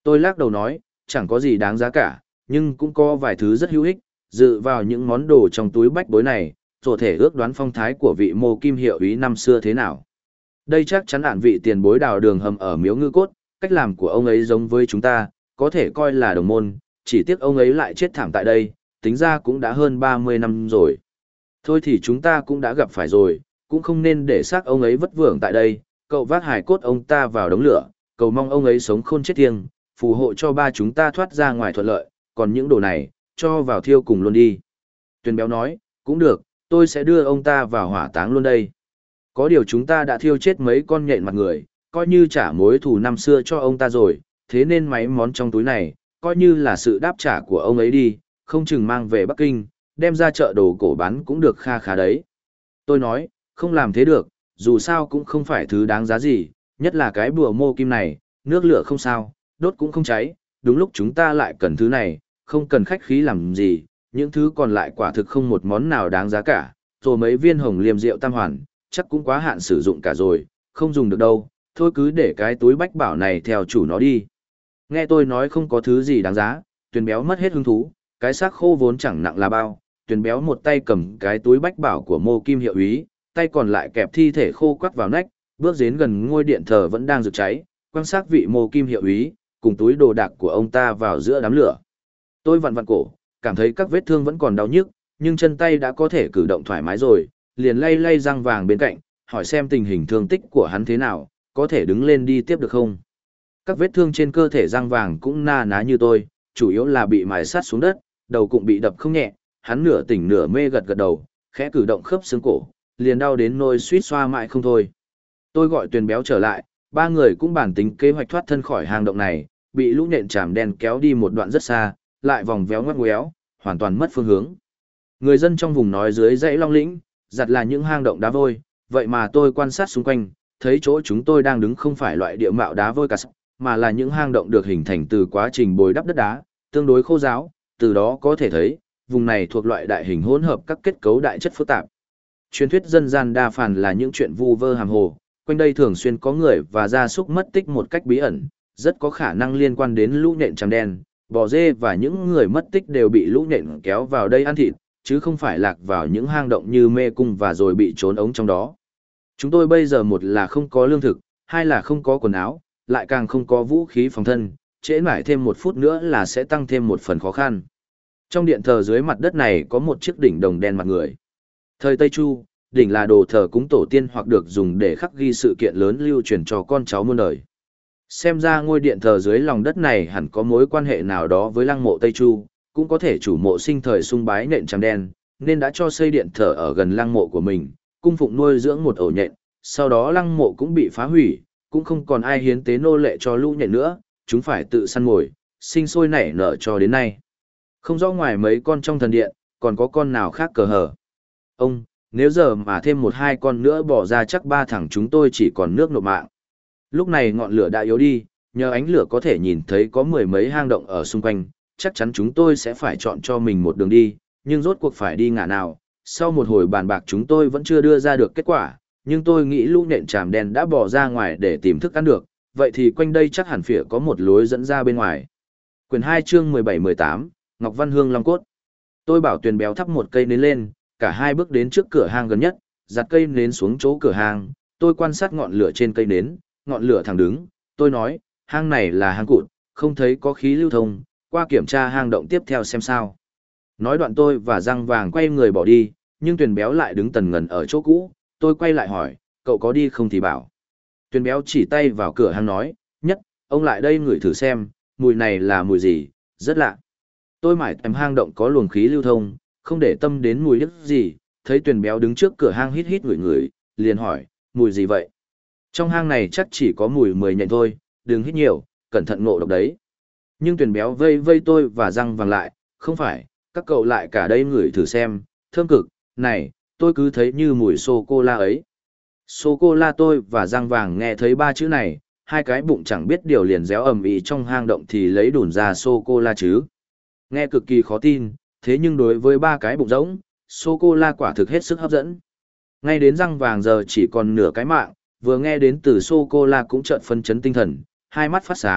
Tôi lắc đầu nói, chẳng có gì đáng giá cả, nhưng cũng có vài thứ rất hữu ích, dự vào những món đồ trong túi bách bối này, rồi thể ước đoán phong thái của vị Mộ Kim hiệu úy năm xưa thế nào. Đây chắc chắn ạn vị tiền bối đào đường hầm ở Miếu Ngư Cốt, cách làm của ông ấy giống với chúng ta, có thể coi là đồng môn, chỉ tiếc ông ấy lại chết thảm tại đây, tính ra cũng đã hơn 30 năm rồi. Thôi thì chúng ta cũng đã gặp phải rồi, cũng không nên để xác ông ấy vất vưởng tại đây, cậu vác hài cốt ông ta vào đống lửa, cầu mong ông ấy sống khôn chết thiêng, phù hộ cho ba chúng ta thoát ra ngoài thuận lợi, còn những đồ này, cho vào thiêu cùng luôn đi. Tuyền béo nói, cũng được, tôi sẽ đưa ông ta vào hỏa táng luôn đây. Có điều chúng ta đã thiêu chết mấy con nhện mặt người, coi như trả mối thù năm xưa cho ông ta rồi, thế nên mấy món trong túi này, coi như là sự đáp trả của ông ấy đi, không chừng mang về Bắc Kinh, đem ra chợ đồ cổ bán cũng được kha khá đấy. Tôi nói, không làm thế được, dù sao cũng không phải thứ đáng giá gì, nhất là cái bùa Mộ Kim này, nước lửa không sao, đốt cũng không cháy, đúng lúc chúng ta lại cần thứ này, không cần khách khí làm gì, những thứ còn lại quả thực không một món nào đáng giá cả, rồi mấy viên hồng liềm rượu tam hoàn, chắc cũng quá hạn sử dụng cả rồi, không dùng được đâu, thôi cứ để cái túi bách bảo này theo chủ nó đi. Nghe tôi nói không có thứ gì đáng giá, Tuyền béo mất hết hứng thú, cái xác khô vốn chẳng nặng là bao, Tuyền béo một tay cầm cái túi bách bảo của Mộ Kim hiệu úy, tay còn lại kẹp thi thể khô quắt vào nách, bước đến gần ngôi điện thờ vẫn đang rực cháy, quan sát vị Mộ Kim hiệu úy, cùng túi đồ đạc của ông ta vào giữa đám lửa. Tôi vặn vặn cổ, cảm thấy các vết thương vẫn còn đau nhức, nhưng chân tay đã có thể cử động thoải mái rồi, liền lay lay răng vàng bên cạnh, hỏi xem tình hình thương tích của hắn thế nào, có thể đứng lên đi tiếp được không. Các vết thương trên cơ thể răng vàng cũng na ná như tôi, chủ yếu là bị mài sát xuống đất, đầu cũng bị đập không nhẹ, hắn nửa tỉnh nửa mê gật gật đầu, khẽ cử động khớp xương cổ, liền đau đến nỗi suýt xoa mãi không thôi. Tôi gọi Tuyền béo trở lại, ba người cũng bàn tính kế hoạch thoát thân khỏi hang động này, bị lũ nhện chàm đen kéo đi một đoạn rất xa, lại vòng véo ngoắc ngoéo, hoàn toàn mất phương hướng. Người dân trong vùng nói dưới dãy Long Lĩnh, giặt là những hang động đá vôi, vậy mà tôi quan sát xung quanh, thấy chỗ chúng tôi đang đứng không phải loại địa mạo đá vôi cả, mà là những hang động được hình thành từ quá trình bồi đắp đất đá, tương đối khô ráo, từ đó có thể thấy, vùng này thuộc loại đại hình hỗn hợp các kết cấu đại chất phức tạp. Truyền thuyết dân gian đa phần là những chuyện vu vơ hàm hồ, quanh đây thường xuyên có người và gia súc mất tích một cách bí ẩn, rất có khả năng liên quan đến lũ nhện trắng đen, bò dê và những người mất tích đều bị lũ nhện kéo vào đây ăn thịt, chứ không phải lạc vào những hang động như mê cung và rồi bị trốn ống trong đó. Chúng tôi bây giờ một là không có lương thực, hai là không có quần áo, lại càng không có vũ khí phòng thân, trễ mãi thêm một phút nữa là sẽ tăng thêm một phần khó khăn. Trong điện thờ dưới mặt đất này có một chiếc đỉnh đồng đen mặt người. Thời Tây Chu, đỉnh là đồ thờ cúng tổ tiên hoặc được dùng để khắc ghi sự kiện lớn lưu truyền cho con cháu muôn đời. Xem ra ngôi điện thờ dưới lòng đất này hẳn có mối quan hệ nào đó với lăng mộ Tây Chu, cũng có thể chủ mộ sinh thời sung bái nhện trắng đen, nên đã cho xây điện thờ ở gần lăng mộ của mình, cung phụng nuôi dưỡng một ổ nhện, sau đó lăng mộ cũng bị phá hủy, cũng không còn ai hiến tế nô lệ cho lũ nhện nữa, chúng phải tự săn mồi, sinh sôi nảy nở cho đến nay. Không rõ ngoài mấy con trong thần điện, còn có con nào khác cờ hở. Ông, nếu giờ mà thêm một hai con nữa bỏ ra chắc ba thằng chúng tôi chỉ còn nước nộp mạng. Lúc này ngọn lửa đã yếu đi, nhờ ánh lửa có thể nhìn thấy có mười mấy hang động ở xung quanh, chắc chắn chúng tôi sẽ phải chọn cho mình một đường đi, nhưng rốt cuộc phải đi ngả nào. Sau một hồi bàn bạc chúng tôi vẫn chưa đưa ra được kết quả, nhưng tôi nghĩ lũ nhện tràm đen đã bỏ ra ngoài để tìm thức ăn được, vậy thì quanh đây chắc hẳn phía có một lối dẫn ra bên ngoài. Quyển 2 chương 17-18, Ngọc Văn Hương Long Cốt. Tôi bảo Tuyền béo thắp một cây nến lên, cả hai bước đến trước cửa hang gần nhất, giặt cây nến xuống chỗ cửa hang, tôi quan sát ngọn lửa trên cây nến, ngọn lửa thẳng đứng, tôi nói, hang này là hang cụt, không thấy có khí lưu thông, qua kiểm tra hang động tiếp theo xem sao. Nói đoạn tôi và răng vàng quay người bỏ đi, nhưng Tuyền béo lại đứng tần ngần ở chỗ cũ, tôi quay lại hỏi, cậu có đi không thì bảo. Tuyền béo chỉ tay vào cửa hang nói, nhất, ông lại đây ngửi thử xem, mùi này là mùi gì, rất lạ. Tôi mải tầm hang động có luồng khí lưu thông, không để tâm đến mùi nước gì, thấy Tuyền béo đứng trước cửa hang hít hít ngửi ngửi, liền hỏi, mùi gì vậy? Trong hang này chắc chỉ có mùi 10 nhện thôi, đừng hít nhiều, cẩn thận ngộ độc đấy. Nhưng Tuyền béo vây vây tôi và răng vàng lại, không phải, các cậu lại cả đây ngửi thử xem, thơm cực, này, tôi cứ thấy như mùi sô-cô-la ấy. Sô-cô-la, tôi và răng vàng nghe thấy ba chữ này, hai cái bụng chẳng biết điều liền réo ầm ĩ trong hang động thì lấy đùn ra sô-cô-la chứ. Nghe cực kỳ khó tin, thế nhưng đối với ba cái bụng rỗng, sô-cô-la quả thực hết sức hấp dẫn. Ngay đến răng vàng giờ chỉ còn nửa cái mạng, vừa nghe đến từ sô-cô-la cũng chợt phấn chấn tinh thần, hai mắt phát sáng,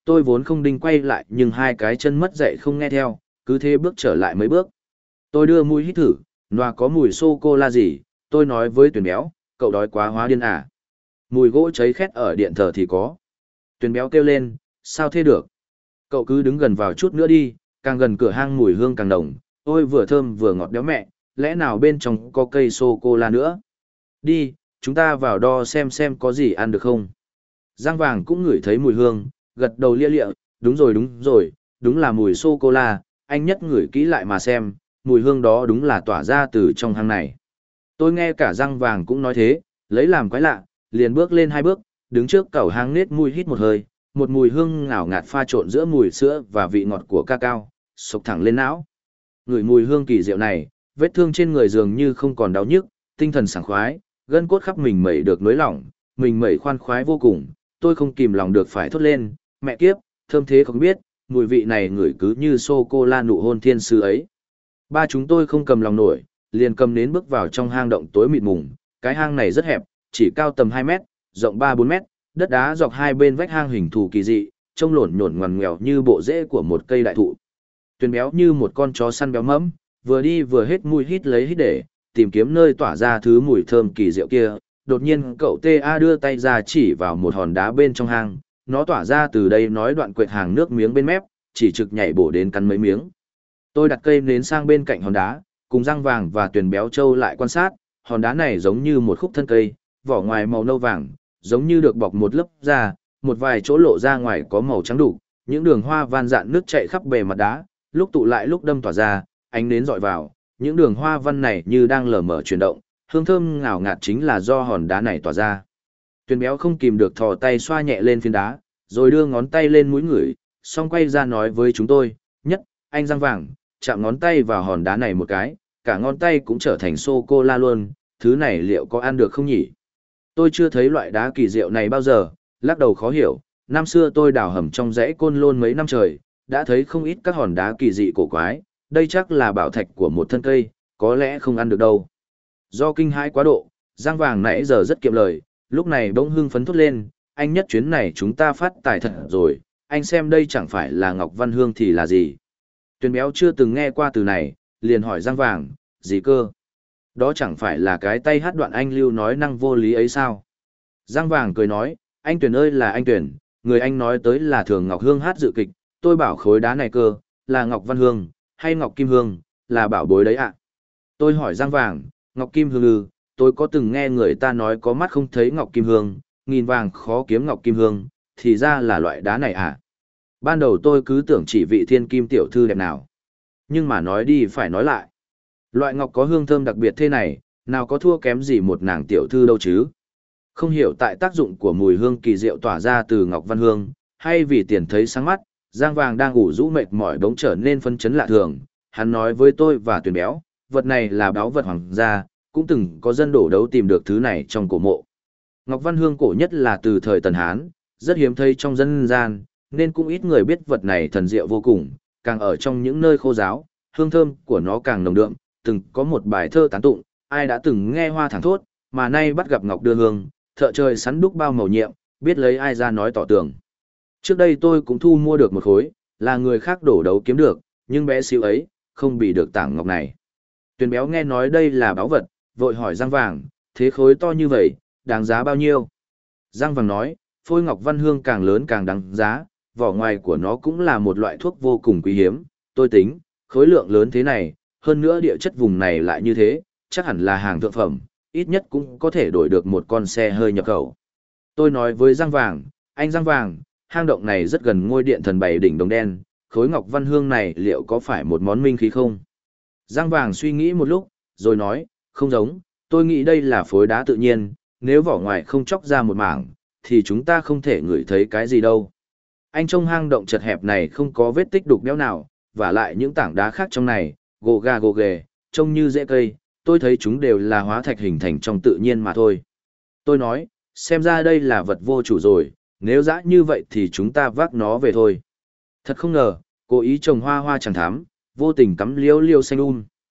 Tôi vốn không định quay lại nhưng hai cái chân mất dậy không nghe theo, cứ thế bước trở lại mấy bước. Tôi đưa mũi hít thử, nòa có mùi sô-cô-la gì, tôi nói với Tuyền béo, cậu đói quá hóa điên à. Mùi gỗ cháy khét ở điện thờ thì có. Tuyền béo kêu lên, sao thế được? Cậu cứ đứng gần vào chút nữa đi, càng gần cửa hang mùi hương càng nồng, ôi vừa thơm vừa ngọt béo mẹ, lẽ nào bên trong có cây sô-cô-la nữa? Đi, chúng ta vào đo xem có gì ăn được không? Giang vàng cũng ngửi thấy mùi hương, gật đầu lia lịa, đúng rồi, đúng là mùi sô-cô-la, anh nhất ngửi kỹ lại mà xem, mùi hương đó đúng là tỏa ra từ trong hang này. Tôi nghe cả Giang vàng cũng nói thế, lấy làm quái lạ, liền bước lên 2 bước, đứng trước cẩu hang nết mùi hít một hơi, một mùi hương ngào ngạt pha trộn giữa mùi sữa và vị ngọt của cacao, sộc thẳng lên não. Ngửi mùi hương kỳ diệu này, vết thương trên người dường như không còn đau nhức, tinh thần sảng khoái, gân cốt khắp mình mẩy được nới lỏng, mình mẩy khoan khoái vô cùng, tôi không kìm lòng được phải thốt lên, mẹ kiếp, thơm thế không biết, mùi vị này ngửi cứ như sô-cô-la nụ hôn thiên sứ ấy. Ba chúng tôi không cầm lòng nổi, liền cầm nến bước vào trong hang động tối mịt mùng, cái hang này rất hẹp, chỉ cao tầm 2 mét, rộng 3-4 mét, đất đá dọc hai bên vách hang hình thù kỳ dị, trông lổn nhổn ngoằn ngoèo như bộ rễ của một cây đại thụ. Tuyền béo như một con chó săn béo mẫm, vừa đi vừa hết mũi hít lấy hít để, tìm kiếm nơi tỏa ra thứ mùi thơm kỳ diệu kia. Đột nhiên cậu TA đưa tay ra chỉ vào một hòn đá bên trong hang, nó tỏa ra từ đây nói đoạn quệt hàng nước miếng bên mép, chỉ trực nhảy bổ đến cắn mấy miếng. Tôi đặt cây nến sang bên cạnh hòn đá, cùng Răng vàng và Tuyền béo trâu lại quan sát, hòn đá này giống như một khúc thân cây, vỏ ngoài màu nâu vàng, giống như được bọc một lớp da, một vài chỗ lộ ra ngoài có màu trắng đục, những đường hoa van dạn nước chạy khắp bề mặt đá, lúc tụ lại lúc đâm tỏa ra, ánh nến dọi vào, những đường hoa văn này như đang lờ mờ chuyển động, hương thơm ngào ngạt chính là do hòn đá này tỏa ra. Tuyền béo không kìm được thò tay xoa nhẹ lên phiến đá, rồi đưa ngón tay lên mũi ngửi, xong quay ra nói với chúng tôi, nhất, anh Răng vàng, chạm ngón tay vào hòn đá này một cái, cả ngón tay cũng trở thành sô-cô-la luôn, thứ này liệu có ăn được không nhỉ? Tôi chưa thấy loại đá kỳ diệu này bao giờ, lắc đầu khó hiểu, năm xưa tôi đào hầm trong dãy Côn Lôn mấy năm trời, đã thấy không ít các hòn đá kỳ dị cổ quái, đây chắc là bảo thạch của một thân cây, có lẽ không ăn được đâu. Do kinh hãi quá độ, Giang vàng nãy giờ rất kiệm lời, lúc này bỗng hưng phấn thốt lên, anh nhất chuyến này chúng ta phát tài thật rồi, anh xem đây chẳng phải là Ngọc Văn Hương thì là gì. Tuyền béo chưa từng nghe qua từ này, liền hỏi Giang vàng, gì cơ? Đó chẳng phải là cái tay hát đoạn anh Lưu nói năng vô lý ấy sao? Giang vàng cười nói, anh Tuyền ơi là anh Tuyền, người anh nói tới là Thường Ngọc Hương hát dự kịch, tôi bảo khối đá này cơ, là Ngọc Văn Hương, hay Ngọc Kim Hương, là bảo bối đấy ạ. Tôi hỏi Giang vàng, Ngọc Kim Hương tôi có từng nghe người ta nói có mắt không thấy Ngọc Kim Hương, nghìn vàng khó kiếm Ngọc Kim Hương, thì ra là loại đá này à? Ban đầu tôi cứ tưởng chỉ vị thiên kim tiểu thư đẹp nào. Nhưng mà nói đi phải nói lại. Loại ngọc có hương thơm đặc biệt thế này, nào có thua kém gì một nàng tiểu thư đâu chứ. Không hiểu tại tác dụng của mùi hương kỳ diệu tỏa ra từ Ngọc Văn Hương, hay vì tiền thấy sáng mắt, Giang vàng đang ủ rũ mệt mỏi bỗng trở nên phân chấn lạ thường. Hắn nói với tôi và Tuyền béo, vật này là báu vật hoàng gia, cũng từng có dân đổ đấu tìm được thứ này trong cổ mộ. Ngọc Văn Hương cổ nhất là từ thời Tần Hán, rất hiếm thấy trong dân gian, nên cũng ít người biết vật này thần diệu vô cùng, càng ở trong những nơi khô giáo, hương thơm của nó càng nồng đượm, từng có một bài thơ tán tụng, ai đã từng nghe hoa thẳng thốt, mà nay bắt gặp ngọc đưa hương, thợ trời sắn đúc bao màu nhiệm, biết lấy ai ra nói tỏ tường. Trước đây tôi cũng thu mua được một khối, là người khác đổ đấu kiếm được, nhưng bé xíu ấy, không bị được tảng ngọc này. Tuyền béo nghe nói đây là báu vật, vội hỏi Giang vàng, thế khối to như vậy, đáng giá bao nhiêu? Giang vàng nói, phôi Ngọc Văn Hương càng lớn càng đáng giá, vỏ ngoài của nó cũng là một loại thuốc vô cùng quý hiếm, tôi tính, khối lượng lớn thế này, hơn nữa địa chất vùng này lại như thế, chắc hẳn là hàng thượng phẩm, ít nhất cũng có thể đổi được một con xe hơi nhập khẩu. Tôi nói với Giang vàng, anh Giang vàng, hang động này rất gần ngôi điện thần bảy đỉnh đồng đen, khối Ngọc Văn Hương này liệu có phải một món minh khí không? Giang vàng suy nghĩ một lúc, rồi nói, không giống, tôi nghĩ đây là phối đá tự nhiên, nếu vỏ ngoài không chóc ra một mảng, thì chúng ta không thể ngửi thấy cái gì đâu. Anh trong hang động chật hẹp này không có vết tích đục béo nào, và lại những tảng đá khác trong này, gồ gà gồ ghề, trông như rễ cây, tôi thấy chúng đều là hóa thạch hình thành trong tự nhiên mà thôi. Tôi nói, xem ra đây là vật vô chủ rồi, nếu dã như vậy thì chúng ta vác nó về thôi. Thật không ngờ, cố ý trồng hoa hoa chẳng thám, vô tình cắm liêu liêu xanh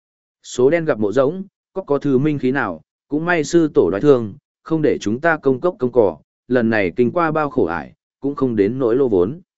Số đen gặp mộ rỗng, có thứ minh khí nào, cũng may sư tổ đoái thương, không để chúng ta công cốc công cỏ, lần này kinh qua bao khổ ải, cũng không đến nỗi lô vốn.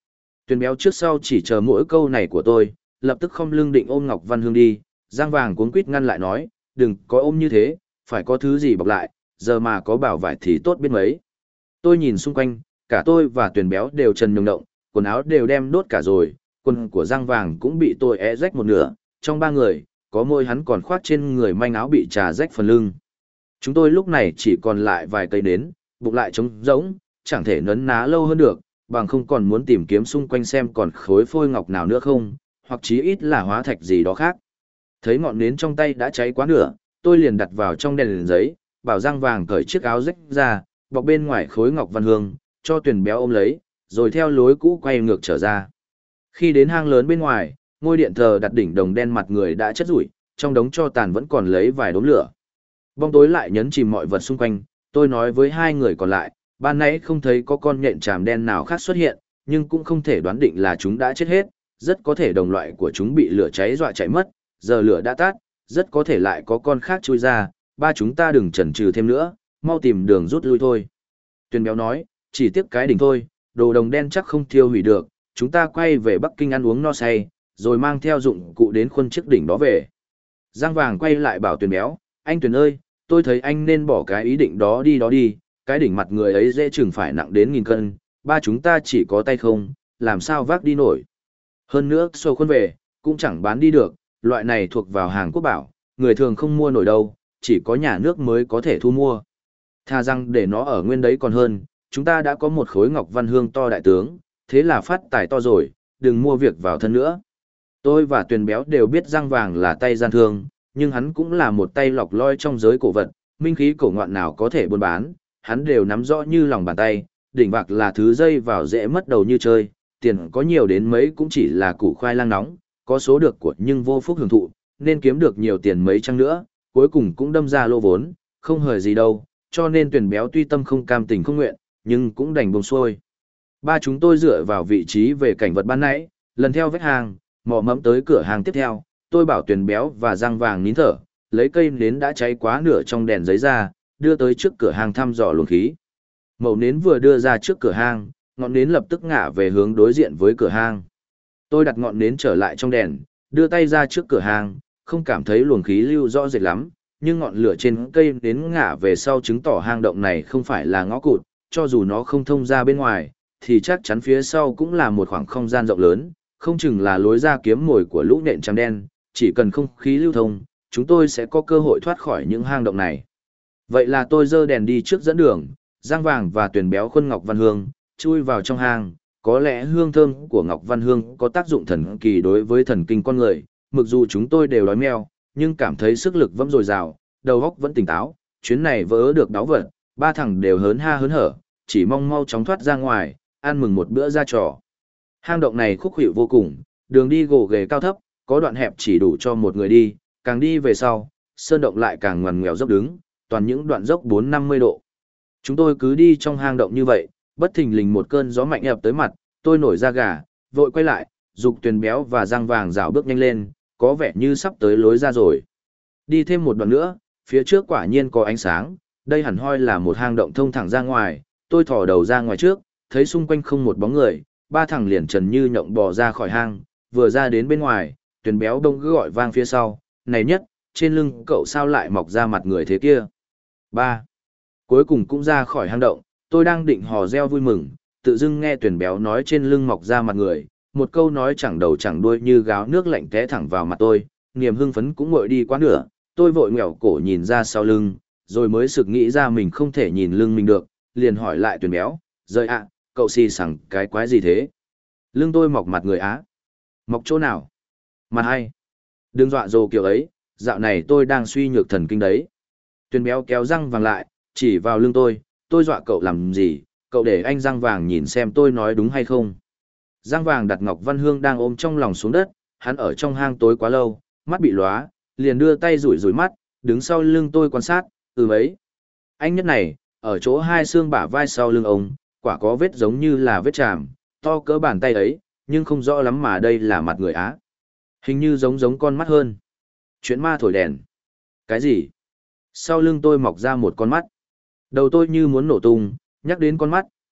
Tuyền béo trước sau chỉ chờ mỗi câu này của tôi, lập tức không lưng định ôm Ngọc Văn Hương đi, Giang Vàng cuống quýt ngăn lại nói, đừng có ôm như thế, phải có thứ gì bọc lại, giờ mà có bảo vải thì tốt biết mấy. Tôi nhìn xung quanh, cả tôi và Tuyền béo đều trần nhường động, quần áo đều đem đốt cả rồi, quần của Giang Vàng cũng bị tôi rách một nửa, trong ba người, có môi hắn còn khoác trên người manh áo bị trà rách phần lưng. Chúng tôi lúc này chỉ còn lại vài cây nến, bụng lại trống rỗng, chẳng thể nấn ná lâu hơn được, bằng không còn muốn tìm kiếm xung quanh xem còn khối phôi ngọc nào nữa không, hoặc chí ít là hóa thạch gì đó khác. Thấy ngọn nến trong tay đã cháy quá nửa, tôi liền đặt vào trong đèn giấy, bảo Giang Vàng cởi chiếc áo rách ra, bọc bên ngoài khối ngọc văn hương, cho Tuyền béo ôm lấy, rồi theo lối cũ quay ngược trở ra. Khi đến hang lớn bên ngoài, ngôi điện thờ đặt đỉnh đồng đen mặt người đã chất rủi, trong đống tro tàn vẫn còn lấy vài đốm lửa. Bóng tối lại nhấn chìm mọi vật xung quanh, tôi nói với hai người còn lại, ban nãy không thấy có con nhện tràm đen nào khác xuất hiện, nhưng cũng không thể đoán định là chúng đã chết hết, rất có thể đồng loại của chúng bị lửa cháy dọa chạy mất, giờ lửa đã tắt, rất có thể lại có con khác chui ra, ba chúng ta đừng chần chừ thêm nữa, mau tìm đường rút lui thôi. Tuyền béo nói, chỉ tiếc cái đỉnh thôi, đồ đồng đen chắc không thiêu hủy được, chúng ta quay về Bắc Kinh ăn uống no say, rồi mang theo dụng cụ đến khuân chiếc đỉnh đó về. Giang Vàng quay lại bảo Tuyền béo, anh Tuyền ơi, tôi thấy anh nên bỏ cái ý định đó đi, cái đỉnh mặt người ấy dễ chừng phải nặng đến 1000 cân, ba chúng ta chỉ có tay không, làm sao vác đi nổi. Hơn nữa, sổ khuôn về, cũng chẳng bán đi được, loại này thuộc vào hàng quốc bảo, người thường không mua nổi đâu, chỉ có nhà nước mới có thể thu mua. Thà rằng để nó ở nguyên đấy còn hơn, chúng ta đã có một khối ngọc văn hương to đại tướng, thế là phát tài to rồi, đừng mua việc vào thân nữa. Tôi và Tuyền béo đều biết Giang Vàng là tay gian thương, nhưng hắn cũng là một tay lọc loi trong giới cổ vật, minh khí cổ ngoạn nào có thể buôn bán, hắn đều nắm rõ như lòng bàn tay, đỉnh bạc là thứ dây vào dễ mất đầu như chơi, tiền có nhiều đến mấy cũng chỉ là củ khoai lang nóng, có số được của nhưng vô phúc hưởng thụ, nên kiếm được nhiều tiền mấy chăng nữa, cuối cùng cũng đâm ra lô vốn, không hời gì đâu, cho nên Tuyền béo tuy tâm không cam tình không nguyện, nhưng cũng đành buông xuôi. Ba chúng tôi dựa vào vị trí về cảnh vật ban nãy, lần theo vách hàng, mò mẫm tới cửa hàng tiếp theo, tôi bảo Tuyền béo và Giang Vàng nín thở, lấy cây nến đã cháy quá nửa trong đèn giấy ra, đưa tới trước cửa hàng thăm dò luồng khí. Mẩu nến vừa đưa ra trước cửa hàng, ngọn nến lập tức ngả về hướng đối diện với cửa hàng. Tôi đặt ngọn nến trở lại trong đèn, đưa tay ra trước cửa hàng, không cảm thấy luồng khí lưu rõ rệt lắm, nhưng ngọn lửa trên cây nến ngả về sau chứng tỏ hang động này không phải là ngõ cụt, cho dù nó không thông ra bên ngoài, thì chắc chắn phía sau cũng là một khoảng không gian rộng lớn, không chừng là lối ra kiếm mồi của lũ nện trắng đen, chỉ cần không khí lưu thông, chúng tôi sẽ có cơ hội thoát khỏi những hang động này. Vậy là tôi giơ đèn đi trước dẫn đường, Giang Vàng và Tuyền béo khuân Ngọc Văn Hương, chui vào trong hang, có lẽ hương thơm của Ngọc Văn Hương có tác dụng thần kỳ đối với thần kinh con người, mặc dù chúng tôi đều đói meo, nhưng cảm thấy sức lực vẫn dồi dào, đầu óc vẫn tỉnh táo, chuyến này vỡ được đáo vật, ba thằng đều hớn ha hớn hở, chỉ mong mau chóng thoát ra ngoài, ăn mừng một bữa ra trò. Hang động này khúc khuỷu vô cùng, đường đi gồ ghề cao thấp, có đoạn hẹp chỉ đủ cho một người đi, càng đi về sau, sơn động lại càng ngoằn ngoèo dốc đứng, toàn những đoạn dốc 450 độ. Chúng tôi cứ đi trong hang động như vậy, bất thình lình một cơn gió mạnh ập tới mặt, tôi nổi da gà, vội quay lại, giục Tuyền béo và Giang Vàng rảo bước nhanh lên, có vẻ như sắp tới lối ra rồi. Đi thêm một đoạn nữa, phía trước quả nhiên có ánh sáng, đây hẳn hoi là một hang động thông thẳng ra ngoài, tôi thò đầu ra ngoài trước, thấy xung quanh không một bóng người, ba thằng liền trần như nhộng bò ra khỏi hang, vừa ra đến bên ngoài, Tuyền béo đông cứ gọi vang phía sau, này nhất, trên lưng cậu sao lại mọc ra mặt người thế kia. Ba. Cuối cùng cũng ra khỏi hang động, tôi đang định hò reo vui mừng, tự dưng nghe Tuyền béo nói trên lưng mọc ra mặt người, một câu nói chẳng đầu chẳng đuôi như gáo nước lạnh té thẳng vào mặt tôi, niềm hưng phấn cũng nguội đi quá nửa, tôi vội ngoẹo cổ nhìn ra sau lưng, rồi mới sực nghĩ ra mình không thể nhìn lưng mình được, liền hỏi lại Tuyền béo, rời ạ, cậu xì xẳng cái quái gì thế? Lưng tôi mọc mặt người á. Mọc chỗ nào? Mặt hay? Đừng dọa dồ kiểu ấy, dạo này tôi đang suy nhược thần kinh đấy. Tuyền béo kéo răng vàng lại, chỉ vào lưng tôi dọa cậu làm gì, cậu để anh Giang Vàng nhìn xem tôi nói đúng hay không. Giang Vàng đặt Ngọc Văn Hương đang ôm trong lòng xuống đất, hắn ở trong hang tối quá lâu, mắt bị lóa, liền đưa tay rủi rủi mắt, đứng sau lưng tôi quan sát, mấy. Anh nhất này, ở chỗ hai xương bả vai sau lưng ông, quả có vết giống như là vết chàm, to cỡ bàn tay ấy, nhưng không rõ lắm mà đây là mặt người Á. Hình như giống con mắt hơn. Chuyện ma thổi đèn. Cái gì? Sau lưng tôi mọc ra một con mắt. Đầu tôi như muốn nổ tung, nhắc đến con mắt,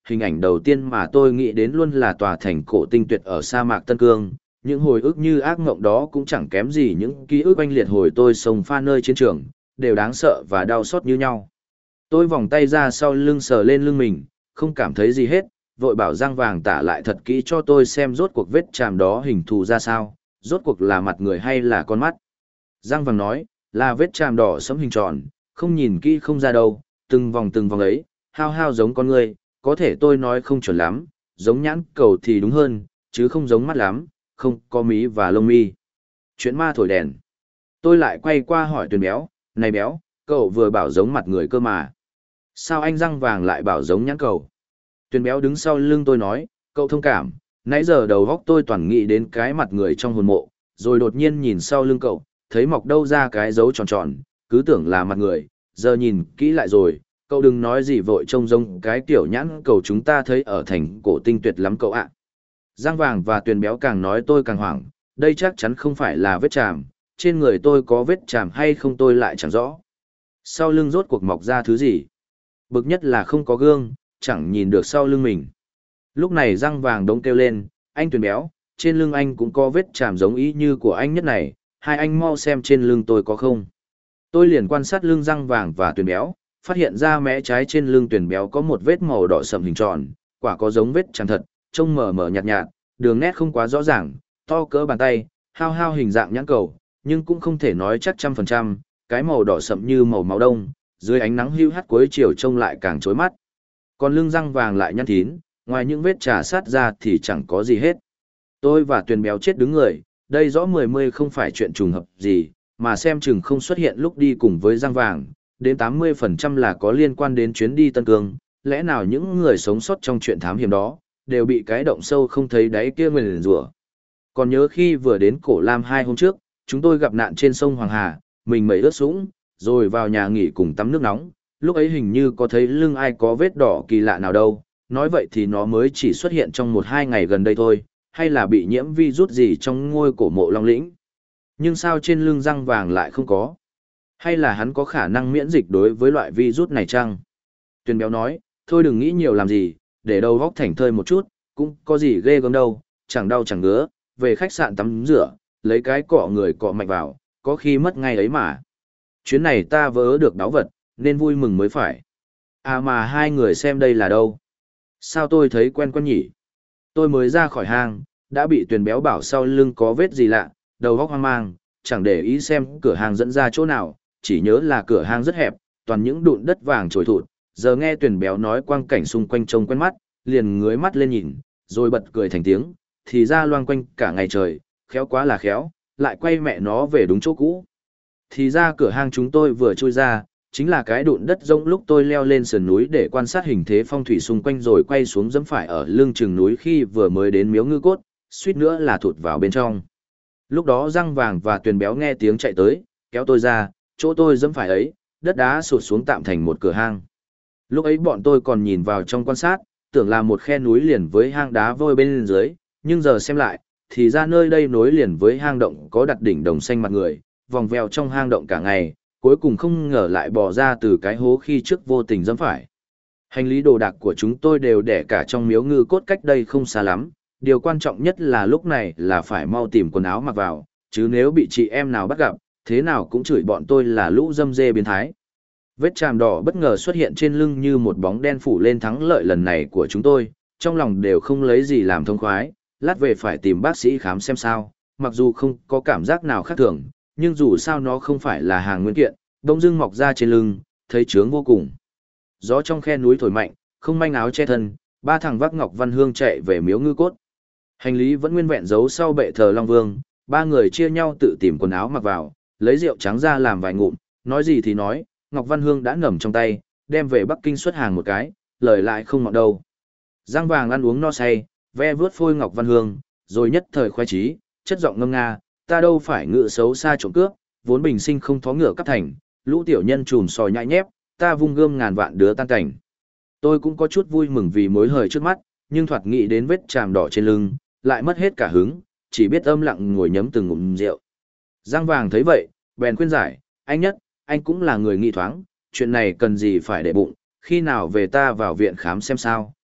hình ảnh đầu tiên mà tôi nghĩ đến luôn là tòa thành cổ tinh tuyệt ở sa mạc Tân Cương. Những hồi ức như ác mộng đó cũng chẳng kém gì những ký ức oanh liệt hồi tôi sông pha nơi chiến trường, đều đáng sợ và đau xót như nhau. Tôi vòng tay ra sau lưng sờ lên lưng mình, không cảm thấy gì hết, vội bảo Giang Vàng tả lại thật kỹ cho tôi xem rốt cuộc vết chàm đó hình thù ra sao, rốt cuộc là mặt người hay là con mắt. Giang Vàng nói, là vết chàm đỏ sẫm hình tròn, không nhìn kỹ không ra đâu, từng vòng ấy, hao hao giống con người, có thể tôi nói không chuẩn lắm, giống nhãn cầu thì đúng hơn, chứ không giống mắt lắm, không có mí và lông mi. Chuyện ma thổi đèn. Tôi lại quay qua hỏi Tuyền Béo, này Béo, cậu vừa bảo giống mặt người cơ mà. Sao anh Giang Vàng lại bảo giống nhãn cầu? Tuyền Béo đứng sau lưng tôi nói, cậu thông cảm, nãy giờ đầu góc tôi toàn nghĩ đến cái mặt người trong hồn mộ, rồi đột nhiên nhìn sau lưng cậu, thấy mọc đâu ra cái dấu tròn tròn, cứ tưởng là mặt người, giờ nhìn kỹ lại rồi, cậu đừng nói gì vội trông giống cái kiểu nhãn cầu chúng ta thấy ở thành cổ tinh tuyệt lắm cậu ạ. Giang Vàng và Tuyền Béo càng nói tôi càng hoảng, đây chắc chắn không phải là vết chàm, trên người tôi có vết chàm hay không tôi lại chẳng rõ. Sau lưng rốt cuộc mọc ra thứ gì? Bực nhất là không có gương, chẳng nhìn được sau lưng mình. Lúc này Giang Vàng đống kêu lên, anh Tuyền Béo, trên lưng anh cũng có vết chàm giống ý như của anh nhất này, hai anh mau xem trên lưng tôi có không. Tôi liền quan sát lưng Giang Vàng và Tuyền Béo, phát hiện ra mé trái trên lưng Tuyền Béo có một vết màu đỏ sậm hình tròn, quả có giống vết chàm thật, trông mờ mờ nhạt nhạt, đường nét không quá rõ ràng, to cỡ bàn tay, hao hao hình dạng nhãn cầu, nhưng cũng không thể nói chắc 100%, cái màu đỏ sậm như màu máu đông, dưới ánh nắng hưu hắt cuối chiều trông lại càng chói mắt. Còn lưng Giang Vàng lại nhăn thín, ngoài những vết trà sát ra thì chẳng có gì hết. Tôi và Tuyền Béo chết đứng người, đây rõ mười không phải chuyện trùng hợp gì, mà xem chừng không xuất hiện lúc đi cùng với Giang Vàng, đến 80% là có liên quan đến chuyến đi Tân Cương, lẽ nào những người sống sót trong chuyện thám hiểm đó, đều bị cái động sâu không thấy đáy kia nguyền rủa. Còn nhớ khi vừa đến Cổ Lam 2 hôm trước, chúng tôi gặp nạn trên sông Hoàng Hà, mình mẩy ướt sũng, rồi vào nhà nghỉ cùng tắm nước nóng, lúc ấy hình như có thấy lưng ai có vết đỏ kỳ lạ nào đâu, nói vậy thì nó mới chỉ xuất hiện trong 1-2 ngày gần đây thôi, hay là bị nhiễm virus gì trong ngôi cổ mộ Long Lĩnh. Nhưng sao trên lưng Giang Vàng lại không có? Hay là hắn có khả năng miễn dịch đối với loại virus này chăng? Tuyền Béo nói, thôi đừng nghĩ nhiều làm gì, để đầu góc thảnh thơi một chút, cũng có gì ghê gớm đâu, chẳng đau chẳng ngứa, về khách sạn tắm rửa, lấy cái cọ người cọ mạnh vào, có khi mất ngay ấy mà. Chuyến này ta vớ được đáo vật, nên vui mừng mới phải. À mà hai người xem đây là đâu? Sao tôi thấy quen quen nhỉ? Tôi mới ra khỏi hang, đã bị Tuyền Béo bảo sau lưng có vết gì lạ, đầu óc hoang mang, chẳng để ý xem cửa hàng dẫn ra chỗ nào, chỉ nhớ là cửa hàng rất hẹp, toàn những đụn đất vàng trồi thụt. Giờ nghe Tuyền Béo nói quang cảnh xung quanh trông quen mắt, liền ngước mắt lên nhìn, rồi bật cười thành tiếng, thì ra loang quanh cả ngày trời, khéo quá là khéo, lại quay mẹ nó về đúng chỗ cũ. Thì ra cửa hang chúng tôi vừa chui ra, chính là cái đụn đất rông lúc tôi leo lên sườn núi để quan sát hình thế phong thủy xung quanh rồi quay xuống dẫm phải ở lưng chừng núi khi vừa mới đến Miếu Ngư Cốt, suýt nữa là thụt vào bên trong. Lúc đó Giang Vàng và Tuyền Béo nghe tiếng chạy tới, kéo tôi ra, chỗ tôi dẫm phải ấy, đất đá sụt xuống tạm thành một cửa hang. Lúc ấy bọn tôi còn nhìn vào trong quan sát, tưởng là một khe núi liền với hang đá vôi bên dưới, nhưng giờ xem lại, thì ra nơi đây nối liền với hang động có đặt đỉnh đồng xanh mặt người, vòng vèo trong hang động cả ngày, cuối cùng không ngờ lại bò ra từ cái hố khi trước vô tình dẫm phải. Hành lý đồ đạc của chúng tôi đều để cả trong Miếu Ngư Cốt cách đây không xa lắm, điều quan trọng nhất là lúc này là phải mau tìm quần áo mặc vào, chứ nếu bị chị em nào bắt gặp, thế nào cũng chửi bọn tôi là lũ dâm dê biến thái. Vết chàm đỏ bất ngờ xuất hiện trên lưng như một bóng đen phủ lên thắng lợi lần này của chúng tôi, trong lòng đều không lấy gì làm thông khoái, lát về phải tìm bác sĩ khám xem sao, mặc dù không có cảm giác nào khác thường, nhưng dù sao nó không phải là hàng nguyên kiện, đông dưng mọc ra trên lưng, thấy chướng vô cùng. Gió trong khe núi thổi mạnh, không manh áo che thân, ba thằng vác Ngọc Văn Hương chạy về Miếu Ngư Cốt. Hành lý vẫn nguyên vẹn giấu sau bệ thờ Long Vương, ba người chia nhau tự tìm quần áo mặc vào, lấy rượu trắng ra làm vài ngụm, nói gì thì nói, Ngọc Văn Hương đã ngầm trong tay, đem về Bắc Kinh xuất hàng một cái, lời lại không mọn đâu. Giang Vàng ăn uống no say, ve vướt phôi Ngọc Văn Hương, rồi nhất thời khoái chí, chất giọng ngâm nga, ta đâu phải ngựa xấu xa trộm cướp, vốn bình sinh không thó ngựa cắp thành, lũ tiểu nhân trùm sòi nhãi nhép, ta vung gươm ngàn vạn đứa tan cảnh. Tôi cũng có chút vui mừng vì mối hời trước mắt, nhưng thoạt nghĩ đến vết chàm đỏ trên lưng, lại mất hết cả hứng, chỉ biết âm lặng ngồi nhấm từng ngụm rượu. Giang Vàng thấy vậy, bèn khuyên giải, anh Nhất, anh cũng là người nghị thoáng, chuyện này cần gì phải để bụng, khi nào về ta vào viện khám xem sao,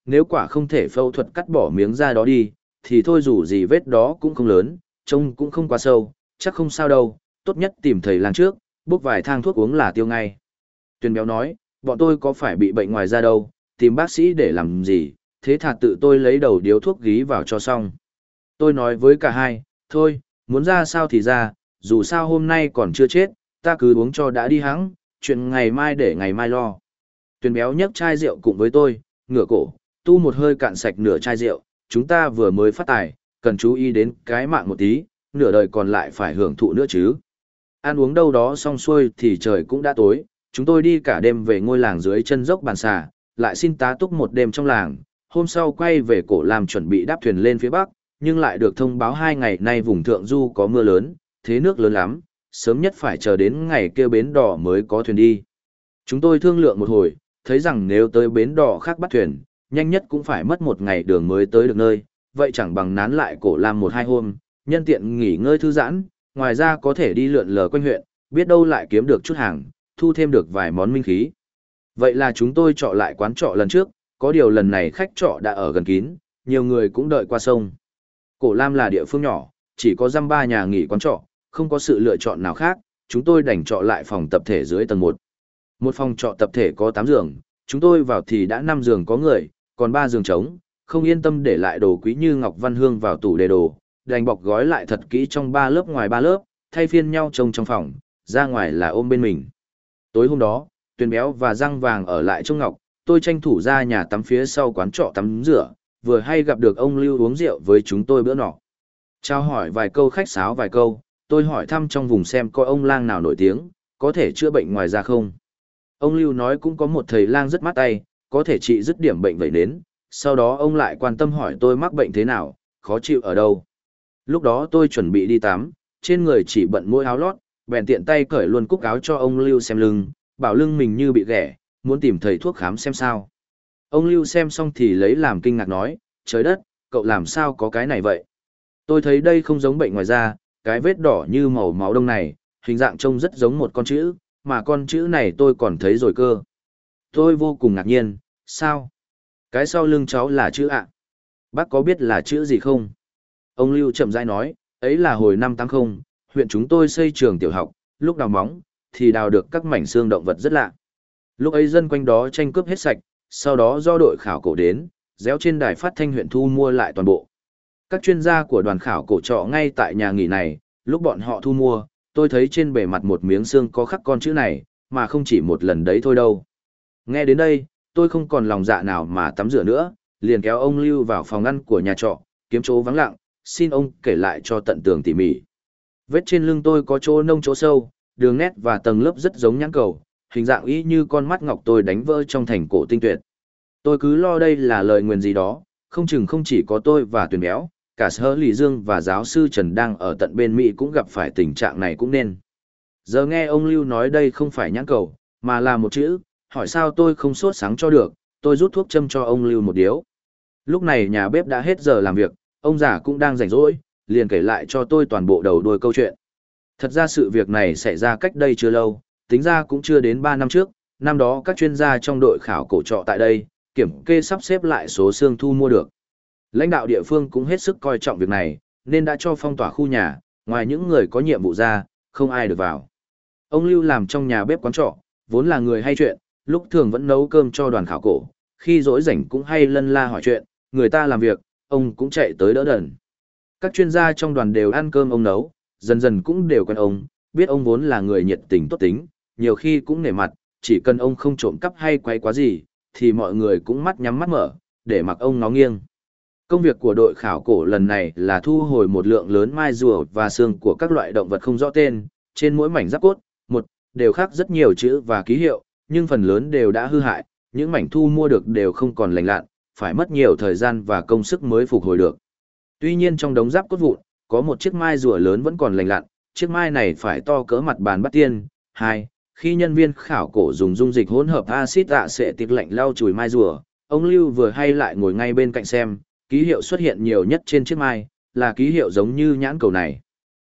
nếu quả không thể phẫu thuật cắt bỏ miếng da đó đi, thì thôi dù gì vết đó cũng không lớn, trông cũng không quá sâu, chắc không sao đâu, tốt nhất tìm thầy lang trước, bốc vài thang thuốc uống là tiêu ngay. Tuyền béo nói, bọn tôi có phải bị bệnh ngoài da đâu, tìm bác sĩ để làm gì, thế thà tự tôi lấy đầu điếu thuốc gí vào cho xong. Tôi nói với cả hai, thôi, muốn ra sao thì ra, dù sao hôm nay còn chưa chết, ta cứ uống cho đã đi hẵng, chuyện ngày mai để ngày mai lo. Tuyền béo nhấc chai rượu cùng với tôi, ngửa cổ, tu một hơi cạn sạch nửa chai rượu, chúng ta vừa mới phát tài, cần chú ý đến cái mạng một tí, nửa đời còn lại phải hưởng thụ nữa chứ. Ăn uống đâu đó xong xuôi thì trời cũng đã tối, chúng tôi đi cả đêm về ngôi làng dưới chân dốc Bàn Xà, lại xin tá túc một đêm trong làng, hôm sau quay về Cổ Lam chuẩn bị đáp thuyền lên phía bắc, nhưng lại được thông báo 2 ngày nay vùng thượng du có mưa lớn, thế nước lớn lắm, sớm nhất phải chờ đến ngày kia bến đỏ mới có thuyền đi. Chúng tôi thương lượng một hồi, thấy rằng nếu tới bến đỏ khác bắt thuyền, nhanh nhất cũng phải mất 1 ngày đường mới tới được nơi, vậy chẳng bằng nán lại Cổ Lam 1-2 hôm, nhân tiện nghỉ ngơi thư giãn, ngoài ra có thể đi lượn lờ quanh huyện, biết đâu lại kiếm được chút hàng, thu thêm được vài món minh khí. Vậy là chúng tôi chọn lại quán trọ lần trước, có điều lần này khách trọ đã ở gần kín, nhiều người cũng đợi qua sông. Cổ Lam là địa phương nhỏ, chỉ có dăm ba nhà nghỉ quán trọ, không có sự lựa chọn nào khác, chúng tôi đành trọ lại phòng tập thể dưới tầng 1. Một phòng trọ tập thể có 8 giường, chúng tôi vào thì đã 5 giường có người, còn 3 giường trống, không yên tâm để lại đồ quý như ngọc văn hương vào tủ để đồ, đành bọc gói lại thật kỹ trong 3 lớp ngoài 3 lớp, thay phiên nhau trông trong phòng, ra ngoài là ôm bên mình. Tối hôm đó, Tuyền béo và Răng Vàng ở lại trong ngọc, tôi tranh thủ ra nhà tắm phía sau quán trọ tắm rửa, vừa hay gặp được ông Lưu uống rượu với chúng tôi bữa nọ. Trao hỏi vài câu khách sáo vài câu, tôi hỏi thăm trong vùng xem có ông lang nào nổi tiếng, có thể chữa bệnh ngoài da không. Ông Lưu nói cũng có một thầy lang rất mát tay, có thể trị dứt điểm bệnh vẩy nến, sau đó ông lại quan tâm hỏi tôi mắc bệnh thế nào, khó chịu ở đâu. Lúc đó tôi chuẩn bị đi tắm, trên người chỉ bận mỗi áo lót, bèn tiện tay cởi luôn cúc áo cho ông Lưu xem lưng, bảo lưng mình như bị ghẻ, muốn tìm thầy thuốc khám xem sao. Ông Lưu xem xong thì lấy làm kinh ngạc nói, trời đất, cậu làm sao có cái này vậy? Tôi thấy đây không giống bệnh ngoài da, cái vết đỏ như màu máu đông này, hình dạng trông rất giống một con chữ, mà con chữ này tôi còn thấy rồi cơ. Tôi vô cùng ngạc nhiên, sao? Cái sau lưng cháu là chữ ạ. Bác có biết là chữ gì không? Ông Lưu chậm rãi nói, ấy là hồi năm 80, huyện chúng tôi xây trường tiểu học, lúc đào móng, thì đào được các mảnh xương động vật rất lạ. Lúc ấy dân quanh đó tranh cướp hết sạch, sau đó do đội khảo cổ đến, réo trên đài phát thanh huyện thu mua lại toàn bộ. Các chuyên gia của đoàn khảo cổ trọ ngay tại nhà nghỉ này, lúc bọn họ thu mua, tôi thấy trên bề mặt một miếng xương có khắc con chữ này, mà không chỉ một lần đấy thôi đâu. Nghe đến đây, tôi không còn lòng dạ nào mà tắm rửa nữa, liền kéo ông Lưu vào phòng ăn của nhà trọ, kiếm chỗ vắng lặng, xin ông kể lại cho tận tường tỉ mỉ. Vết trên lưng tôi có chỗ nông chỗ sâu, đường nét và tầng lớp rất giống nhãn cầu, hình dạng y như con mắt ngọc tôi đánh vỡ trong thành cổ tinh tuyệt. Tôi cứ lo đây là lời nguyền gì đó, không chừng không chỉ có tôi và Tuyền béo, cả Sở Lì Dương và giáo sư Trần đang ở tận bên Mỹ cũng gặp phải tình trạng này cũng nên. Giờ nghe ông Lưu nói đây không phải nhãn cầu, mà là một chữ, hỏi sao tôi không sốt sáng cho được, tôi rút thuốc châm cho ông Lưu một điếu. Lúc này nhà bếp đã hết giờ làm việc, ông già cũng đang rảnh rỗi, liền kể lại cho tôi toàn bộ đầu đuôi câu chuyện. Thật ra sự việc này xảy ra cách đây chưa lâu, tính ra cũng chưa đến 3 năm trước, năm đó các chuyên gia trong đội khảo cổ trọ tại đây, kiểm kê sắp xếp lại số xương thu mua được. Lãnh đạo địa phương cũng hết sức coi trọng việc này, nên đã cho phong tỏa khu nhà, ngoài những người có nhiệm vụ ra, không ai được vào. Ông Lưu làm trong nhà bếp quán trọ, vốn là người hay chuyện, lúc thường vẫn nấu cơm cho đoàn khảo cổ, khi rỗi rảnh cũng hay lân la hỏi chuyện, người ta làm việc, ông cũng chạy tới đỡ đần. Các chuyên gia trong đoàn đều ăn cơm ông nấu, dần dần cũng đều quen ông, biết ông vốn là người nhiệt tình tốt tính, nhiều khi cũng nể mặt, chỉ cần ông không trộm cắp hay quay quá gì, thì mọi người cũng mắt nhắm mắt mở, để mặc ông ngó nghiêng. Công việc của đội khảo cổ lần này là thu hồi một lượng lớn mai rùa và xương của các loại động vật không rõ tên, trên mỗi mảnh giáp cốt, đều khắc rất nhiều chữ và ký hiệu, nhưng phần lớn đều đã hư hại, những mảnh thu mua được đều không còn lành lặn, phải mất nhiều thời gian và công sức mới phục hồi được. Tuy nhiên trong đống giáp cốt vụn, có một chiếc mai rùa lớn vẫn còn lành lặn, chiếc mai này phải to cỡ mặt bàn bát tiên. Khi nhân viên khảo cổ dùng dung dịch hỗn hợp axit dạ sẽ tiệc lạnh lau chùi mai rùa, ông Lưu vừa hay lại ngồi ngay bên cạnh xem, ký hiệu xuất hiện nhiều nhất trên chiếc mai, là ký hiệu giống như nhãn cầu này.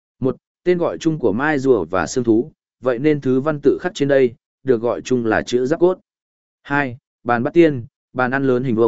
Tên gọi chung của mai rùa và xương thú, vậy nên thứ văn tự khắc trên đây, được gọi chung là chữ giáp cốt. Bàn bát tiên, bàn ăn lớn hình vuông,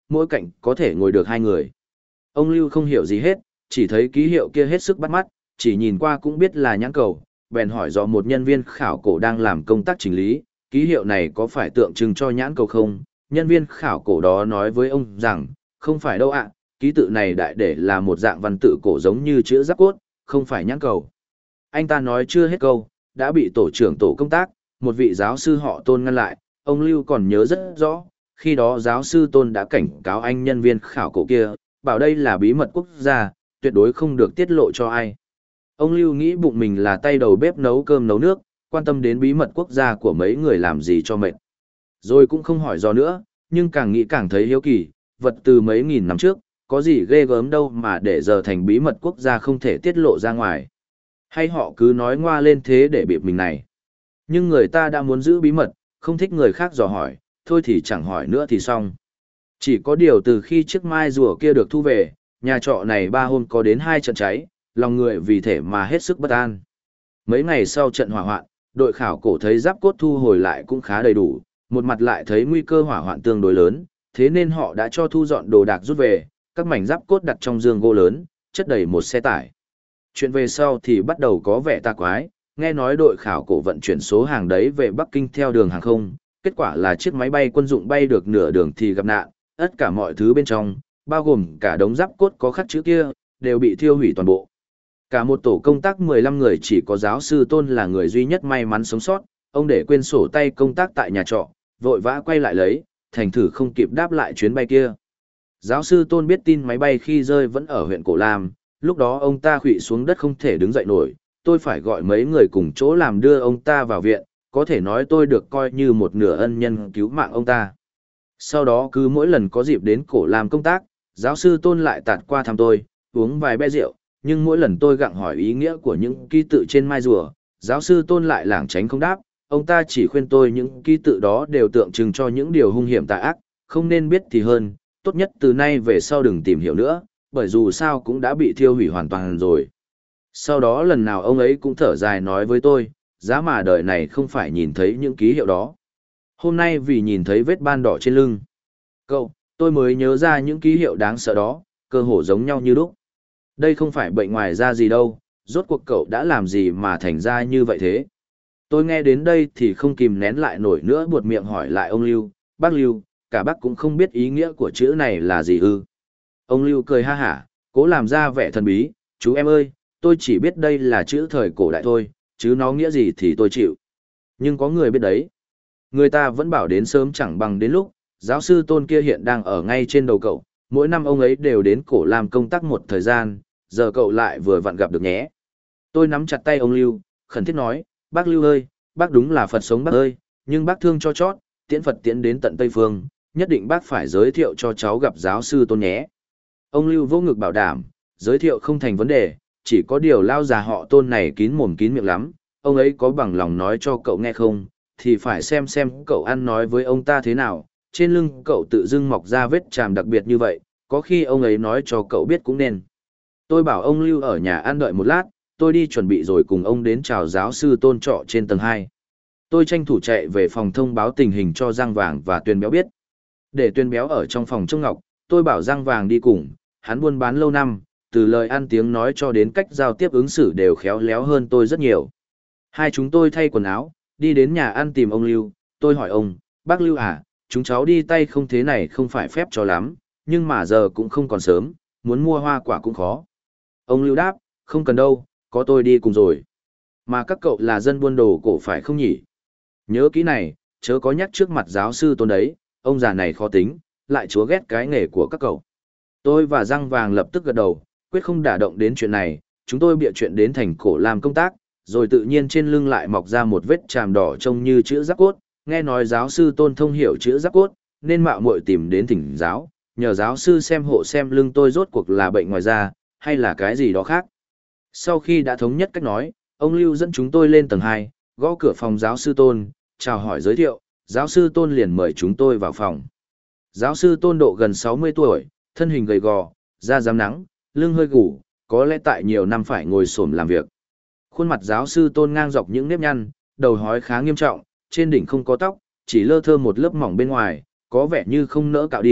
mỗi cạnh có thể ngồi được 2 người. Ông Lưu không hiểu gì hết, chỉ thấy ký hiệu kia hết sức bắt mắt, chỉ nhìn qua cũng biết là nhãn cầu, bèn hỏi do một nhân viên khảo cổ đang làm công tác chỉnh lý, ký hiệu này có phải tượng trưng cho nhãn cầu không? Nhân viên khảo cổ đó nói với ông rằng, không phải đâu ạ, ký tự này đại để là một dạng văn tự cổ giống như chữ giáp cốt, không phải nhãn cầu. Anh ta nói chưa hết câu, đã bị tổ trưởng tổ công tác, một vị giáo sư họ Tôn ngăn lại, ông Lưu còn nhớ rất rõ, khi đó giáo sư Tôn đã cảnh cáo anh nhân viên khảo cổ kia, bảo đây là bí mật quốc gia, tuyệt đối không được tiết lộ cho ai. Ông Lưu nghĩ bụng mình là tay đầu bếp nấu cơm nấu nước, quan tâm đến bí mật quốc gia của mấy người làm gì cho mệt. Rồi cũng không hỏi do nữa, nhưng càng nghĩ càng thấy hiếu kỳ, vật từ mấy nghìn năm trước, có gì ghê gớm đâu mà để giờ thành bí mật quốc gia không thể tiết lộ ra ngoài. Hay họ cứ nói ngoa lên thế để bịp mình này. Nhưng người ta đã muốn giữ bí mật, không thích người khác dò hỏi, thôi thì chẳng hỏi nữa thì xong. Chỉ có điều từ khi chiếc mai rùa kia được thu về, nhà trọ này 3 hôm có đến 2 trận cháy, lòng người vì thế mà hết sức bất an. Mấy ngày sau trận hỏa hoạn, đội khảo cổ thấy giáp cốt thu hồi lại cũng khá đầy đủ, một mặt lại thấy nguy cơ hỏa hoạn tương đối lớn, thế nên họ đã cho thu dọn đồ đạc rút về, các mảnh giáp cốt đặt trong giường gỗ lớn, chất đầy một xe tải. Chuyện về sau thì bắt đầu có vẻ tà quái, nghe nói đội khảo cổ vận chuyển số hàng đấy về Bắc Kinh theo đường hàng không, kết quả là chiếc máy bay quân dụng bay được nửa đường thì gặp nạn, tất cả mọi thứ bên trong, bao gồm cả đống giáp cốt có khắc chữ kia, đều bị thiêu hủy toàn bộ. Cả một tổ công tác 15 người chỉ có giáo sư Tôn là người duy nhất may mắn sống sót, ông để quên sổ tay công tác tại nhà trọ, vội vã quay lại lấy, thành thử không kịp đáp lại chuyến bay kia. Giáo sư Tôn biết tin máy bay khi rơi vẫn ở huyện Cổ Lam, lúc đó ông ta khuỵu xuống đất không thể đứng dậy nổi, tôi phải gọi mấy người cùng chỗ làm đưa ông ta vào viện, có thể nói tôi được coi như một nửa ân nhân cứu mạng ông ta. Sau đó cứ mỗi lần có dịp đến Cổ Lam công tác, giáo sư Tôn lại tạt qua thăm tôi, uống vài bê rượu, nhưng mỗi lần tôi gặng hỏi ý nghĩa của những ký tự trên mai rùa, giáo sư Tôn lại lảng tránh không đáp, ông ta chỉ khuyên tôi những ký tự đó đều tượng trưng cho những điều hung hiểm tà ác, không nên biết thì hơn, tốt nhất từ nay về sau đừng tìm hiểu nữa, bởi dù sao cũng đã bị thiêu hủy hoàn toàn rồi. Sau đó lần nào ông ấy cũng thở dài nói với tôi, giá mà đời này không phải nhìn thấy những ký hiệu đó. Hôm nay vì nhìn thấy vết ban đỏ trên lưng. Cậu, tôi mới nhớ ra những ký hiệu đáng sợ đó, cơ hồ giống nhau như lúc. Đây không phải bệnh ngoài da gì đâu, rốt cuộc cậu đã làm gì mà thành ra như vậy thế? Tôi nghe đến đây thì không kìm nén lại nổi nữa buột miệng hỏi lại ông Lưu, bác Lưu, cả bác cũng không biết ý nghĩa của chữ này là gì ư. Ông Lưu cười ha hả, cố làm ra vẻ thần bí, chú em ơi, tôi chỉ biết đây là chữ thời cổ đại thôi, chứ nó nghĩa gì thì tôi chịu. Nhưng có người biết đấy. Người ta vẫn bảo đến sớm chẳng bằng đến lúc, giáo sư Tôn kia hiện đang ở ngay trên đầu cậu, mỗi năm ông ấy đều đến Cổ Lam công tác một thời gian, giờ cậu lại vừa vặn gặp được nhé. Tôi nắm chặt tay ông Lưu, khẩn thiết nói, bác Lưu ơi, bác đúng là Phật sống bác ơi, nhưng bác thương cho chót, tiễn Phật tiễn đến tận Tây Phương, nhất định bác phải giới thiệu cho cháu gặp giáo sư Tôn nhé. Ông Lưu vô ngực bảo đảm, giới thiệu không thành vấn đề, chỉ có điều lao già họ Tôn này kín mồm kín miệng lắm, ông ấy có bằng lòng nói cho cậu nghe không, thì phải xem cậu ăn nói với ông ta thế nào, trên lưng cậu tự dưng mọc ra vết chàm đặc biệt như vậy, có khi ông ấy nói cho cậu biết cũng nên. Tôi bảo ông Lưu ở nhà ăn đợi một lát, tôi đi chuẩn bị rồi cùng ông đến chào giáo sư Tôn trọ trên tầng 2. Tôi tranh thủ chạy về phòng thông báo tình hình cho Giang Vàng và Tuyền Béo biết. Để Tuyền Béo ở trong phòng trông ngọc, tôi bảo Giang Vàng đi cùng, hắn buôn bán lâu năm, từ lời ăn tiếng nói cho đến cách giao tiếp ứng xử đều khéo léo hơn tôi rất nhiều. Hai chúng tôi thay quần áo, đi đến nhà ăn tìm ông Lưu, tôi hỏi ông, bác Lưu à, chúng cháu đi tay không thế này không phải phép cho lắm, nhưng mà giờ cũng không còn sớm, muốn mua hoa quả cũng khó. Ông Lưu đáp, không cần đâu, có tôi đi cùng rồi. Mà các cậu là dân buôn đồ cổ phải không nhỉ? Nhớ kỹ này, chớ có nhắc trước mặt giáo sư Tôn đấy, ông già này khó tính, lại chúa ghét cái nghề của các cậu. Tôi và Giang Vàng lập tức gật đầu, quyết không đả động đến chuyện này, chúng tôi bịa chuyện đến thành Cổ làm công tác, rồi tự nhiên trên lưng lại mọc ra một vết chàm đỏ trông như chữ giáp cốt, nghe nói giáo sư Tôn thông hiểu chữ giáp cốt, nên mạo muội tìm đến thỉnh giáo, nhờ giáo sư xem hộ xem lưng tôi rốt cuộc là bệnh ngoài da, hay là cái gì đó khác. Sau khi đã thống nhất cách nói, ông Lưu dẫn chúng tôi lên tầng 2, gõ cửa phòng giáo sư Tôn, chào hỏi giới thiệu, giáo sư Tôn liền mời chúng tôi vào phòng. Giáo sư Tôn độ gần 60 tuổi, thân hình gầy gò, da rám nắng, lưng hơi gù, có lẽ tại nhiều năm phải ngồi xổm làm việc. Khuôn mặt giáo sư Tôn ngang dọc những nếp nhăn, đầu hói khá nghiêm trọng, trên đỉnh không có tóc, chỉ lơ thơ một lớp mỏng bên ngoài, có vẻ như không nỡ cạo đi,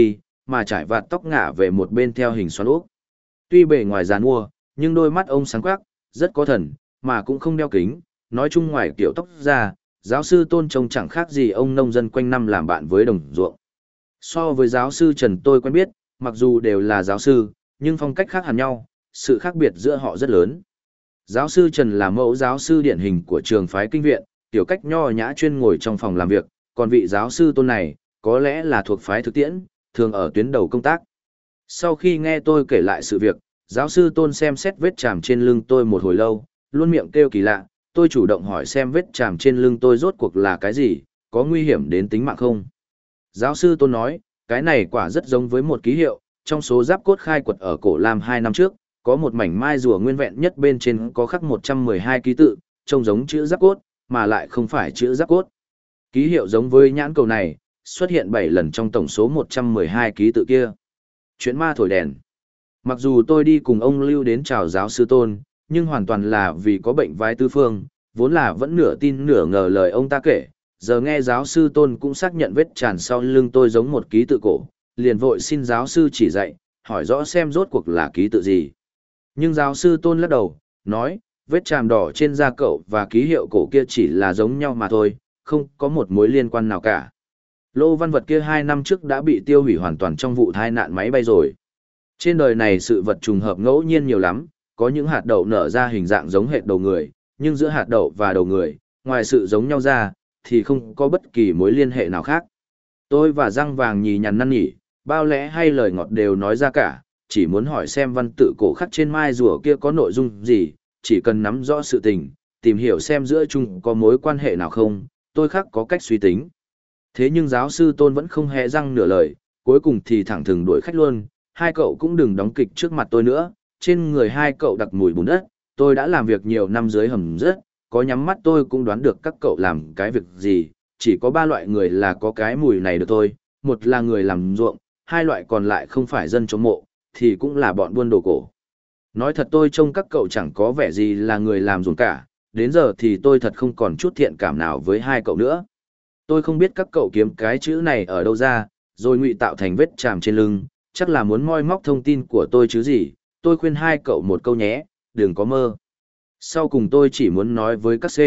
mà trải vạt tóc ngả về một bên theo hình xoắn ốc. Tuy bề ngoài giàn mua, nhưng đôi mắt ông sáng quắc, rất có thần, mà cũng không đeo kính, nói chung ngoài kiểu tóc ra, giáo sư Tôn trông chẳng khác gì ông nông dân quanh năm làm bạn với đồng ruộng. So với giáo sư Trần tôi quen biết, mặc dù đều là giáo sư, nhưng phong cách khác hẳn nhau, sự khác biệt giữa họ rất lớn. Giáo sư Trần là mẫu giáo sư điển hình của trường phái kinh viện, tiểu cách nho nhã chuyên ngồi trong phòng làm việc, còn vị giáo sư Tôn này, có lẽ là thuộc phái thực tiễn, thường ở tuyến đầu công tác. Sau khi nghe tôi kể lại sự việc, giáo sư Tôn xem xét vết chàm trên lưng tôi một hồi lâu, luôn miệng kêu kỳ lạ, tôi chủ động hỏi xem vết chàm trên lưng tôi rốt cuộc là cái gì, có nguy hiểm đến tính mạng không. Giáo sư Tôn nói, cái này quả rất giống với một ký hiệu, trong số giáp cốt khai quật ở Cổ Lam 2 năm trước, có một mảnh mai rùa nguyên vẹn nhất bên trên có khắc 112 ký tự, trông giống chữ giáp cốt, mà lại không phải chữ giáp cốt. Ký hiệu giống với nhãn cầu này, xuất hiện 7 lần trong tổng số 112 ký tự kia. Chuyện ma thổi đèn. Mặc dù tôi đi cùng ông Lưu đến chào giáo sư Tôn, nhưng hoàn toàn là vì có bệnh vai tứ phương, vốn là vẫn nửa tin nửa ngờ lời ông ta kể. Giờ nghe giáo sư Tôn cũng xác nhận vết tràn sau lưng tôi giống một ký tự cổ, liền vội xin giáo sư chỉ dạy, hỏi rõ xem rốt cuộc là ký tự gì. Nhưng giáo sư Tôn lắc đầu, nói, vết tràm đỏ trên da cậu và ký hiệu cổ kia chỉ là giống nhau mà thôi, không có một mối liên quan nào cả. Lô văn vật kia 2 năm trước đã bị tiêu hủy hoàn toàn trong vụ tai nạn máy bay rồi. Trên đời này sự vật trùng hợp ngẫu nhiên nhiều lắm, có những hạt đậu nở ra hình dạng giống hệt đầu người, nhưng giữa hạt đậu và đầu người, ngoài sự giống nhau ra, thì không có bất kỳ mối liên hệ nào khác. Tôi và Răng Vàng nhì nhằn năn nỉ, bao lẽ hay lời ngọt đều nói ra cả, chỉ muốn hỏi xem văn tự cổ khắc trên mai rùa kia có nội dung gì, chỉ cần nắm rõ sự tình, tìm hiểu xem giữa chúng có mối quan hệ nào không, tôi khắc có cách suy tính. Thế nhưng giáo sư Tôn vẫn không hé răng nửa lời, cuối cùng thì thẳng thừng đuổi khách luôn, hai cậu cũng đừng đóng kịch trước mặt tôi nữa, trên người hai cậu đặc mùi bùn đất, tôi đã làm việc nhiều năm dưới hầm rớt, có nhắm mắt tôi cũng đoán được các cậu làm cái việc gì, chỉ có 3 loại người là có cái mùi này được thôi, một là người làm ruộng, 2 loại còn lại không phải dân chống mộ, thì cũng là bọn buôn đồ cổ. Nói thật tôi trông các cậu chẳng có vẻ gì là người làm ruộng cả, đến giờ thì tôi thật không còn chút thiện cảm nào với hai cậu nữa. Tôi không biết các cậu kiếm cái chữ này ở đâu ra, rồi ngụy tạo thành vết chàm trên lưng, chắc là muốn moi móc thông tin của tôi chứ gì, tôi khuyên hai cậu một câu nhé, đừng có mơ. Sau cùng tôi chỉ muốn nói với các C.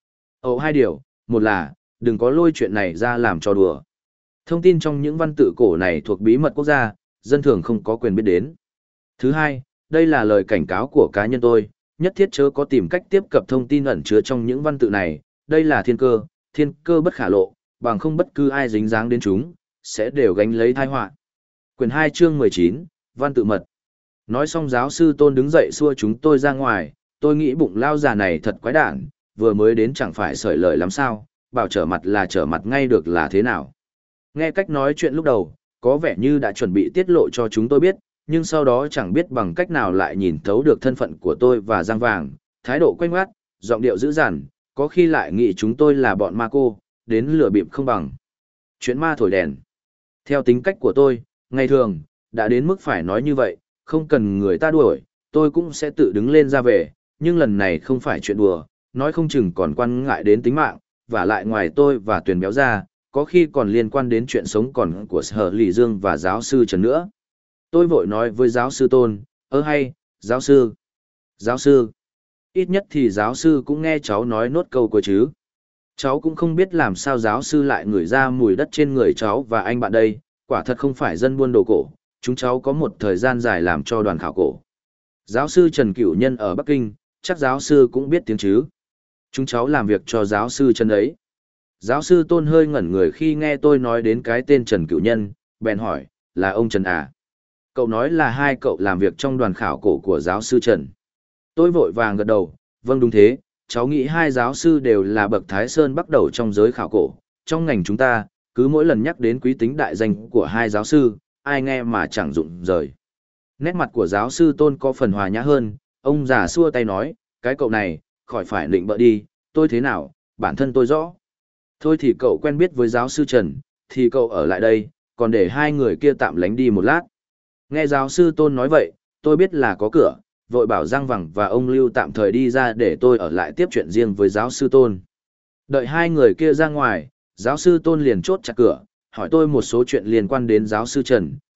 Hai điều, một là, đừng có lôi chuyện này ra làm trò đùa. Thông tin trong những văn tự cổ này thuộc bí mật quốc gia, dân thường không có quyền biết đến. Thứ hai, đây là lời cảnh cáo của cá nhân tôi, nhất thiết chớ có tìm cách tiếp cận thông tin ẩn chứa trong những văn tự này, đây là thiên cơ bất khả lộ, bằng không bất cứ ai dính dáng đến chúng, sẽ đều gánh lấy tai họa. Quyển 2 chương 19, văn tự mật. Nói xong giáo sư Tôn đứng dậy xua chúng tôi ra ngoài, tôi nghĩ bụng lao già này thật quái đản, vừa mới đến chẳng phải sởi lời lắm sao, bảo trở mặt là trở mặt ngay được là thế nào. Nghe cách nói chuyện lúc đầu, có vẻ như đã chuẩn bị tiết lộ cho chúng tôi biết, nhưng sau đó chẳng biết bằng cách nào lại nhìn thấu được thân phận của tôi và Giang Vàng, thái độ quanh quát, giọng điệu dữ dằn, có khi lại nghĩ chúng tôi là bọn ma cô, đến lừa bịp không bằng. Chuyện ma thổi đèn. Theo tính cách của tôi, ngày thường, đã đến mức phải nói như vậy, không cần người ta đuổi, tôi cũng sẽ tự đứng lên ra về, nhưng lần này không phải chuyện đùa, nói không chừng còn quan ngại đến tính mạng, và lại ngoài tôi và Tuyền Béo ra, có khi còn liên quan đến chuyện sống còn của Sở Lì Dương và giáo sư Trần nữa. Tôi vội nói với giáo sư Tôn, hay, giáo sư, ít nhất thì giáo sư cũng nghe cháu nói nốt câu cuối chứ. Cháu cũng không biết làm sao giáo sư lại ngửi ra mùi đất trên người cháu và anh bạn đây, quả thật không phải dân buôn đồ cổ, chúng cháu có một thời gian dài làm cho đoàn khảo cổ. Giáo sư Trần Cửu Nhân ở Bắc Kinh, chắc giáo sư cũng biết tiếng chứ. Chúng cháu làm việc cho giáo sư Trần ấy. Giáo sư Tôn hơi ngẩn người khi nghe tôi nói đến cái tên Trần Cửu Nhân, bèn hỏi, là ông Trần à? Cậu nói là hai cậu làm việc trong đoàn khảo cổ của giáo sư Trần. Tôi vội vàng gật đầu, vâng đúng thế, cháu nghĩ hai giáo sư đều là bậc Thái Sơn bắt đầu trong giới khảo cổ. Trong ngành chúng ta, cứ mỗi lần nhắc đến quý tính đại danh của hai giáo sư, ai nghe mà chẳng rụng rời. Nét mặt của giáo sư Tôn có phần hòa nhã hơn, ông già xua tay nói, cái cậu này, khỏi phải định bợ đi, tôi thế nào, bản thân tôi rõ. Thôi thì cậu quen biết với giáo sư Trần, thì cậu ở lại đây, còn để hai người kia tạm lánh đi một lát. Nghe giáo sư Tôn nói vậy, tôi biết là có cửa, vội bảo Giang Vằng và ông Lưu tạm thời đi ra để tôi ở lại tiếp chuyện riêng với giáo sư Tôn. Đợi hai người kia ra ngoài, giáo sư Tôn liền chốt chặt cửa, hỏi tôi một số chuyện liên quan đến giáo sư Trần,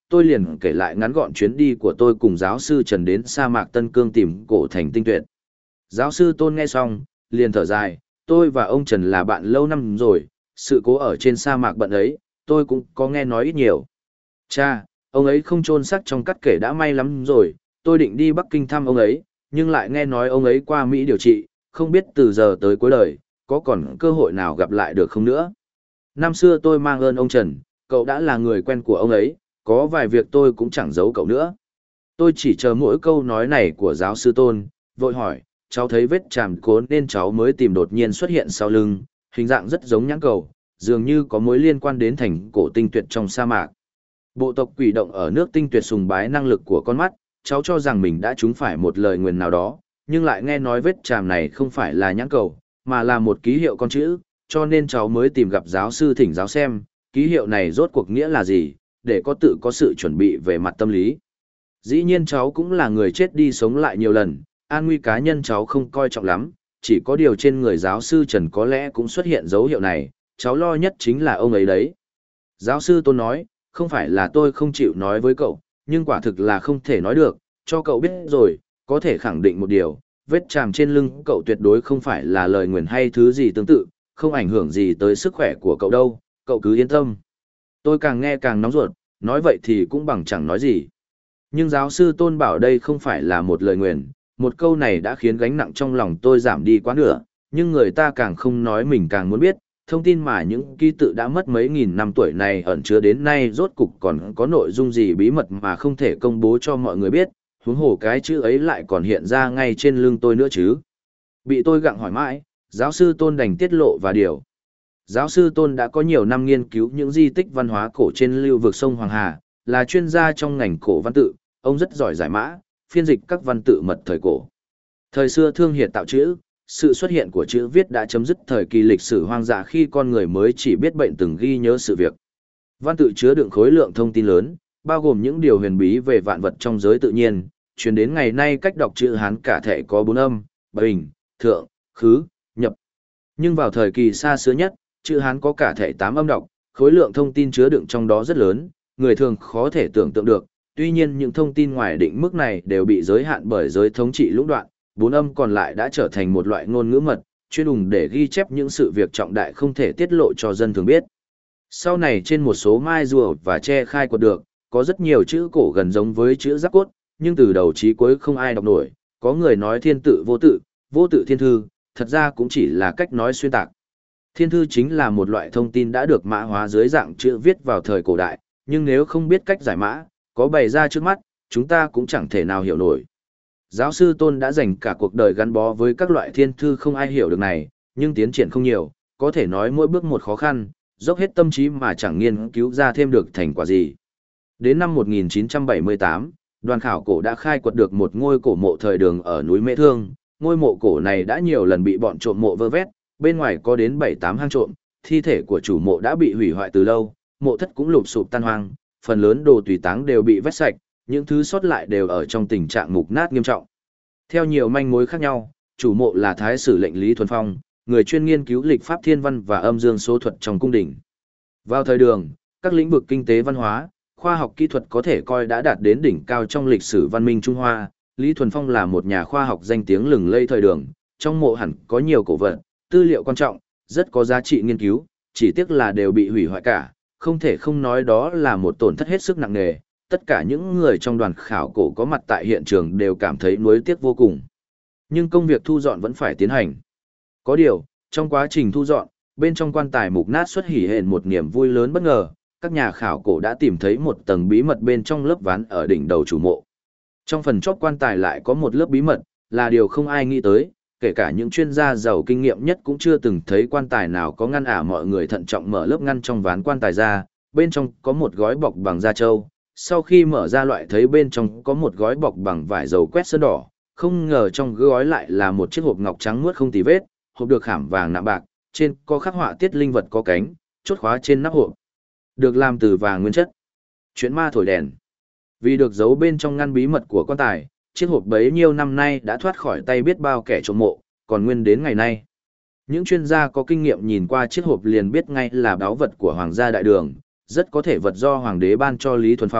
tôi liền kể lại ngắn gọn chuyến đi của tôi cùng giáo sư Trần đến sa mạc Tân Cương tìm cổ thành tinh tuyệt. Giáo sư Tôn nghe xong, liền thở dài, tôi và ông Trần là bạn lâu năm rồi, sự cố ở trên sa mạc bận ấy, tôi cũng có nghe nói ít nhiều. Cha, ông ấy không chôn xác trong cát kể đã may lắm rồi, tôi định đi Bắc Kinh thăm ông ấy, nhưng lại nghe nói ông ấy qua Mỹ điều trị, không biết từ giờ tới cuối đời, có còn cơ hội nào gặp lại được không nữa. Năm xưa tôi mang ơn ông Trần, cậu đã là người quen của ông ấy, có vài việc tôi cũng chẳng giấu cậu nữa. Tôi chỉ chờ mỗi câu nói này của giáo sư Tôn, vội hỏi, cháu thấy vết chàm cố nên cháu mới tìm đột nhiên xuất hiện sau lưng, hình dạng rất giống nhãn cầu, dường như có mối liên quan đến thành cổ tinh tuyệt trong sa mạc. Bộ tộc quỷ động ở nước tinh tuyệt sùng bái năng lực của con mắt, cháu cho rằng mình đã trúng phải một lời nguyền nào đó, nhưng lại nghe nói vết chàm này không phải là nhãn cầu, mà là một ký hiệu con chữ, cho nên cháu mới tìm gặp giáo sư thỉnh giáo xem, ký hiệu này rốt cuộc nghĩa là gì, để có sự chuẩn bị về mặt tâm lý. Dĩ nhiên cháu cũng là người chết đi sống lại nhiều lần, an nguy cá nhân cháu không coi trọng lắm, chỉ có điều trên người giáo sư Trần có lẽ cũng xuất hiện dấu hiệu này, cháu lo nhất chính là ông ấy đấy. Giáo sư Tôn nói, không phải là tôi không chịu nói với cậu, nhưng quả thực là không thể nói được, cho cậu biết rồi, có thể khẳng định một điều, vết chàm trên lưng cậu tuyệt đối không phải là lời nguyền hay thứ gì tương tự, không ảnh hưởng gì tới sức khỏe của cậu đâu, cậu cứ yên tâm. Tôi càng nghe càng nóng ruột, nói vậy thì cũng bằng chẳng nói gì. Nhưng giáo sư Tôn bảo đây không phải là một lời nguyền, một câu này đã khiến gánh nặng trong lòng tôi giảm đi quá nửa, nhưng người ta càng không nói mình càng muốn biết, thông tin mà những ký tự đã mất mấy nghìn năm tuổi này ẩn chứa đến nay rốt cục còn có nội dung gì bí mật mà không thể công bố cho mọi người biết, huống hồ cái chữ ấy lại còn hiện ra ngay trên lưng tôi nữa chứ. Bị tôi gặng hỏi mãi, giáo sư Tôn đành tiết lộ và điều. Giáo sư Tôn đã có nhiều năm nghiên cứu những di tích văn hóa cổ trên lưu vực sông Hoàng Hà, là chuyên gia trong ngành cổ văn tự, ông rất giỏi giải mã, phiên dịch các văn tự mật thời cổ. Thời xưa thương hiệt tạo chữ, sự xuất hiện của chữ viết đã chấm dứt thời kỳ lịch sử hoang dã khi con người mới chỉ biết bệnh từng ghi nhớ sự việc. Văn tự chứa đựng khối lượng thông tin lớn, bao gồm những điều huyền bí về vạn vật trong giới tự nhiên, truyền đến ngày nay cách đọc chữ Hán cả thể có 4 âm, bình, thượng, khứ, nhập. Nhưng vào thời kỳ xa xưa nhất, chữ Hán có cả thể 8 âm đọc, khối lượng thông tin chứa đựng trong đó rất lớn, người thường khó thể tưởng tượng được. Tuy nhiên những thông tin ngoài định mức này đều bị giới hạn bởi giới thống trị lũng đoạn, 4 âm còn lại đã trở thành một loại ngôn ngữ mật, chuyên dùng để ghi chép những sự việc trọng đại không thể tiết lộ cho dân thường biết. Sau này trên một số mai rùa và tre khai quật được, có rất nhiều chữ cổ gần giống với chữ Giáp Cốt, nhưng từ đầu chí cuối không ai đọc nổi, có người nói thiên tự, vô tự thiên thư, thật ra cũng chỉ là cách nói xuyên tạc. Thiên thư chính là một loại thông tin đã được mã hóa dưới dạng chữ viết vào thời cổ đại, nhưng nếu không biết cách giải mã, có bày ra trước mắt, chúng ta cũng chẳng thể nào hiểu nổi. Giáo sư Tôn đã dành cả cuộc đời gắn bó với các loại thiên thư không ai hiểu được này, nhưng tiến triển không nhiều, có thể nói mỗi bước một khó khăn, dốc hết tâm trí mà chẳng nghiên cứu ra thêm được thành quả gì. Đến năm 1978, đoàn khảo cổ đã khai quật được một ngôi cổ mộ thời Đường ở núi Mễ Thương. Ngôi mộ cổ này đã nhiều lần bị bọn trộm mộ vơ vét, bên ngoài có đến 7-8 hang trộm, thi thể của chủ mộ đã bị hủy hoại từ lâu, mộ thất cũng lụp sụp tan hoang, phần lớn đồ tùy táng đều bị vét sạch, những thứ sót lại đều ở trong tình trạng mục nát nghiêm trọng. Theo nhiều manh mối khác nhau, chủ mộ là Thái sử lệnh Lý Thuần Phong, người chuyên nghiên cứu lịch pháp thiên văn và âm dương số thuật trong cung đình. Vào thời Đường, các lĩnh vực kinh tế văn hóa, khoa học kỹ thuật có thể coi đã đạt đến đỉnh cao trong lịch sử văn minh Trung Hoa. Lý Thuần Phong là một nhà khoa học danh tiếng lừng lẫy thời Đường, trong mộ hẳn có nhiều cổ vật, tư liệu quan trọng, rất có giá trị nghiên cứu, chỉ tiếc là đều bị hủy hoại cả, không thể không nói đó là một tổn thất hết sức nặng nề. Tất cả những người trong đoàn khảo cổ có mặt tại hiện trường đều cảm thấy nuối tiếc vô cùng. Nhưng công việc thu dọn vẫn phải tiến hành. Có điều, trong quá trình thu dọn, bên trong quan tài mục nát xuất hỉ hển một niềm vui lớn bất ngờ, các nhà khảo cổ đã tìm thấy một tầng bí mật bên trong lớp ván ở đỉnh đầu chủ mộ. Trong phần chóp quan tài lại có một lớp bí mật, là điều không ai nghĩ tới, kể cả những chuyên gia giàu kinh nghiệm nhất cũng chưa từng thấy quan tài nào có ngăn mọi người thận trọng mở lớp ngăn trong ván quan tài ra, bên trong có một gói bọc bằng da trâu. Sau khi mở ra loại thấy bên trong có một gói bọc bằng vải dầu quét sơn đỏ, không ngờ trong gói lại là một chiếc hộp ngọc trắng muốt không tì vết, hộp được khảm vàng nạm bạc, trên có khắc họa tiết linh vật có cánh, chốt khóa trên nắp hộp. Được làm từ vàng nguyên chất. Chuyện ma thổi đèn. Vì được giấu bên trong ngăn bí mật của quan tài, chiếc hộp bấy nhiêu năm nay đã thoát khỏi tay biết bao kẻ trộm mộ, còn nguyên đến ngày nay. Những chuyên gia có kinh nghiệm nhìn qua chiếc hộp liền biết ngay là báu vật của Hoàng gia Đại Đường, rất có thể vật do Hoàng đế ban cho Lý Thuần Phong,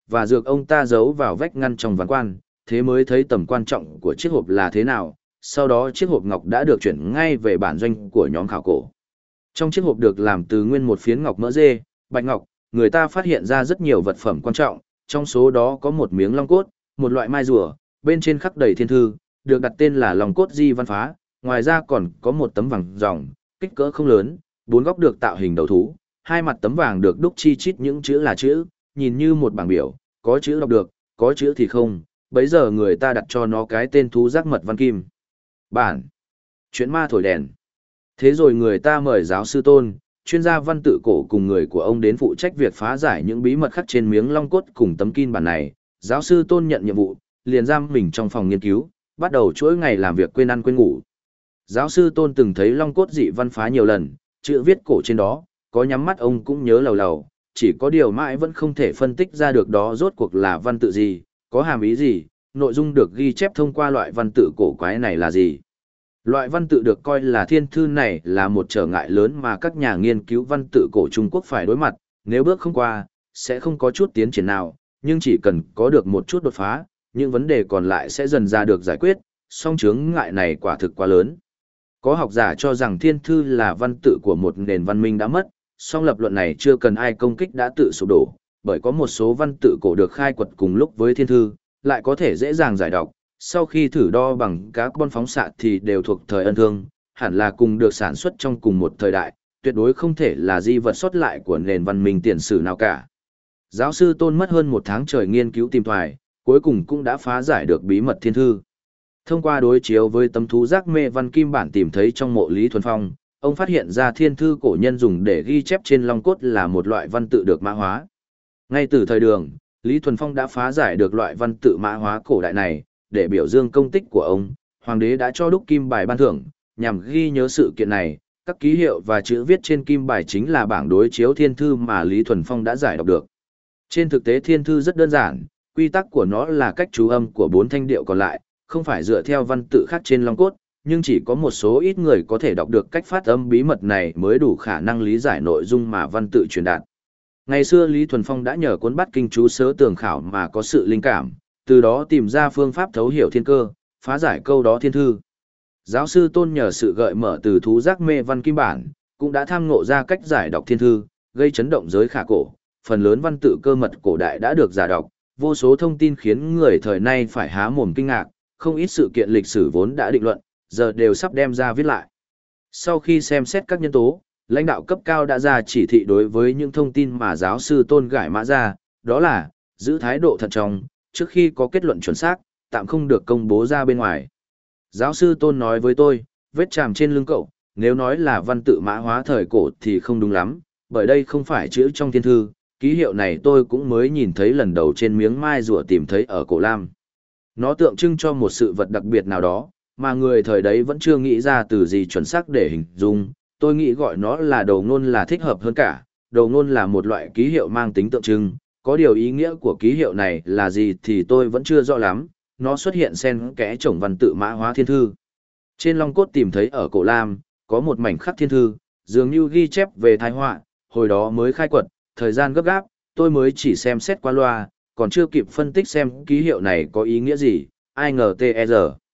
và dược ông ta giấu vào vách ngăn trong ván quan, thế mới thấy tầm quan trọng của chiếc hộp là thế nào. Sau đó chiếc hộp ngọc đã được chuyển ngay về bản doanh của nhóm khảo cổ. Trong chiếc hộp được làm từ nguyên một phiến ngọc mỡ dê, bạch ngọc, người ta phát hiện ra rất nhiều vật phẩm quan trọng, trong số đó có một miếng long cốt, một loại mai rùa, bên trên khắc đầy thiên thư, được đặt tên là long cốt di văn phá, ngoài ra còn có một tấm vàng ròng, kích cỡ không lớn, bốn góc được tạo hình đầu thú, hai mặt tấm vàng được đúc chi chít những chữ là chữ, nhìn như một bảng biểu, có chữ đọc được, có chữ thì không, bấy giờ người ta đặt cho nó cái tên thú giác mật văn kim. Bản chuyện ma thổi đèn. Thế rồi người ta mời giáo sư Tôn, chuyên gia văn tự cổ cùng người của ông đến phụ trách việc phá giải những bí mật khắc trên miếng long cốt cùng tấm kim bản này. Giáo sư Tôn nhận nhiệm vụ, liền giam mình trong phòng nghiên cứu, bắt đầu chuỗi ngày làm việc quên ăn quên ngủ. Giáo sư Tôn từng thấy long cốt dị văn phá nhiều lần, chữ viết cổ trên đó, có nhắm mắt ông cũng nhớ lầu lầu, chỉ có điều mãi vẫn không thể phân tích ra được đó rốt cuộc là văn tự gì, có hàm ý gì, nội dung được ghi chép thông qua loại văn tự cổ quái này là gì. Loại văn tự được coi là thiên thư này là một trở ngại lớn mà các nhà nghiên cứu văn tự cổ Trung Quốc phải đối mặt, nếu bước không qua, sẽ không có chút tiến triển nào, nhưng chỉ cần có được một chút đột phá, những vấn đề còn lại sẽ dần ra được giải quyết, song chướng ngại này quả thực quá lớn. Có học giả cho rằng thiên thư là văn tự của một nền văn minh đã mất, song lập luận này chưa cần ai công kích đã tự sụp đổ, bởi có một số văn tự cổ được khai quật cùng lúc với thiên thư, lại có thể dễ dàng giải đọc. Sau khi thử đo bằng carbon phóng xạ thì đều thuộc thời ân thương, hẳn là cùng được sản xuất trong cùng một thời đại, tuyệt đối không thể là di vật sót lại của nền văn minh tiền sử nào cả. Giáo sư Tôn mất hơn một tháng trời nghiên cứu tìm tòi, cuối cùng cũng đã phá giải được bí mật thiên thư. Thông qua đối chiếu với tấm thú giác mê văn kim bản tìm thấy trong mộ Lý Thuần Phong, ông phát hiện ra thiên thư cổ nhân dùng để ghi chép trên long cốt là một loại văn tự được mã hóa. Ngay từ thời Đường, Lý Thuần Phong đã phá giải được loại văn tự mã hóa cổ đại này, để biểu dương công tích của ông, hoàng đế đã cho đúc kim bài ban thưởng, nhằm ghi nhớ sự kiện này, các ký hiệu và chữ viết trên kim bài chính là bảng đối chiếu thiên thư mà Lý Thuần Phong đã giải đọc được. Trên thực tế thiên thư rất đơn giản, quy tắc của nó là cách chú âm của 4 thanh điệu còn lại, không phải dựa theo văn tự khác trên long cốt, nhưng chỉ có một số ít người có thể đọc được cách phát âm bí mật này mới đủ khả năng lý giải nội dung mà văn tự truyền đạt. Ngày xưa Lý Thuần Phong đã nhờ cuốn Bát Kinh chú sớ tường khảo mà có sự linh cảm, từ đó tìm ra phương pháp thấu hiểu thiên cơ, phá giải câu đó thiên thư. Giáo sư Tôn nhờ sự gợi mở từ thú giác mê văn kim bản, cũng đã tham ngộ ra cách giải đọc thiên thư, gây chấn động giới khả cổ. Phần lớn văn tự cơ mật cổ đại đã được giả đọc, vô số thông tin khiến người thời nay phải há mồm kinh ngạc, không ít sự kiện lịch sử vốn đã định luận, giờ đều sắp đem ra viết lại. Sau khi xem xét các nhân tố, lãnh đạo cấp cao đã ra chỉ thị đối với những thông tin mà giáo sư Tôn gải mã ra, đó là giữ thái độ thận trọng, trước khi có kết luận chuẩn xác, tạm không được công bố ra bên ngoài. Giáo sư Tôn nói với tôi, vết chàm trên lưng cậu, nếu nói là văn tự mã hóa thời cổ thì không đúng lắm, bởi đây không phải chữ trong thiên thư, ký hiệu này tôi cũng mới nhìn thấy lần đầu trên miếng mai rùa tìm thấy ở cổ lam. Nó tượng trưng cho một sự vật đặc biệt nào đó, mà người thời đấy vẫn chưa nghĩ ra từ gì chuẩn xác để hình dung, tôi nghĩ gọi nó là đầu ngôn là thích hợp hơn cả, đầu ngôn là một loại ký hiệu mang tính tượng trưng. Có điều ý nghĩa của ký hiệu này là gì thì tôi vẫn chưa rõ lắm, nó xuất hiện xen kẽ chồng văn tự mã hóa thiên thư. Trên long cốt tìm thấy ở cổ lam, có một mảnh khắc thiên thư, dường như ghi chép về thái họa, hồi đó mới khai quật, thời gian gấp gáp, tôi mới chỉ xem xét qua loa, còn chưa kịp phân tích xem ký hiệu này có ý nghĩa gì, ai ngờ TR.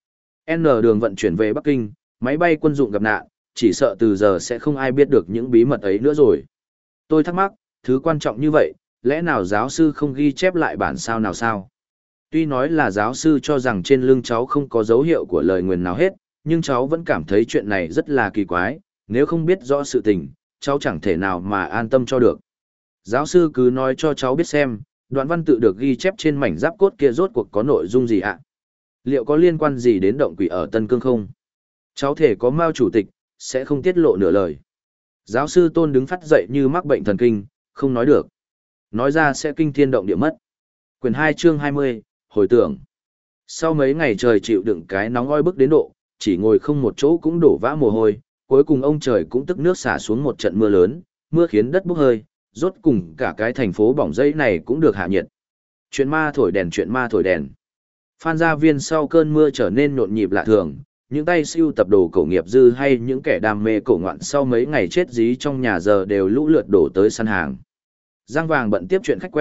N đường vận chuyển về Bắc Kinh, máy bay quân dụng gặp nạn, chỉ sợ từ giờ sẽ không ai biết được những bí mật ấy nữa rồi. Tôi thắc mắc, thứ quan trọng như vậy, lẽ nào giáo sư không ghi chép lại bản sao nào sao? Tuy nói là giáo sư cho rằng trên lưng cháu không có dấu hiệu của lời nguyền nào hết, nhưng cháu vẫn cảm thấy chuyện này rất là kỳ quái, nếu không biết rõ sự tình, cháu chẳng thể nào mà an tâm cho được. Giáo sư cứ nói cho cháu biết xem, đoạn văn tự được ghi chép trên mảnh giáp cốt kia rốt cuộc có nội dung gì ạ? Liệu có liên quan gì đến động quỷ ở Tân Cương không? Cháu thể có Mao chủ tịch, sẽ không tiết lộ nửa lời. Giáo sư Tôn đứng phát dậy như mắc bệnh thần kinh, không nói được. Nói ra sẽ kinh thiên động địa mất. Quyển 2 chương 20, hồi tưởng. Sau mấy ngày trời chịu đựng cái nóng oi bức đến độ, chỉ ngồi không một chỗ cũng đổ vã mồ hôi, cuối cùng ông trời cũng tức nước xả xuống một trận mưa lớn, mưa khiến đất bốc hơi, rốt cùng cả cái thành phố bỏng dây này cũng được hạ nhiệt. Chuyện ma thổi đèn, chuyện ma thổi đèn. Phan Gia Viên sau cơn mưa trở nên nhộn nhịp lạ thường, những tay sưu tập đồ cổ nghiệp dư hay những kẻ đam mê cổ ngoạn sau mấy ngày chết dí trong nhà giờ đều lũ lượt đổ tới săn hàng. Giang Vàng bận tiếp chuyện khách quen,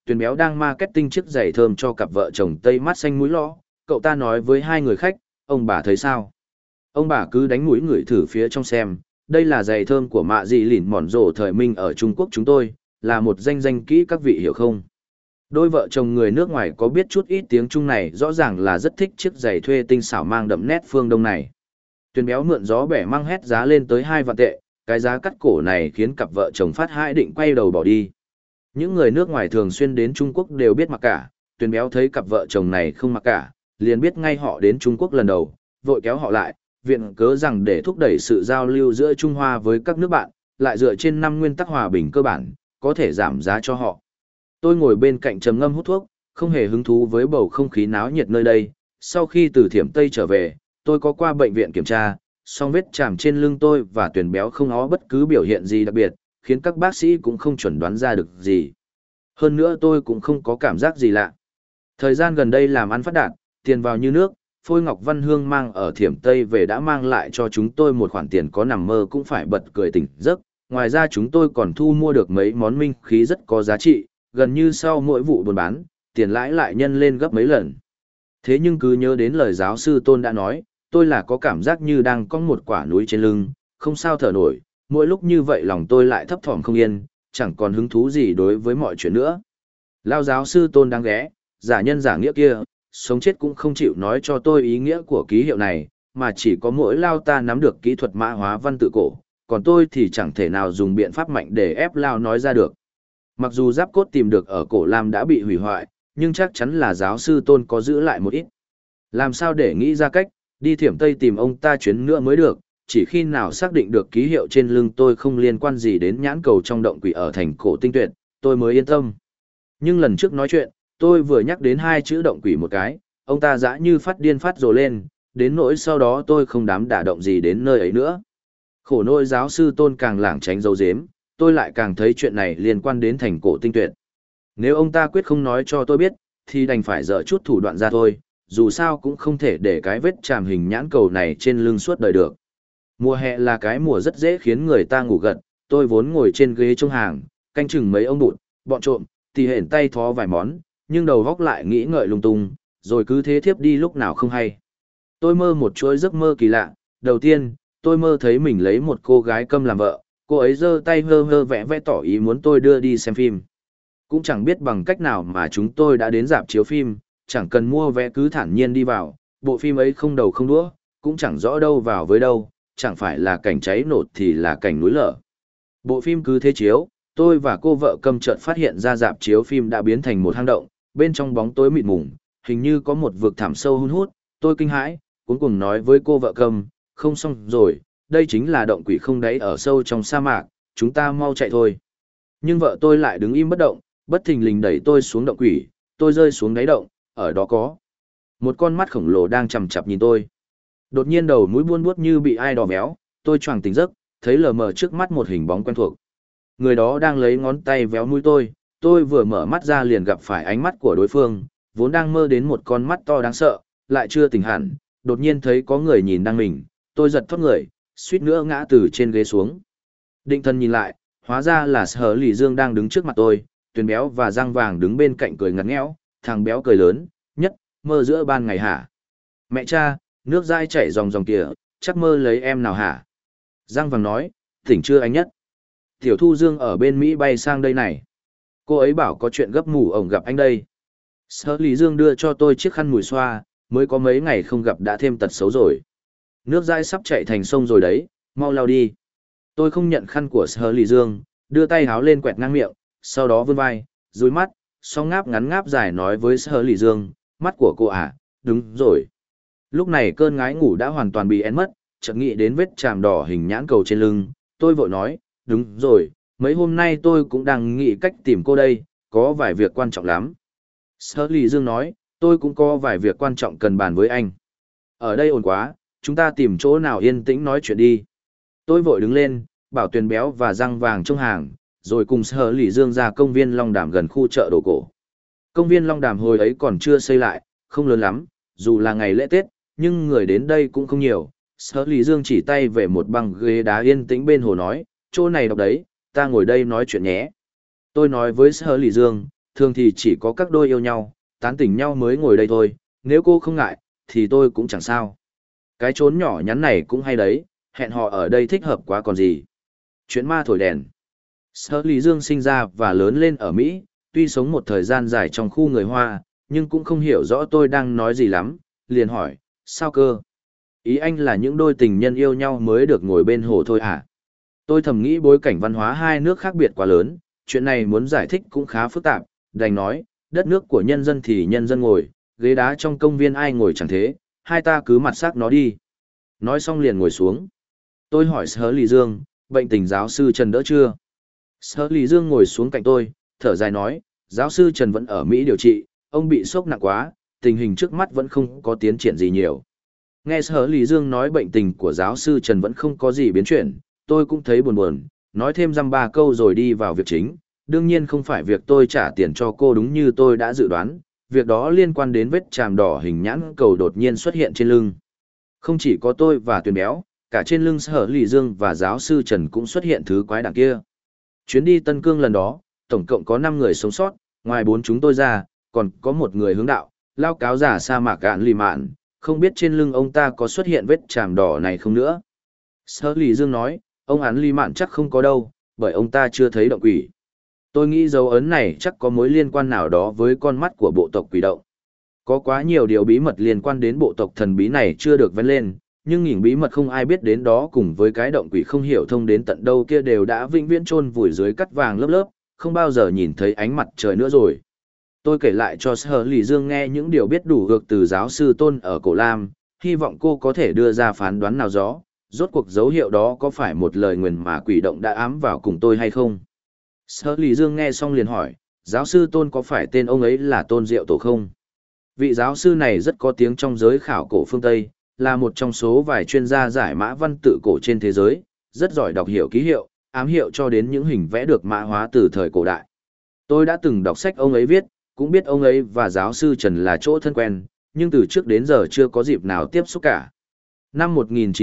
Tuyền Béo đang marketing chiếc giày thơm cho cặp vợ chồng Tây mắt xanh mũi lõ, cậu ta nói với hai người khách, ông bà thấy sao? Ông bà cứ đánh mũi ngửi thử phía trong xem, đây là giày thơm của mạ dị lỉn mòn rổ thời Minh ở Trung Quốc chúng tôi, là một danh kỹ các vị hiểu không? Đôi vợ chồng người nước ngoài có biết chút ít tiếng Trung này rõ ràng là rất thích chiếc giày thuê tinh xảo mang đậm nét phương Đông này. Tuyền Béo mượn gió bẻ măng hét giá lên tới 2 vạn tệ, cái giá cắt cổ này khiến cặp vợ chồng phát hai định quay đầu bỏ đi. Những người nước ngoài thường xuyên đến Trung Quốc đều biết mặc cả, Tuyền Béo thấy cặp vợ chồng này không mặc cả, liền biết ngay họ đến Trung Quốc lần đầu, vội kéo họ lại, viện cớ rằng để thúc đẩy sự giao lưu giữa Trung Hoa với các nước bạn, lại dựa trên 5 nguyên tắc hòa bình cơ bản, có thể giảm giá cho họ. Tôi ngồi bên cạnh trầm ngâm hút thuốc, không hề hứng thú với bầu không khí náo nhiệt nơi đây. Sau khi từ Thiểm Tây trở về, tôi có qua bệnh viện kiểm tra, song vết chàm trên lưng tôi và Tuyền Béo không có bất cứ biểu hiện gì đặc biệt, khiến các bác sĩ cũng không chuẩn đoán ra được gì. Hơn nữa tôi cũng không có cảm giác gì lạ. Thời gian gần đây làm ăn phát đạt, tiền vào như nước, Phôi Ngọc Văn Hương mang ở Thiểm Tây về đã mang lại cho chúng tôi một khoản tiền có nằm mơ cũng phải bật cười tỉnh giấc. Ngoài ra chúng tôi còn thu mua được mấy món minh khí rất có giá trị, gần như sau mỗi vụ buôn bán, tiền lãi lại nhân lên gấp mấy lần. Thế nhưng cứ nhớ đến lời giáo sư Tôn đã nói, tôi là có cảm giác như đang có một quả núi trên lưng, không sao thở nổi, mỗi lúc như vậy lòng tôi lại thấp thỏm không yên, chẳng còn hứng thú gì đối với mọi chuyện nữa. Lao giáo sư Tôn đáng ghé, giả nhân giả nghĩa kia, sống chết cũng không chịu nói cho tôi ý nghĩa của ký hiệu này, mà chỉ có mỗi Lao ta nắm được kỹ thuật mã hóa văn tự cổ, còn tôi thì chẳng thể nào dùng biện pháp mạnh để ép Lao nói ra được. Mặc dù giáp cốt tìm được ở cổ Lam đã bị hủy hoại, nhưng chắc chắn là giáo sư Tôn có giữ lại một ít. Làm sao để nghĩ ra cách, đi Thiểm Tây tìm ông ta chuyến nữa mới được, chỉ khi nào xác định được ký hiệu trên lưng tôi không liên quan gì đến nhãn cầu trong động quỷ ở thành cổ tinh tuyệt, tôi mới yên tâm. Nhưng lần trước nói chuyện, tôi vừa nhắc đến 2 chữ động quỷ một cái, ông ta dã như phát điên phát rồ lên, đến nỗi sau đó tôi không dám đả động gì đến nơi ấy nữa. Khổ nỗi giáo sư Tôn càng lảng tránh giấu giếm, tôi lại càng thấy chuyện này liên quan đến thành cổ tinh tuyệt. Nếu ông ta quyết không nói cho tôi biết, thì đành phải dở chút thủ đoạn ra thôi, dù sao cũng không thể để cái vết chàm hình nhãn cầu này trên lưng suốt đời được. Mùa hè là cái mùa rất dễ khiến người ta ngủ gật, tôi vốn ngồi trên ghế trông hàng, canh chừng mấy ông bụt, bọn trộm, thì hển tay thó vài món, nhưng đầu góc lại nghĩ ngợi lung tung, rồi cứ thế thiếp đi lúc nào không hay. Tôi mơ một chuỗi giấc mơ kỳ lạ, đầu tiên, tôi mơ thấy mình lấy một cô gái câm làm vợ, cô ấy giơ tay hơ hơ vẽ vẽ tỏ ý muốn tôi đưa đi xem phim. Cũng chẳng biết bằng cách nào mà chúng tôi đã đến rạp chiếu phim, chẳng cần mua vé cứ thản nhiên đi vào, bộ phim ấy không đầu không đũa, cũng chẳng rõ đâu vào với đâu, chẳng phải là cảnh cháy nổ thì là cảnh núi lở. Bộ phim cứ thế chiếu, tôi và cô vợ câm chợt phát hiện ra rạp chiếu phim đã biến thành một hang động, bên trong bóng tối mịt mùng, hình như có một vực thẳm sâu hun hút, tôi kinh hãi, cuối cùng nói với cô vợ câm, không xong rồi, đây chính là động quỷ không đáy ở sâu trong sa mạc, chúng ta mau chạy thôi. Nhưng vợ tôi lại đứng im bất động, bất thình lình đẩy tôi xuống động quỷ, tôi rơi xuống đáy động, ở đó có một con mắt khổng lồ đang chằm chằm nhìn tôi. Đột nhiên đầu mũi buôn buốt như bị ai đò véo, tôi choàng tỉnh giấc, thấy lờ mờ trước mắt một hình bóng quen thuộc. Người đó đang lấy ngón tay véo mũi tôi vừa mở mắt ra liền gặp phải ánh mắt của đối phương, vốn đang mơ đến một con mắt to đáng sợ, lại chưa tỉnh hẳn, đột nhiên thấy có người nhìn đang mình, tôi giật thoát người, suýt nữa ngã từ trên ghế xuống. Định thần nhìn lại, hóa ra là Sở Lỷ Dương đang đứng trước mặt tôi, Tuyền Béo và Răng Vàng đứng bên cạnh cười ngặt nghẽo, thằng béo cười lớn, nhất, mơ giữa ban ngày hả? Mẹ cha, nước dai chảy ròng ròng kìa, chắc mơ lấy em nào hả? Răng Vàng nói, tỉnh chưa anh nhất? Tiểu Thu Dương ở bên Mỹ bay sang đây này. Cô ấy bảo có chuyện gấp mủ ổng gặp anh đây. Sở Lý Dương đưa cho tôi chiếc khăn mùi xoa, mới có mấy ngày không gặp đã thêm tật xấu rồi. Nước dãi sắp chạy thành sông rồi đấy, mau lau đi. Tôi không nhận khăn của Sở Lý Dương, đưa tay háo lên quẹt ngang miệng, sau đó vươn vai, dúi mắt, song ngáp ngắn ngáp dài nói với Sở Lý Dương, mắt của cô à, đúng rồi. Lúc này cơn ngái ngủ đã hoàn toàn bị én mất, chợt nghĩ đến vết chàm đỏ hình nhãn cầu trên lưng, tôi vội nói, đúng rồi, mấy hôm nay tôi cũng đang nghĩ cách tìm cô đây, có vài việc quan trọng lắm. Sở Lý Dương nói, tôi cũng có vài việc quan trọng cần bàn với anh. Ở đây ồn quá, chúng ta tìm chỗ nào yên tĩnh nói chuyện đi. Tôi vội đứng lên, bảo Tuyền Béo và Răng Vàng trong hàng, rồi cùng Sở Lý Dương ra công viên Long Đàm gần khu chợ đồ cổ. Công viên Long Đàm hồi ấy còn chưa xây lại, không lớn lắm, dù là ngày lễ Tết, nhưng người đến đây cũng không nhiều. Sở Lý Dương chỉ tay về một băng ghế đá yên tĩnh bên hồ nói, chỗ này đọc đấy, ta ngồi đây nói chuyện nhé. Tôi nói với Sở Lý Dương, thường thì chỉ có các đôi yêu nhau, tán tỉnh nhau mới ngồi đây thôi, nếu cô không ngại, thì tôi cũng chẳng sao. Cái chốn nhỏ nhắn này cũng hay đấy, hẹn hò ở đây thích hợp quá còn gì. Chuyện ma thổi đèn. Sở Lý Dương sinh ra và lớn lên ở Mỹ, tuy sống một thời gian dài trong khu người Hoa, nhưng cũng không hiểu rõ tôi đang nói gì lắm, liền hỏi, sao cơ? Ý anh là những đôi tình nhân yêu nhau mới được ngồi bên hồ thôi à? Tôi thầm nghĩ bối cảnh văn hóa hai nước khác biệt quá lớn, chuyện này muốn giải thích cũng khá phức tạp, đành nói, đất nước của nhân dân thì nhân dân ngồi, ghế đá trong công viên ai ngồi chẳng thế, hai ta cứ mặt xác nó đi. Nói xong liền ngồi xuống. Tôi hỏi Sở Lý Dương, bệnh tình giáo sư Trần đỡ chưa? Sở Lý Dương ngồi xuống cạnh tôi, thở dài nói, giáo sư Trần vẫn ở Mỹ điều trị, ông bị sốc nặng quá, tình hình trước mắt vẫn không có tiến triển gì nhiều. Nghe Sở Lý Dương nói bệnh tình của giáo sư Trần vẫn không có gì biến chuyển, tôi cũng thấy buồn buồn, nói thêm dăm ba câu rồi đi vào việc chính. Đương nhiên không phải việc tôi trả tiền cho cô đúng như tôi đã dự đoán, việc đó liên quan đến vết chàm đỏ hình nhãn cầu đột nhiên xuất hiện trên lưng. Không chỉ có tôi và Tuyền Béo, cả trên lưng Sở Lý Dương và giáo sư Trần cũng xuất hiện thứ quái đản kia. Chuyến đi Tân Cương lần đó, tổng cộng có 5 người sống sót, ngoài 4 chúng tôi ra, còn có một người hướng đạo, lao cáo giả sa mạc Án Lì Mạn, không biết trên lưng ông ta có xuất hiện vết chàm đỏ này không nữa. Sở Lý Dương nói, ông Án Lì Mạn chắc không có đâu, bởi ông ta chưa thấy động quỷ. Tôi nghĩ dấu ấn này chắc có mối liên quan nào đó với con mắt của bộ tộc quỷ động. Có quá nhiều điều bí mật liên quan đến bộ tộc thần bí này chưa được vén lên, nhưng nghìn bí mật không ai biết đến đó cùng với cái động quỷ không hiểu thông đến tận đâu kia đều đã vĩnh viễn chôn vùi dưới cắt vàng lớp lớp, không bao giờ nhìn thấy ánh mặt trời nữa rồi. Tôi kể lại cho Sở Lý Dương nghe những điều biết đủ được từ giáo sư Tôn ở Cổ Lam, hy vọng cô có thể đưa ra phán đoán nào đó, rốt cuộc dấu hiệu đó có phải một lời nguyền mà quỷ động đã ám vào cùng tôi hay không. Sở Lý Dương nghe xong liền hỏi, giáo sư Tôn có phải tên ông ấy là Tôn Diệu Tổ không? Vị giáo sư này rất có tiếng trong giới khảo cổ phương Tây, là một trong số vài chuyên gia giải mã văn tự cổ trên thế giới, rất giỏi đọc hiểu ký hiệu, ám hiệu cho đến những hình vẽ được mã hóa từ thời cổ đại. Tôi đã từng đọc sách ông ấy viết, cũng biết ông ấy và giáo sư Trần là chỗ thân quen, nhưng từ trước đến giờ chưa có dịp nào tiếp xúc cả. Năm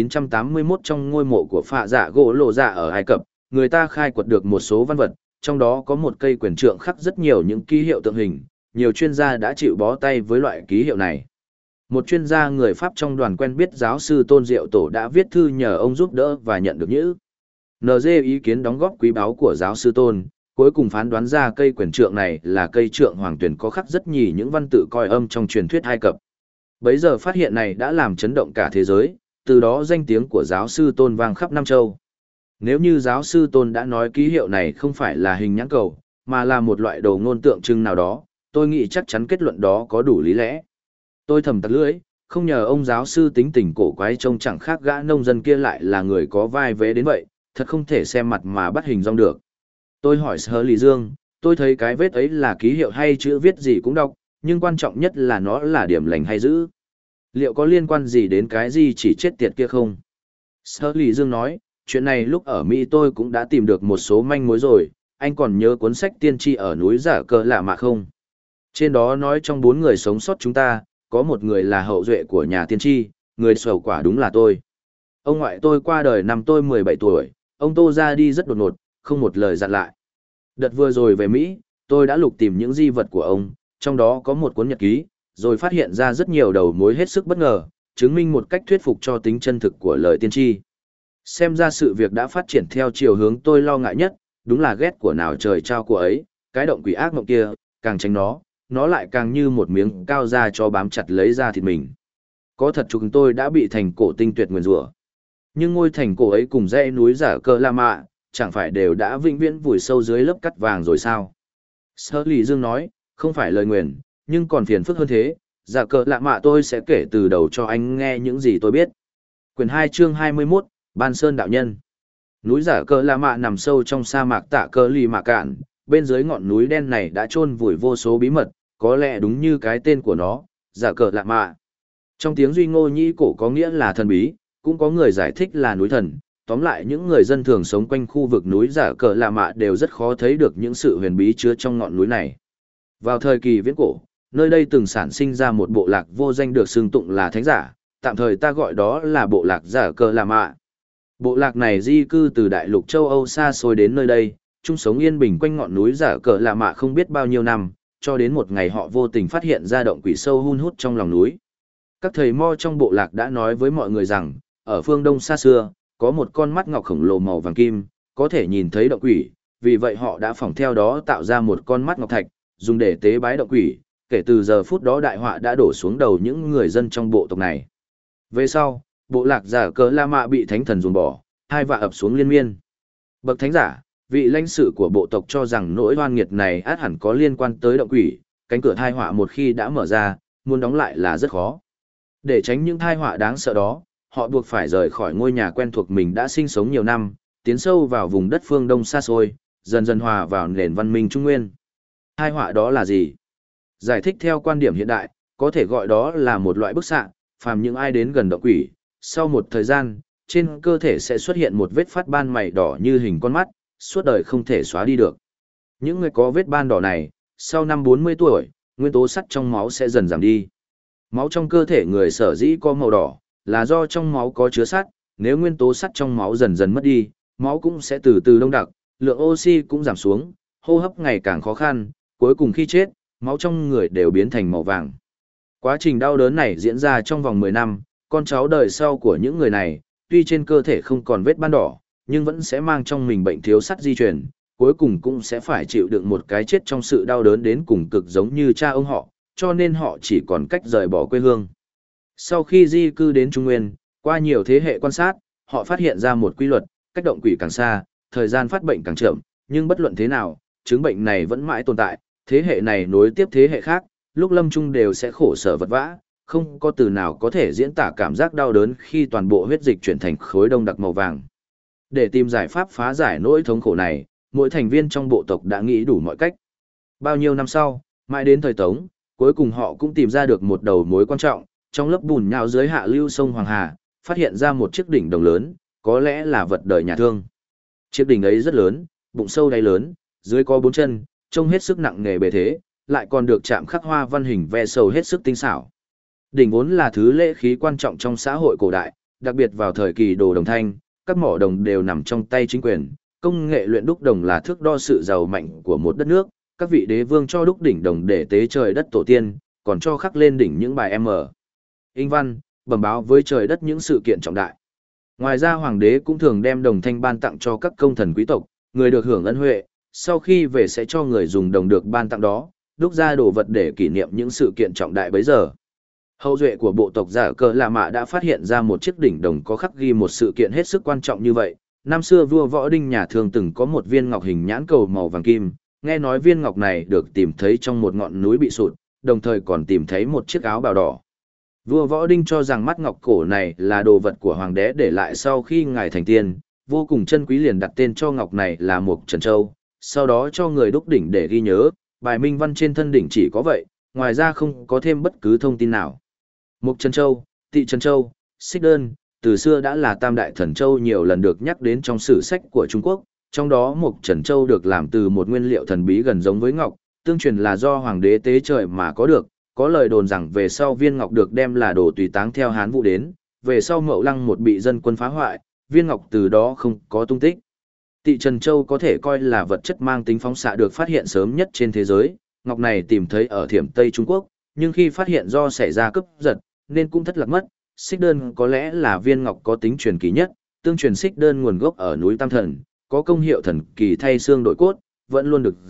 1981 trong ngôi mộ của Phạ Dạ Gỗ Lộ Dạ ở Ai Cập, người ta khai quật được một số văn vật, trong đó có một cây quyền trượng khắc rất nhiều những ký hiệu tượng hình, nhiều chuyên gia đã chịu bó tay với loại ký hiệu này. Một chuyên gia người Pháp trong đoàn quen biết giáo sư Tôn Diệu Tổ đã viết thư nhờ ông giúp đỡ và nhận được những NG ý kiến đóng góp quý báu của giáo sư Tôn, cuối cùng phán đoán ra cây quyền trượng này là cây trượng hoàng tuyển có khắc rất nhì những văn tự coi âm trong truyền thuyết Ai Cập. Bấy giờ phát hiện này đã làm chấn động cả thế giới, từ đó danh tiếng của giáo sư Tôn vang khắp Nam Châu. Nếu như giáo sư Tôn đã nói ký hiệu này không phải là hình nhãn cầu, mà là một loại đồ ngôn tượng trưng nào đó, tôi nghĩ chắc chắn kết luận đó có đủ lý lẽ. Tôi thầm tặc lưỡi, không nhờ ông giáo sư tính tình cổ quái trông chẳng khác gã nông dân kia lại là người có vai vế đến vậy, thật không thể xem mặt mà bắt hình dong được. Tôi hỏi Sở Lý Dương, tôi thấy cái vết ấy là ký hiệu hay chữ viết gì cũng đọc, nhưng quan trọng nhất là nó là điểm lành hay dữ. Liệu có liên quan gì đến cái gì chỉ chết tiệt kia không? Sở Lý Dương nói, chuyện này lúc ở Mỹ tôi cũng đã tìm được một số manh mối rồi, anh còn nhớ cuốn sách tiên tri ở núi Giả Cờ Lạ Mạ không? Trên đó nói trong 4 người sống sót chúng ta, có một người là hậu duệ của nhà tiên tri, người sầu quả đúng là tôi. Ông ngoại tôi qua đời năm tôi 17 tuổi, ông Tô ra đi rất đột ngột, không một lời dặn lại. Đợt vừa rồi về Mỹ, tôi đã lục tìm những di vật của ông, trong đó có một cuốn nhật ký, rồi phát hiện ra rất nhiều đầu mối hết sức bất ngờ, chứng minh một cách thuyết phục cho tính chân thực của lời tiên tri. Xem ra sự việc đã phát triển theo chiều hướng tôi lo ngại nhất, đúng là ghét của nào trời trao của ấy, cái động quỷ ác mộng kia, càng tránh nó lại càng như một miếng cao da cho bám chặt lấy da thịt mình. Có thật chúng tôi đã bị thành cổ tinh tuyệt nguyền rủa. Nhưng ngôi thành cổ ấy cùng dãy núi Giả Cờ La Mạ, chẳng phải đều đã vĩnh viễn vùi sâu dưới lớp cắt vàng rồi sao? Sở Lý Dương nói, không phải lời nguyền, nhưng còn phiền phức hơn thế, Giả Cờ La Mạ tôi sẽ kể từ đầu cho anh nghe những gì tôi biết. Quyển 2 chương 21, Ban Sơn Đạo Nhân. Núi Giả Cờ La Mạ nằm sâu trong sa mạc Tạ Cờ Lì Mạ Cạn, bên dưới ngọn núi đen này đã chôn vùi vô số bí mật, có lẽ đúng như cái tên của nó, Giả Cờ La Mạ. Trong tiếng Duy Ngô Nhĩ cổ có nghĩa là thần bí, cũng có người giải thích là núi thần. Tóm lại những người dân thường sống quanh khu vực núi Giả Cờ Lạ Mạ đều rất khó thấy được những sự huyền bí chứa trong ngọn núi này. Vào thời kỳ viễn cổ, nơi đây từng sản sinh ra một bộ lạc vô danh được xưng tụng là thánh giả, tạm thời ta gọi đó là bộ lạc Giả Cờ Lạ Mạ. Bộ lạc này di cư từ đại lục châu Âu xa xôi đến nơi đây, chung sống yên bình quanh ngọn núi Giả Cờ Lạ Mạ không biết bao nhiêu năm, cho đến một ngày họ vô tình phát hiện ra động quỷ sâu hun hút trong lòng núi. Các thầy mo trong bộ lạc đã nói với mọi người rằng, ở phương đông xa xưa, có một con mắt ngọc khổng lồ màu vàng kim, có thể nhìn thấy động quỷ, vì vậy họ đã phỏng theo đó tạo ra một con mắt ngọc thạch, dùng để tế bái động quỷ. Kể từ giờ phút đó đại họa đã đổ xuống đầu những người dân trong bộ tộc này. Về sau, bộ lạc giả cờ La Mạ bị thánh thần dồn bỏ, hai vạ ập xuống liên miên. Bậc thánh giả, vị lãnh sự của bộ tộc cho rằng nỗi oan nghiệt này ắt hẳn có liên quan tới động quỷ, cánh cửa thai họa một khi đã mở ra, muốn đóng lại là rất khó. Để tránh những thai họa đáng sợ đó, họ buộc phải rời khỏi ngôi nhà quen thuộc mình đã sinh sống nhiều năm, tiến sâu vào vùng đất phương Đông xa xôi, dần dần hòa vào nền văn minh Trung Nguyên. Thai họa đó là gì? Giải thích theo quan điểm hiện đại, có thể gọi đó là một loại bức xạ, phàm những ai đến gần động quỷ, sau một thời gian, trên cơ thể sẽ xuất hiện một vết phát ban mày đỏ như hình con mắt, suốt đời không thể xóa đi được. Những người có vết ban đỏ này, sau năm 40 tuổi, nguyên tố sắt trong máu sẽ dần giảm đi. Máu trong cơ thể người sở dĩ có màu đỏ, là do trong máu có chứa sắt, nếu nguyên tố sắt trong máu dần dần mất đi, máu cũng sẽ từ từ đông đặc, lượng oxy cũng giảm xuống, hô hấp ngày càng khó khăn, cuối cùng khi chết, máu trong người đều biến thành màu vàng. Quá trình đau đớn này diễn ra trong vòng 10 năm, con cháu đời sau của những người này, tuy trên cơ thể không còn vết ban đỏ, nhưng vẫn sẽ mang trong mình bệnh thiếu sắt di truyền, cuối cùng cũng sẽ phải chịu đựng một cái chết trong sự đau đớn đến cùng cực giống như cha ông họ, cho nên họ chỉ còn cách rời bỏ quê hương. Sau khi di cư đến Trung Nguyên, qua nhiều thế hệ quan sát, họ phát hiện ra một quy luật, cách động quỷ càng xa, thời gian phát bệnh càng chậm, nhưng bất luận thế nào, chứng bệnh này vẫn mãi tồn tại, thế hệ này nối tiếp thế hệ khác, lúc lâm chung đều sẽ khổ sở vật vã, không có từ nào có thể diễn tả cảm giác đau đớn khi toàn bộ huyết dịch chuyển thành khối đông đặc màu vàng. Để tìm giải pháp phá giải nỗi thống khổ này, mỗi thành viên trong bộ tộc đã nghĩ đủ mọi cách. Bao nhiêu năm sau, mãi đến thời Tống, cuối cùng họ cũng tìm ra được một đầu mối quan trọng, trong lớp bùn nhão dưới hạ lưu sông Hoàng Hà, phát hiện ra một chiếc đỉnh đồng lớn, có lẽ là vật đời nhà thương. Chiếc đỉnh ấy rất lớn, bụng sâu đáy lớn, dưới có 4 chân, trông hết sức nặng nề bề thế, lại còn được chạm khắc hoa văn hình ve sầu hết sức tinh xảo. Đỉnh vốn là thứ lễ khí quan trọng trong xã hội cổ đại, đặc biệt vào thời kỳ đồ đồng thanh, các mỏ đồng đều nằm trong tay chính quyền, công nghệ luyện đúc đồng là thước đo sự giàu mạnh của một đất nước, các vị đế vương cho đúc đỉnh đồng để tế trời đất tổ tiên, còn cho khắc lên đỉnh những bài in văn, bẩm báo với trời đất những sự kiện trọng đại. Ngoài ra hoàng đế cũng thường đem đồng thanh ban tặng cho các công thần quý tộc, người được hưởng ân huệ, sau khi về sẽ cho người dùng đồng được ban tặng đó, đúc ra đồ vật để kỷ niệm những sự kiện trọng đại bấy giờ. Hậu duệ của bộ tộc giả cờ La Mạ đã phát hiện ra một chiếc đỉnh đồng có khắc ghi một sự kiện hết sức quan trọng như vậy. Năm xưa vua Võ Đinh nhà Thương từng có một viên ngọc hình nhãn cầu màu vàng kim, nghe nói viên ngọc này được tìm thấy trong một ngọn núi bị sụt, đồng thời còn tìm thấy một chiếc áo bào đỏ. Vua Võ Đinh cho rằng mắt ngọc cổ này là đồ vật của hoàng đế để lại sau khi ngài thành tiên, vô cùng chân quý liền đặt tên cho ngọc này là Mộc Trần Châu, sau đó cho người đúc đỉnh để ghi nhớ, bài minh văn trên thân đỉnh chỉ có vậy, ngoài ra không có thêm bất cứ thông tin nào. Mộc Trần Châu, Tị Trần Châu, Xích Đơn, từ xưa đã là tam đại thần châu nhiều lần được nhắc đến trong sử sách của Trung Quốc, trong đó Mộc Trần Châu được làm từ một nguyên liệu thần bí gần giống với ngọc, tương truyền là do hoàng đế tế trời mà có được, có lời đồn rằng về sau viên ngọc được đem là đồ tùy táng theo Hán Vũ đến, về sau Mậu Lăng một bị dân quân phá hoại, viên ngọc từ đó không có tung tích. Tị Trần Châu có thể coi là vật chất mang tính phóng xạ được phát hiện sớm nhất trên thế giới, ngọc này tìm thấy ở Thiểm Tây Trung Quốc, nhưng khi phát hiện do xảy ra cướp giật, nên cũng thất lạc mất. Xích Đơn có lẽ là viên ngọc có tính truyền kỳ nhất, tương truyền Xích Đơn nguồn gốc ở núi Tam Thần, có công hiệu thần kỳ thay xương đổi cốt, vẫn luôn được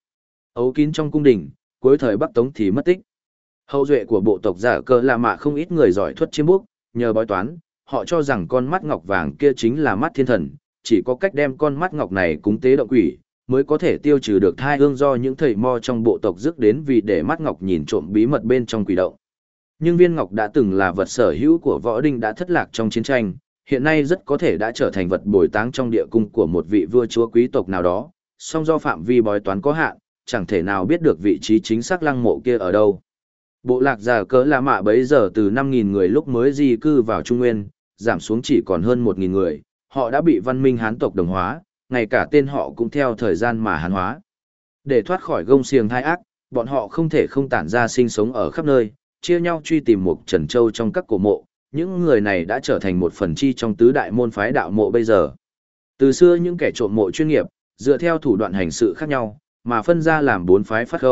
ấu kín trong cung đình, cuối thời Bắc Tống thì mất tích. Hậu duệ của bộ tộc giả cờ La Mạ không ít người giỏi thuật chiêm bút, nhờ bói toán, họ cho rằng con mắt ngọc vàng kia chính là mắt thiên thần, chỉ có cách đem con mắt ngọc này cúng tế động quỷ, mới có thể tiêu trừ được thai ương do những thầy mo trong bộ tộc rước đến vì để mắt ngọc nhìn trộm bí mật bên trong quỷ động. Nhưng viên ngọc đã từng là vật sở hữu của Võ Đinh đã thất lạc trong chiến tranh, hiện nay rất có thể đã trở thành vật bồi táng trong địa cung của một vị vua chúa quý tộc nào đó, song do phạm vi bói toán có hạn, chẳng thể nào biết được vị trí chính xác lăng mộ kia ở đâu. Bộ lạc giả cờ La Mạ bấy giờ từ 5.000 người lúc mới di cư vào Trung Nguyên, giảm xuống chỉ còn hơn 1.000 người, họ đã bị văn minh Hán tộc đồng hóa, ngay cả tên họ cũng theo thời gian mà Hán hóa. Để thoát khỏi gông xiềng thai ác, bọn họ không thể không tản ra sinh sống ở khắp nơi, chia nhau truy tìm Mộc Trần Châu trong các cổ mộ, những người này đã trở thành một phần chi trong tứ đại môn phái đạo mộ bây giờ. Từ xưa những kẻ trộm mộ chuyên nghiệp, dựa theo thủ đoạn hành sự khác nhau, mà phân ra làm 4 phái phát khâu,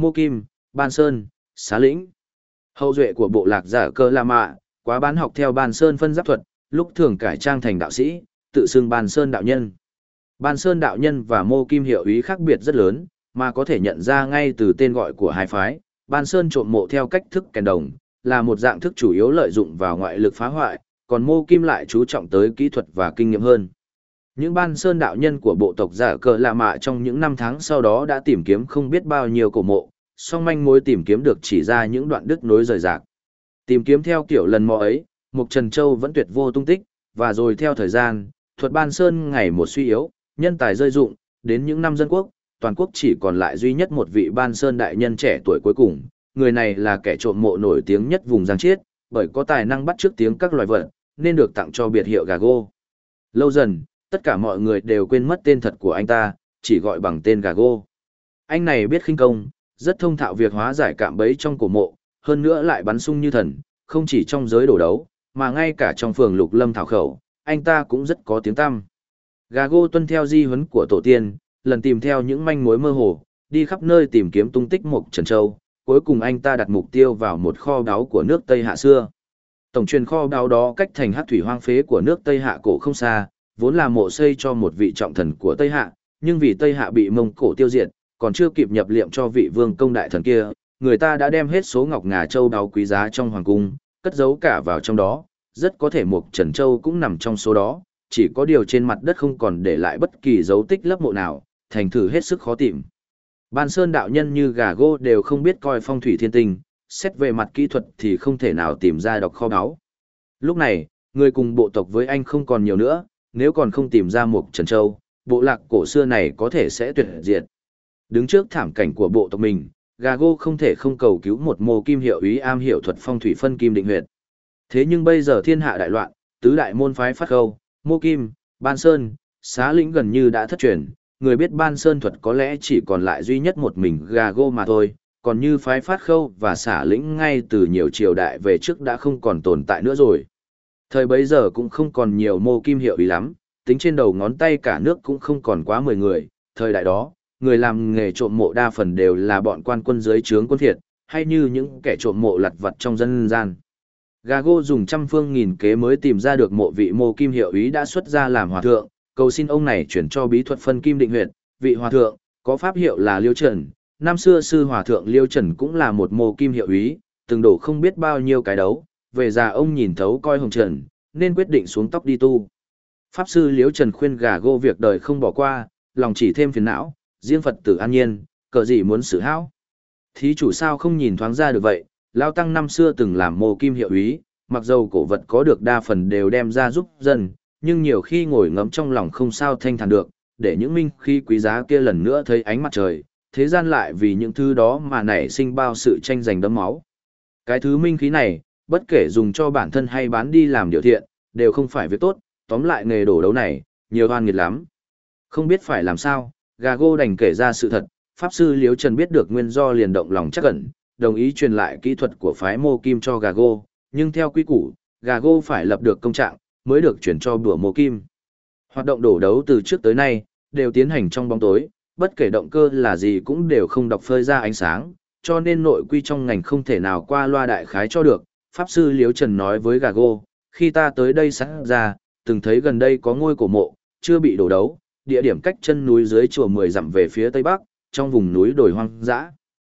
Mô Kim, Ban Sơn, Xá Lĩnh. Hậu duệ của bộ lạc giả cơ La Mạ, quá bán học theo Ban Sơn phân giáp thuật, lúc thường cải trang thành đạo sĩ, tự xưng Ban Sơn đạo nhân. Ban Sơn đạo nhân và Mô Kim hiệu ý khác biệt rất lớn, mà có thể nhận ra ngay từ tên gọi của hai phái. Ban Sơn trộm mộ theo cách thức kèn đồng, là một dạng thức chủ yếu lợi dụng vào ngoại lực phá hoại, còn Mô Kim lại chú trọng tới kỹ thuật và kinh nghiệm hơn. Những Ban Sơn đạo nhân của bộ tộc giả cờ lạ mạ trong những năm tháng sau đó đã tìm kiếm không biết bao nhiêu cổ mộ, song manh mối tìm kiếm được chỉ ra những đoạn đứt nối rời rạc. Tìm kiếm theo kiểu lần mò ấy, Mục Trần Châu vẫn tuyệt vô tung tích, và rồi theo thời gian, thuật Ban Sơn ngày một suy yếu, nhân tài rơi rụng, đến những năm dân quốc, toàn quốc chỉ còn lại duy nhất một vị Ban Sơn đại nhân trẻ tuổi cuối cùng. Người này là kẻ trộm mộ nổi tiếng nhất vùng Giang Chiết, bởi có tài năng bắt chước tiếng các loài vật, nên được tặng cho biệt hiệu Gago. Lâu dần, tất cả mọi người đều quên mất tên thật của anh ta, chỉ gọi bằng tên Gago. Anh này biết khinh công, rất thông thạo việc hóa giải cạm bẫy trong cổ mộ, hơn nữa lại bắn sung như thần, không chỉ trong giới đổ đấu, mà ngay cả trong phường Lục Lâm Thảo Khẩu, anh ta cũng rất có tiếng tăm. Gago tuân theo di huấn của tổ tiên, lần tìm theo những manh mối mơ hồ, đi khắp nơi tìm kiếm tung tích Mộc Trần Châu, cuối cùng anh ta đặt mục tiêu vào một kho báu của nước Tây Hạ xưa. Tổng truyền kho báu đó cách thành hắc thủy hoang phế của nước Tây Hạ cổ không xa, vốn là mộ xây cho một vị trọng thần của Tây Hạ, nhưng vì Tây Hạ bị Mông Cổ tiêu diệt, còn chưa kịp nhập liệm cho vị vương công đại thần kia, người ta đã đem hết số ngọc ngà châu báu quý giá trong hoàng cung, cất giấu cả vào trong đó, rất có thể Mộc Trần Châu cũng nằm trong số đó, chỉ có điều trên mặt đất không còn để lại bất kỳ dấu tích lấp mộ nào, thành thử hết sức khó tìm. Ban Sơn đạo nhân như Gago đều không biết coi phong thủy thiên tinh, xét về mặt kỹ thuật thì không thể nào tìm ra đọc kho báu. Lúc này, người cùng bộ tộc với anh không còn nhiều nữa, nếu còn không tìm ra Mộc Trần Châu, bộ lạc cổ xưa này có thể sẽ tuyệt diệt. Đứng trước thảm cảnh của bộ tộc mình, Gago không thể không cầu cứu một Mô Kim hiệu úy am hiểu thuật phong thủy phân kim định huyệt. Thế nhưng bây giờ thiên hạ đại loạn, tứ đại môn phái phát khâu, Mô Kim, Ban Sơn, Xá Lĩnh gần như đã thất truyền, người biết Ban Sơn thuật có lẽ chỉ còn lại duy nhất một mình Gago mà thôi, còn như phái Phát Khâu và Xả Lĩnh ngay từ nhiều triều đại về trước đã không còn tồn tại nữa rồi. Thời bấy giờ cũng không còn nhiều Mô Kim hiệu ý lắm, tính trên đầu ngón tay cả nước cũng không còn quá 10 người, thời đại đó, người làm nghề trộm mộ đa phần đều là bọn quan quân dưới trướng quân Việt, hay như những kẻ trộm mộ lặt vặt trong dân gian. Gago dùng trăm phương nghìn kế mới tìm ra được mộ vị Mô Kim hiệu ý đã xuất ra làm hòa thượng, cầu xin ông này chuyển cho bí thuật phân kim định huyệt. Vị hòa thượng có pháp hiệu là Liêu Trần, năm xưa sư hòa thượng Liêu Trần cũng là một Mô Kim hiệu úy, từng đổ không biết bao nhiêu cái đấu, về già ông nhìn thấu coi hồng trần, nên quyết định xuống tóc đi tu. Pháp sư Liêu Trần khuyên Gago việc đời không bỏ qua, lòng chỉ thêm phiền não, riêng Phật tử an nhiên, cờ gì muốn xử hão. Thí chủ sao không nhìn thoáng ra được vậy, Lao Tăng năm xưa từng làm Mô Kim hiệu úy, mặc dầu cổ vật có được đa phần đều đem ra giúp dân, nhưng nhiều khi ngồi ngẫm trong lòng không sao thanh thản được, để những minh khí quý giá kia lần nữa thấy ánh mặt trời, thế gian lại vì những thứ đó mà nảy sinh bao sự tranh giành đẫm máu. Cái thứ minh khí này, bất kể dùng cho bản thân hay bán đi làm điều thiện, đều không phải việc tốt, tóm lại nghề đổ đấu này, nhiều oan nghiệt lắm. Không biết phải làm sao, Gago đành kể ra sự thật, Pháp sư Liếu Trần biết được nguyên do liền động lòng chắc ẩn, đồng ý truyền lại kỹ thuật của phái Mô Kim cho Gago, nhưng theo quy củ, Gago phải lập được công trạng, mới được chuyển cho bùa Mô Kim. Hoạt động đổ đấu từ trước tới nay, đều tiến hành trong bóng tối, bất kể động cơ là gì cũng đều không đọc phơi ra ánh sáng, cho nên nội quy trong ngành không thể nào qua loa đại khái cho được. Pháp sư Liếu Trần nói với Gago, khi ta tới đây sáng ra, từng thấy gần đây có ngôi cổ mộ, chưa bị đổ đấu, địa điểm cách chân núi dưới chùa 10 dặm về phía tây bắc, trong vùng núi đồi hoang dã.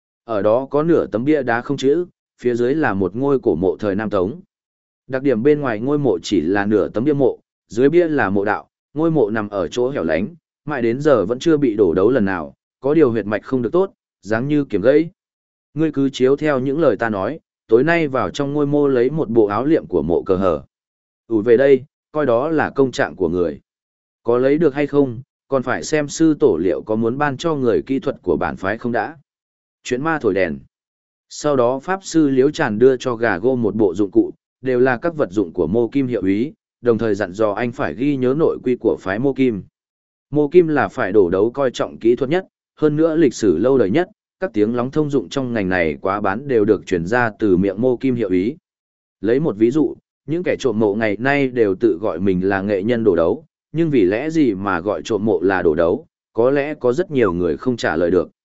Ở đó có nửa tấm bia đá không chữ, phía dưới là một ngôi cổ mộ thời Nam Tống. Đặc điểm bên ngoài ngôi mộ chỉ là nửa tấm bia mộ, dưới bia là mộ đạo, ngôi mộ nằm ở chỗ hẻo lánh, mãi đến giờ vẫn chưa bị đổ đấu lần nào, có điều huyệt mạch không được tốt, dáng như kiếm gãy. Ngươi cứ chiếu theo những lời ta nói, tối nay vào trong ngôi mộ lấy một bộ áo liệm của mộ cờ hở. Về đây, coi đó là công trạng của người. Có lấy được hay không, còn phải xem sư tổ liệu có muốn ban cho người kỹ thuật của bản phái không đã. Chuyện ma thổi đèn. Sau đó Pháp sư Liếu Tràn đưa cho Gago một bộ dụng cụ, đều là các vật dụng của Mô Kim hiệu úy, đồng thời dặn dò anh phải ghi nhớ nội quy của phái Mô Kim. Mô Kim là phải đổ đấu coi trọng kỹ thuật nhất, hơn nữa lịch sử lâu đời nhất, các tiếng lóng thông dụng trong ngành này quá bán đều được truyền ra từ miệng Mô Kim hiệu úy. Lấy một ví dụ, những kẻ trộm mộ ngày nay đều tự gọi mình là nghệ nhân đổ đấu, nhưng vì lẽ gì mà gọi trộm mộ là đổ đấu, có lẽ có rất nhiều người không trả lời được.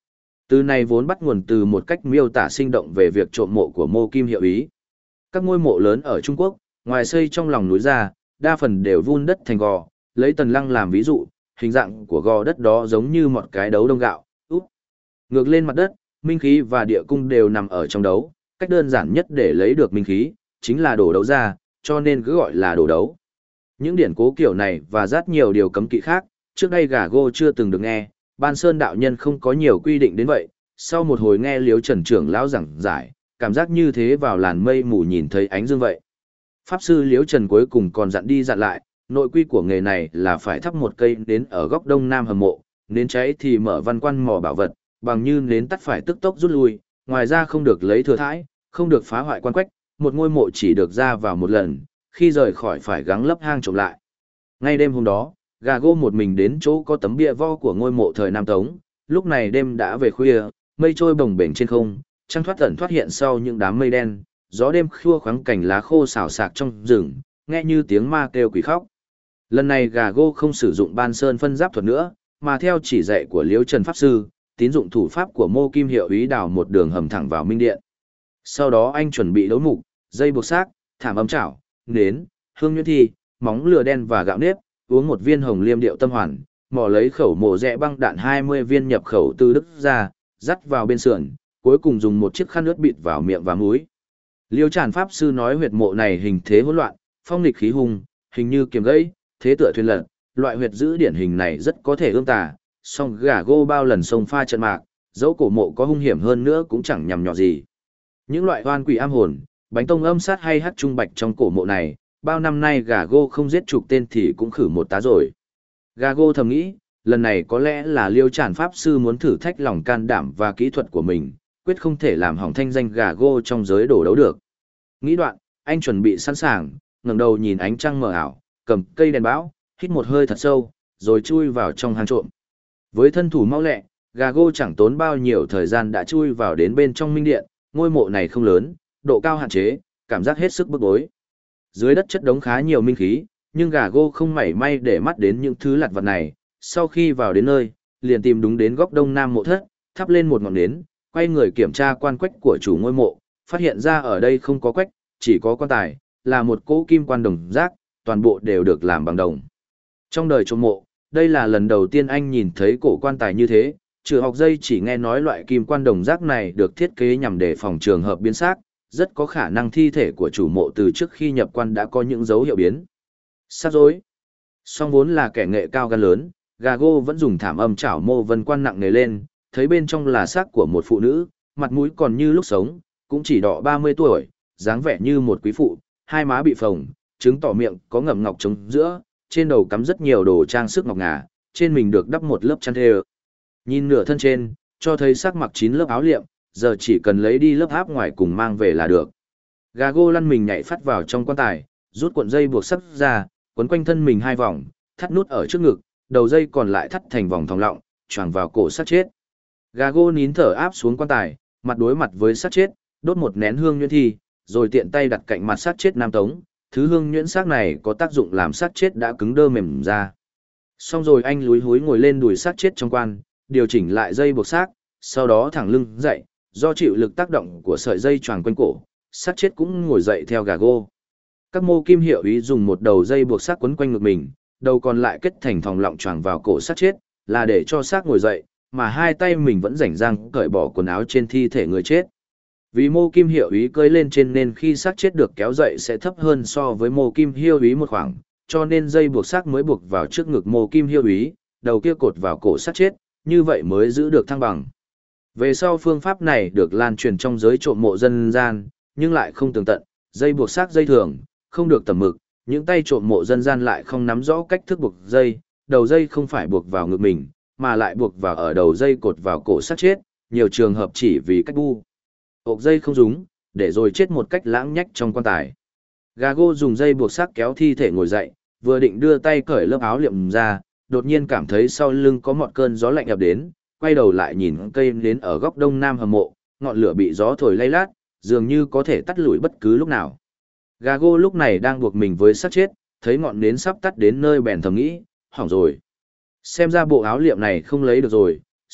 Từ này vốn bắt nguồn từ một cách miêu tả sinh động về việc trộm mộ của Mô Kim Hiệu Ý. Các ngôi mộ lớn ở Trung Quốc, ngoài xây trong lòng núi ra, đa phần đều vun đất thành gò, lấy tần lăng làm ví dụ, hình dạng của gò đất đó giống như một cái đấu đông gạo, úp ngược lên mặt đất, minh khí và địa cung đều nằm ở trong đấu, cách đơn giản nhất để lấy được minh khí, chính là đổ đấu ra, cho nên cứ gọi là đổ đấu. Những điển cố kiểu này và rất nhiều điều cấm kỵ khác, trước đây Gà Gô chưa từng được nghe, Ban Sơn đạo nhân không có nhiều quy định đến vậy, sau một hồi nghe Liếu Trần trưởng lão giảng giải, cảm giác như thế vào làn mây mù nhìn thấy ánh dương vậy. Pháp sư Liếu Trần cuối cùng còn dặn đi dặn lại, nội quy của nghề này là phải thắp một cây nến ở góc đông nam hầm mộ, nến cháy thì mở văn quan mò bảo vật, bằng như nến tắt phải tức tốc rút lui, ngoài ra không được lấy thừa thãi, không được phá hoại quan quách, một ngôi mộ chỉ được ra vào một lần, khi rời khỏi phải gắng lấp hang trộm lại. Ngay đêm hôm đó, Gà Gô một mình đến chỗ có tấm bia vo của ngôi mộ thời Nam Tống, lúc này đêm đã về khuya, mây trôi bồng bềnh trên không, trăng thoát ẩn thoát hiện sau những đám mây đen, gió đêm khua khoáng cành lá khô xào xạc trong rừng, nghe như tiếng ma kêu quỷ khóc. Lần này Gà Gô không sử dụng Ban Sơn phân giáp thuật nữa, mà theo chỉ dạy của Liễu Trần Pháp Sư, tín dụng thủ pháp của Mô Kim Hiệu Ý đào một đường hầm thẳng vào minh điện. Sau đó anh chuẩn bị đấu mục, dây buộc xác, thảm ấm chảo, nến, hương nhuyễn thi, móng lửa đen và gạo nếp, uống một viên hồng liêm điệu tâm hoàn, mò lấy khẩu mổ rẽ băng đạn 20 viên nhập khẩu từ Đức ra, dắt vào bên sườn, cuối cùng dùng một chiếc khăn ướt bịt vào miệng và mũi. Liêu Tràn Pháp Sư nói huyệt mộ này hình thế hỗn loạn, phong nghịch khí hùng, hình như kiềm gãy, thế tựa thuyền lật, loại huyệt giữ điển hình này rất có thể ương tà, song Gà Gô bao lần sông pha trận mạc, dẫu cổ mộ có hung hiểm hơn nữa cũng chẳng nhằm nhỏ gì. Những loại oan quỷ am hồn, bánh tông âm sát hay hát trung bạch trong cổ mộ này, bao năm nay Gà Gô không giết chục tên thì cũng khử một tá rồi. Gà Gô thầm nghĩ, lần này có lẽ là Liêu Tràn Pháp Sư muốn thử thách lòng can đảm và kỹ thuật của mình, quyết không thể làm hỏng thanh danh Gà Gô trong giới đổ đấu được. Nghĩ đoạn, anh chuẩn bị sẵn sàng, ngẩng đầu nhìn ánh trăng mờ ảo, cầm cây đèn bão, hít một hơi thật sâu, rồi chui vào trong hang trộm. Với thân thủ mau lẹ, Gà Gô chẳng tốn bao nhiêu thời gian đã chui vào đến bên trong minh điện, ngôi mộ này không lớn, độ cao hạn chế, cảm giác hết sức bức bối. Dưới đất chất đống khá nhiều minh khí, nhưng Gà Gô không mảy may để mắt đến những thứ lặt vặt này, sau khi vào đến nơi, liền tìm đúng đến góc đông nam mộ thất, thắp lên một ngọn nến, quay người kiểm tra quan quách của chủ ngôi mộ, phát hiện ra ở đây không có quách, chỉ có quan tài, là một cỗ kim quan đồng giác, toàn bộ đều được làm bằng đồng. Trong đời trộm mộ, đây là lần đầu tiên anh nhìn thấy cổ quan tài như thế, trừ học dây chỉ nghe nói loại kim quan đồng giác này được thiết kế nhằm để phòng trường hợp biến xác, rất có khả năng thi thể của chủ mộ từ trước khi nhập quan đã có những dấu hiệu biến. Xác rối. Song vốn là kẻ nghệ cao gan lớn, Gà Gô vẫn dùng thảm âm chảo mô vân quan nặng nề lên, thấy bên trong là xác của một phụ nữ, mặt mũi còn như lúc sống, cũng chỉ đọ 30 tuổi, dáng vẻ như một quý phụ, hai má bị phồng, trứng tỏ miệng có ngậm ngọc trống giữa, trên đầu cắm rất nhiều đồ trang sức ngọc ngà, trên mình được đắp một lớp chăn thêu. Nhìn nửa thân trên, cho thấy xác mặc 9 lớp áo liệm, giờ chỉ cần lấy đi lớp áp ngoài cùng mang về là được. Gà Gô lăn mình nhảy phát vào trong quan tài, rút cuộn dây buộc sắt ra, quấn quanh thân mình 2 vòng, thắt nút ở trước ngực, đầu dây còn lại thắt thành vòng thòng lọng, choàng vào cổ xác chết. Gà Gô nín thở áp xuống quan tài, mặt đối mặt với xác chết, đốt một nén hương nhuyễn thi, rồi tiện tay đặt cạnh mặt xác chết Nam Tống. Thứ hương nhuyễn xác này có tác dụng làm xác chết đã cứng đơ mềm ra. Xong rồi anh lúi húi ngồi lên đùi xác chết trong quan, điều chỉnh lại dây buộc xác, sau đó thẳng lưng dậy, do chịu lực tác động của sợi dây choàng quanh cổ, xác chết cũng ngồi dậy theo Gà Gô. Các Mô Kim Hiệu Ý dùng một đầu dây buộc xác quấn quanh ngực mình, đầu còn lại kết thành thòng lọng choàng vào cổ xác chết, là để cho xác ngồi dậy, mà hai tay mình vẫn rảnh rang cởi bỏ quần áo trên thi thể người chết. Vì Mô Kim Hiệu Ý cơi lên trên nên khi xác chết được kéo dậy sẽ thấp hơn so với Mô Kim Hiệu Ý một khoảng, cho nên dây buộc xác mới buộc vào trước ngực Mô Kim Hiệu Ý, đầu kia cột vào cổ xác chết, như vậy mới giữ được thăng bằng. Về sau phương pháp này được lan truyền trong giới trộm mộ dân gian, nhưng lại không tường tận, dây buộc xác dây thường, không được tầm mực, những tay trộm mộ dân gian lại không nắm rõ cách thức buộc dây, đầu dây không phải buộc vào ngực mình, mà lại buộc vào ở đầu dây cột vào cổ xác chết, nhiều trường hợp chỉ vì cách bu. Ộp dây không đúng, để rồi chết một cách lãng nhách trong quan tài. Gà Gô dùng dây buộc xác kéo thi thể ngồi dậy, vừa định đưa tay cởi lớp áo liệm ra, đột nhiên cảm thấy sau lưng có một cơn gió lạnh ập đến, quay đầu lại nhìn cây nến ở góc đông nam hầm mộ, ngọn lửa bị gió thổi lay lát, dường như có thể tắt lụi bất cứ lúc nào. Gà Gô lúc này đang buộc mình với xác chết, thấy ngọn nến sắp tắt đến nơi bèn thầm nghĩ, hỏng rồi. Xem ra bộ áo liệm này không lấy được rồi,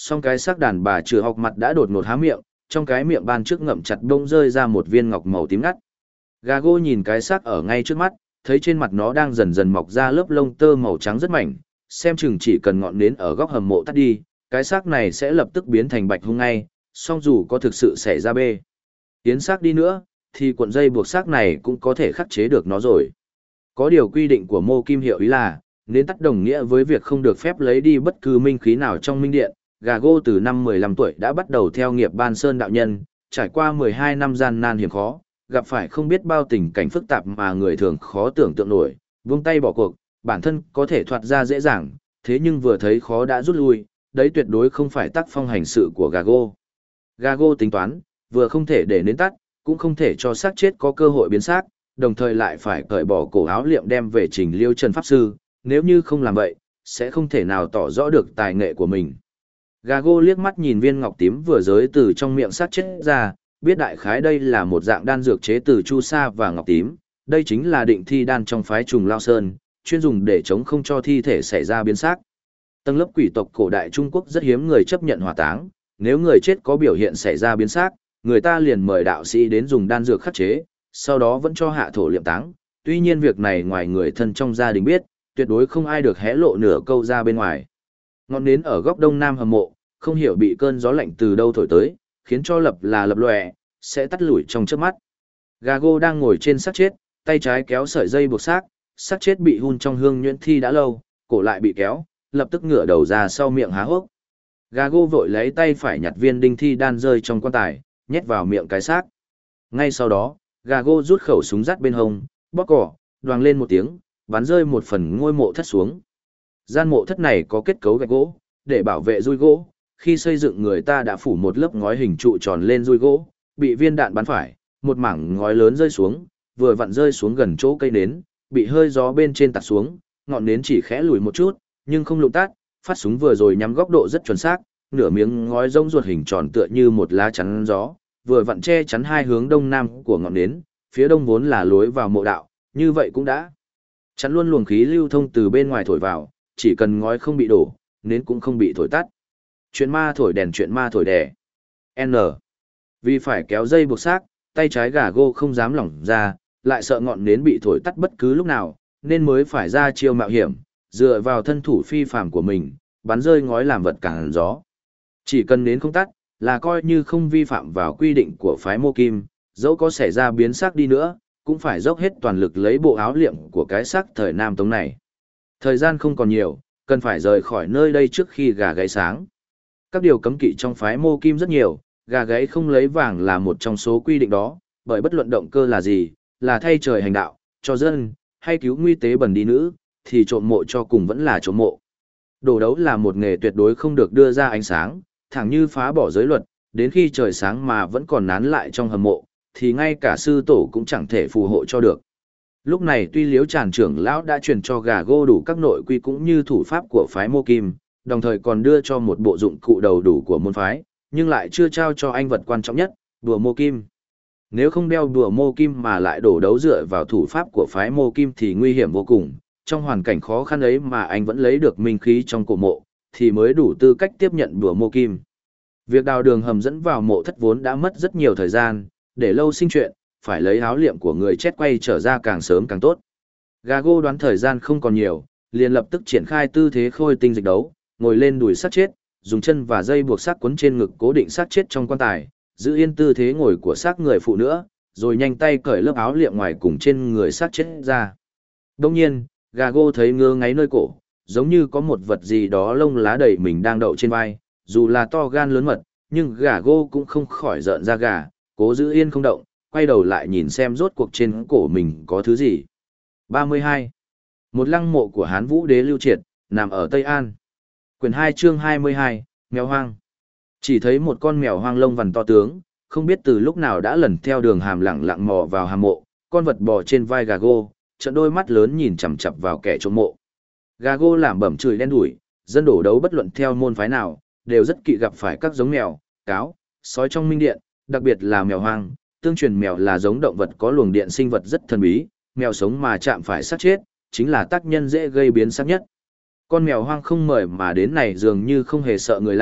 Song cái xác đàn bà chừa học mặt đã đột ngột há miệng, trong cái miệng ban trước ngậm chặt bông rơi ra một viên ngọc màu tím ngắt. Gago nhìn cái xác ở ngay trước mắt, thấy trên mặt nó đang dần dần mọc ra lớp lông tơ màu trắng rất mảnh, xem chừng chỉ cần ngọn nến ở góc hầm mộ tắt đi, cái xác này sẽ lập tức biến thành bạch hung ngay, song dù có thực sự xảy ra bê tiến xác đi nữa, thì cuộn dây buộc xác này cũng có thể khắc chế được nó rồi. Có điều quy định của Mô Kim Hiệu ý là, nến tắt đồng nghĩa với việc không được phép lấy đi bất cứ minh khí nào trong minh điện. Gago từ năm 15 tuổi đã bắt đầu theo nghiệp Ban Sơn đạo nhân, trải qua 12 năm gian nan hiểm khó, gặp phải không biết bao tình cảnh phức tạp mà người thường khó tưởng tượng nổi, buông tay bỏ cuộc, bản thân có thể thoát ra dễ dàng, thế nhưng vừa thấy khó đã rút lui, đấy tuyệt đối không phải tác phong hành sự của Gago. Gago tính toán, vừa không thể để nến tắt, cũng không thể cho xác chết có cơ hội biến xác, đồng thời lại phải cởi bỏ cổ áo liệm đem về trình Liêu Trần Pháp Sư, nếu như không làm vậy, sẽ không thể nào tỏ rõ được tài nghệ của mình. Gago liếc mắt nhìn viên ngọc tím vừa giới từ trong miệng xác chết ra, biết đại khái đây là một dạng đan dược chế từ chu sa và ngọc tím, đây chính là định thi đan trong phái trùng Lao Sơn, chuyên dùng để chống không cho thi thể xảy ra biến xác. Tầng lớp quỷ tộc cổ đại Trung Quốc rất hiếm người chấp nhận hỏa táng, nếu người chết có biểu hiện xảy ra biến xác, người ta liền mời đạo sĩ đến dùng đan dược khắc chế, sau đó vẫn cho hạ thổ liệm táng. Tuy nhiên việc này ngoài người thân trong gia đình biết, tuyệt đối không ai được hé lộ nửa câu ra bên ngoài. Ngọn nến ở góc đông nam hầm mộ, không hiểu bị cơn gió lạnh từ đâu thổi tới, khiến cho lập lòe, sẽ tắt lủi trong chớp mắt. Gago đang ngồi trên xác chết, tay trái kéo sợi dây buộc xác chết bị hun trong hương nhuyễn thi đã lâu, cổ lại bị kéo, lập tức ngửa đầu ra sau miệng há hốc. Gago vội lấy tay phải nhặt viên đinh thi đan rơi trong quan tài, nhét vào miệng cái xác. Ngay sau đó, Gago rút khẩu súng dắt bên hông, bóp cỏ, đoàng lên một tiếng, bắn rơi một phần ngôi mộ thất xuống. Gian mộ thất này có kết cấu gạch gỗ, để bảo vệ dùi gỗ, khi xây dựng người ta đã phủ một lớp ngói hình trụ tròn lên dùi gỗ, bị viên đạn bắn phải, một mảng ngói lớn rơi xuống, vừa vặn rơi xuống gần chỗ cây nến, bị hơi gió bên trên tạt xuống, ngọn nến chỉ khẽ lùi một chút, nhưng không lụng tắt, phát súng vừa rồi nhắm góc độ rất chuẩn xác, nửa miếng ngói rông ruột hình tròn tựa như một lá chắn gió, vừa vặn che chắn hai hướng đông nam của ngọn nến, phía đông vốn là lối vào mộ đạo, như vậy cũng đã chắn luôn luồng khí lưu thông từ bên ngoài thổi vào, chỉ cần ngói không bị đổ, nến cũng không bị thổi tắt. Chuyện ma thổi đèn, chuyện ma thổi đè. N. Vì phải kéo dây buộc xác, tay trái Gago không dám lỏng ra, lại sợ ngọn nến bị thổi tắt bất cứ lúc nào, nên mới phải ra chiêu mạo hiểm, dựa vào thân thủ phi phàm của mình, bắn rơi ngói làm vật cản gió. Chỉ cần nến không tắt, là coi như không vi phạm vào quy định của phái Mô Kim, dẫu có xảy ra biến xác đi nữa, cũng phải dốc hết toàn lực lấy bộ áo liệm của cái xác thời Nam Tống này. Thời gian không còn nhiều, cần phải rời khỏi nơi đây trước khi gà gáy sáng. Các điều cấm kỵ trong phái Mô Kim rất nhiều, gà gáy không lấy vàng là một trong số quy định đó, bởi bất luận động cơ là gì, là thay trời hành đạo, cho dân, hay cứu nguy tế bần đi nữ, thì trộm mộ cho cùng vẫn là trộm mộ. Đồ đấu là một nghề tuyệt đối không được đưa ra ánh sáng, thẳng như phá bỏ giới luật, đến khi trời sáng mà vẫn còn nán lại trong hầm mộ, thì ngay cả sư tổ cũng chẳng thể phù hộ cho được. Lúc này tuy Liễu Tràn trưởng lão đã truyền cho Gago đủ các nội quy cũng như thủ pháp của phái Mô Kim, đồng thời còn đưa cho một bộ dụng cụ đầu đủ của môn phái, nhưng lại chưa trao cho anh vật quan trọng nhất, đùa Mô Kim. Nếu không đeo đùa Mô Kim mà lại đổ đấu dựa vào thủ pháp của phái Mô Kim thì nguy hiểm vô cùng, trong hoàn cảnh khó khăn ấy mà anh vẫn lấy được minh khí trong cổ mộ, thì mới đủ tư cách tiếp nhận đùa Mô Kim. Việc đào đường hầm dẫn vào mộ thất vốn đã mất rất nhiều thời gian, để lâu sinh chuyện, phải lấy áo liệm của người chết quay trở ra càng sớm càng tốt. Gago đoán thời gian không còn nhiều, liền lập tức triển khai tư thế khôi tinh dịch đấu, ngồi lên đùi xác chết, dùng chân và dây buộc xác quấn trên ngực cố định xác chết trong quan tài, giữ yên tư thế ngồi của xác người phụ nữa, rồi nhanh tay cởi lớp áo liệm ngoài cùng trên người xác chết ra. Đông nhiên, Gago thấy ngứa ngáy nơi cổ, giống như có một vật gì đó lông lá đầy mình đang đậu trên vai, dù là to gan lớn mật, nhưng Gago cũng không khỏi rợn da gà, cố giữ yên không động, quay đầu lại nhìn xem rốt cuộc trên cổ mình có thứ gì. 32. Một lăng mộ của Hán Vũ Đế Lưu Triệt, nằm ở Tây An. Quyển 2 chương 22, mèo hoang. Chỉ thấy một con mèo hoang lông vằn to tướng, không biết từ lúc nào đã lần theo đường hàm lặng lặng mò vào hàm mộ, con vật bò trên vai Gago, trận đôi mắt lớn nhìn chằm chằm vào kẻ trộm mộ. Gago lẩm bẩm chửi đen đủi, dân đổ đấu bất luận theo môn phái nào, đều rất kỵ gặp phải các giống mèo, cáo, sói trong minh điện, đặc biệt là mèo hoang. Tương truyền mèo là giống động vật có luồng điện sinh vật rất thần bí, mèo sống mà chạm phải xác chết, chính là tác nhân dễ gây biến xác nhất. Con mèo hoang không mời mà đến này dường như không hề sợ người lạ,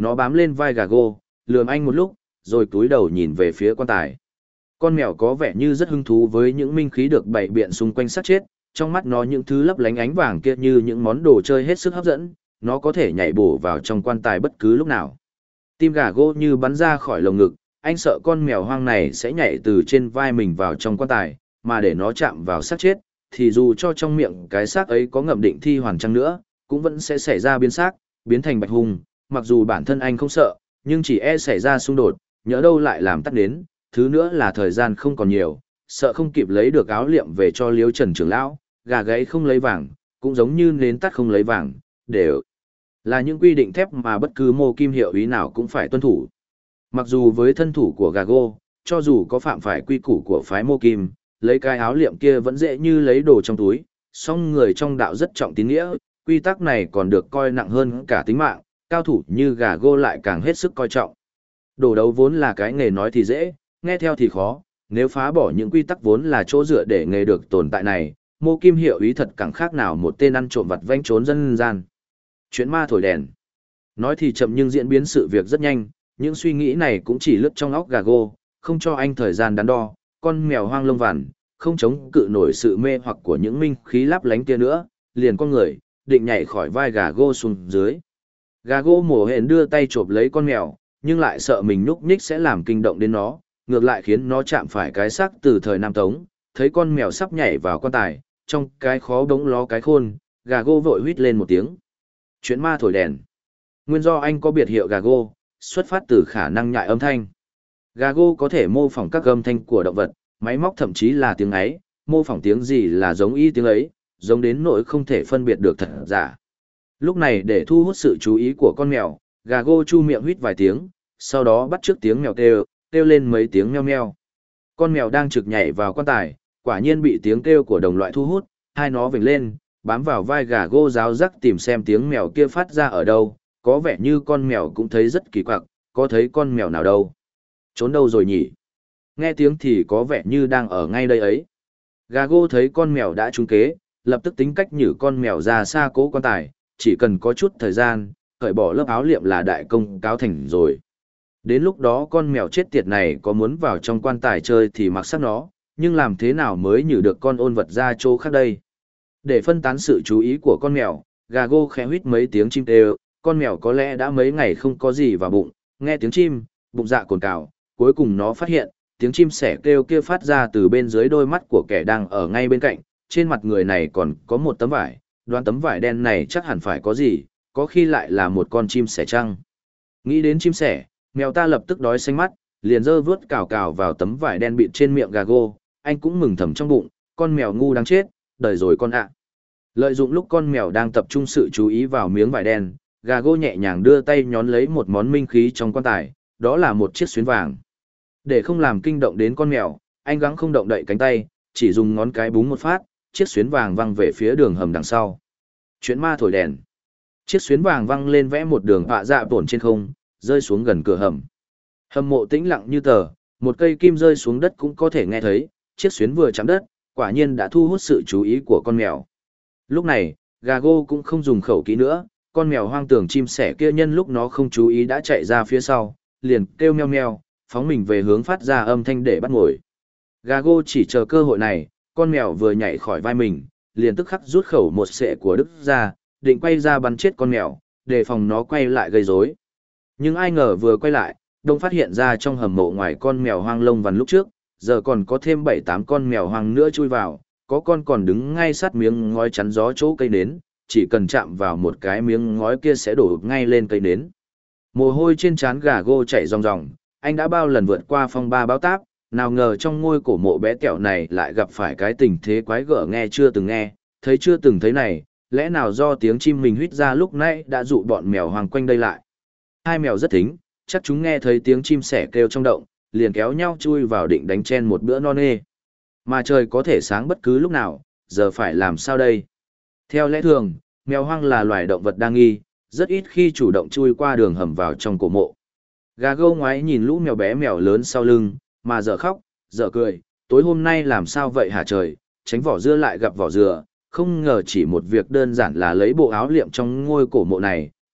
nó bám lên vai Gago, lườm anh một lúc, rồi cúi đầu nhìn về phía quan tài. Con mèo có vẻ như rất hứng thú với những minh khí được bày biện xung quanh xác chết, trong mắt nó những thứ lấp lánh ánh vàng kia như những món đồ chơi hết sức hấp dẫn, nó có thể nhảy bổ vào trong quan tài bất cứ lúc nào. Tim Gago như bắn ra khỏi lồng ngực, anh sợ con mèo hoang này sẽ nhảy từ trên vai mình vào trong quan tài, mà để nó chạm vào xác chết, thì dù cho trong miệng cái xác ấy có ngậm định thi hoàn chăng nữa, cũng vẫn sẽ xảy ra biến xác, biến thành bạch hùng. Mặc dù bản thân anh không sợ, nhưng chỉ e xảy ra xung đột, nhỡ đâu lại làm tắt đến, thứ nữa là thời gian không còn nhiều, sợ không kịp lấy được áo liệm về cho Liễu Trần trưởng lão, gà gáy không lấy vàng, cũng giống như nến tắt không lấy vàng, đều là những quy định thép mà bất cứ mô kim hiệu ý nào cũng phải tuân thủ. Mặc dù với thân thủ của Gago, cho dù có phạm phải quy củ của phái mô kim, lấy cái áo liệm kia vẫn dễ như lấy đồ trong túi, song người trong đạo rất trọng tín nghĩa, quy tắc này còn được coi nặng hơn cả tính mạng, cao thủ như Gago lại càng hết sức coi trọng. Đồ đấu vốn là cái nghề nói thì dễ, nghe theo thì khó, nếu phá bỏ những quy tắc vốn là chỗ dựa để nghề được tồn tại này, mô kim hiệu ý thật chẳng khác nào một tên ăn trộm vặt vãnh trốn dân gian. Chuyện ma thổi đèn. Nói thì chậm nhưng diễn biến sự việc rất nhanh, những suy nghĩ này cũng chỉ lướt trong óc Gago, không cho anh thời gian đắn đo, con mèo hoang lông vằn, không chống cự nổi sự mê hoặc của những minh khí lấp lánh kia nữa, liền con người, định nhảy khỏi vai Gago xuống dưới. Gago mổ hển đưa tay chộp lấy con mèo, nhưng lại sợ mình nhúc nhích sẽ làm kinh động đến nó, ngược lại khiến nó chạm phải cái xác từ thời Nam Tống, thấy con mèo sắp nhảy vào quan tài, trong cái khó đống ló cái khôn, Gago vội huýt lên một tiếng. Chuyện ma thổi đèn. Nguyên do anh có biệt hiệu Gago, xuất phát từ khả năng nhại âm thanh. Gago có thể mô phỏng các âm thanh của động vật, máy móc thậm chí là tiếng ấy, mô phỏng tiếng gì là giống y tiếng ấy, giống đến nỗi không thể phân biệt được thật giả. Lúc này để thu hút sự chú ý của con mèo, Gago chu miệng huýt vài tiếng, sau đó bắt chước tiếng mèo kêu, kêu lên mấy tiếng meo meo. Con mèo đang trực nhảy vào quan tài, quả nhiên bị tiếng kêu của đồng loại thu hút, hai nó vểnh lên, bám vào vai Gago ráo rắc tìm xem tiếng mèo kia phát ra ở đâu, có vẻ như con mèo cũng thấy rất kỳ quặc, có thấy con mèo nào đâu. Trốn đâu rồi nhỉ? Nghe tiếng thì có vẻ như đang ở ngay đây ấy. Gago thấy con mèo đã trúng kế, lập tức tính cách nhử con mèo ra xa cố quan tài, chỉ cần có chút thời gian, cởi bỏ lớp áo liệm là đại công cáo thành rồi. Đến lúc đó con mèo chết tiệt này có muốn vào trong quan tài chơi thì mặc xác nó, nhưng làm thế nào mới nhử được con ôn vật ra chỗ khác đây? Để phân tán sự chú ý của con mèo, Gago khẽ huýt mấy tiếng chim kêu, con mèo có lẽ đã mấy ngày không có gì vào bụng, nghe tiếng chim, bụng dạ cồn cào, cuối cùng nó phát hiện, tiếng chim sẻ kêu kia phát ra từ bên dưới đôi mắt của kẻ đang ở ngay bên cạnh, trên mặt người này còn có một tấm vải, đoán tấm vải đen này chắc hẳn phải có gì, có khi lại là một con chim sẻ trăng. Nghĩ đến chim sẻ, mèo ta lập tức đói xanh mắt, liền giơ vuốt cào cào vào tấm vải đen bịt trên miệng Gago, anh cũng mừng thầm trong bụng, con mèo ngu đáng chết, đời rồi con ạ. Lợi dụng lúc con mèo đang tập trung sự chú ý vào miếng vải đen, Gago nhẹ nhàng đưa tay nhón lấy một món minh khí trong quan tài, đó là một chiếc xuyến vàng. Để không làm kinh động đến con mèo, anh gắng không động đậy cánh tay, chỉ dùng ngón cái búng một phát, chiếc xuyến vàng văng về phía đường hầm đằng sau. Chuyện ma thổi đèn. Chiếc xuyến vàng văng lên vẽ một đường họa dạ tổn trên không, rơi xuống gần cửa hầm. Hầm mộ tĩnh lặng như tờ, một cây kim rơi xuống đất cũng có thể nghe thấy, chiếc xuyến vừa chạm đất, quả nhiên đã thu hút sự chú ý của con mèo. Lúc này, Gago cũng không dùng khẩu kỹ nữa, con mèo hoang tưởng chim sẻ kia nhân lúc nó không chú ý đã chạy ra phía sau, liền kêu meo meo, phóng mình về hướng phát ra âm thanh để bắt ngồi. Gago chỉ chờ cơ hội này, con mèo vừa nhảy khỏi vai mình, liền tức khắc rút khẩu một xệ của Đức ra, định quay ra bắn chết con mèo, đề phòng nó quay lại gây rối. Nhưng ai ngờ vừa quay lại, đông phát hiện ra trong hầm mộ ngoài con mèo hoang lông vằn lúc trước, giờ còn có thêm 7-8 con mèo hoang nữa chui vào, có con còn đứng ngay sát miếng ngói chắn gió chỗ cây nến, chỉ cần chạm vào một cái miếng ngói kia sẽ đổ ngay lên cây nến. Mồ hôi trên trán Gago chảy ròng ròng, anh đã bao lần vượt qua phong ba báo táp, nào ngờ trong ngôi cổ mộ bé tẹo này lại gặp phải cái tình thế quái gở nghe chưa từng nghe, thấy chưa từng thấy này, lẽ nào do tiếng chim mình huýt ra lúc nãy đã dụ bọn mèo hoang quanh đây lại. Hai mèo rất thính, chắc chúng nghe thấy tiếng chim sẻ kêu trong động, liền kéo nhau chui vào định đánh chen một bữa no nê. Mà trời có thể sáng bất cứ lúc nào, giờ phải làm sao đây? Theo lẽ thường, mèo hoang là loài động vật đa nghi, rất ít khi chủ động chui qua đường hầm vào trong cổ mộ. Gago ngoái nhìn lũ mèo bé mèo lớn sau lưng, mà dở khóc, dở cười, tối hôm nay làm sao vậy hả trời, tránh vỏ dưa lại gặp vỏ dừa, không ngờ chỉ một việc đơn giản là lấy bộ áo liệm trong ngôi cổ mộ này,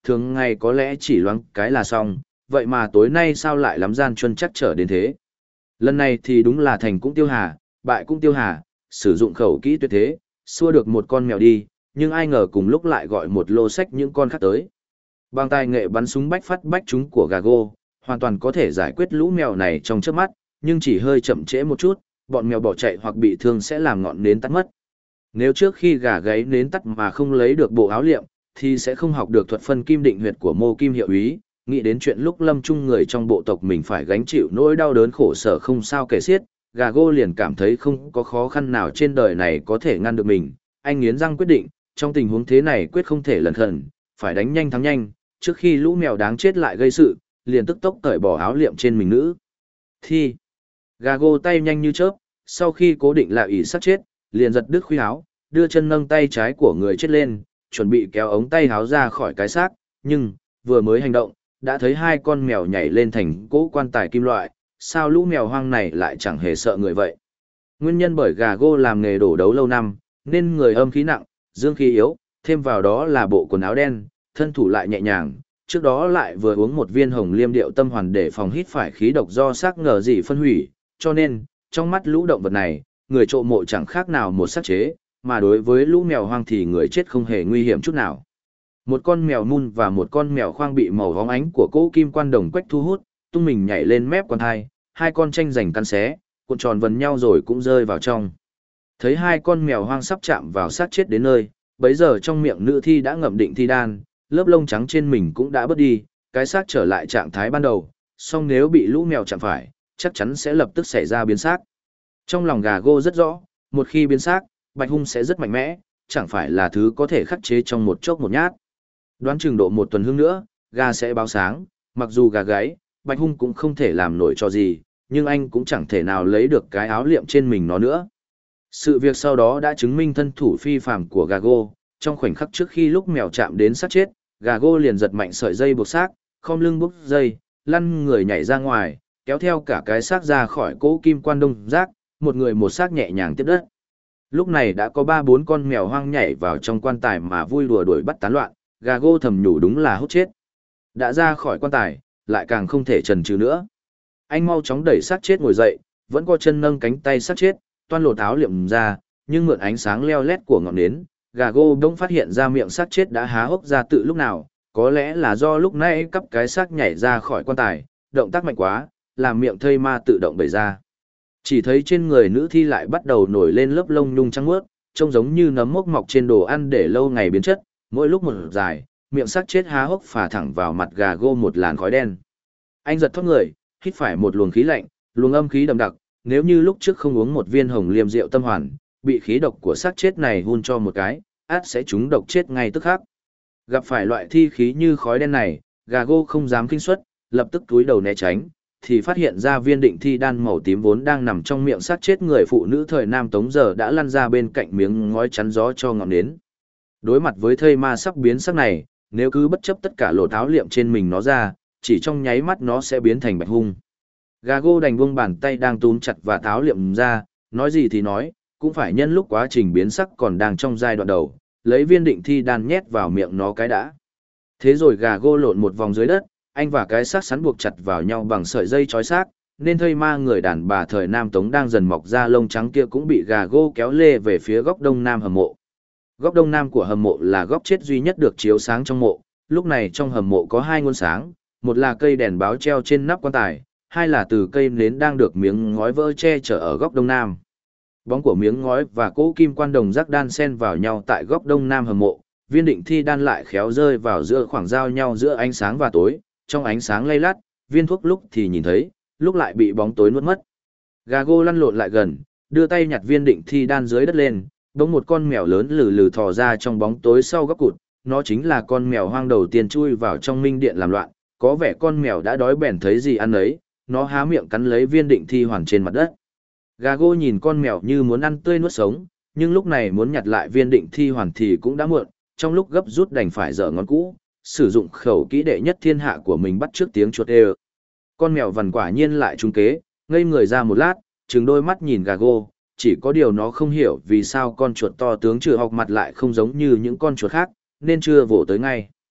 thường ngày có lẽ chỉ loáng cái là xong, vậy mà tối nay sao lại lắm gian chuân chắc trở đến thế. Lần này thì đúng là thành cũng tiêu hà, bại cũng tiêu hà, sử dụng khẩu kỹ tuyệt thế, xua được một con mèo đi, nhưng ai ngờ cùng lúc lại gọi một lô sách những con khác tới. Bằng tài nghệ bắn súng bách phát bách trúng của Gago, hoàn toàn có thể giải quyết lũ mèo này trong chớp mắt, nhưng chỉ hơi chậm trễ một chút, bọn mèo bỏ chạy hoặc bị thương sẽ làm ngọn nến tắt mất. Nếu trước khi gà gáy nến tắt mà không lấy được bộ áo liệm, thì sẽ không học được thuật phân kim định huyệt của Mô Kim hiệu úy, nghĩ đến chuyện lúc lâm chung người trong bộ tộc mình phải gánh chịu nỗi đau đớn khổ sở không sao kể xiết, Gago liền cảm thấy không có khó khăn nào trên đời này có thể ngăn được mình. Anh nghiến răng quyết định, trong tình huống thế này quyết không thể lẩn thận, phải đánh nhanh thắng nhanh, trước khi lũ mèo đáng chết lại gây sự, liền tức tốc cởi bỏ áo liệm trên mình nữ. Thì, Gago tay nhanh như chớp, sau khi cố định lại ỷ sắt chết, liền giật đứt khuy áo, đưa chân nâng tay trái của người chết lên, chuẩn bị kéo ống tay áo ra khỏi cái xác, nhưng, vừa mới hành động, đã thấy hai con mèo nhảy lên thành cỗ quan tài kim loại, sao lũ mèo hoang này lại chẳng hề sợ người vậy. Nguyên nhân bởi Gago làm nghề đổ đấu lâu năm, nên người âm khí nặng, dương khí yếu, thêm vào đó là bộ quần áo đen, thân thủ lại nhẹ nhàng, trước đó lại vừa uống một viên hồng liêm điệu tâm hoàn để phòng hít phải khí độc do xác ngờ gì phân hủy, cho nên, trong mắt lũ động vật này, người trộm mộ chẳng khác nào một xác chế, mà đối với lũ mèo hoang thì người chết không hề nguy hiểm chút nào. Một con mèo mun và một con mèo khoang bị màu hóng ánh của cỗ kim quan đồng quách thu hút, tung mình nhảy lên mép quan hai con tranh giành cắn xé, cuộn tròn vần nhau rồi cũng rơi vào trong. Thấy hai con mèo hoang sắp chạm vào xác chết đến nơi, bấy giờ trong miệng nữ thi đã ngậm định thi đan, lớp lông trắng trên mình cũng đã bớt đi, cái xác trở lại trạng thái ban đầu, song nếu bị lũ mèo chạm phải, chắc chắn sẽ lập tức xảy ra biến xác. Trong lòng Gago rất rõ, một khi biến xác, Bạch Hung sẽ rất mạnh mẽ, chẳng phải là thứ có thể khắc chế trong một chốc một nhát. Đoán chừng độ một tuần hương nữa, gà sẽ báo sáng, mặc dù gà gáy, Bạch Hung cũng không thể làm nổi cho gì, nhưng anh cũng chẳng thể nào lấy được cái áo liệm trên mình nó nữa. Sự việc sau đó đã chứng minh thân thủ phi phàm của Gago, trong khoảnh khắc trước khi lúc mèo chạm đến xác chết, Gago liền giật mạnh sợi dây buộc xác, khom lưng búc dây, lăn người nhảy ra ngoài, kéo theo cả cái xác ra khỏi cỗ kim quan đông giác, một người một xác nhẹ nhàng tiếp đất. Lúc này đã có 3-4 con mèo hoang nhảy vào trong quan tài mà vui đùa đuổi bắt tán loạn, Gago thầm nhủ đúng là hút chết. Đã ra khỏi quan tài, lại càng không thể chần chừ nữa. Anh mau chóng đẩy xác chết ngồi dậy, vẫn có chân nâng cánh tay xác chết, toan lột áo liệm ra, nhưng mượn ánh sáng leo lét của ngọn nến, Gago bỗng phát hiện ra miệng xác chết đã há hốc ra tự lúc nào, có lẽ là do lúc nãy cắp cái xác nhảy ra khỏi quan tài, động tác mạnh quá, làm miệng thây ma tự động bẩy ra. Chỉ thấy trên người nữ thi lại bắt đầu nổi lên lớp lông nhung trắng muốt, trông giống như nấm mốc mọc trên đồ ăn để lâu ngày biến chất, mỗi lúc một dài, miệng xác chết há hốc phả thẳng vào mặt Gago một làn khói đen. Anh giật thoát người, hít phải một luồng khí lạnh, luồng âm khí đậm đặc, nếu như lúc trước không uống một viên hồng liêm rượu tâm hoàn, bị khí độc của xác chết này hun cho một cái, át sẽ trúng độc chết ngay tức khắc. Gặp phải loại thi khí như khói đen này, Gago không dám kinh suất, lập tức cúi đầu né tránh, thì phát hiện ra viên định thi đan màu tím vốn đang nằm trong miệng xác chết người phụ nữ thời Nam Tống giờ đã lăn ra bên cạnh miếng ngói chắn gió cho ngọn nến. Đối mặt với thây ma sắp biến sắc này, nếu cứ bất chấp tất cả lột áo liệm trên mình nó ra, chỉ trong nháy mắt nó sẽ biến thành Bạch Hung. Gago đành buông bàn tay đang túm chặt và áo liệm ra, nói gì thì nói, cũng phải nhân lúc quá trình biến sắc còn đang trong giai đoạn đầu, lấy viên định thi đan nhét vào miệng nó cái đã. Thế rồi Gago lộn một vòng dưới đất, anh và cái xác sắn buộc chặt vào nhau bằng sợi dây trói xác, nên thây ma người đàn bà thời Nam Tống đang dần mọc ra lông trắng kia cũng bị Gago kéo lê về phía góc đông nam hầm mộ. Góc đông nam của hầm mộ là góc chết duy nhất được chiếu sáng trong mộ, lúc này trong hầm mộ có hai nguồn sáng, một là cây đèn báo treo trên nắp quan tài, hai là từ cây nến đang được miếng ngói vỡ che chở ở góc đông nam. Bóng của miếng ngói và cỗ kim quan đồng rắc đan xen vào nhau tại góc đông nam hầm mộ, viên định thi đan lại khéo rơi vào giữa khoảng giao nhau giữa ánh sáng và tối, trong ánh sáng lay lắt, viên thuốc lúc thì nhìn thấy, lúc lại bị bóng tối nuốt mất. Gago lăn lộn lại gần, đưa tay nhặt viên định thi đan dưới đất lên, bỗng một con mèo lớn lừ lừ thò ra trong bóng tối sau góc cụt, nó chính là con mèo hoang đầu tiên chui vào trong minh điện làm loạn, có vẻ con mèo đã đói bèn thấy gì ăn ấy, nó há miệng cắn lấy viên định thi hoàn trên mặt đất. Gago nhìn con mèo như muốn ăn tươi nuốt sống, nhưng lúc này muốn nhặt lại viên định thi hoàn thì cũng đã muộn, trong lúc gấp rút đành phải dở ngón cũ, sử dụng khẩu kỹ đệ nhất thiên hạ của mình bắt trước tiếng chuột ê. Con mèo vằn quả nhiên lại trúng kế, ngây người ra một lát, trừng đôi mắt nhìn Gago, chỉ có điều nó không hiểu vì sao con chuột to tướng chưa học mặt lại không giống như những con chuột khác, nên chưa vỗ tới ngay.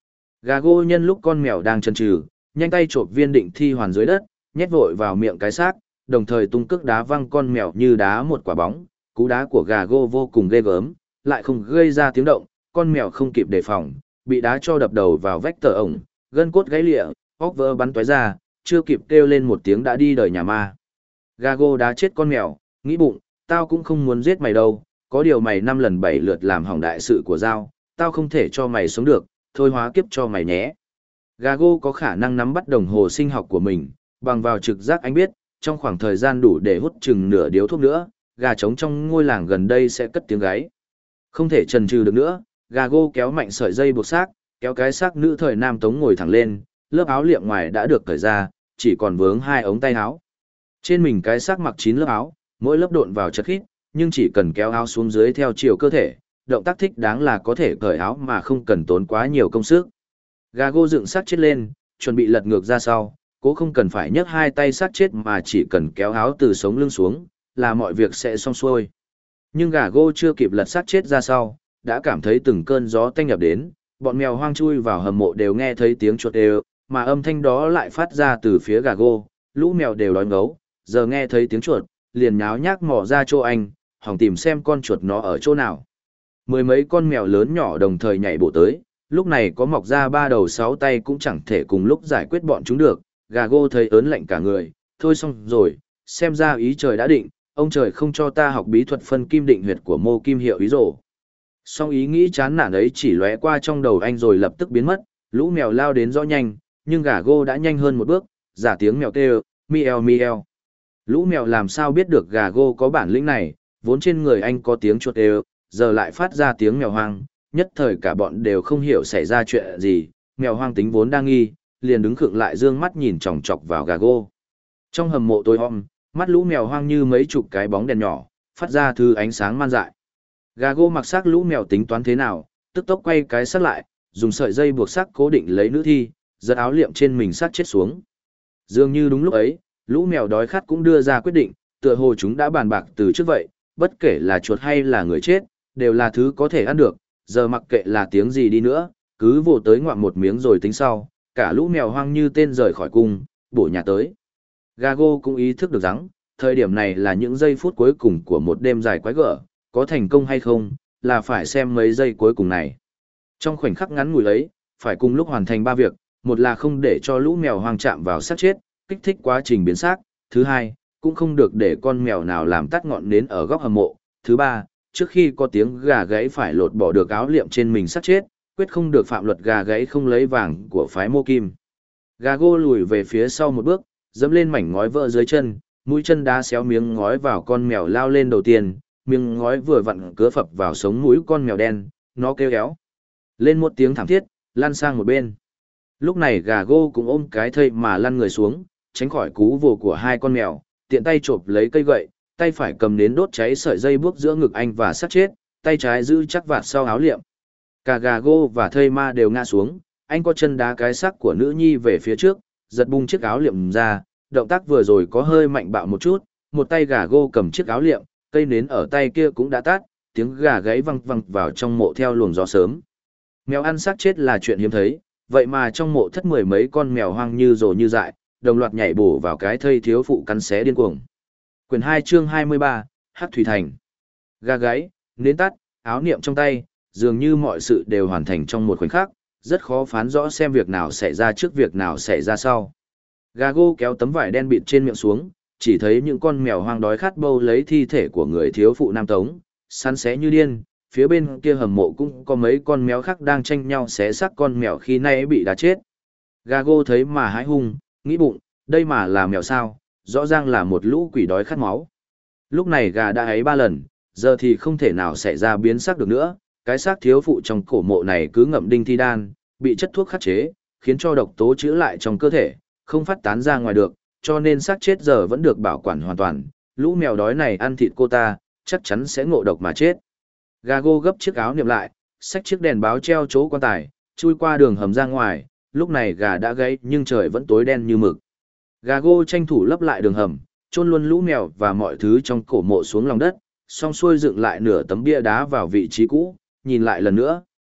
Gà gô nhân lúc con mèo đang chần chừ, nhanh tay chộp viên định thi hoàn dưới đất, nhét vội vào miệng cái xác, đồng thời tung cước đá văng con mèo như đá một quả bóng. Cú đá của gà gô vô cùng ghê gớm, lại không gây ra tiếng động, con mèo không kịp đề phòng, bị đá cho đập đầu vào vách tờ ổng, gân cốt gãy lịa, óc vỡ bắn tóe ra, chưa kịp kêu lên một tiếng đã đi đời nhà ma. Gà gô đá chết con mèo, nghĩ bụng, tao cũng không muốn giết mày đâu, có điều mày 5 lần 7 lượt làm hỏng đại sự của Giao, tao không thể cho mày sống được, thôi hóa kiếp cho mày nhé. Gà gô có khả năng nắm bắt đồng hồ sinh học của mình, bằng vào trực giác anh biết, trong khoảng thời gian đủ để hút chừng nửa điếu thuốc nữa, gà trống trong ngôi làng gần đây sẽ cất tiếng gáy. Không thể chần chừ được nữa, gà gô kéo mạnh sợi dây buộc xác, kéo cái xác nữ thời nam tống ngồi thẳng lên, lớp áo liệm ngoài đã được cởi ra, chỉ còn vướng 2 ống tay áo. Trên mình cái xác mặc 9 lớp áo, mỗi lớp độn vào chất khít, nhưng chỉ cần kéo áo xuống dưới theo chiều cơ thể, động tác thích đáng là có thể cởi áo mà không cần tốn quá nhiều công sức. Gà gô dựng xác chết lên, chuẩn bị lật ngược ra sau, cố không cần phải nhấc 2 tay xác chết mà chỉ cần kéo áo từ sống lưng xuống, là mọi việc sẽ xong xuôi. Nhưng gà gô chưa kịp lật xác chết ra sau, đã cảm thấy từng cơn gió tanh nhập đến, bọn mèo hoang chui vào hầm mộ đều nghe thấy tiếng chuột đều, mà âm thanh đó lại phát ra từ phía gà gô, lũ mèo đều đói ngấu, giờ nghe thấy tiếng chuột, liền nháo nhác mò ra chỗ anh, hòng tìm xem con chuột nó ở chỗ nào. 10 mấy con mèo lớn nhỏ đồng thời nhảy bộ tới, lúc này có mọc ra 3 đầu 6 tay cũng chẳng thể cùng lúc giải quyết bọn chúng được, gà gô thấy ớn lạnh cả người, thôi xong rồi, xem ra ý trời đã định, ông trời không cho ta học bí thuật phân kim định huyệt của Mô Kim Hiệu ý rồ. Song ý nghĩ chán nản ấy chỉ lóe qua trong đầu anh rồi lập tức biến mất, lũ mèo lao đến rõ nhanh, nhưng gà gô đã nhanh hơn một bước, giả tiếng mèo kêu, mieo mieo. Lũ mèo làm sao biết được gà gô có bản lĩnh này, vốn trên người anh có tiếng chuột đều, giờ lại phát ra tiếng mèo hoang, nhất thời cả bọn đều không hiểu xảy ra chuyện gì, mèo hoang tính vốn đang nghi, liền đứng khựng lại dương mắt nhìn chòng chọc vào gà gô. Trong hầm mộ tối om, mắt lũ mèo hoang như mấy chục cái bóng đèn nhỏ, phát ra thứ ánh sáng man dại. Gà gô mặc xác lũ mèo tính toán thế nào, tức tốc quay cái xác lại, dùng sợi dây buộc xác cố định lấy nữ thi, giật áo liệm trên mình xác chết xuống. Dường như đúng lúc ấy, lũ mèo đói khát cũng đưa ra quyết định, tựa hồ chúng đã bàn bạc từ trước vậy, bất kể là chuột hay là người chết, đều là thứ có thể ăn được, giờ mặc kệ là tiếng gì đi nữa, cứ vồ tới ngoạm một miếng rồi tính sau, cả lũ mèo hoang như tên rời khỏi cung, bổ nhà tới. Gago cũng ý thức được rằng, thời điểm này là những giây phút cuối cùng của một đêm dài quái gở, có thành công hay không, là phải xem mấy giây cuối cùng này. Trong khoảnh khắc ngắn ngủi ấy, phải cùng lúc hoàn thành 3 việc, một là không để cho lũ mèo hoang chạm vào xác chết, kích thích quá trình biến xác, thứ hai, cũng không được để con mèo nào làm tắt ngọn nến ở góc hầm mộ, thứ ba, trước khi có tiếng gà gáy phải lột bỏ được áo liệm trên mình xác chết, quyết không được phạm luật gà gáy không lấy vàng của phái Mô Kim. Gago lùi về phía sau một bước, dẫm lên mảnh ngói vỡ dưới chân, mũi chân đá xéo miếng ngói vào con mèo lao lên đầu tiên, miếng ngói vừa vặn cứa phập vào sống mũi con mèo đen, nó kêu kéo lên một tiếng thảm thiết, lăn sang một bên. Lúc này Gago cũng ôm cái thây mà lăn người xuống, tránh khỏi cú vồ của 2 con mèo, tiện tay chộp lấy cây gậy, tay phải cầm nến đốt cháy sợi dây buộc giữa ngực anh và sát chết, tay trái giữ chắc vạt sau áo liệm. Cả Gago và thây ma đều ngã xuống, anh có chân đá cái xác của nữ nhi về phía trước, giật bung chiếc áo liệm ra, động tác vừa rồi có hơi mạnh bạo một chút, một tay Gago cầm chiếc áo liệm, cây nến ở tay kia cũng đã tắt, tiếng gà gáy văng văng vào trong mộ theo luồng gió sớm. Mèo ăn xác chết là chuyện hiếm thấy, vậy mà trong mộ thất 10 mấy con mèo hoang như rồ như dại, đồng loạt nhảy bổ vào cái thây thiếu phụ cắn xé điên cuồng. Quyển 2 chương 23, Hắc Thủy Thành. Gà gáy, nến tắt, áo niệm trong tay, dường như mọi sự đều hoàn thành trong một khoảnh khắc, rất khó phán rõ xem việc nào xảy ra trước việc nào xảy ra sau. Gago kéo tấm vải đen bịt trên miệng xuống, chỉ thấy những con mèo hoang đói khát bâu lấy thi thể của người thiếu phụ nam tống, săn xé như điên, phía bên kia hầm mộ cũng có mấy con mèo khác đang tranh nhau xé xác con mèo khi nay bị đá chết. Gago thấy mà hãi hùng, nghĩ bụng, đây mà là mèo sao, rõ ràng là một lũ quỷ đói khát máu. Lúc này gà đã ấy 3 lần, giờ thì không thể nào xảy ra biến xác được nữa, cái xác thiếu phụ trong cổ mộ này cứ ngậm đinh thi đan, bị chất thuốc khắc chế, khiến cho độc tố chữa lại trong cơ thể, không phát tán ra ngoài được, cho nên xác chết giờ vẫn được bảo quản hoàn toàn, lũ mèo đói này ăn thịt cô ta, chắc chắn sẽ ngộ độc mà chết. Gago gấp chiếc áo niệm lại, xách chiếc đèn báo treo chỗ quan tài, chui qua đường hầm ra ngoài, lúc này gà đã gáy nhưng trời vẫn tối đen như mực. Gago tranh thủ lấp lại đường hầm, chôn luôn lũ mèo và mọi thứ trong cổ mộ xuống lòng đất, xong xuôi dựng lại nửa tấm bia đá vào vị trí cũ, nhìn lại lần nữa,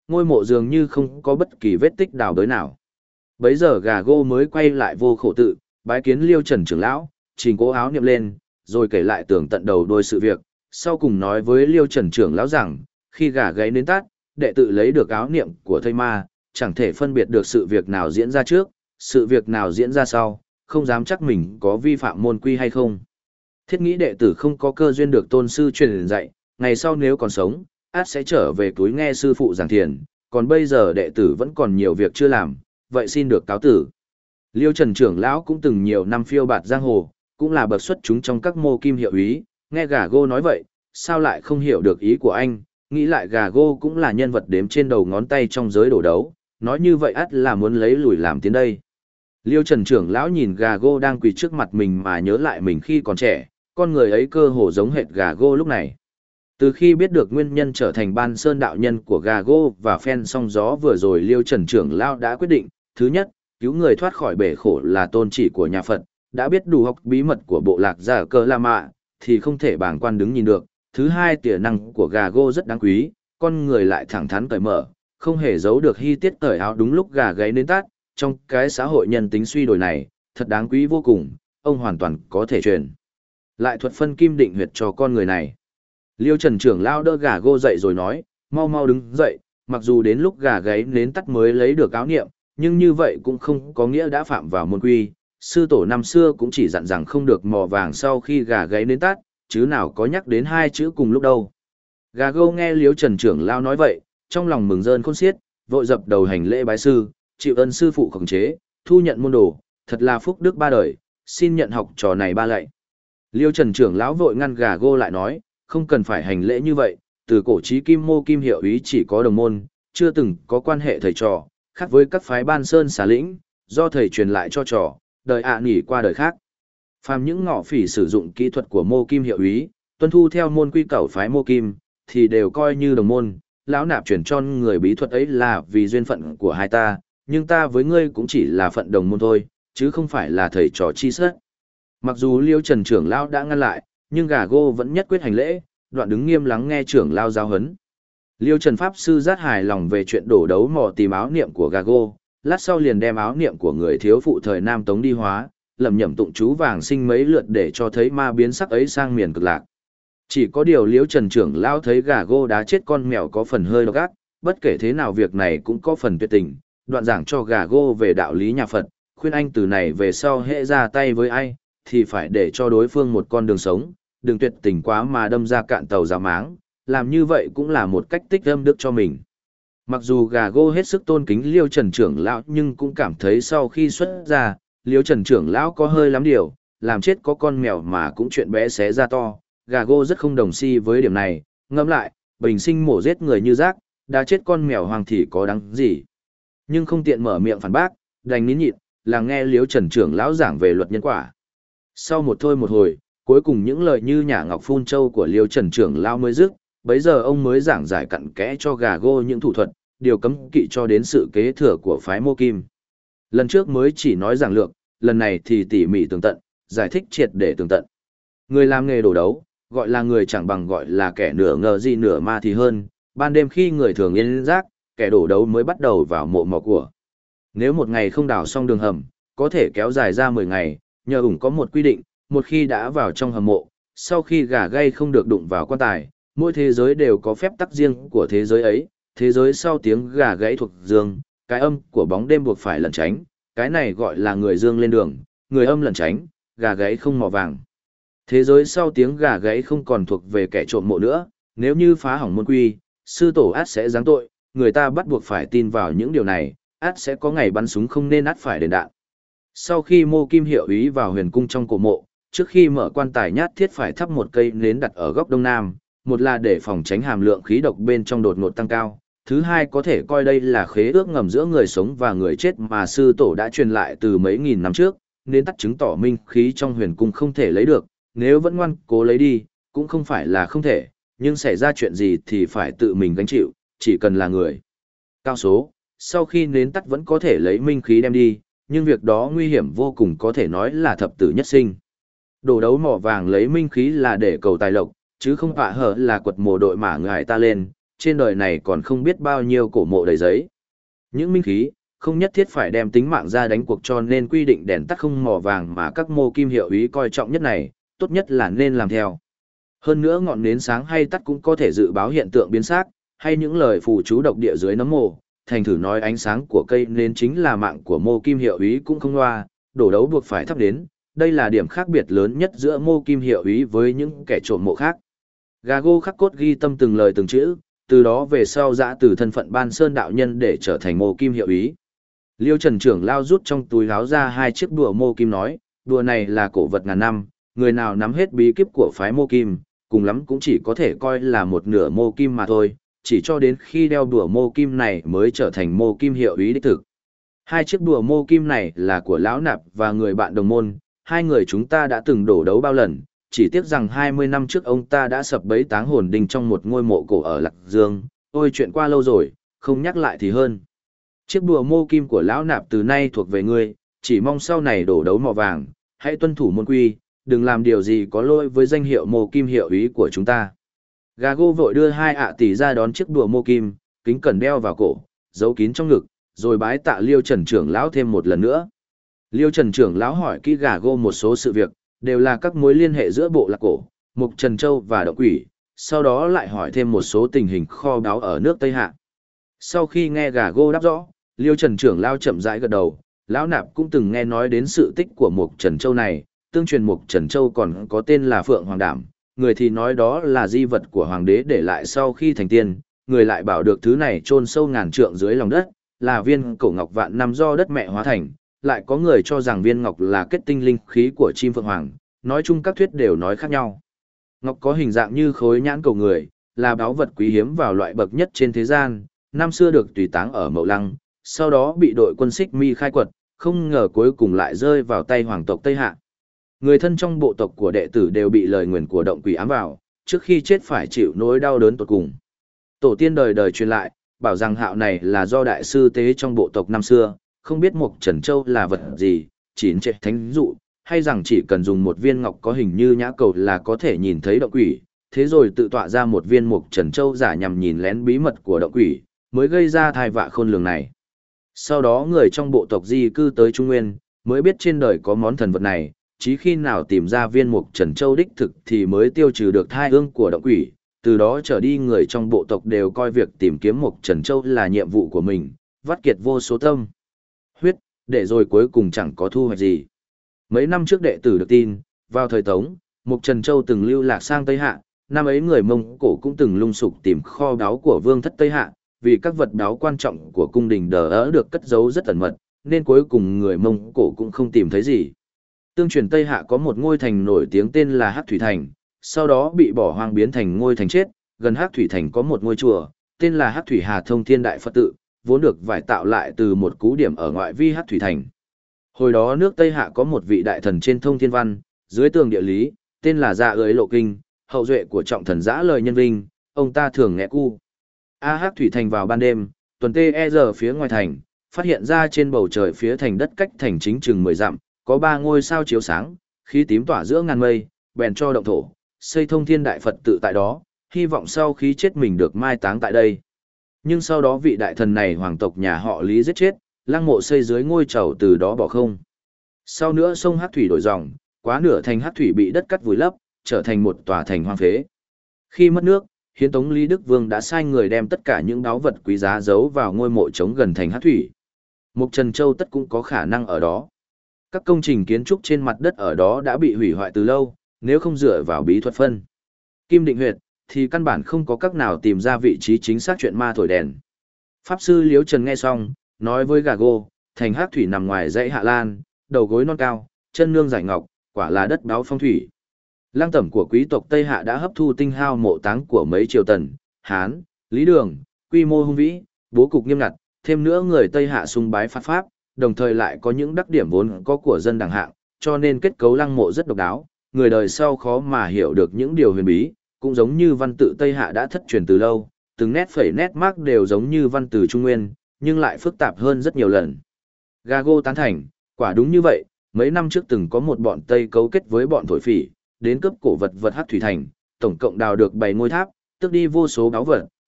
ngôi mộ dường như không có bất kỳ vết tích đào đới nào. Bấy giờ gà gô mới quay lại vô khổ tự, bái kiến Liêu Trần trưởng lão, trình cố áo niệm lên, rồi kể lại tường tận đầu đuôi sự việc, sau cùng nói với Liêu Trần trưởng lão rằng, khi gà gáy nến tắt, đệ tử lấy được áo niệm của thây ma, chẳng thể phân biệt được sự việc nào diễn ra trước, sự việc nào diễn ra sau, không dám chắc mình có vi phạm môn quy hay không. Thiết nghĩ đệ tử không có cơ duyên được tôn sư truyền dạy, ngày sau nếu còn sống, át sẽ trở về túi nghe sư phụ giảng thiền, còn bây giờ đệ tử vẫn còn nhiều việc chưa làm, vậy xin được cáo tử. Liêu Trần trưởng lão cũng từng nhiều năm phiêu bạt giang hồ, cũng là bậc xuất chúng trong các mô kim hiệu úy, nghe gà gô nói vậy, sao lại không hiểu được ý của anh, nghĩ lại gà gô cũng là nhân vật đếm trên đầu ngón tay trong giới đổ đấu, nói như vậy ắt là muốn lấy lùi làm tiến đây. Liêu Trần trưởng lão nhìn gà gô đang quỳ trước mặt mình mà nhớ lại mình khi còn trẻ, con người ấy cơ hồ giống hệt gà gô lúc này. Từ khi biết được nguyên nhân trở thành ban sơn đạo nhân của gà gô và phen song gió vừa rồi, Liêu Trần trưởng lão đã quyết định, thứ nhất, cứu người thoát khỏi bể khổ là tôn chỉ của nhà Phật, đã biết đủ học bí mật của bộ lạc Giả Cơ La Mạ, thì không thể bàng quan đứng nhìn được. Thứ hai, tiềm năng của gà gô rất đáng quý, con người lại thẳng thắn cởi mở, không hề giấu được hi tiết cởi áo đúng lúc gà gáy nến tắt, trong cái xã hội nhân tính suy đổi này, thật đáng quý vô cùng, ông hoàn toàn có thể truyền lại thuật phân kim định huyệt cho con người này. Liêu Trần trưởng lao đỡ gà gô dậy rồi nói, mau mau đứng dậy, mặc dù đến lúc gà gáy nến tắt mới lấy được áo niệm, nhưng như vậy cũng không có nghĩa đã phạm vào môn quy. Sư tổ năm xưa cũng chỉ dặn rằng không được mò vàng sau khi gà gáy nến tắt, chứ nào có nhắc đến hai chữ cùng lúc đâu. Gà gô nghe Liêu Trần trưởng lao nói vậy, trong lòng mừng rơn khôn xiết, vội dập đầu hành lễ bái sư, chịu ơn sư phụ khống chế, thu nhận môn đồ, thật là phúc đức ba đời, xin nhận học trò này ba lạy. Liêu Trần trưởng lão vội ngăn gà gô lại nói, không cần phải hành lễ như vậy, từ cổ chí kim mô kim hiệu úy chỉ có đồng môn, chưa từng có quan hệ thầy trò, khác với các phái ban sơn xà lĩnh, do thầy truyền lại cho trò, đời ạ nghỉ qua đời khác. Phàm những ngọ phỉ sử dụng kỹ thuật của mô kim hiệu úy, tuân thu theo môn quy cẩu phái mô kim, thì đều coi như đồng môn. Lão nạp chuyển cho người bí thuật ấy là vì duyên phận của hai ta, nhưng ta với ngươi cũng chỉ là phận đồng môn thôi, chứ không phải là thầy trò chi sất. Mặc dù Liêu Trần trưởng lão đã ngăn lại, nhưng gà gô vẫn nhất quyết hành lễ, đoạn đứng nghiêm lắng nghe trưởng lão giáo huấn. Liêu Trần pháp sư rất hài lòng về chuyện đổ đấu mò tìm áo niệm của gà gô, lát sau liền đem áo niệm của người thiếu phụ thời Nam Tống đi hóa, lẩm nhẩm tụng chú vàng sinh mấy lượt để cho thấy ma biến sắc ấy sang miền cực lạc. Chỉ có điều Liêu Trần trưởng lão thấy gà gô đá chết con mèo có phần hơi độc ác, bất kể thế nào việc này cũng có phần tuyệt tình, đoạn giảng cho gà gô về đạo lý nhà Phật, khuyên anh từ này về sau hễ ra tay với ai, thì phải để cho đối phương một con đường sống, đừng tuyệt tình quá mà đâm ra cạn tàu giá máng, làm như vậy cũng là một cách tích âm đức cho mình. Mặc dù gà gô hết sức tôn kính Liêu Trần trưởng lão nhưng cũng cảm thấy sau khi xuất ra, Liêu Trần trưởng lão có hơi lắm điều, làm chết có con mèo mà cũng chuyện bé xé ra to, gà gô rất không đồng si với điểm này, ngẫm lại, bình sinh mổ giết người như rác, đã chết con mèo hoàng thì có đáng gì. Nhưng không tiện mở miệng phản bác, đành nín nhịn, là nghe Liêu Trần trưởng lão giảng về luật nhân quả. Sau một thôi một hồi, cuối cùng những lời như nhả ngọc phun châu của Liêu Trần trưởng lão mới dứt, bấy giờ ông mới giảng giải cặn kẽ cho gà gô những thủ thuật, điều cấm kỵ cho đến sự kế thừa của phái Mô Kim. Lần trước mới chỉ nói giảng lược, lần này thì tỉ mỉ tường tận, giải thích triệt để tường tận. Người làm nghề đổ đấu, gọi là người chẳng bằng gọi là kẻ nửa ngờ gì nửa ma thì hơn, ban đêm khi người thường yên giấc, kẻ đổ đấu mới bắt đầu vào mộ mỏ của. Nếu một ngày không đào xong đường hầm, có thể kéo dài ra 10 ngày, nhờ ủng có một quy định, một khi đã vào trong hầm mộ, sau khi gà gáy không được đụng vào quan tài, mỗi thế giới đều có phép tắc riêng của thế giới ấy, thế giới sau tiếng gà gáy thuộc dương, cái âm của bóng đêm buộc phải lẩn tránh, cái này gọi là người dương lên đường, người âm lẩn tránh, gà gáy không mò vàng. Thế giới sau tiếng gà gáy không còn thuộc về kẻ trộm mộ nữa, nếu như phá hỏng môn quy, sư tổ át sẽ giáng tội, người ta bắt buộc phải tin vào những điều này, át sẽ có ngày bắn súng không nên át phải đền đạn. Sau khi Mô Kim hiệu úy vào huyền cung trong cổ mộ, trước khi mở quan tài nhát thiết phải thắp một cây nến đặt ở góc đông nam, một là để phòng tránh hàm lượng khí độc bên trong đột ngột tăng cao, thứ hai có thể coi đây là khế ước ngầm giữa người sống và người chết mà sư tổ đã truyền lại từ mấy nghìn năm trước, nên tắt chứng tỏ minh khí trong huyền cung không thể lấy được, nếu vẫn ngoan cố lấy đi, cũng không phải là không thể, nhưng xảy ra chuyện gì thì phải tự mình gánh chịu, chỉ cần là người cao số, sau khi nến tắt vẫn có thể lấy minh khí đem đi, nhưng việc đó nguy hiểm vô cùng, có thể nói là thập tử nhất sinh. Đổ đấu mỏ vàng lấy minh khí là để cầu tài lộc, chứ không phải hở là quật mồ đội mả người ta lên, trên đời này còn không biết bao nhiêu cổ mộ đầy giấy. Những minh khí, không nhất thiết phải đem tính mạng ra đánh cuộc, cho nên quy định đèn tắt không mỏ vàng mà các mô kim hiệu ý coi trọng nhất này, tốt nhất là nên làm theo. Hơn nữa ngọn nến sáng hay tắt cũng có thể dự báo hiện tượng biến sắc, hay những lời phù chú độc địa dưới nấm mồ. Thành thử nói ánh sáng của cây nến chính là mạng của mô kim hiệu ý cũng không loa, đổ đấu buộc phải thắp đến. Đây là điểm khác biệt lớn nhất giữa mô kim hiệu ý với những kẻ trộm mộ khác. Gago khắc cốt ghi tâm từng lời từng chữ, từ đó về sau dã từ thân phận Ban Sơn đạo nhân để trở thành mô kim hiệu ý. Liêu Trần trưởng lao rút trong túi áo ra 2 chiếc đùa mô kim nói, đùa này là cổ vật ngàn năm, người nào nắm hết bí kíp của phái mô kim, cùng lắm cũng chỉ có thể coi là một nửa mô kim mà thôi, chỉ cho đến khi đeo đùa mô kim này mới trở thành mô kim hiệu ý đích thực. 2 chiếc đùa mô kim này là của Lão Nạp và người bạn đồng môn, 2 người chúng ta đã từng đổ đấu bao lần, chỉ tiếc rằng 20 năm trước ông ta đã sập bẫy táng hồn đinh trong một ngôi mộ cổ ở Lạc Dương, ôi chuyện qua lâu rồi, không nhắc lại thì hơn. Chiếc đùa mô kim của Lão Nạp từ nay thuộc về ngươi, chỉ mong sau này đổ đấu mỏ vàng, hãy tuân thủ môn quy, đừng làm điều gì có lỗi với danh hiệu mô kim hiệu ý của chúng ta. Gago vội đưa 2 ạ tỷ ra đón chiếc đùa mô kim, kính cẩn đeo vào cổ, giấu kín trong ngực, rồi bái tạ Liêu Trần trưởng lão thêm một lần nữa. Liêu Trần trưởng lão hỏi kỹ Gago một số sự việc, đều là các mối liên hệ giữa bộ lạc cổ, Mục Trần Châu và Động Quỷ, sau đó lại hỏi thêm một số tình hình kho báu ở nước Tây Hạ. Sau khi nghe Gago đáp rõ, Liêu Trần trưởng lão chậm rãi gật đầu, Lão Nạp cũng từng nghe nói đến sự tích của Mục Trần Châu này, tương truyền Mục Trần Châu còn có tên là Phượng Hoàng Đảm, người thì nói đó là di vật của hoàng đế để lại sau khi thành tiên, người lại bảo được thứ này chôn sâu ngàn trượng dưới lòng đất, là viên cổ ngọc vạn năm do đất mẹ hóa thành, lại có người cho rằng viên ngọc là kết tinh linh khí của chim phượng hoàng, nói chung các thuyết đều nói khác nhau. Ngọc có hình dạng như khối nhãn cầu người, là báu vật quý hiếm vào loại bậc nhất trên thế gian, năm xưa được tùy táng ở Mậu Lăng, sau đó bị đội quân Xích Mi khai quật, không ngờ cuối cùng lại rơi vào tay hoàng tộc Tây Hạ. Người thân trong bộ tộc của đệ tử đều bị lời nguyền của Động Quỷ ám vào, trước khi chết phải chịu nỗi đau đớn tột cùng. Tổ tiên đời đời truyền lại, bảo rằng hạo này là do đại sư tế trong bộ tộc năm xưa, không biết Mục Trần Châu là vật gì, chỉ trệ thánh dụ, hay rằng chỉ cần dùng một viên ngọc có hình như nhã cầu là có thể nhìn thấy Động Quỷ, thế rồi tự tọa ra một viên Mục Trần Châu giả nhằm nhìn lén bí mật của Động Quỷ, mới gây ra thai vạ khôn lường này. Sau đó người trong bộ tộc di cư tới Trung Nguyên, mới biết trên đời có món thần vật này, chí khi nào tìm ra viên Mục Trần Châu đích thực thì mới tiêu trừ được thai ương của Động Quỷ, từ đó trở đi người trong bộ tộc đều coi việc tìm kiếm Mục Trần Châu là nhiệm vụ của mình, vắt kiệt vô số tâm huyết, để rồi cuối cùng chẳng có thu hoạch gì. Mấy năm trước đệ tử được tin, vào thời Tống, Mục Trần Châu từng lưu lạc sang Tây Hạ, năm ấy người Mông Cổ cũng từng lung sục tìm kho báu của vương thất Tây Hạ, vì các vật báu quan trọng của cung đình đờ ớ được cất giấu rất ẩn mật, nên cuối cùng người Mông Cổ cũng không tìm thấy gì. Tương truyền Tây Hạ có một ngôi thành nổi tiếng tên là Hắc Thủy Thành, sau đó bị bỏ hoang biến thành ngôi thành chết, gần Hắc Thủy Thành có một ngôi chùa, tên là Hắc Thủy Hà Thông Thiên Đại Phật Tự, vốn được vải tạo lại từ một cú điểm ở ngoại vi Hắc Thủy Thành. Hồi đó nước Tây Hạ có một vị đại thần trên thông thiên văn, dưới tường địa lý, tên là Dạ Ới Lộ Kinh, hậu duệ của trọng thần Dã Lời Nhân Vinh, ông ta thường nghe cu. Hắc Thủy Thành vào ban đêm, tuần tê giờ phía ngoài thành, phát hiện ra trên bầu trời phía thành đất cách thành chính chừng 10 dặm, có 3 ngôi sao chiếu sáng, khí tím tỏa giữa ngàn mây, bèn cho động thổ, xây Thông Thiên Đại Phật Tự tại đó, hy vọng sau khi chết mình được mai táng tại đây. Nhưng sau đó vị đại thần này hoàng tộc nhà họ Lý giết chết, lăng mộ xây dưới ngôi chầu từ đó bỏ không. Sau nữa sông Hắc Thủy đổi dòng, quá nửa thành Hắc Thủy bị đất cắt vùi lấp, trở thành một tòa thành hoang phế. Khi mất nước, Hiến Tống Lý Đức Vương đã sai người đem tất cả những báu vật quý giá giấu vào ngôi mộ trống gần thành Hắc Thủy. Mục Trần Châu tất cũng có khả năng ở đó. Các công trình kiến trúc trên mặt đất ở đó đã bị hủy hoại từ lâu, nếu không dựa vào bí thuật phân Kim Định Huyệt, thì căn bản không có cách nào tìm ra vị trí chính xác chuyện ma thổi đèn. Pháp sư Liễu Trần nghe xong, nói với Gago, thành Hắc Thủy nằm ngoài dãy Hạ Lan, đầu gối non cao, chân nương giải ngọc, quả là đất đáo phong thủy. Lăng tẩm của quý tộc Tây Hạ đã hấp thu tinh hao mộ táng của mấy triều Tần, Hán, Lý Đường, quy mô hung vĩ, bố cục nghiêm ngặt, thêm nữa người Tây Hạ sùng bái Phật pháp, đồng thời lại có những đặc điểm vốn có của dân đẳng hạng, cho nên kết cấu lăng mộ rất độc đáo, người đời sau khó mà hiểu được những điều huyền bí, cũng giống như văn tự Tây Hạ đã thất truyền từ lâu, từng nét phẩy nét mác đều giống như văn từ Trung Nguyên, nhưng lại phức tạp hơn rất nhiều lần. Gago tán thành, quả đúng như vậy, mấy năm trước từng có một bọn Tây cấu kết với bọn thổ phỉ, đến cướp cổ vật Hắc Thủy Thành, tổng cộng đào được 7 ngôi tháp, tước đi vô số báu vật,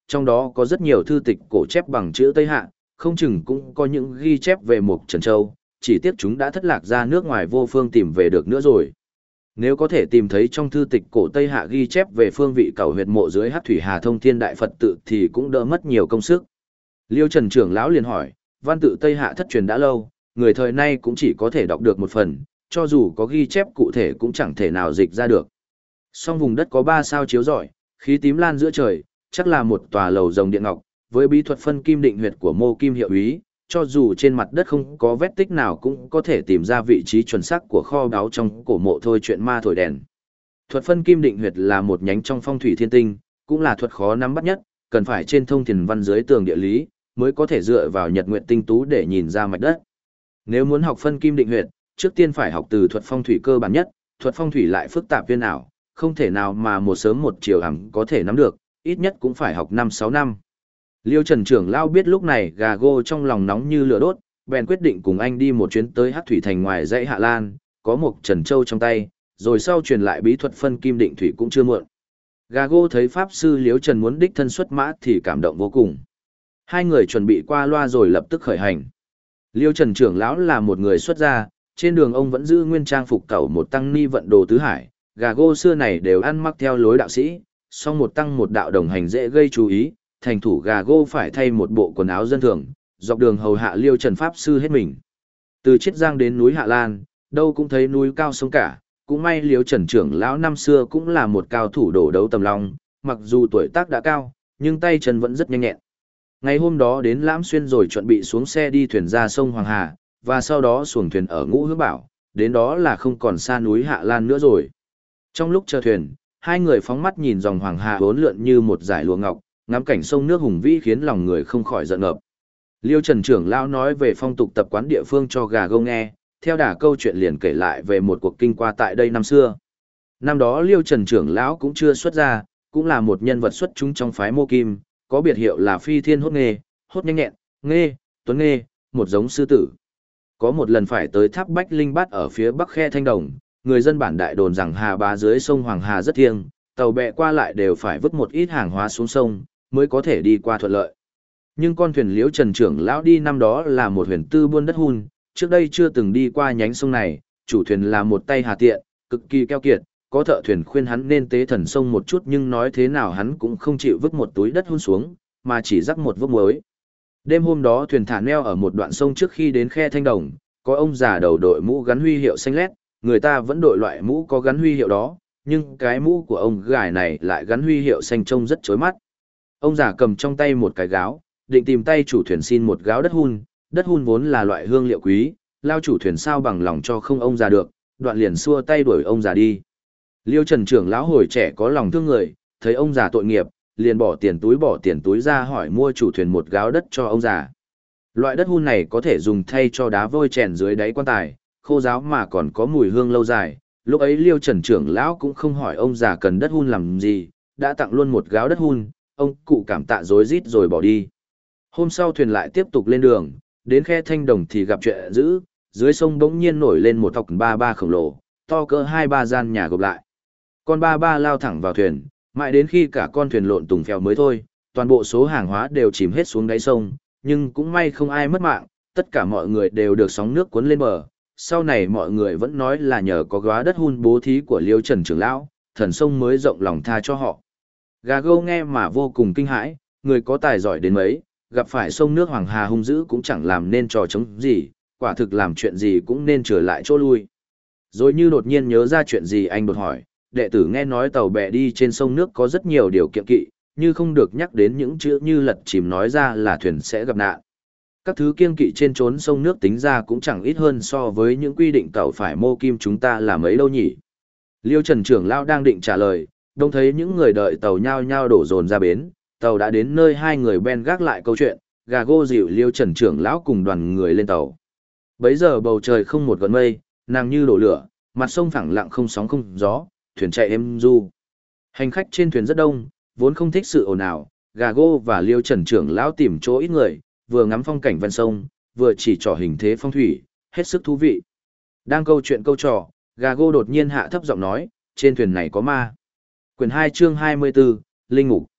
trong đó có rất nhiều thư tịch cổ chép bằng chữ Tây Hạ, không chừng cũng có những ghi chép về Mộc Trần Châu, chỉ tiếc chúng đã thất lạc ra nước ngoài vô phương tìm về được nữa rồi. Nếu có thể tìm thấy trong thư tịch cổ Tây Hạ ghi chép về phương vị cầu huyệt mộ dưới Hắc Thủy Hà Thông Thiên Đại Phật tự thì cũng đỡ mất nhiều công sức. Liêu Trần trưởng lão liền hỏi, văn tự Tây Hạ thất truyền đã lâu, người thời nay cũng chỉ có thể đọc được một phần, cho dù có ghi chép cụ thể cũng chẳng thể nào dịch ra được. Song vùng đất có 3 sao chiếu rọi, khí tím lan giữa trời, chắc là một tòa lầu rồng điện ngọc, với bí thuật phân kim định huyệt của Mô Kim hiệu úy, cho dù trên mặt đất không có vết tích nào cũng có thể tìm ra vị trí chuẩn xác của kho báu trong cổ mộ thôi chuyện ma thổi đèn. Thuật phân kim định huyệt là một nhánh trong phong thủy thiên tinh, cũng là thuật khó nắm bắt nhất, cần phải trên thông thiền văn dưới tường địa lý, mới có thể dựa vào nhật nguyện tinh tú để nhìn ra mạch đất. Nếu muốn học phân kim định huyệt, trước tiên phải học từ thuật phong thủy cơ bản nhất, thuật phong thủy lại phức tạp viên ảo, không thể nào mà một sớm một chiều hẳn có thể nắm được, ít nhất cũng phải học 5-6 năm. Liêu Trần trưởng lão biết lúc này gà gô trong lòng nóng như lửa đốt, bèn quyết định cùng anh đi một chuyến tới Hắc Thủy Thành ngoài dãy Hạ Lan, có một Trần Châu trong tay, rồi sau truyền lại bí thuật phân kim định thủy cũng chưa muộn. Gà gô thấy Pháp sư Liêu Trần muốn đích thân xuất mã thì cảm động vô cùng. Hai người chuẩn bị qua loa rồi lập tức khởi hành. Liêu Trần trưởng lão là một người xuất gia, trên đường ông vẫn giữ nguyên trang phục cẩu một tăng ni vận đồ tứ hải, gà gô xưa này đều ăn mặc theo lối đạo sĩ, song một tăng một đạo đồng hành dễ gây chú ý, thành thủ gà gô phải thay một bộ quần áo dân thường, dọc đường hầu hạ Liêu Trần Pháp sư hết mình. Từ Chiết Giang đến núi Hạ Lan, đâu cũng thấy núi cao sông cả, cũng may Liêu Trần trưởng lão năm xưa cũng là một cao thủ đổ đấu tầm long, mặc dù tuổi tác đã cao, nhưng tay chân vẫn rất nhanh nhẹn. Ngày hôm đó đến Lãm Xuyên rồi chuẩn bị xuống xe đi thuyền ra sông Hoàng Hà, và sau đó xuồng thuyền ở Ngũ Hướng Bảo, đến đó là không còn xa núi Hạ Lan nữa rồi. Trong lúc chờ thuyền, hai người phóng mắt nhìn dòng Hoàng Hà uốn lượn như một dải lụa ngọc, ngắm cảnh sông nước hùng vĩ khiến lòng người không khỏi giận ngợp. Liêu Trần trưởng lão nói về phong tục tập quán địa phương cho gà gô nghe, theo đà câu chuyện liền kể lại về một cuộc kinh qua tại đây năm xưa. Năm đó Liêu Trần trưởng lão cũng chưa xuất gia, cũng là một nhân vật xuất chúng trong phái Mô Kim, có biệt hiệu là Phi Thiên Hốt Nghê, hốt nhanh nhẹn, nghê, tuấn nghê, một giống sư tử. Có một lần phải tới tháp Bách Linh Bát ở phía bắc khe Thanh Đồng, người dân bản đại đồn rằng hà bá dưới sông Hoàng Hà rất thiêng, tàu bè qua lại đều phải vứt một ít hàng hóa xuống sông, mới có thể đi qua thuận lợi. Nhưng con thuyền Liễu Trần trưởng lão đi năm đó là một huyền tư buôn đất hun, trước đây chưa từng đi qua nhánh sông này, chủ thuyền là một tay hà tiện, cực kỳ keo kiệt, có thợ thuyền khuyên hắn nên tế thần sông một chút nhưng nói thế nào hắn cũng không chịu vứt một túi đất hun xuống, mà chỉ rắc một vốc muối. Đêm hôm đó thuyền thả neo ở một đoạn sông trước khi đến khe Thanh Đồng, có ông già đầu đội mũ gắn huy hiệu xanh lét, người ta vẫn đội loại mũ có gắn huy hiệu đó, nhưng cái mũ của ông gài này lại gắn huy hiệu xanh trông rất chói mắt. Ông già cầm trong tay một cái gáo, định tìm tay chủ thuyền xin một gáo đất hun vốn là loại hương liệu quý, lao chủ thuyền sao bằng lòng cho không ông già được, đoạn liền xua tay đuổi ông già đi. Liêu Trần trưởng lão hồi trẻ có lòng thương người, thấy ông già tội nghiệp, liền bỏ tiền túi ra hỏi mua chủ thuyền một gáo đất cho ông già. Loại đất hun này có thể dùng thay cho đá vôi chèn dưới đáy quan tài, khô ráo mà còn có mùi hương lâu dài. Lúc ấy Liêu Trần trưởng lão cũng không hỏi ông già cần đất hun làm gì, đã tặng luôn một gáo đất hun, ông cụ cảm tạ rối rít rồi bỏ đi. Hôm sau thuyền lại tiếp tục lên đường, đến khe Thanh Đồng thì gặp chuyện dữ, dưới sông bỗng nhiên nổi lên một thọc ba ba khổng lồ, to cỡ 2-3 gian nhà gộp lại. Con ba ba lao thẳng vào thuyền, mãi đến khi cả con thuyền lộn tùng phèo mới thôi, toàn bộ số hàng hóa đều chìm hết xuống đáy sông, nhưng cũng may không ai mất mạng, tất cả mọi người đều được sóng nước cuốn lên bờ. Sau này mọi người vẫn nói là nhờ có góa đất hun bố thí của Liêu Trần trưởng lão, thần sông mới rộng lòng tha cho họ. Gà gâu nghe mà vô cùng kinh hãi, người có tài giỏi đến mấy, gặp phải sông nước Hoàng Hà hung dữ cũng chẳng làm nên trò chống gì, quả thực làm chuyện gì cũng nên trở lại chỗ lui. Rồi như đột nhiên nhớ ra chuyện gì anh đột hỏi, đệ tử nghe nói tàu bè đi trên sông nước có rất nhiều điều kiện kỵ, như không được nhắc đến những chữ như lật chìm nói ra là thuyền sẽ gặp nạn. Các thứ kiêng kỵ trên trốn sông nước tính ra cũng chẳng ít hơn so với những quy định tàu phải Mô Kim chúng ta là mấy đâu nhỉ. Liêu Trần trưởng lão đang định trả lời, đông thấy những người đợi tàu nhao nhao đổ dồn ra bến, tàu đã đến nơi hai người ben gác lại câu chuyện, gà gô dịu Liêu Trần trưởng lão cùng đoàn người lên tàu. Bấy giờ bầu trời không một gợn mây, nàng như đổ lửa, mặt sông phẳng lặng không sóng không gió, thuyền chạy êm du. Hành khách trên thuyền rất đông, vốn không thích sự ồn ào, gà gô và Liêu Trần trưởng lão tìm chỗ ít người, vừa ngắm phong cảnh ven sông, vừa chỉ trỏ hình thế phong thủy, hết sức thú vị. Đang câu chuyện câu trò, gà gô đột nhiên hạ thấp giọng nói, trên thuyền này có ma. Quyển 2 chương 24, Linh Ngục.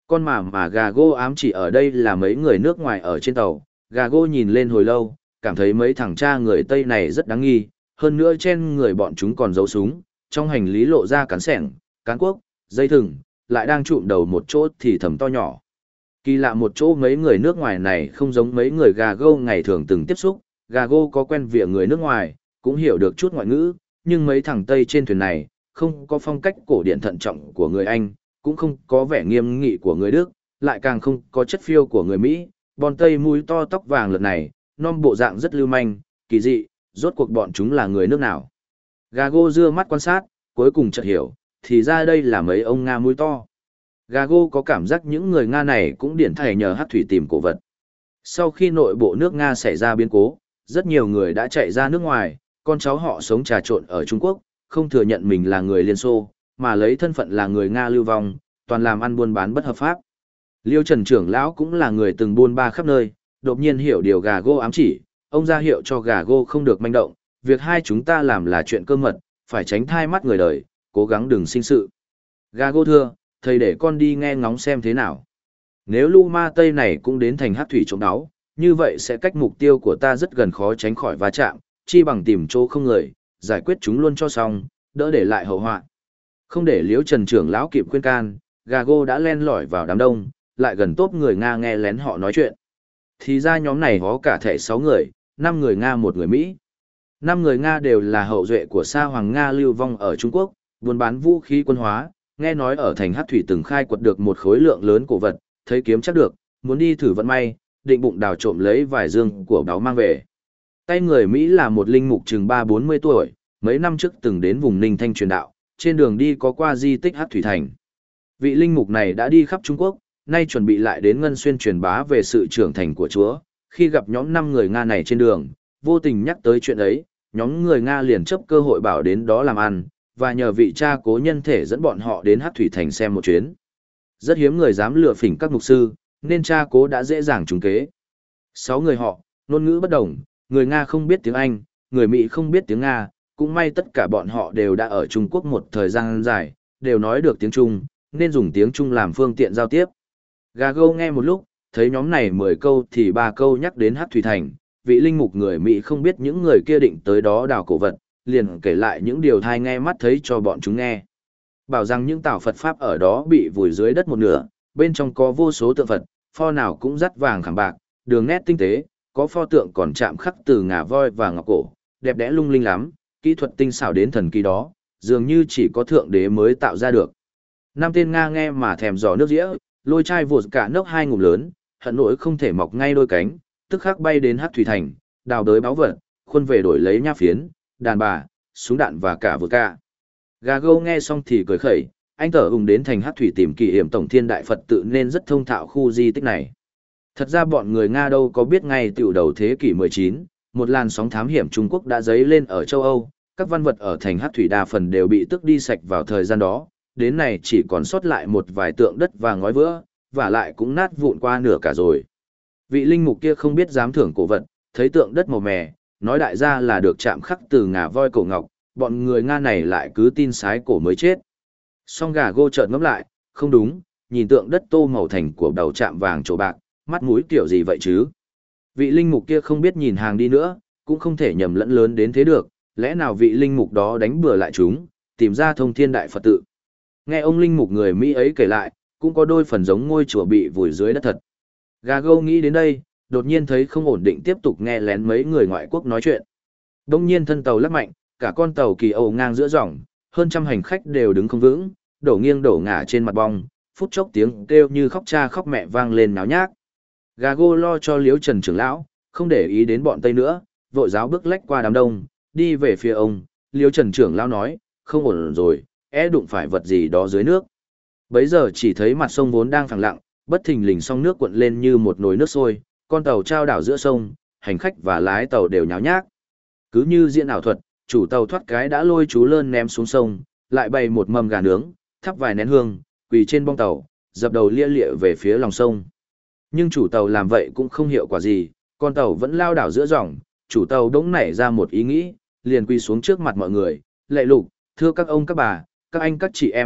Con mà Gago ám chỉ ở đây là mấy người nước ngoài ở trên tàu. Gago nhìn lên hồi lâu, cảm thấy mấy thằng cha người Tây này rất đáng nghi, hơn nữa trên người bọn chúng còn giấu súng, trong hành lý lộ ra cán sẻng, cán cuốc, dây thừng, lại đang trụm đầu một chỗ thì thầm to nhỏ. Kỳ lạ một chỗ mấy người nước ngoài này không giống mấy người Gago ngày thường từng tiếp xúc, Gago có quen việc người nước ngoài, cũng hiểu được chút ngoại ngữ, nhưng mấy thằng Tây trên thuyền này, không có phong cách cổ điển thận trọng của người Anh, cũng không có vẻ nghiêm nghị của người Đức, lại càng không có chất phiêu của người Mỹ, bọn Tây mũi to tóc vàng lượt này, non bộ dạng rất lưu manh, kỳ dị, rốt cuộc bọn chúng là người nước nào. Gago dưa mắt quan sát, cuối cùng chợt hiểu, thì ra đây là mấy ông Nga mũi to. Gago có cảm giác những người Nga này cũng điển thảy nhờ hát thủy tìm cổ vật. Sau khi nội bộ nước Nga xảy ra biến cố, rất nhiều người đã chạy ra nước ngoài, con cháu họ sống trà trộn ở Trung Quốc, không thừa nhận mình là người Liên Xô, mà lấy thân phận là người Nga lưu vong, toàn làm ăn buôn bán bất hợp pháp. Liêu Trần trưởng lão cũng là người từng buôn ba khắp nơi, đột nhiên hiểu điều Gago ám chỉ, ông ra hiệu cho Gago không được manh động, việc hai chúng ta làm là chuyện cơ mật, phải tránh thai mắt người đời, cố gắng đừng sinh sự. Gago thưa, thầy để con đi nghe ngóng xem thế nào. Nếu Lu Ma Tây này cũng đến thành hát thủy trộm đáo, như vậy sẽ cách mục tiêu của ta rất gần, khó tránh khỏi va chạm, chi bằng tìm chỗ không người, giải quyết chúng luôn cho xong, đỡ để lại hậu họa. Không để Liễu Trần trưởng lão kịp khuyên can, Gago đã len lỏi vào đám đông, lại gần tốp người Nga nghe lén họ nói chuyện. Thì ra nhóm này có cả thể 6 người, 5 người Nga một người Mỹ. 5 người Nga đều là hậu duệ của Sa Hoàng Nga lưu vong ở Trung Quốc, buôn bán vũ khí quân hóa, nghe nói ở thành Hát Thủy từng khai quật được một khối lượng lớn cổ vật, thấy kiếm chắc được, muốn đi thử vận may, định bụng đào trộm lấy vài dương của báo mang về. Tay người Mỹ là một linh mục chừng 30-40 tuổi, mấy năm trước từng đến vùng Ninh Thanh truyền đạo, trên đường đi có qua di tích Hát Thủy Thành. Vị linh mục này đã đi khắp Trung Quốc, nay chuẩn bị lại đến Ngân Xuyên truyền bá về sự trưởng thành của Chúa. Khi gặp nhóm 5 người Nga này trên đường, vô tình nhắc tới chuyện ấy, nhóm người Nga liền chấp cơ hội bảo đến đó làm ăn, và nhờ vị cha cố nhân thể dẫn bọn họ đến Hát Thủy Thành xem một chuyến. Rất hiếm người dám lừa phỉnh các mục sư, nên cha cố đã dễ dàng trúng kế. 6 người họ, ngôn ngữ bất đồng, người Nga không biết tiếng Anh, người Mỹ không biết tiếng Nga, cũng may tất cả bọn họ đều đã ở Trung Quốc một thời gian dài, đều nói được tiếng Trung, nên dùng tiếng Trung làm phương tiện giao tiếp. Gago nghe một lúc, thấy nhóm này 10 câu thì 3 câu nhắc đến Hát Thủy Thành, vị linh mục người Mỹ không biết những người kia định tới đó đào cổ vật, liền kể lại những điều thai nghe mắt thấy cho bọn chúng nghe. Bảo rằng những tảo Phật Pháp ở đó bị vùi dưới đất một nửa, bên trong có vô số tượng Phật, pho nào cũng dắt vàng khảm bạc, đường nét tinh tế, có pho tượng còn chạm khắc từ ngà voi và ngọc cổ, đẹp đẽ lung linh lắm, kỹ thuật tinh xảo đến thần kỳ đó, dường như chỉ có thượng đế mới tạo ra được. 5 tên Nga nghe mà thèm giò nước dĩa, lôi chai vụt cả nốc 2 ngụm lớn, hận nỗi không thể mọc ngay đôi cánh, tức khắc bay đến Hát Thủy Thành, đào đới báu vật, khuôn về đổi lấy nha phiến, đàn bà, súng đạn và cả vượt cả. Gago nghe xong thì cười khẩy, anh tở ùng đến thành Hát Thủy tìm kỳ hiểm tổng thiên đại Phật tự nên rất thông thạo khu di tích này. Thật ra bọn người Nga đâu có biết ngay từ đầu thế kỷ 19, một làn sóng thám hiểm Trung Quốc đã dấy lên ở châu Âu, các văn vật ở thành Hát Thủy đa phần đều bị tước đi sạch vào thời gian đó, đến này chỉ còn sót lại một vài tượng đất và ngói vữa, và lại cũng nát vụn qua nửa cả rồi. Vị linh mục kia không biết dám thưởng cổ vật, thấy tượng đất màu mè, nói đại gia là được chạm khắc từ ngà voi cổ ngọc, bọn người Nga này lại cứ tin sái cổ mới chết. Song Gago chợt ngẫm lại, không đúng, nhìn tượng đất tô màu thành của đầu chạm vàng trổ bạc, mắt mũi kiểu gì vậy chứ? Vị linh mục kia không biết nhìn hàng đi nữa, cũng không thể nhầm lẫn lớn đến thế được, lẽ nào vị linh mục đó đánh bừa lại chúng, tìm ra thông thiên đại Phật tự. Nghe ông linh mục người Mỹ ấy kể lại, cũng có đôi phần giống ngôi chùa bị vùi dưới đất thật. Gago nghĩ đến đây, đột nhiên thấy không ổn định tiếp tục nghe lén mấy người ngoại quốc nói chuyện. Đông nhiên thân tàu lắc mạnh, cả con tàu kỳ ồ ngang giữa dòng, hơn trăm hành khách đều đứng không vững, đổ nghiêng đổ ngả trên mặt bong, phút chốc tiếng kêu như khóc cha khóc mẹ vang lên náo nhác. Gago lo cho Liễu Trần trưởng lão, không để ý đến bọn Tây nữa, vội giáo bước lách qua đám đông, đi về phía ông. Liễu Trần trưởng lão nói, không ổn rồi, đụng phải vật gì đó dưới nước. Bấy giờ chỉ thấy mặt sông vốn đang phẳng lặng, bất thình lình sóng nước cuộn lên như một nồi nước sôi, con tàu trao đảo giữa sông, hành khách và lái tàu đều nháo nhác. Cứ như diễn ảo thuật, chủ tàu thoát cái đã lôi chú lơn ném xuống sông, lại bày một mâm gà nướng, thắp vài nén hương, quỳ trên bong tàu, dập đầu lia lịa về phía lòng sông. Nhưng chủ tàu làm vậy cũng không hiệu quả gì, con tàu vẫn lao đảo giữa dòng, chủ tàu đống nảy ra một ý nghĩ, liền quỳ xuống trước mặt mọi người, lạy lục, thưa các ông các bà, các anh các chị em,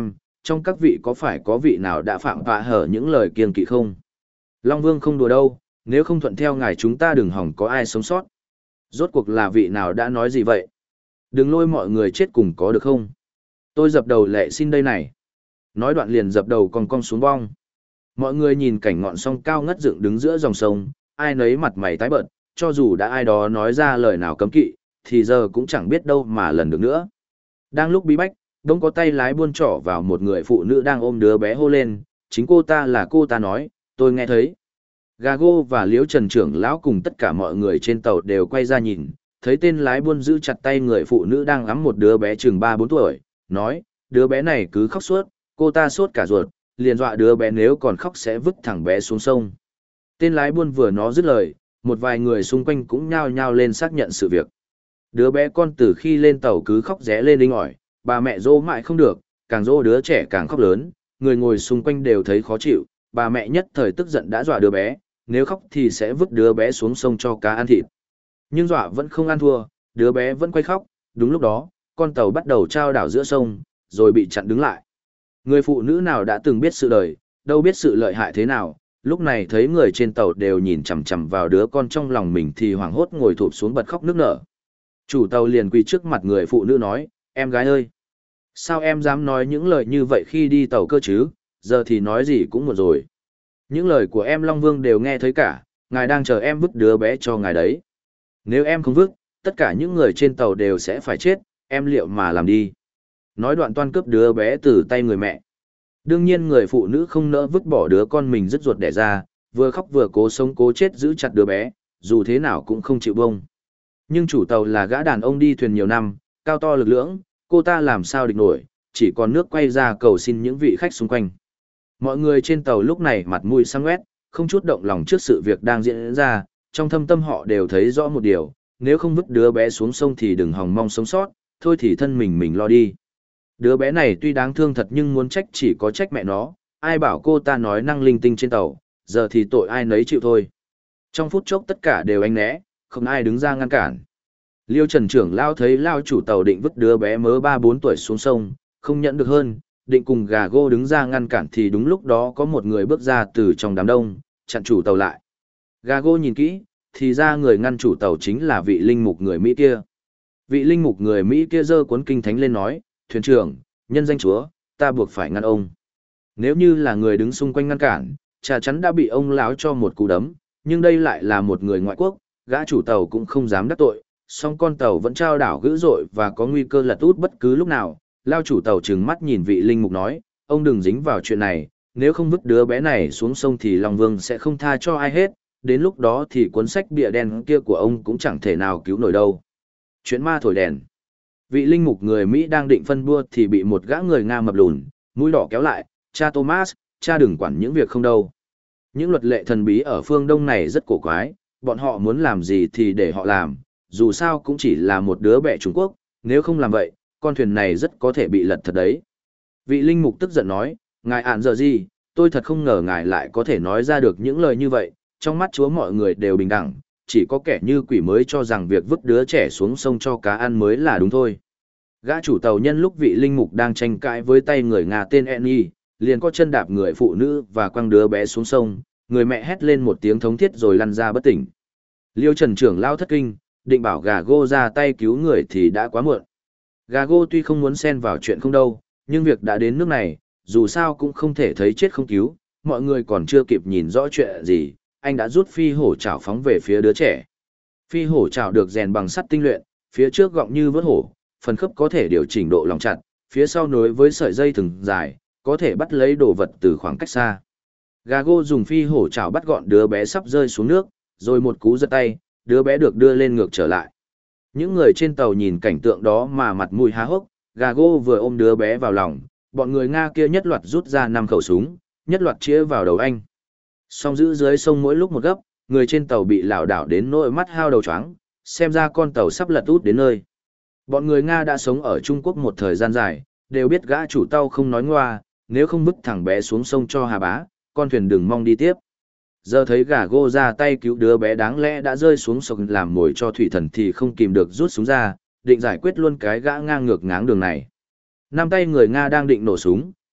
trong các vị có phải có vị nào đã phạm vạ hở những lời kiêng kỵ không? Long Vương không đùa đâu, nếu không thuận theo ngài chúng ta đừng hỏng có ai sống sót. Rốt cuộc là vị nào đã nói gì vậy? Đừng lôi mọi người chết cùng có được không? Tôi dập đầu lệ xin đây này. Nói đoạn liền dập đầu cong cong xuống bong. Mọi người nhìn cảnh ngọn sông cao ngất dựng đứng giữa dòng sông, ai nấy mặt mày tái bợt, cho dù đã ai đó nói ra lời nào cấm kỵ, thì giờ cũng chẳng biết đâu mà lần được nữa. Đang lúc bí bách, bỗng có tay lái buôn trỏ vào một người phụ nữ đang ôm đứa bé hô lên, chính cô ta là cô ta nói, tôi nghe thấy. Gago và Liễu Trần trưởng lão cùng tất cả mọi người trên tàu đều quay ra nhìn, thấy tên lái buôn giữ chặt tay người phụ nữ đang ẵm một đứa bé chừng 3-4 tuổi, nói, đứa bé này cứ khóc suốt, cô ta sốt cả ruột, liền dọa đứa bé nếu còn khóc sẽ vứt thẳng bé xuống sông. Tên lái buôn vừa nói dứt lời, một vài người xung quanh cũng nhao nhao lên xác nhận sự việc. Đứa bé con từ khi lên tàu cứ khóc ré lên đinh ỏi, bà mẹ dỗ mãi không được, càng dỗ đứa trẻ càng khóc lớn, người ngồi xung quanh đều thấy khó chịu, bà mẹ nhất thời tức giận đã dọa đứa bé, nếu khóc thì sẽ vứt đứa bé xuống sông cho cá ăn thịt. Nhưng dọa vẫn không ăn thua, đứa bé vẫn quay khóc, đúng lúc đó, con tàu bắt đầu chao đảo giữa sông, rồi bị chặn đứng lại. Người phụ nữ nào đã từng biết sự đời, đâu biết sự lợi hại thế nào, lúc này thấy người trên tàu đều nhìn chằm chằm vào đứa con trong lòng mình thì hoảng hốt ngồi thụp xuống bật khóc nức nở. Chủ tàu liền quỳ trước mặt người phụ nữ nói, em gái ơi, sao em dám nói những lời như vậy khi đi tàu cơ chứ, giờ thì nói gì cũng muộn rồi. Những lời của em Long Vương đều nghe thấy cả, ngài đang chờ em vứt đứa bé cho ngài đấy. Nếu em không vứt, tất cả những người trên tàu đều sẽ phải chết, em liệu mà làm đi. Nói đoạn toan cướp đứa bé từ tay người mẹ. Đương nhiên người phụ nữ không nỡ vứt bỏ đứa con mình dứt ruột đẻ ra, vừa khóc vừa cố sống cố chết giữ chặt đứa bé, dù thế nào cũng không chịu bông. Nhưng chủ tàu là gã đàn ông đi thuyền nhiều năm, cao to lực lưỡng, cô ta làm sao địch nổi, chỉ còn nước quay ra cầu xin những vị khách xung quanh. Mọi người trên tàu lúc này mặt mũi xanh quét, không chút động lòng trước sự việc đang diễn ra, trong thâm tâm họ đều thấy rõ một điều, nếu không vứt đứa bé xuống sông thì đừng hòng mong sống sót, thôi thì thân mình lo đi. Đứa bé này tuy đáng thương thật nhưng muốn trách chỉ có trách mẹ nó, ai bảo cô ta nói năng linh tinh trên tàu, giờ thì tội ai nấy chịu thôi. Trong phút chốc tất cả đều ánh né, không ai đứng ra ngăn cản. Liêu Trần trưởng lao thấy lao chủ tàu định vứt đứa bé mớ 3-4 tuổi xuống sông, không nhận được hơn, định cùng Gago đứng ra ngăn cản thì đúng lúc đó có một người bước ra từ trong đám đông, chặn chủ tàu lại. Gago nhìn kỹ, thì ra người ngăn chủ tàu chính là vị linh mục người Mỹ kia. Vị linh mục người Mỹ kia giơ cuốn kinh thánh lên nói, thuyền trưởng, nhân danh Chúa, ta buộc phải ngăn ông. Nếu như là người đứng xung quanh ngăn cản, chắc chắn đã bị ông láo cho một cú đấm, nhưng đây lại là một người ngoại quốc, gã chủ tàu cũng không dám đắc tội, song con tàu vẫn trao đảo dữ dội và có nguy cơ lật út bất cứ lúc nào. Lao chủ tàu trừng mắt nhìn vị linh mục nói, ông đừng dính vào chuyện này, nếu không vứt đứa bé này xuống sông thì Long Vương sẽ không tha cho ai hết, đến lúc đó thì cuốn sách bìa đen kia của ông cũng chẳng thể nào cứu nổi đâu. Chuyện ma thổi đèn. Vị linh mục người Mỹ đang định phân bua thì bị một gã người Nga mập lùn, mũi đỏ kéo lại, cha Thomas, cha đừng quản những việc không đâu. Những luật lệ thần bí ở phương Đông này rất cổ quái, bọn họ muốn làm gì thì để họ làm, dù sao cũng chỉ là một đứa bé Trung Quốc, nếu không làm vậy, con thuyền này rất có thể bị lật thật đấy. Vị linh mục tức giận nói, ngài ản giờ gì, tôi thật không ngờ ngài lại có thể nói ra được những lời như vậy, trong mắt Chúa mọi người đều bình đẳng, chỉ có kẻ như quỷ mới cho rằng việc vứt đứa trẻ xuống sông cho cá ăn mới là đúng thôi. Gã chủ tàu nhân lúc vị linh mục đang tranh cãi với tay người Nga tên Annie, liền có chân đạp người phụ nữ và quăng đứa bé xuống sông, người mẹ hét lên một tiếng thống thiết rồi lăn ra bất tỉnh. Liêu Trần trưởng lao thất kinh, định bảo Gago ra tay cứu người thì đã quá muộn. Gago tuy không muốn xen vào chuyện không đâu, nhưng việc đã đến nước này, dù sao cũng không thể thấy chết không cứu, mọi người còn chưa kịp nhìn rõ chuyện gì, anh đã rút phi hổ chảo phóng về phía đứa trẻ. Phi hổ chảo được rèn bằng sắt tinh luyện, phía trước gọng như vớt hổ, phần khớp có thể điều chỉnh độ lòng chặt, phía sau nối với sợi dây thừng dài, có thể bắt lấy đồ vật từ khoảng cách xa. Gago dùng phi hổ chảo bắt gọn đứa bé sắp rơi xuống nước, rồi một cú giật tay, đứa bé được đưa lên ngược trở lại. Những người trên tàu nhìn cảnh tượng đó mà mặt mũi há hốc, Gago vừa ôm đứa bé vào lòng, bọn người Nga kia nhất loạt rút ra 5 khẩu súng, nhất loạt chĩa vào đầu anh. Song giữ dưới sông mỗi lúc một gấp, người trên tàu bị lảo đảo đến nỗi mắt hao đầu choáng, xem ra con tàu sắp lật út đến nơi. Bọn người Nga đã sống ở Trung Quốc một thời gian dài, đều biết gã chủ tàu không nói ngoa, nếu không vứt thằng bé xuống sông cho hà bá, con thuyền đừng mong đi tiếp. Giờ thấy Gago ra tay cứu đứa bé đáng lẽ đã rơi xuống sông làm mồi cho thủy thần thì không kìm được rút súng ra, định giải quyết luôn cái gã ngang ngược ngáng đường này. Năm tay người Nga đang định nổ súng,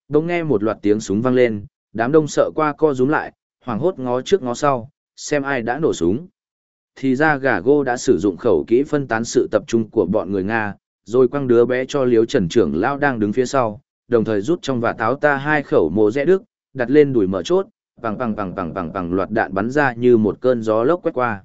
Đông nghe một loạt tiếng súng vang lên, đám đông sợ qua co rúm lại, hoảng hốt ngó trước ngó sau, xem ai đã nổ súng. Thì ra Gago đã sử dụng khẩu kỹ phân tán sự tập trung của bọn người Nga, rồi quăng đứa bé cho Liếu Trần trưởng lão đang đứng phía sau, đồng thời rút trong vạt áo ta 2 khẩu mồ rẽ đức, đặt lên đùi mở chốt, bằng loạt đạn bắn ra như một cơn gió lốc quét qua.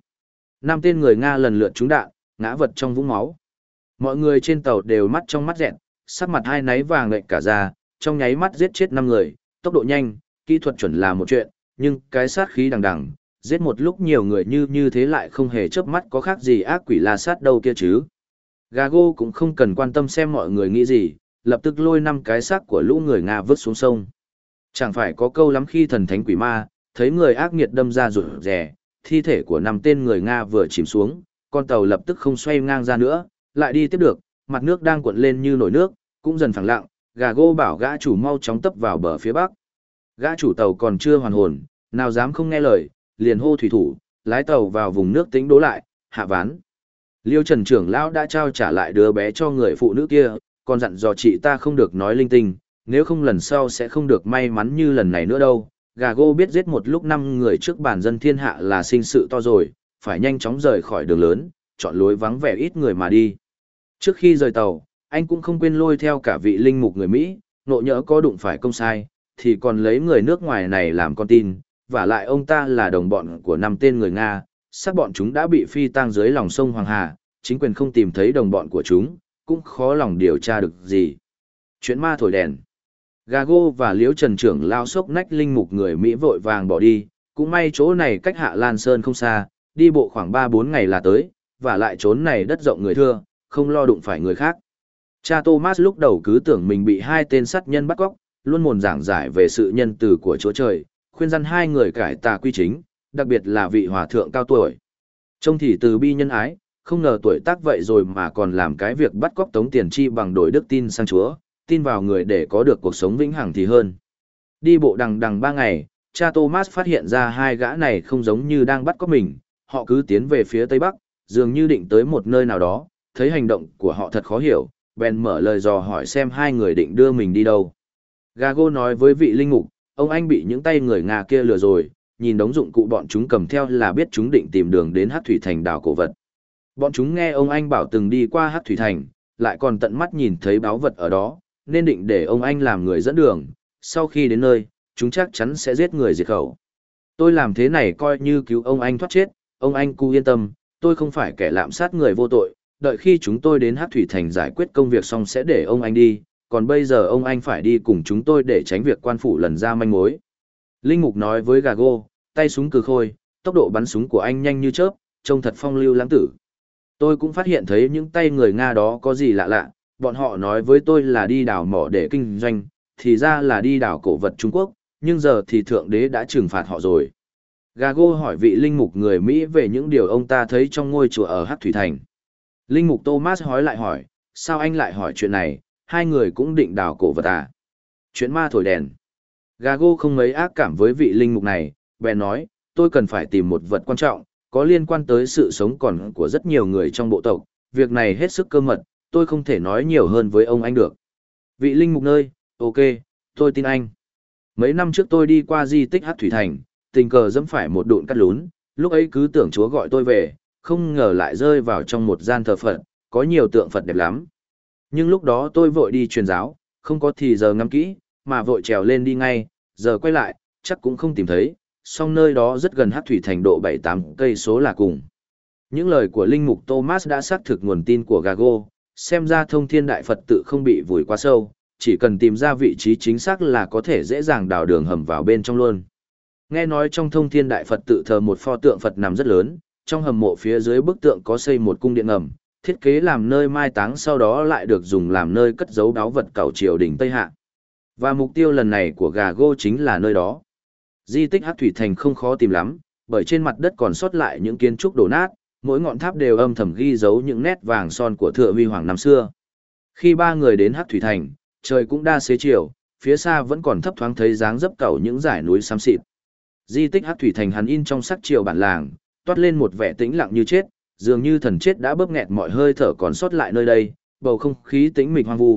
5 tên người Nga lần lượt trúng đạn, ngã vật trong vũng máu. Mọi người trên tàu đều mắt trong mắt dẹn, sắc mặt hai náy vàng lệch cả ra, trong nháy mắt giết chết 5 người, tốc độ nhanh, kỹ thuật chuẩn là một chuyện, nhưng cái sát khí đằng đằng, giết một lúc nhiều người như thế lại không hề chớp mắt có khác gì ác quỷ la sát đâu kia chứ. Gago cũng không cần quan tâm xem mọi người nghĩ gì, lập tức lôi 5 cái xác của lũ người Nga vứt xuống sông. Chẳng phải có câu lắm khi thần thánh quỷ ma, thấy người ác nghiệt đâm ra rụt rè, thi thể của 5 tên người Nga vừa chìm xuống, con tàu lập tức không xoay ngang ra nữa, lại đi tiếp được, mặt nước đang cuộn lên như nổi nước, cũng dần phẳng lặng, Gago bảo gã chủ mau chóng tấp vào bờ phía bắc. Gã chủ tàu còn chưa hoàn hồn, nào dám không nghe lời, liền hô thủy thủ, lái tàu vào vùng nước tĩnh đố lại, hạ ván. Liêu Trần trưởng lão đã trao trả lại đứa bé cho người phụ nữ kia, còn dặn dò chị ta không được nói linh tinh, nếu không lần sau sẽ không được may mắn như lần này nữa đâu. Gago biết giết một lúc 5 người trước bản dân thiên hạ là sinh sự to rồi, phải nhanh chóng rời khỏi đường lớn, chọn lối vắng vẻ ít người mà đi. Trước khi rời tàu, anh cũng không quên lôi theo cả vị linh mục người Mỹ, nộ nhỡ có đụng phải công sai, thì còn lấy người nước ngoài này làm con tin, và lại ông ta là đồng bọn của 5 tên người Nga, xác bọn chúng đã bị phi tang dưới lòng sông Hoàng Hà, chính quyền không tìm thấy đồng bọn của chúng, cũng khó lòng điều tra được gì. Chuyện ma thổi đèn. Gago và Liễu Trần trưởng lao sốc nách linh mục người Mỹ vội vàng bỏ đi, cũng may chỗ này cách Hạ Lan Sơn không xa, đi bộ khoảng 3-4 ngày là tới, và lại chốn này đất rộng người thưa, không lo đụng phải người khác. Cha Thomas lúc đầu cứ tưởng mình bị 2 tên sát nhân bắt cóc, luôn mồm giảng giải về sự nhân từ của Chúa Trời, khuyên răn 2 người cải tà quy chính, đặc biệt là vị hòa thượng cao tuổi. Trông thì từ bi nhân ái, không ngờ tuổi tác vậy rồi mà còn làm cái việc bắt cóc tống tiền chi bằng đổi đức tin sang Chúa, tin vào người để có được cuộc sống vĩnh hằng thì hơn. Đi bộ đằng 3 ngày, cha Thomas phát hiện ra 2 gã này không giống như đang bắt cóc mình, họ cứ tiến về phía tây bắc, dường như định tới một nơi nào đó, thấy hành động của họ thật khó hiểu, bèn mở lời dò hỏi xem 2 người định đưa mình đi đâu. Gago nói với vị linh mục, ông anh bị những tay người Nga kia lừa rồi, nhìn đống dụng cụ bọn chúng cầm theo là biết chúng định tìm đường đến Hắc Thủy Thành đảo cổ vật. Bọn chúng nghe ông anh bảo từng đi qua Hắc Thủy Thành, lại còn tận mắt nhìn thấy báu vật ở đó, nên định để ông anh làm người dẫn đường, sau khi đến nơi, chúng chắc chắn sẽ giết người diệt khẩu. Tôi làm thế này coi như cứu ông anh thoát chết, ông anh cứ yên tâm, tôi không phải kẻ lạm sát người vô tội, đợi khi chúng tôi đến Hắc Thủy Thành giải quyết công việc xong sẽ để ông anh đi, còn bây giờ ông anh phải đi cùng chúng tôi để tránh việc quan phủ lần ra manh mối. Linh mục nói với Gago, tay súng cừ khôi, tốc độ bắn súng của anh nhanh như chớp, trông thật phong lưu lãng tử. Tôi cũng phát hiện thấy những tay người Nga đó có gì lạ lạ, bọn họ nói với tôi là đi đào mỏ để kinh doanh, thì ra là đi đào cổ vật Trung Quốc, nhưng giờ thì Thượng Đế đã trừng phạt họ rồi. Gago hỏi vị linh mục người Mỹ về những điều ông ta thấy trong ngôi chùa ở Hắc Thủy Thành. Linh mục Thomas hỏi, sao anh lại hỏi chuyện này, 2 người cũng định đào cổ vật à? Chuyện ma thổi đèn. Gago không mấy ác cảm với vị linh mục này, bèn nói, tôi cần phải tìm một vật quan trọng, có liên quan tới sự sống còn của rất nhiều người trong bộ tộc, việc này hết sức cơ mật, tôi không thể nói nhiều hơn với ông anh được. Vị linh mục nơi, ok, tôi tin anh. Mấy năm trước tôi đi qua di tích Hắc Thủy Thành, tình cờ dẫm phải một đụn cắt lún, lúc ấy cứ tưởng Chúa gọi tôi về, không ngờ lại rơi vào trong một gian thờ Phật, có nhiều tượng Phật đẹp lắm. Nhưng lúc đó tôi vội đi truyền giáo, không có thì giờ ngắm kỹ, mà vội trèo lên đi ngay, giờ quay lại, chắc cũng không tìm thấy, song nơi đó rất gần Hắc Thủy Thành độ 7-8 cây số là cùng. Những lời của linh mục Thomas đã xác thực nguồn tin của Gago, xem ra Thông Thiên Đại Phật tự không bị vùi quá sâu, chỉ cần tìm ra vị trí chính xác là có thể dễ dàng đào đường hầm vào bên trong luôn. Nghe nói trong Thông Thiên Đại Phật tự thờ một pho tượng Phật nằm rất lớn, trong hầm mộ phía dưới bức tượng có xây một cung điện ngầm, thiết kế làm nơi mai táng sau đó lại được dùng làm nơi cất giấu báu vật cẩu triều đình Tây Hạ. Và mục tiêu lần này của Gago chính là nơi đó. Di tích Hắc Thủy Thành không khó tìm lắm, bởi trên mặt đất còn sót lại những kiến trúc đổ nát, mỗi ngọn tháp đều âm thầm ghi dấu những nét vàng son của thượng huy hoàng năm xưa. Khi 3 người đến Hắc Thủy Thành, trời cũng đa xế chiều, phía xa vẫn còn thấp thoáng thấy dáng dấp cẩu những dải núi xám xịt. Di tích Hắc Thủy Thành hằn in trong sắc chiều bản làng, toát lên một vẻ tĩnh lặng như chết, dường như thần chết đã bóp nghẹt mọi hơi thở còn sót lại nơi đây, bầu không khí tĩnh mịch hoang vu,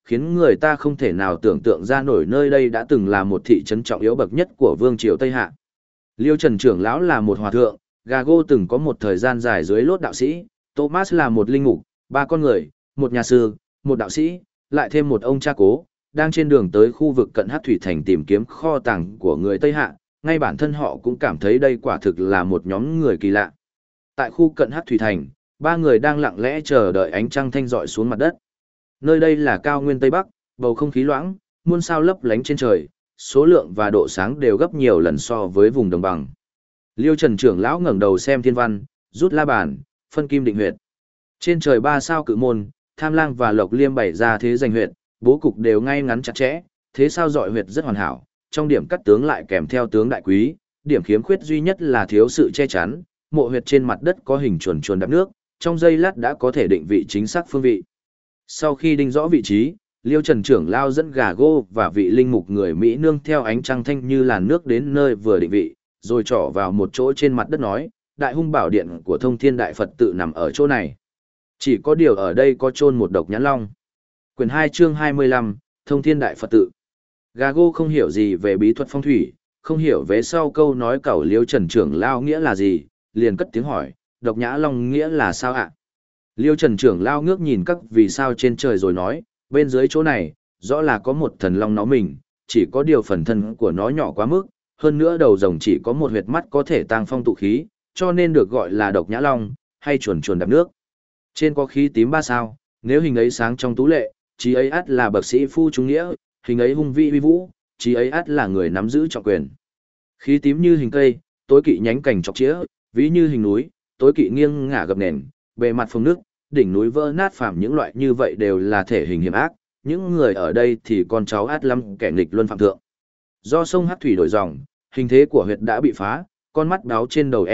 khiến người ta không thể nào tưởng tượng ra nổi nơi đây đã từng là một thị trấn trọng yếu bậc nhất của vương triều Tây Hạ. Liêu Trần trưởng lão là một hòa thượng, Gago từng có một thời gian dài dưới lốt đạo sĩ, Thomas là một linh mục, ba con người, một nhà sư, một đạo sĩ, lại thêm một ông cha cố, đang trên đường tới khu vực cận Hắc Thủy Thành tìm kiếm kho tàng của người Tây Hạ, ngay bản thân họ cũng cảm thấy đây quả thực là một nhóm người kỳ lạ. Tại khu cận Hắc Thủy Thành, ba người đang lặng lẽ chờ đợi ánh trăng thanh rọi xuống mặt đất. Nơi đây là cao nguyên Tây Bắc, bầu không khí loãng, muôn sao lấp lánh trên trời, số lượng và độ sáng đều gấp nhiều lần so với vùng đồng bằng. Liêu Trần trưởng lão ngẩng đầu xem thiên văn, rút la bàn, phân kim định huyệt. Trên trời ba sao cự môn, Tham Lang và Lộc Liêm bày ra thế giành huyệt, bố cục đều ngay ngắn chặt chẽ, thế sao dọi huyệt rất hoàn hảo, trong điểm cắt tướng lại kèm theo tướng đại quý, điểm khiếm khuyết duy nhất là thiếu sự che chắn, mộ huyệt trên mặt đất có hình chuồn chuồn đạp nước, trong giây lát đã có thể định vị chính xác phương vị. Sau khi định rõ vị trí, Liêu Trần trưởng lao dẫn Gago và vị linh mục người Mỹ nương theo ánh trăng thanh như làn nước đến nơi vừa định vị, rồi trỏ vào một chỗ trên mặt đất nói, Đại Hung Bảo Điện của Thông Thiên Đại Phật tự nằm ở chỗ này. Chỉ có điều ở đây có chôn một độc nhãn long. Quyển 2 chương 25, Thông Thiên Đại Phật tự. Gago không hiểu gì về bí thuật phong thủy, không hiểu về sau câu nói cẩu Liêu Trần trưởng lao nghĩa là gì, liền cất tiếng hỏi, độc nhã long nghĩa là sao ạ? Liêu Trần trưởng lao ngước nhìn các vì sao trên trời rồi nói, bên dưới chỗ này, rõ là có một thần long nó mình, chỉ có điều phần thân của nó nhỏ quá mức, hơn nữa đầu rồng chỉ có một huyệt mắt có thể tăng phong tụ khí, cho nên được gọi là độc nhã long, hay chuồn chuồn đạp nước. Trên có khí tím 3 sao, nếu hình ấy sáng trong tú lệ, chí ấy ắt là bậc sĩ phu trung nghĩa, hình ấy hung vĩ uy vũ, chí ấy ắt là người nắm giữ trọng quyền. Khí tím như hình cây, tối kỵ nhánh cành chọc chĩa, ví như hình núi, tối kỵ nghiêng ngả gập nền, bề mặt phồng nước, đỉnh núi vỡ nát phàm, những loại như vậy đều là thể hình hiểm ác, những người ở đây thì con cháu át lắm kẻ nghịch luân phạm thượng. Do sông Hắc Thủy đổi dòng, hình thế của huyệt đã bị phá, con mắt đáo trên đầu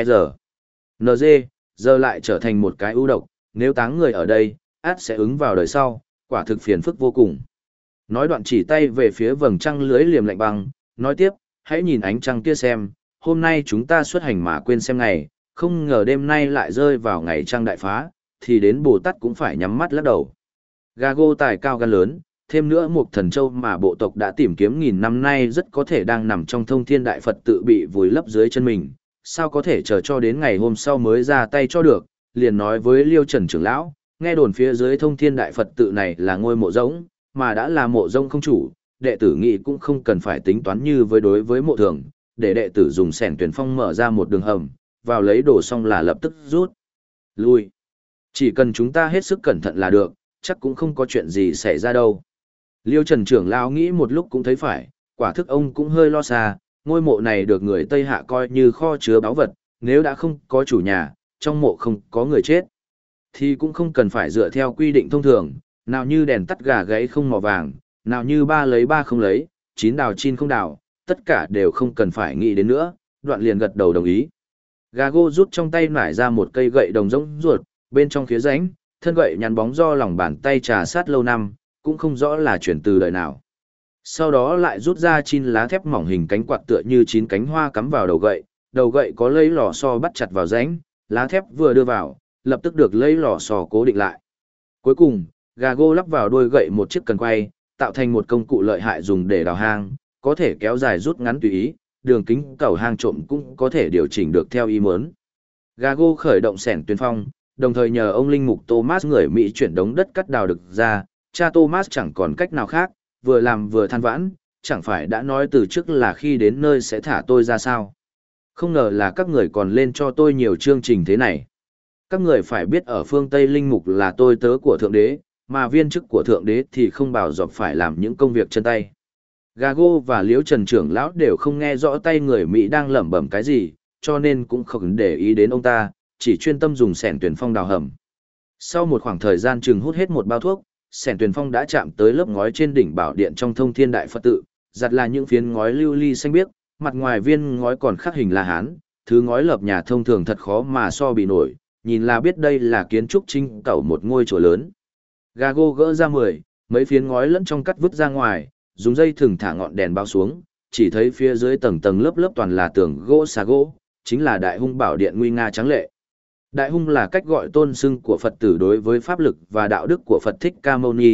NG giờ lại trở thành một cái ưu độc, nếu táng người ở đây, át sẽ ứng vào đời sau, quả thực phiền phức vô cùng. Nói đoạn chỉ tay về phía vầng trăng lưới liềm lạnh băng, nói tiếp, hãy nhìn ánh trăng kia xem, hôm nay chúng ta xuất hành mà quên xem ngày, không ngờ đêm nay lại rơi vào ngày trăng đại phá, thì đến Bồ Tát cũng phải nhắm mắt lắc đầu. Gago tài cao gan lớn, thêm nữa một thần châu mà bộ tộc đã tìm kiếm nghìn năm nay rất có thể đang nằm trong Thông Thiên Đại Phật tự bị vùi lấp dưới chân mình, sao có thể chờ cho đến ngày hôm sau mới ra tay cho được, liền nói với Liêu Trần trưởng lão, nghe đồn phía dưới Thông Thiên Đại Phật tự này là ngôi mộ rỗng, mà đã là mộ rỗng không chủ, đệ tử nghĩ cũng không cần phải tính toán như đối với mộ thường, để đệ tử dùng xẻng tuyển phong mở ra một đường hầm, vào lấy đồ xong là lập tức rút lui. Chỉ cần chúng ta hết sức cẩn thận là được, chắc cũng không có chuyện gì xảy ra đâu. Liêu Trần trưởng lão nghĩ một lúc cũng thấy phải, quả thức ông cũng hơi lo xa, ngôi mộ này được người Tây Hạ coi như kho chứa báu vật, nếu đã không có chủ nhà, trong mộ không có người chết, thì cũng không cần phải dựa theo quy định thông thường, nào như đèn tắt gà gáy không mỏ vàng, nào như 3 lấy 3 không lấy, 9 đào 9 không đào, tất cả đều không cần phải nghĩ đến nữa, đoạn liền gật đầu đồng ý. Gago rút trong tay nải ra một cây gậy đồng rỗng ruột, bên trong khía rãnh, thân gậy nhắn bóng do lòng bàn tay trà sát lâu năm, cũng không rõ là chuyển từ đời nào. Sau đó lại rút ra 9 lá thép mỏng hình cánh quạt tựa như 9 cánh hoa cắm vào đầu gậy có lấy lò xo bắt chặt vào rãnh, lá thép vừa đưa vào, lập tức được lấy lò xo cố định lại. Cuối cùng, Gago lắp vào đuôi gậy một chiếc cần quay, tạo thành một công cụ lợi hại dùng để đào hang, có thể kéo dài rút ngắn tùy ý, đường kính cầu hang trộm cũng có thể điều chỉnh được theo ý muốn. Gago khởi động xẻng tuyên phong, đồng thời nhờ ông linh mục Thomas người Mỹ chuyển đống đất cắt đào được ra, cha Thomas chẳng còn cách nào khác, vừa làm vừa than vãn, chẳng phải đã nói từ trước là khi đến nơi sẽ thả tôi ra sao. Không ngờ là các người còn lên cho tôi nhiều chương trình thế này. Các người phải biết ở phương Tây linh mục là tôi tớ của Thượng Đế, mà viên chức của Thượng Đế thì không bảo dọc phải làm những công việc chân tay. Gago và Liễu Trần trưởng lão đều không nghe rõ tay người Mỹ đang lẩm bẩm cái gì, cho nên cũng không để ý đến ông ta, chỉ chuyên tâm dùng xẻng tuyển phong đào hầm. Sau một khoảng thời gian chừng hút hết một bao thuốc, xẻng tuyển phong đã chạm tới lớp ngói trên đỉnh bảo điện trong Thông Thiên Đại Phật tự, giặt là những phiến ngói lưu ly xanh biếc, mặt ngoài viên ngói còn khắc hình La Hán, thứ ngói lợp nhà thông thường thật khó mà so bì nổi, nhìn là biết đây là kiến trúc trinh cẩu một ngôi chùa lớn. Gago gỡ ra mấy phiến ngói lẫn trong cắt vứt ra ngoài, dùng dây thừng thả ngọn đèn bao xuống, chỉ thấy phía dưới tầng tầng lớp lớp toàn là tường gỗ xà gỗ, chính là Đại Hung Bảo Điện nguy nga tráng lệ. Đại Hung là cách gọi tôn xưng của Phật tử đối với pháp lực và đạo đức của Phật Thích Ca Mâu Ni,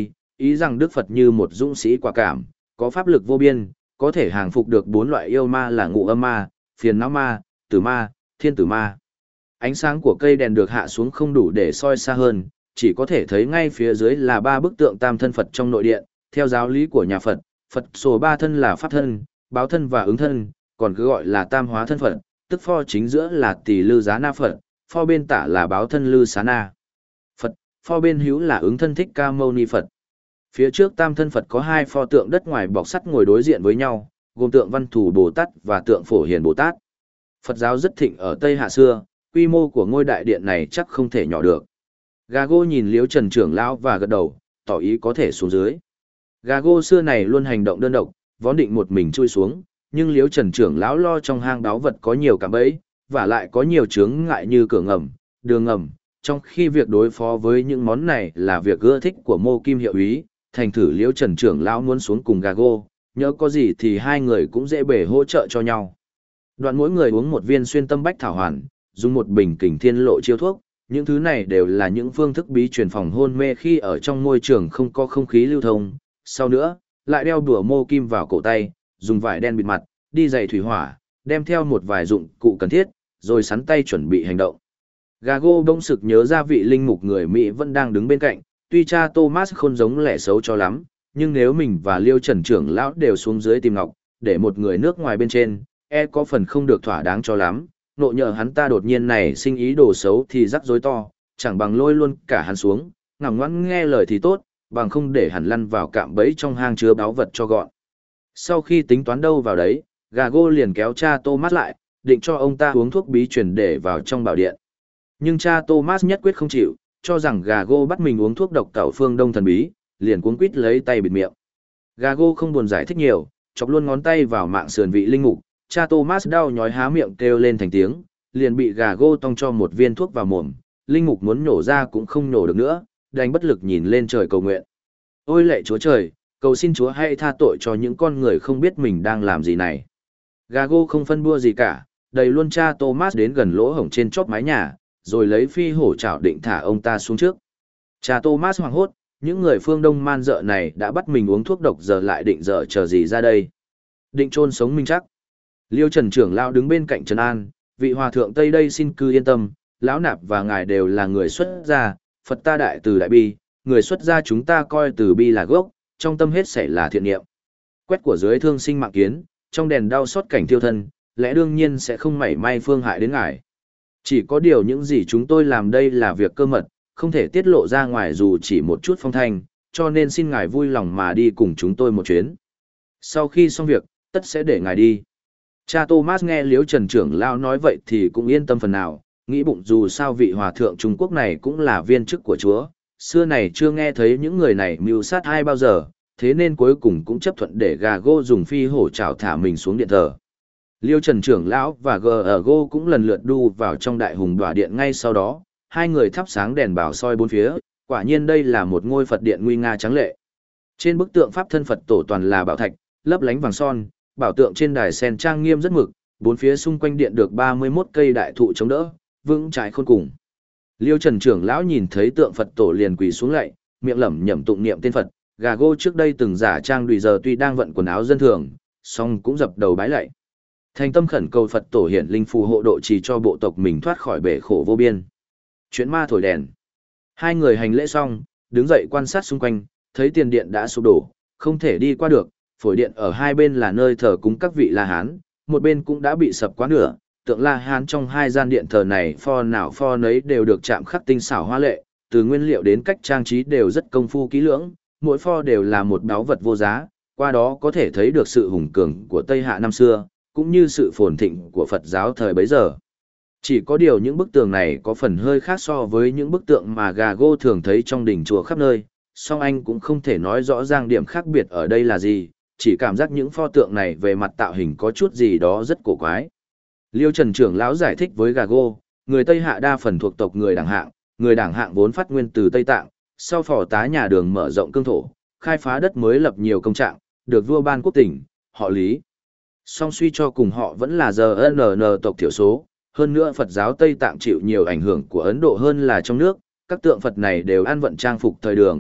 ý rằng Đức Phật như một dũng sĩ quả cảm, có pháp lực vô biên, có thể hàng phục được 4 loại yêu ma là ngụ âm ma, phiền não ma, tử ma, thiên tử ma. Ánh sáng của cây đèn được hạ xuống không đủ để soi xa hơn, chỉ có thể thấy ngay phía dưới là 3 bức tượng tam thân Phật trong nội điện. Theo giáo lý của nhà Phật, Phật sổ 3 thân là pháp thân, báo thân và ứng thân, còn cứ gọi là tam hóa thân Phật, tức pho chính giữa là Tỳ Lư Giá Na Phật, pho bên tả là báo thân Lư Xá Na Phật, pho bên hữu là ứng thân Thích Ca Mâu Ni Phật. Phía trước tam thân Phật có 2 pho tượng đất ngoài bọc sắt ngồi đối diện với nhau, gồm tượng Văn Thù Bồ Tát và tượng Phổ Hiền Bồ Tát. Phật giáo rất thịnh ở Tây Hạ xưa, quy mô của ngôi đại điện này chắc không thể nhỏ được. Gago nhìn Liễu Trần trưởng lão và gật đầu, tỏ ý có thể xuống dưới. Gago xưa này luôn hành động đơn độc, vốn định một mình chui xuống, nhưng Liễu Trần trưởng lão lo trong hang báu vật có nhiều cạm bẫy, và lại có nhiều chướng ngại như cửa ngầm, đường ngầm, trong khi việc đối phó với những món này là việc ưa thích của Mô Kim hiệu úy, thành thử Liễu Trần trưởng lão muốn xuống cùng Gago, nhớ có gì thì hai người cũng dễ bề hỗ trợ cho nhau. Đoạn mỗi người uống một viên xuyên tâm bách thảo hoàn, dùng một bình kình thiên lộ chiêu thuốc, những thứ này đều là những phương thức bí truyền phòng hôn mê khi ở trong môi trường không có không khí lưu thông. Sau nữa, lại đeo đùa Mô Kim vào cổ tay, dùng vải đen bịt mặt, đi giày thủy hỏa, đem theo một vài dụng cụ cần thiết, rồi sắn tay chuẩn bị hành động. Gago bỗng sực nhớ ra vị linh mục người Mỹ vẫn đang đứng bên cạnh, tuy cha Thomas không giống lẻ xấu cho lắm, nhưng nếu mình và Liêu Trần trưởng lão đều xuống dưới tìm ngọc, để một người nước ngoài bên trên, có phần không được thỏa đáng cho lắm, nộ nhờ hắn ta đột nhiên này sinh ý đồ xấu thì rắc rối to, chẳng bằng lôi luôn cả hắn xuống, ngoan ngoãn nghe lời thì tốt, bằng không để hắn lăn vào cạm bẫy trong hang chứa báu vật cho gọn. Sau khi tính toán đâu vào đấy, Gago liền kéo cha Thomas lại, định cho ông ta uống thuốc bí truyền để vào trong bảo điện. Nhưng cha Thomas nhất quyết không chịu, cho rằng Gago bắt mình uống thuốc độc tẩu phương Đông thần bí, liền cuống quýt lấy tay bịt miệng. Gago không buồn giải thích nhiều, chọc luôn ngón tay vào mạng sườn vị linh mục, cha Thomas đau nhói há miệng kêu lên thành tiếng, liền bị Gago tong cho một viên thuốc vào mồm, linh mục muốn nhổ ra cũng không nhổ được nữa, đành bất lực nhìn lên trời cầu nguyện. Ôi lạy Chúa trời, cầu xin Chúa hãy tha tội cho những con người không biết mình đang làm gì này. Gago không phân bua gì cả, đẩy luôn cha Thomas đến gần lỗ hổng trên chóp mái nhà, rồi lấy phi hổ chảo định thả ông ta xuống trước. Cha Thomas hoảng hốt, những người phương Đông man dợ này đã bắt mình uống thuốc độc, giờ lại định dở chờ gì ra đây. Định chôn sống mình chắc. Liêu Trần trưởng lão đứng bên cạnh Trần An, vị hòa thượng Tây đây xin cứ yên tâm, lão nạp và ngài đều là người xuất gia, Phật ta đại từ đại bi, người xuất gia chúng ta coi từ bi là gốc, trong tâm hết sảy là thiện niệm. Quét của dưới thương sinh mạng kiến, trong đèn đau xót cảnh thiêu thân, lẽ đương nhiên sẽ không mảy may phương hại đến ngài. Chỉ có điều những gì chúng tôi làm đây là việc cơ mật, không thể tiết lộ ra ngoài dù chỉ một chút phong thanh, cho nên xin ngài vui lòng mà đi cùng chúng tôi một chuyến. Sau khi xong việc, tất sẽ để ngài đi. Cha Thomas nghe Liễu Trần trưởng lão nói vậy thì cũng yên tâm phần nào, nghĩ bụng dù sao vị hòa thượng Trung Quốc này cũng là viên chức của Chúa, xưa này chưa nghe thấy những người này mưu sát ai bao giờ, thế nên cuối cùng cũng chấp thuận để Gago dùng phi hổ chảo thả mình xuống điện thờ. Liêu Trần trưởng lão và Gago cũng lần lượt đu vào trong đại hùng đỏa điện ngay sau đó, hai người thắp sáng đèn bảo soi bốn phía, quả nhiên đây là một ngôi Phật điện nguy nga tráng lệ. Trên bức tượng pháp thân Phật tổ toàn là bảo thạch, lấp lánh vàng son, bảo tượng trên đài sen trang nghiêm rất mực, bốn phía xung quanh điện được 31 cây đại thụ chống đỡ, vững chãi khôn cùng. Liêu Trần trưởng lão nhìn thấy tượng Phật tổ liền quỳ xuống lạy, miệng lẩm nhẩm tụng niệm tên Phật. Gago trước đây từng giả trang đùi giờ tuy đang vận quần áo dân thường, song cũng dập đầu bái lạy. Thành tâm khẩn cầu Phật tổ hiển linh phù hộ độ trì cho bộ tộc mình thoát khỏi bể khổ vô biên. Chuyện ma thổi đèn. Hai người hành lễ xong, đứng dậy quan sát xung quanh, thấy tiền điện đã sụp đổ, không thể đi qua được, phổi điện ở hai bên là nơi thờ cúng các vị La Hán, một bên cũng đã bị sập quá nửa, tượng La Hán trong hai gian điện thờ này pho nào pho nấy đều được chạm khắc tinh xảo hoa lệ, từ nguyên liệu đến cách trang trí đều rất công phu kỹ lưỡng, mỗi pho đều là một báu vật vô giá, qua đó có thể thấy được sự hùng cường của Tây Hạ năm xưa, cũng như sự phồn thịnh của Phật giáo thời bấy giờ. Chỉ có điều những bức tường này có phần hơi khác so với những bức tượng mà Gago thường thấy trong đình chùa khắp nơi, song anh cũng không thể nói rõ ràng điểm khác biệt ở đây là gì, chỉ cảm giác những pho tượng này về mặt tạo hình có chút gì đó rất cổ quái. Liêu Trần trưởng lão giải thích với Gago, người Tây Hạ đa phần thuộc tộc người Đảng Hạng vốn phát nguyên từ Tây Tạng, sau phò tá nhà Đường mở rộng cương thổ, khai phá đất mới lập nhiều công trạng, được vua ban quốc tỉnh, họ Lý. Song suy cho cùng họ vẫn là GNN tộc thiểu số, hơn nữa Phật giáo Tây Tạng chịu nhiều ảnh hưởng của Ấn Độ hơn là trong nước, các tượng Phật này đều ăn vận trang phục thời Đường,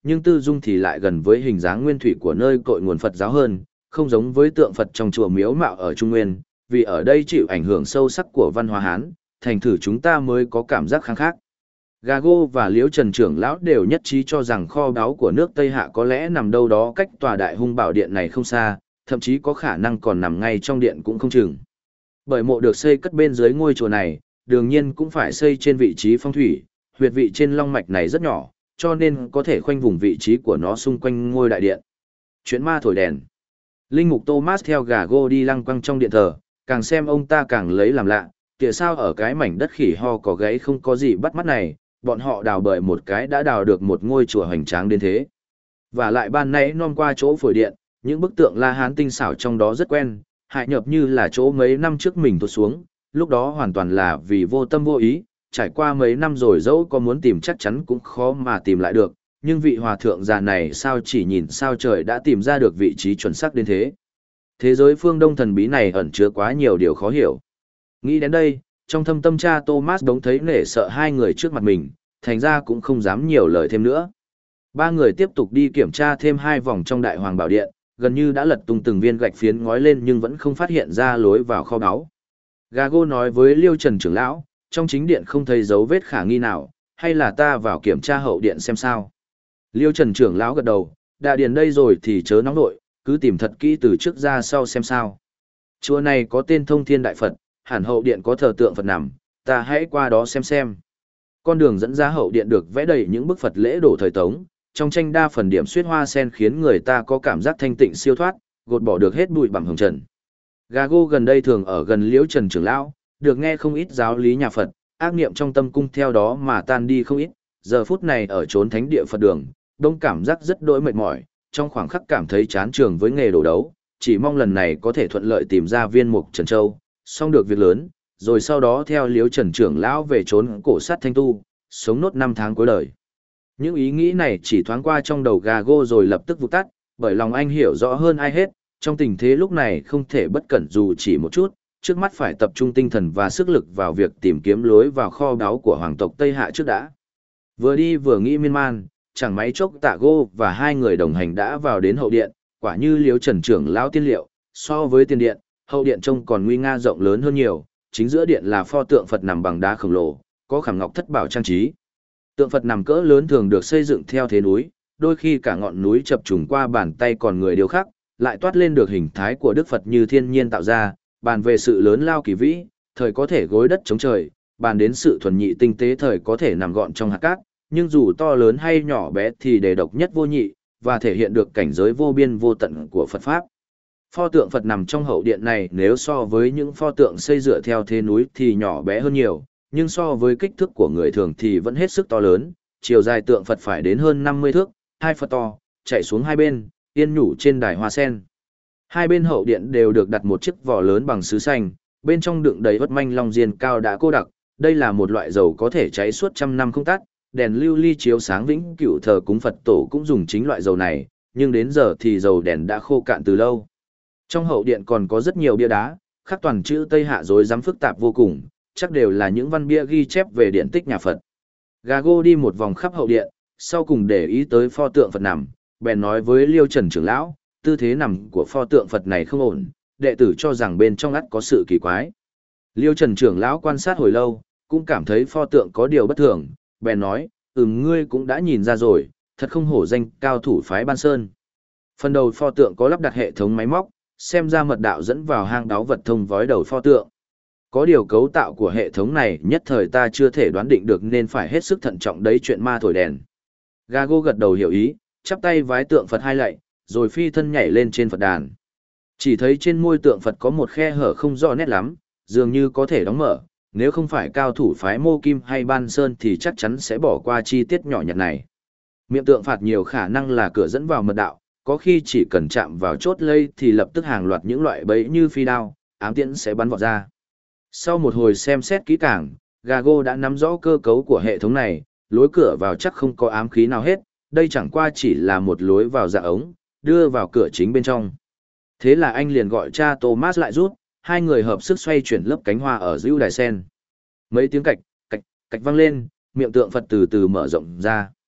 nhưng tư dung thì lại gần với hình dáng nguyên thủy của nơi cội nguồn Phật giáo hơn, không giống với tượng Phật trong chùa miếu mạo ở Trung Nguyên, vì ở đây chịu ảnh hưởng sâu sắc của văn hóa Hán, thành thử chúng ta mới có cảm giác kháng khác. Gago và Liễu Trần trưởng lão đều nhất trí cho rằng kho báu của nước Tây Hạ có lẽ nằm đâu đó cách tòa Đại Hung Bảo Điện này không xa, thậm chí có khả năng còn nằm ngay trong điện cũng không chừng. Bởi mộ được xây cất bên dưới ngôi chùa này, đương nhiên cũng phải xây trên vị trí phong thủy, huyệt vị trên long mạch này rất nhỏ, cho nên có thể khoanh vùng vị trí của nó xung quanh ngôi đại điện. Chuyện ma thổi đèn. Linh mục Thomas theo Gago đi lăng quăng trong điện thờ, càng xem ông ta càng lấy làm lạ, kìa sao ở cái mảnh đất khỉ ho có gáy không có gì bắt mắt này, bọn họ đào bời một cái đã đào được một ngôi chùa hoành tráng đến thế. Và lại ban nãy non qua chỗ phổi điện, những bức tượng La Hán tinh xảo trong đó rất quen, hại nhập như là chỗ mấy năm trước mình tụt xuống, lúc đó hoàn toàn là vì vô tâm vô ý, trải qua mấy năm rồi dẫu có muốn tìm chắc chắn cũng khó mà tìm lại được, nhưng vị hòa thượng già này sao chỉ nhìn sao trời đã tìm ra được vị trí chuẩn xác đến thế. Thế giới phương Đông thần bí này ẩn chứa quá nhiều điều khó hiểu. Nghĩ đến đây, trong thâm tâm cha Thomas đống thấy nể sợ hai người trước mặt mình, thành ra cũng không dám nhiều lời thêm nữa. Ba người tiếp tục đi kiểm tra thêm 2 vòng trong Đại Hoàng Bảo Điện, gần như đã lật tung từng viên gạch phiến ngói lên nhưng vẫn không phát hiện ra lối vào kho báu. Gago nói với Liêu Trần trưởng lão, trong chính điện không thấy dấu vết khả nghi nào, hay là ta vào kiểm tra hậu điện xem sao. Liêu Trần trưởng lão gật đầu, đã điền đây rồi thì chớ nóng nội, cứ tìm thật kỹ từ trước ra sau xem sao. Chùa này có tên Thông Thiên Đại Phật, hẳn hậu điện có thờ tượng Phật nằm, ta hãy qua đó xem. Con đường dẫn ra hậu điện được vẽ đầy những bức Phật lễ đồ thời Tống, trong tranh đa phần điểm xuyết hoa sen khiến người ta có cảm giác thanh tịnh siêu thoát, gột bỏ được hết bụi bặm hồng trần. Gago gần đây thường ở gần Liễu Trần trưởng lão, được nghe không ít giáo lý nhà Phật, ác niệm trong tâm cung theo đó mà tan đi không ít, giờ phút này ở chốn thánh địa Phật đường, đông cảm giác rất đỗi mệt mỏi, trong khoảng khắc cảm thấy chán trường với nghề đổ đấu, chỉ mong lần này có thể thuận lợi tìm ra viên mục Trần Châu, xong được việc lớn, rồi sau đó theo Liễu Trần trưởng lão về chốn cổ sát thanh tu, sống nốt 5 tháng cuối đời. Những ý nghĩ này chỉ thoáng qua trong đầu Gago rồi lập tức vụt tắt, bởi lòng anh hiểu rõ hơn ai hết, trong tình thế lúc này không thể bất cẩn dù chỉ một chút, trước mắt phải tập trung tinh thần và sức lực vào việc tìm kiếm lối vào kho báu của hoàng tộc Tây Hạ trước đã. Vừa đi vừa nghĩ miên man, chẳng mấy chốc Tạ Gô và hai người đồng hành đã vào đến hậu điện, quả như Liễu Trần trưởng lão tiên liệu, so với tiền điện, hậu điện trông còn nguy nga rộng lớn hơn nhiều, chính giữa điện là pho tượng Phật nằm bằng đá khổng lồ, có khảm ngọc thất bảo trang trí. Tượng Phật nằm cỡ lớn thường được xây dựng theo thế núi, đôi khi cả ngọn núi chập trùng qua bàn tay còn người điêu khắc, lại toát lên được hình thái của Đức Phật như thiên nhiên tạo ra, bàn về sự lớn lao kỳ vĩ, thời có thể gối đất chống trời, bàn đến sự thuần nhị tinh tế thời có thể nằm gọn trong hạt cát, nhưng dù to lớn hay nhỏ bé thì đều độc nhất vô nhị, và thể hiện được cảnh giới vô biên vô tận của Phật Pháp. Pho tượng Phật nằm trong hậu điện này nếu so với những pho tượng xây dựa theo thế núi thì nhỏ bé hơn nhiều, nhưng so với kích thước của người thường thì vẫn hết sức to lớn, chiều dài tượng Phật phải đến hơn 50 thước, 2 Phật to, chạy xuống hai bên, yên nhủ trên đài hoa sen. Hai bên hậu điện đều được đặt một chiếc vỏ lớn bằng sứ xanh, bên trong đựng đầy vất manh long diên cao đã cô đặc, đây là một loại dầu có thể cháy suốt trăm năm không tắt, đèn lưu ly chiếu sáng vĩnh cửu thờ cúng Phật tổ cũng dùng chính loại dầu này, nhưng đến giờ thì dầu đèn đã khô cạn từ lâu. Trong hậu điện còn có rất nhiều bia đá, khắc toàn chữ Tây Hạ rối rắm phức tạp vô cùng, chắc đều là những văn bia ghi chép về điện tích nhà Phật. Gago đi một vòng khắp hậu điện, sau cùng để ý tới pho tượng Phật nằm, bèn nói với Liêu Trần trưởng lão, tư thế nằm của pho tượng Phật này không ổn, đệ tử cho rằng bên trong ắt có sự kỳ quái. Liêu Trần trưởng lão quan sát hồi lâu, cũng cảm thấy pho tượng có điều bất thường, bèn nói, ngươi cũng đã nhìn ra rồi, thật không hổ danh cao thủ phái Ban Sơn. Phần đầu pho tượng có lắp đặt hệ thống máy móc, xem ra mật đạo dẫn vào hang đáo vật thông vói đầu pho tượng. Có điều cấu tạo của hệ thống này nhất thời ta chưa thể đoán định được nên phải hết sức thận trọng đấy chuyện ma thổi đèn. Gago gật đầu hiểu ý, chắp tay vái tượng Phật hai lạy, rồi phi thân nhảy lên trên Phật đàn. Chỉ thấy trên môi tượng Phật có một khe hở không rõ nét lắm, dường như có thể đóng mở, nếu không phải cao thủ phái Mô Kim hay Ban Sơn thì chắc chắn sẽ bỏ qua chi tiết nhỏ nhặt này. Miệng tượng Phật nhiều khả năng là cửa dẫn vào mật đạo, có khi chỉ cần chạm vào chốt lây thì lập tức hàng loạt những loại bẫy như phi đao, ám tiễn sẽ bắn vọt ra. Sau một hồi xem xét kỹ càng, Gago đã nắm rõ cơ cấu của hệ thống này, lối cửa vào chắc không có ám khí nào hết, đây chẳng qua chỉ là một lối vào dạ ống, đưa vào cửa chính bên trong. Thế là anh liền gọi cha Thomas lại rút, hai người hợp sức xoay chuyển lớp cánh hoa ở giữa đài sen. Mấy tiếng cạch, cạch, cạch vang lên, miệng tượng Phật từ từ mở rộng ra.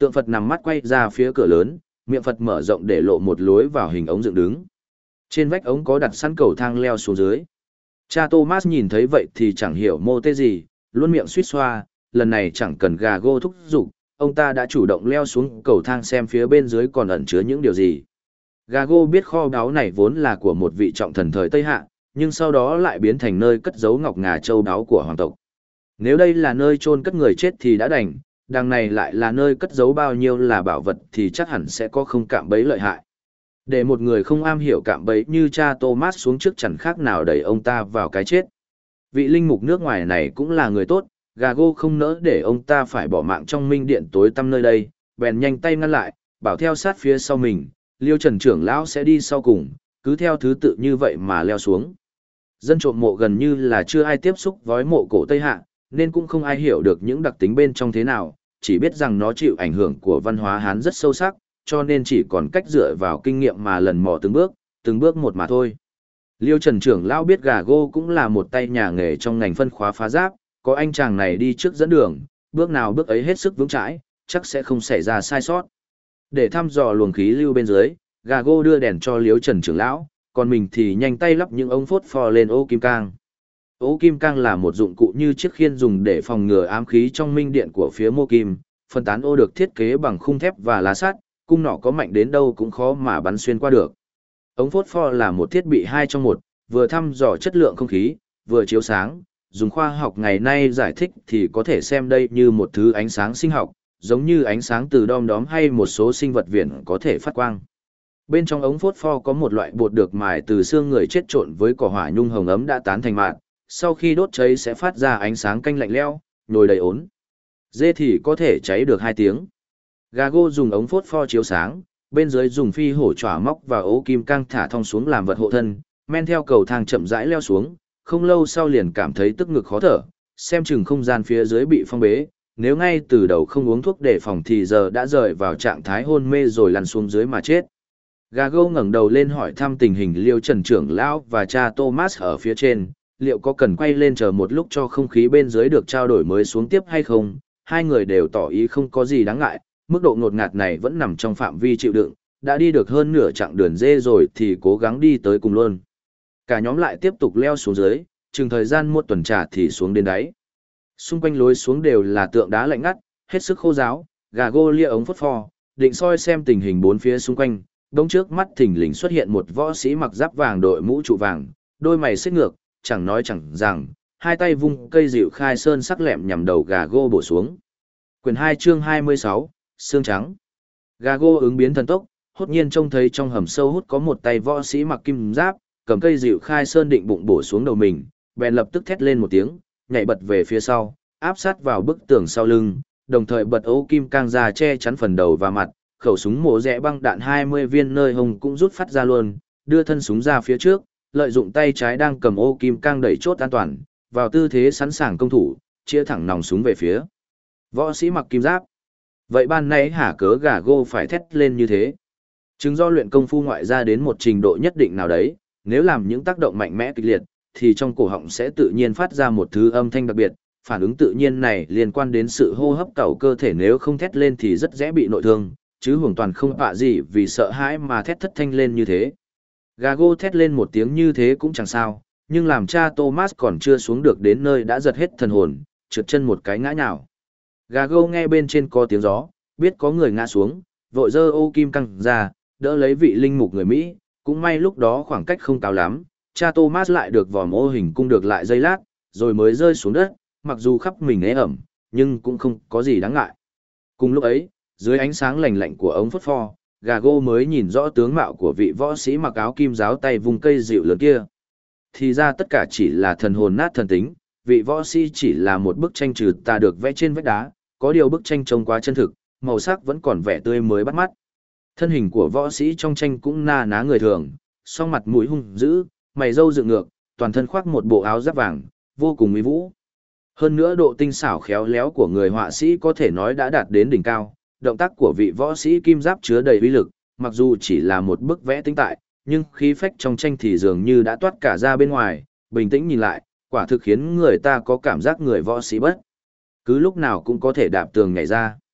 Tượng Phật nằm mắt quay ra phía cửa lớn, miệng Phật mở rộng để lộ một lối vào hình ống dựng đứng. Trên vách ống có đặt sẵn cầu thang leo xuống dưới. Cha Thomas nhìn thấy vậy thì chẳng hiểu mô tê gì, luôn miệng suýt xoa, lần này chẳng cần Gago thúc giục, ông ta đã chủ động leo xuống cầu thang xem phía bên dưới còn ẩn chứa những điều gì. Gago biết kho báu này vốn là của một vị trọng thần thời Tây Hạ, nhưng sau đó lại biến thành nơi cất giấu ngọc ngà châu báu của hoàng tộc. Nếu đây là nơi chôn cất người chết thì đã đành, đằng này lại là nơi cất giấu bao nhiêu là bảo vật thì chắc hẳn sẽ có không cạm bẫy lợi hại. Để một người không am hiểu cạm bẫy như cha Thomas xuống trước chẳng khác nào đẩy ông ta vào cái chết. Vị linh mục nước ngoài này cũng là người tốt, Gago không nỡ để ông ta phải bỏ mạng trong minh điện tối tăm nơi đây, bèn nhanh tay ngăn lại, bảo theo sát phía sau mình, Liêu Trần trưởng lão sẽ đi sau cùng, cứ theo thứ tự như vậy mà leo xuống. Dân trộm mộ gần như là chưa ai tiếp xúc với mộ cổ Tây Hạ, nên cũng không ai hiểu được những đặc tính bên trong thế nào, chỉ biết rằng nó chịu ảnh hưởng của văn hóa Hán rất sâu sắc, cho nên chỉ còn cách dựa vào kinh nghiệm mà lần mò từng bước một mà thôi. Liêu Trần trưởng lão biết Gago cũng là một tay nhà nghề trong ngành phân khóa phá giáp, có anh chàng này đi trước dẫn đường, bước nào bước ấy hết sức vững chãi, chắc sẽ không xảy ra sai sót. Để thăm dò luồng khí lưu bên dưới, Gago đưa đèn cho Liêu Trần trưởng lão, còn mình thì nhanh tay lắp những ống phốt pho lên ô kim cang. Ô kim cang là một dụng cụ như chiếc khiên dùng để phòng ngừa ám khí trong minh điện của phía Mô Kim, phân tán ô được thiết kế bằng khung thép và lá sắt, cung nỏ có mạnh đến đâu cũng khó mà bắn xuyên qua được. Ống phốt pho là một thiết bị 2 trong 1, vừa thăm dò chất lượng không khí, vừa chiếu sáng. Dùng khoa học ngày nay giải thích thì có thể xem đây như một thứ ánh sáng sinh học, giống như ánh sáng từ đom đóm hay một số sinh vật viễn có thể phát quang. Bên trong ống phốt pho có một loại bột được mài từ xương người chết trộn với cỏ hỏa nhung hồng ấm đã tán thành mạt, sau khi đốt cháy sẽ phát ra ánh sáng canh lạnh lẽo, nhồi đầy ốn. Dê thì có thể cháy được 2 tiếng. Gago dùng ống phốt pho chiếu sáng, bên dưới dùng phi hổ chỏa móc và ố kim cang thả thong xuống làm vật hộ thân, men theo cầu thang chậm rãi leo xuống, không lâu sau liền cảm thấy tức ngực khó thở, xem chừng không gian phía dưới bị phong bế, nếu ngay từ đầu không uống thuốc đề phòng thì giờ đã rời vào trạng thái hôn mê rồi lăn xuống dưới mà chết. Gago ngẩng đầu lên hỏi thăm tình hình Liêu Trần trưởng lão và cha Thomas ở phía trên, liệu có cần quay lên chờ một lúc cho không khí bên dưới được trao đổi mới xuống tiếp hay không. Hai người đều tỏ ý không có gì đáng ngại, mức độ ngột ngạt này vẫn nằm trong phạm vi chịu đựng, đã đi được hơn nửa chặng đường dê rồi thì cố gắng đi tới cùng luôn. Cả nhóm lại tiếp tục leo xuống dưới, chừng thời gian một tuần trà thì xuống đến đáy. Xung quanh lối xuống đều là tượng đá lạnh ngắt, hết sức khô ráo. Gago lia ống phốt pho, định soi xem tình hình bốn phía xung quanh, bỗng trước mắt thình lình xuất hiện một võ sĩ mặc giáp vàng đội mũ trụ vàng, đôi mày xích ngược, chẳng nói chẳng rằng, hai tay vung cây dịu khai sơn sắc lẹm nhằm đầu Gago bổ xuống. Quyển 2 chương 26, xương trắng. Gago ứng biến thần tốc, hốt nhiên trông thấy trong hầm sâu hút có một tay võ sĩ mặc kim giáp, cầm cây dịu khai sơn định bụng bổ xuống đầu mình, bèn lập tức thét lên một tiếng, nhảy bật về phía sau, áp sát vào bức tường sau lưng, đồng thời bật ấu kim cang ra che chắn phần đầu và mặt, khẩu súng mổ rẽ băng đạn 20 viên nơi hông cũng rút phát ra luôn, đưa thân súng ra phía trước, lợi dụng tay trái đang cầm ô kim cang đẩy chốt an toàn, vào tư thế sẵn sàng công thủ, chia thẳng nòng súng về phía võ sĩ mặc kim giáp. Vậy ban nãy hả cớ Gago phải thét lên như thế? Chứng do luyện công phu ngoại ra đến một trình độ nhất định nào đấy, nếu làm những tác động mạnh mẽ kịch liệt, thì trong cổ họng sẽ tự nhiên phát ra một thứ âm thanh đặc biệt. Phản ứng tự nhiên này liên quan đến sự hô hấp cầu cơ thể, nếu không thét lên thì rất dễ bị nội thương, chứ hoàn toàn không bạ gì vì sợ hãi mà thét thất thanh lên như thế. Gago thét lên một tiếng như thế cũng chẳng sao, nhưng làm cha Thomas còn chưa xuống được đến nơi đã giật hết thần hồn, trượt chân một cái ngã nhào. Gago nghe bên trên có tiếng gió, biết có người ngã xuống, vội giơ ô kim căng ra, đỡ lấy vị linh mục người Mỹ, cũng may lúc đó khoảng cách không cao lắm, cha Thomas lại được vòm ô hình cung được lại giây lát, rồi mới rơi xuống đất, mặc dù khắp mình ế ẩm, nhưng cũng không có gì đáng ngại. Cùng lúc ấy, dưới ánh sáng lạnh lạnh của ống phốt pho, Gago mới nhìn rõ tướng mạo của vị võ sĩ mặc áo kim giáo tay vùng cây dịu lớn kia. Thì ra tất cả chỉ là thần hồn nát thần tính, vị võ sĩ chỉ là một bức tranh trừ tà được vẽ trên vách đá, có điều bức tranh trông quá chân thực, màu sắc vẫn còn vẻ tươi mới bắt mắt. Thân hình của võ sĩ trong tranh cũng na ná người thường, song mặt mũi hung dữ, mày râu dựng ngược, toàn thân khoác một bộ áo giáp vàng, vô cùng uy vũ. Hơn nữa độ tinh xảo khéo léo của người họa sĩ có thể nói đã đạt đến đỉnh cao, động tác của vị võ sĩ kim giáp chứa đầy uy lực, mặc dù chỉ là một bức vẽ tinh tại, nhưng khí phách trong tranh thì dường như đã toát cả ra bên ngoài, bình tĩnh nhìn lại, quả thực khiến người ta có cảm giác người võ sĩ bất cứ lúc nào cũng có thể đạp tường nhảy ra.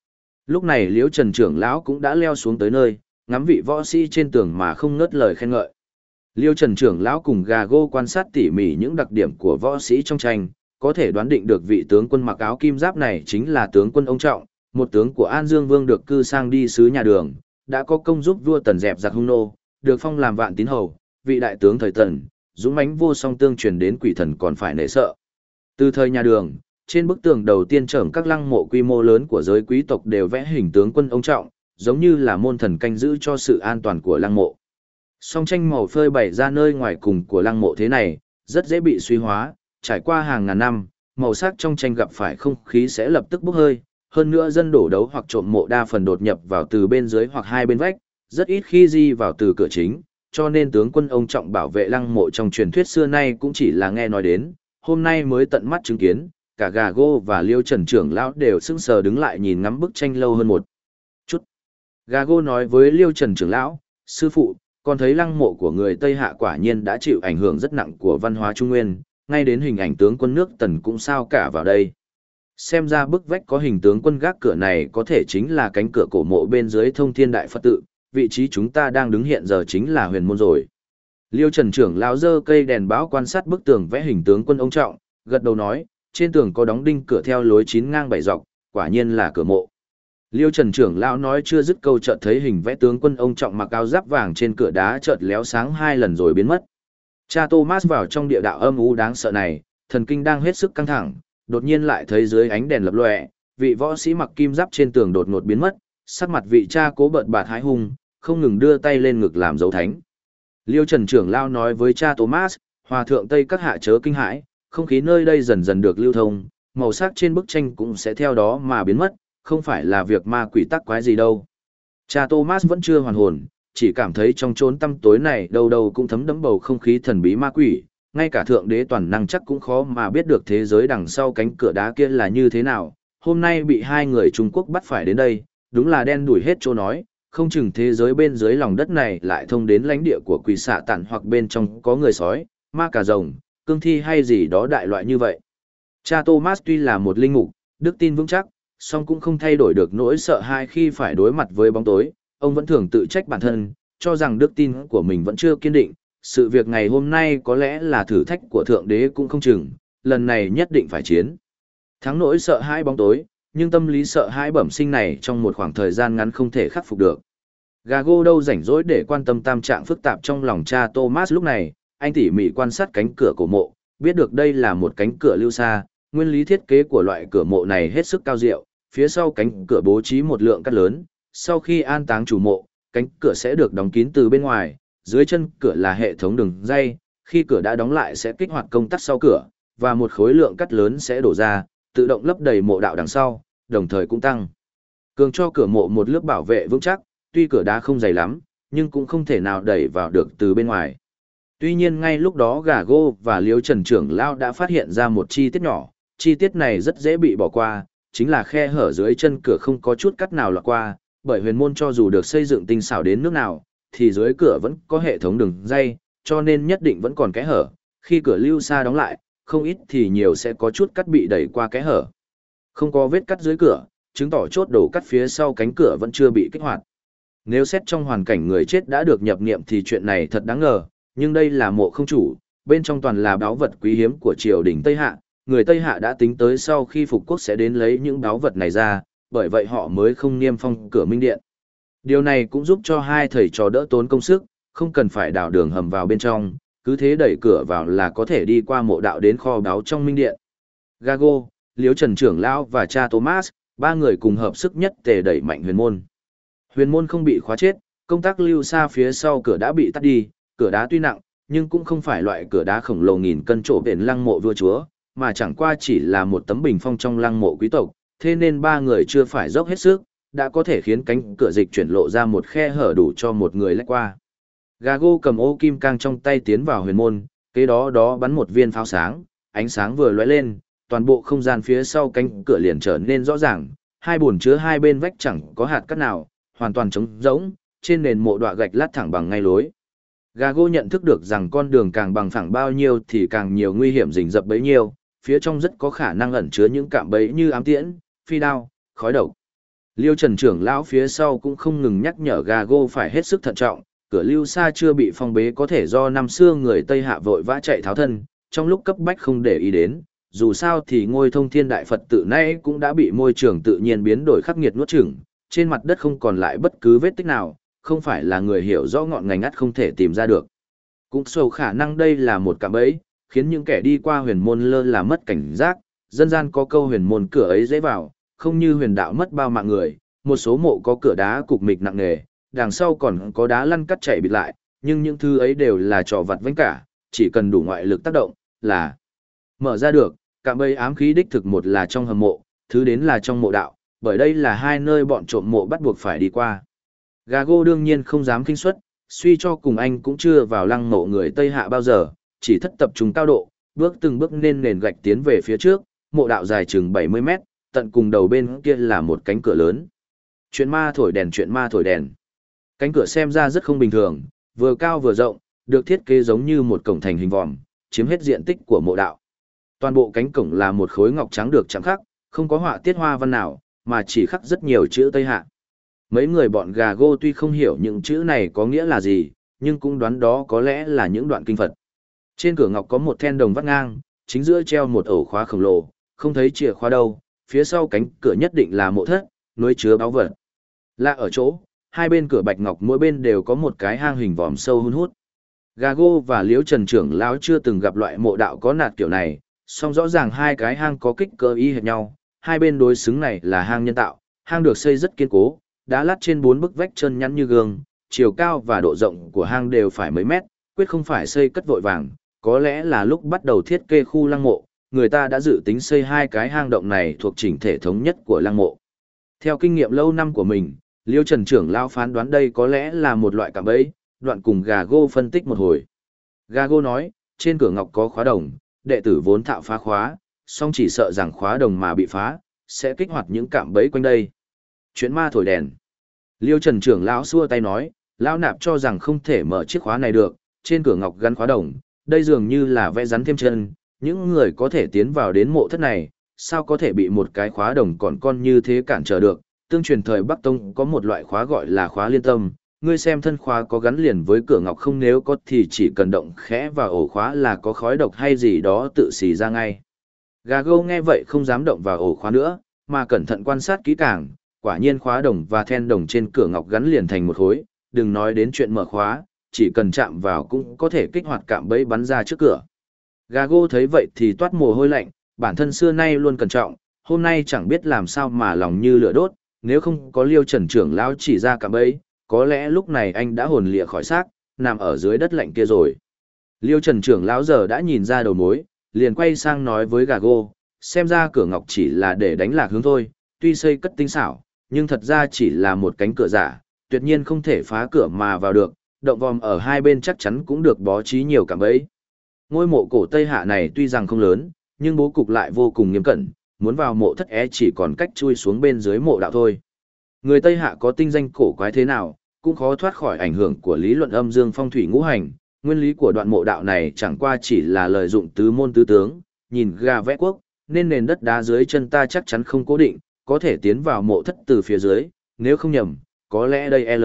Lúc này Liễu Trần trưởng lão cũng đã leo xuống tới nơi, ngắm vị võ sĩ trên tường mà không ngớt lời khen ngợi. Liễu Trần trưởng lão cùng Gago quan sát tỉ mỉ những đặc điểm của võ sĩ trong tranh, có thể đoán định được vị tướng quân mặc áo kim giáp này chính là tướng quân ông Trọng, một tướng của An Dương Vương được cư sang đi sứ nhà Đường, đã có công giúp vua Tần dẹp giặc hung nô, được phong làm vạn tín hầu, vị đại tướng thời Tần, dũng mãnh vô song tương truyền đến quỷ thần còn phải nể sợ. Từ thời nhà Đường, trên bức tường đầu tiên trởm các lăng mộ quy mô lớn của giới quý tộc đều vẽ hình tướng quân ông Trọng, giống như là môn thần canh giữ cho sự an toàn của lăng mộ. Song tranh màu phơi bày ra nơi ngoài cùng của lăng mộ thế này, rất dễ bị suy hóa, trải qua hàng ngàn năm, màu sắc trong tranh gặp phải không khí sẽ lập tức bốc hơi, hơn nữa dân đổ đấu hoặc trộm mộ đa phần đột nhập vào từ bên dưới hoặc hai bên vách, rất ít khi di vào từ cửa chính, cho nên tướng quân ông Trọng bảo vệ lăng mộ trong truyền thuyết xưa nay cũng chỉ là nghe nói đến, hôm nay mới tận mắt chứng kiến, cả Gago và Liêu Trần trưởng lão đều sững sờ đứng lại nhìn ngắm bức tranh lâu hơn một chút. Gago nói với Liêu Trần trưởng lão, sư phụ, con thấy lăng mộ của người Tây Hạ quả nhiên đã chịu ảnh hưởng rất nặng của văn hóa Trung Nguyên, ngay đến hình ảnh tướng quân nước Tần cũng sao cả vào đây. Xem ra bức vách có hình tướng quân gác cửa này có thể chính là cánh cửa cổ mộ bên dưới Thông Thiên Đại Phật tự, vị trí chúng ta đang đứng hiện giờ chính là huyền môn rồi. Liêu Trần trưởng lão giơ cây đèn báo quan sát bức tường vẽ hình tướng quân ông Trọng, gật đầu nói, trên tường có đóng đinh cửa theo lối 9 ngang 7 dọc, quả nhiên là cửa mộ. Liêu Trần trưởng lão nói chưa dứt câu chợt thấy hình vẽ tướng quân ông Trọng mặc áo giáp vàng trên cửa đá chợt léo sáng 2 lần rồi biến mất. Cha Thomas vào trong địa đạo âm u đáng sợ này, thần kinh đang hết sức căng thẳng, đột nhiên lại thấy dưới ánh đèn lập lòe, vị võ sĩ mặc kim giáp trên tường đột ngột biến mất, sắc mặt vị cha cố bợt bạt hãi hùng, không ngừng đưa tay lên ngực làm dấu thánh. Liêu Trần trưởng lão nói với cha Thomas, hòa thượng Tây các hạ chớ kinh hãi, không khí nơi đây dần dần được lưu thông, màu sắc trên bức tranh cũng sẽ theo đó mà biến mất, không phải là việc ma quỷ tắc quái gì đâu. Cha Thomas vẫn chưa hoàn hồn, chỉ cảm thấy trong chốn tăm tối này đâu đâu cũng thấm đẫm bầu không khí thần bí ma quỷ, ngay cả thượng đế toàn năng chắc cũng khó mà biết được thế giới đằng sau cánh cửa đá kia là như thế nào. Hôm nay bị hai người Trung Quốc bắt phải đến đây, đúng là đen đủi hết chỗ nói, không chừng thế giới bên dưới lòng đất này lại thông đến lãnh địa của quỷ xạ tản hoặc bên trong có người sói, ma cà rồng, cương thi hay gì đó đại loại như vậy. Cha Thomas tuy là một linh mục, đức tin vững chắc, song cũng không thay đổi được nỗi sợ hãi khi phải đối mặt với bóng tối. Ông vẫn thường tự trách bản thân, cho rằng đức tin của mình vẫn chưa kiên định. Sự việc ngày hôm nay có lẽ là thử thách của Thượng Đế cũng không chừng, lần này nhất định phải chiến. Thắng nỗi sợ hãi bóng tối, nhưng tâm lý sợ hãi bẩm sinh này trong một khoảng thời gian ngắn không thể khắc phục được. Gago đâu rảnh rỗi để quan tâm tam trạng phức tạp trong lòng cha Thomas lúc này, anh tỉ mỉ quan sát cánh cửa cổ mộ, biết được đây là một cánh cửa lưu xa, nguyên lý thiết kế của loại cửa mộ này hết sức cao diệu, phía sau cánh cửa bố trí một lượng cát lớn, sau khi an táng chủ mộ, cánh cửa sẽ được đóng kín từ bên ngoài, dưới chân cửa là hệ thống đường dây, khi cửa đã đóng lại sẽ kích hoạt công tắc sau cửa, và một khối lượng cát lớn sẽ đổ ra, tự động lấp đầy mộ đạo đằng sau, đồng thời cũng tăng cường cho cửa mộ một lớp bảo vệ vững chắc, tuy cửa đá không dày lắm, nhưng cũng không thể nào đẩy vào được từ bên ngoài. Tuy nhiên ngay lúc đó Gago và Liêu Trần trưởng lão đã phát hiện ra một chi tiết nhỏ, chi tiết này rất dễ bị bỏ qua, chính là khe hở dưới chân cửa không có chút cắt nào lọt qua, bởi huyền môn cho dù được xây dựng tinh xảo đến nước nào, thì dưới cửa vẫn có hệ thống đường dây, cho nên nhất định vẫn còn kẽ hở, khi cửa lưu xa đóng lại, không ít thì nhiều sẽ có chút cắt bị đẩy qua kẽ hở. Không có vết cắt dưới cửa, chứng tỏ chốt đổ cắt phía sau cánh cửa vẫn chưa bị kích hoạt. Nếu xét trong hoàn cảnh người chết đã được nhập niệm thì chuyện này thật đáng ngờ, nhưng đây là mộ không chủ, bên trong toàn là báu vật quý hiếm của triều đình Tây Hạ, người Tây Hạ đã tính tới sau khi phục quốc sẽ đến lấy những báu vật này ra, bởi vậy họ mới không niêm phong cửa minh điện. Điều này cũng giúp cho hai thầy trò đỡ tốn công sức, không cần phải đào đường hầm vào bên trong, cứ thế đẩy cửa vào là có thể đi qua mộ đạo đến kho báu trong minh điện. Gago, Liễu Trần trưởng lão và cha Thomas, ba người cùng hợp sức nhất tề đẩy mạnh huyền môn. Huyền môn không bị khóa chết, công tác lưu xa phía sau cửa đã bị tắt đi, cửa đá tuy nặng, nhưng cũng không phải loại cửa đá khổng lồ nghìn cân trổ bền lăng mộ vua chúa, mà chẳng qua chỉ là một tấm bình phong trong lăng mộ quý tộc, thế nên ba người chưa phải dốc hết sức, đã có thể khiến cánh cửa dịch chuyển lộ ra một khe hở đủ cho một người lách qua. Gago cầm ô kim cang trong tay tiến vào huyền môn, kế đó bắn một viên pháo sáng, ánh sáng vừa lóe lên, toàn bộ không gian phía sau cánh cửa liền trở nên rõ ràng, hai bồn chứa hai bên vách chẳng có hạt cát nào, hoàn toàn trống rỗng, trên nền mộ đọa gạch lát thẳng bằng ngay lối. Gago nhận thức được rằng con đường càng bằng phẳng bao nhiêu thì càng nhiều nguy hiểm rình rập bấy nhiêu, phía trong rất có khả năng ẩn chứa những cạm bẫy như ám tiễn, phi đao, khói độc. Liêu Trần trưởng lão phía sau cũng không ngừng nhắc nhở Gago phải hết sức thận trọng, cửa lưu xa chưa bị phong bế có thể do năm xưa người Tây Hạ vội vã chạy tháo thân, trong lúc cấp bách không để ý đến, dù sao thì ngôi thông thiên đại Phật tự nay cũng đã bị môi trường tự nhiên biến đổi khắc nghiệt nuốt chửng, trên mặt đất không còn lại bất cứ vết tích nào, không phải là người hiểu rõ ngọn ngành ngắt không thể tìm ra được. Cũng sâu khả năng đây là một cạm bẫy, khiến những kẻ đi qua huyền môn lơ là mất cảnh giác, dân gian có câu huyền môn cửa ấy dễ vào, không như huyền đạo mất bao mạng người, một số mộ có cửa đá cục mịch nặng nề, đằng sau còn có đá lăn cắt chảy bịt lại, nhưng những thứ ấy đều là trò vặt vãnh cả, chỉ cần đủ ngoại lực tác động, là mở ra được. Cạm bẫy ám khí đích thực một là trong hầm mộ, thứ đến là trong mộ đạo, bởi đây là hai nơi bọn trộm mộ bắt buộc phải đi qua. Gago đương nhiên không dám khinh suất, suy cho cùng anh cũng chưa vào lăng mộ người Tây Hạ bao giờ, chỉ thất tập trung cao độ, bước từng bước lên nền gạch tiến về phía trước, mộ đạo dài chừng 70 mét, tận cùng đầu bên kia là một cánh cửa lớn. Chuyện ma thổi đèn, chuyện ma thổi đèn. Cánh cửa xem ra rất không bình thường, vừa cao vừa rộng, được thiết kế giống như một cổng thành hình vòm, chiếm hết diện tích của mộ đạo. Toàn bộ cánh cổng là một khối ngọc trắng được chạm khắc, không có họa tiết hoa văn nào, mà chỉ khắc rất nhiều chữ Tây Hạ. Mấy người bọn Gago tuy không hiểu những chữ này có nghĩa là gì, nhưng cũng đoán đó có lẽ là những đoạn kinh Phật. Trên cửa ngọc có một then đồng vắt ngang, chính giữa treo một ổ khóa khổng lồ, không thấy chìa khóa đâu, phía sau cánh cửa nhất định là mộ thất, núi chứa báu vật. Lạ ở chỗ, hai bên cửa bạch ngọc mỗi bên đều có một cái hang hình vòm sâu hun hút. Gago và Liễu Trần trưởng lão chưa từng gặp loại mộ đạo có nạt kiểu này, song rõ ràng hai cái hang có kích cỡ y hệt nhau, hai bên đối xứng này là hang nhân tạo, hang được xây rất kiên cố, đá lát trên 4 bức vách chân nhẵn như gương, chiều cao và độ rộng của hang đều phải mấy mét, quyết không phải xây cất vội vàng, có lẽ là lúc bắt đầu thiết kế khu lăng mộ, người ta đã dự tính xây hai cái hang động này thuộc chỉnh thể thống nhất của lăng mộ. Theo kinh nghiệm lâu năm của mình, Liêu Trần trưởng lão phán đoán đây có lẽ là một loại cạm bẫy, đoạn cùng Gago phân tích một hồi. Gago nói, trên cửa ngọc có khóa đồng, đệ tử vốn thạo phá khóa, song chỉ sợ rằng khóa đồng mà bị phá, sẽ kích hoạt những cạm bẫy quanh đây. Chuyện ma thổi đèn. Liêu Trần trưởng lão xua tay nói, lão nạp cho rằng không thể mở chiếc khóa này được, trên cửa ngọc gắn khóa đồng, đây dường như là vẽ rắn thêm chân, những người có thể tiến vào đến mộ thất này, sao có thể bị một cái khóa đồng còn con như thế cản trở được. Tương truyền thời Bắc Tông có một loại khóa gọi là khóa liên tâm, ngươi xem thân khóa có gắn liền với cửa ngọc không, nếu có thì chỉ cần động khẽ vào ổ khóa là có khói độc hay gì đó tự xì ra ngay. Gago nghe vậy không dám động vào ổ khóa nữa, mà cẩn thận quan sát kỹ càng, quả nhiên khóa đồng và then đồng trên cửa ngọc gắn liền thành một khối, đừng nói đến chuyện mở khóa, chỉ cần chạm vào cũng có thể kích hoạt cạm bẫy bắn ra trước cửa. Gago thấy vậy thì toát mồ hôi lạnh, bản thân xưa nay luôn cẩn trọng, hôm nay chẳng biết làm sao mà lòng như lửa đốt, nếu không có Liêu Trần trưởng lão chỉ ra cạm bẫy, có lẽ lúc này anh đã hồn lìa khỏi xác, nằm ở dưới đất lạnh kia rồi. Liêu Trần trưởng lão giờ đã nhìn ra đầu mối, liền quay sang nói với Gago, xem ra cửa ngọc chỉ là để đánh lạc hướng thôi, tuy xây cất tinh xảo, nhưng thật ra chỉ là một cánh cửa giả, tuyệt nhiên không thể phá cửa mà vào được, động vòm ở hai bên chắc chắn cũng được bố trí nhiều cạm bẫy. Ngôi mộ cổ Tây Hạ này tuy rằng không lớn, nhưng bố cục lại vô cùng nghiêm cẩn, muốn vào mộ thất chỉ còn cách chui xuống bên dưới mộ đạo thôi. Người Tây Hạ có tinh danh cổ quái thế nào, cũng khó thoát khỏi ảnh hưởng của lý luận âm dương phong thủy ngũ hành, nguyên lý của đoạn mộ đạo này chẳng qua chỉ là lợi dụng tứ môn tứ tướng, nhìn gà vẽ quốc, nên nền đất đá dưới chân ta chắc chắn không cố định, có thể tiến vào mộ thất từ phía dưới, nếu không nhầm, có lẽ đây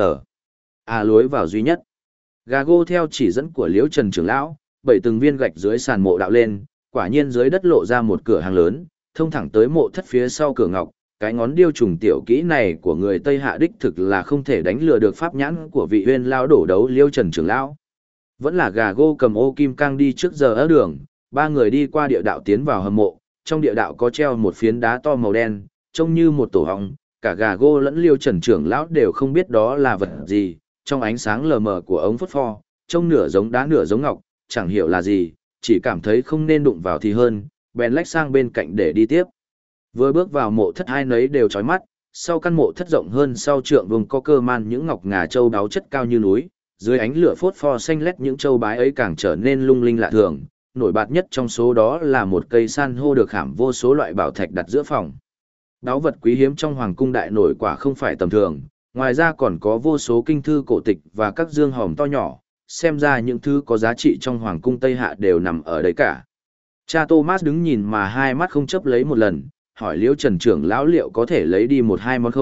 lối vào duy nhất. Gago theo chỉ dẫn của Liễu Trần trưởng lão, bảy từng viên gạch dưới sàn mộ đạo lên, quả nhiên dưới đất lộ ra một cửa hàng lớn, thông thẳng tới mộ thất phía sau cửa ngọc. Cái ngón điêu trùng tiểu kỹ này của người Tây Hạ đích thực là không thể đánh lừa được pháp nhãn của vị huyên lao đổ đấu Liêu Trần trưởng lão. Vẫn là Gago cầm ô kim cang đi trước giờ ở đường, ba người đi qua địa đạo tiến vào hầm mộ, trong địa đạo có treo một phiến đá to màu đen, trông như một tổ hong, cả Gago lẫn Liêu Trần trưởng lão đều không biết đó là vật gì, trong ánh sáng lờ mờ của ống phốt pho, trông nửa giống đá nửa giống ngọc, chẳng hiểu là gì, chỉ cảm thấy không nên đụng vào thì hơn, bèn lách sang bên cạnh để đi tiếp. Vừa bước vào mộ thất hai nấy đều chói mắt, sau căn mộ thất rộng hơn sau trượng vùng có cơ man những ngọc ngà châu đáo chất cao như núi, dưới ánh lửa phốt pho xanh lét những châu bái ấy càng trở nên lung linh lạ thường, nổi bật nhất trong số đó là một cây san hô được khảm vô số loại bảo thạch đặt giữa phòng. Báu vật quý hiếm trong hoàng cung đại nổi quả không phải tầm thường, ngoài ra còn có vô số kinh thư cổ tịch và các dương hòm to nhỏ, xem ra những thứ có giá trị trong hoàng cung Tây Hạ đều nằm ở đấy cả. Cha Thomas đứng nhìn mà hai mắt không chớp lấy một lần, hỏi Liễu Trần trưởng lão liệu có thể lấy đi một hai món không,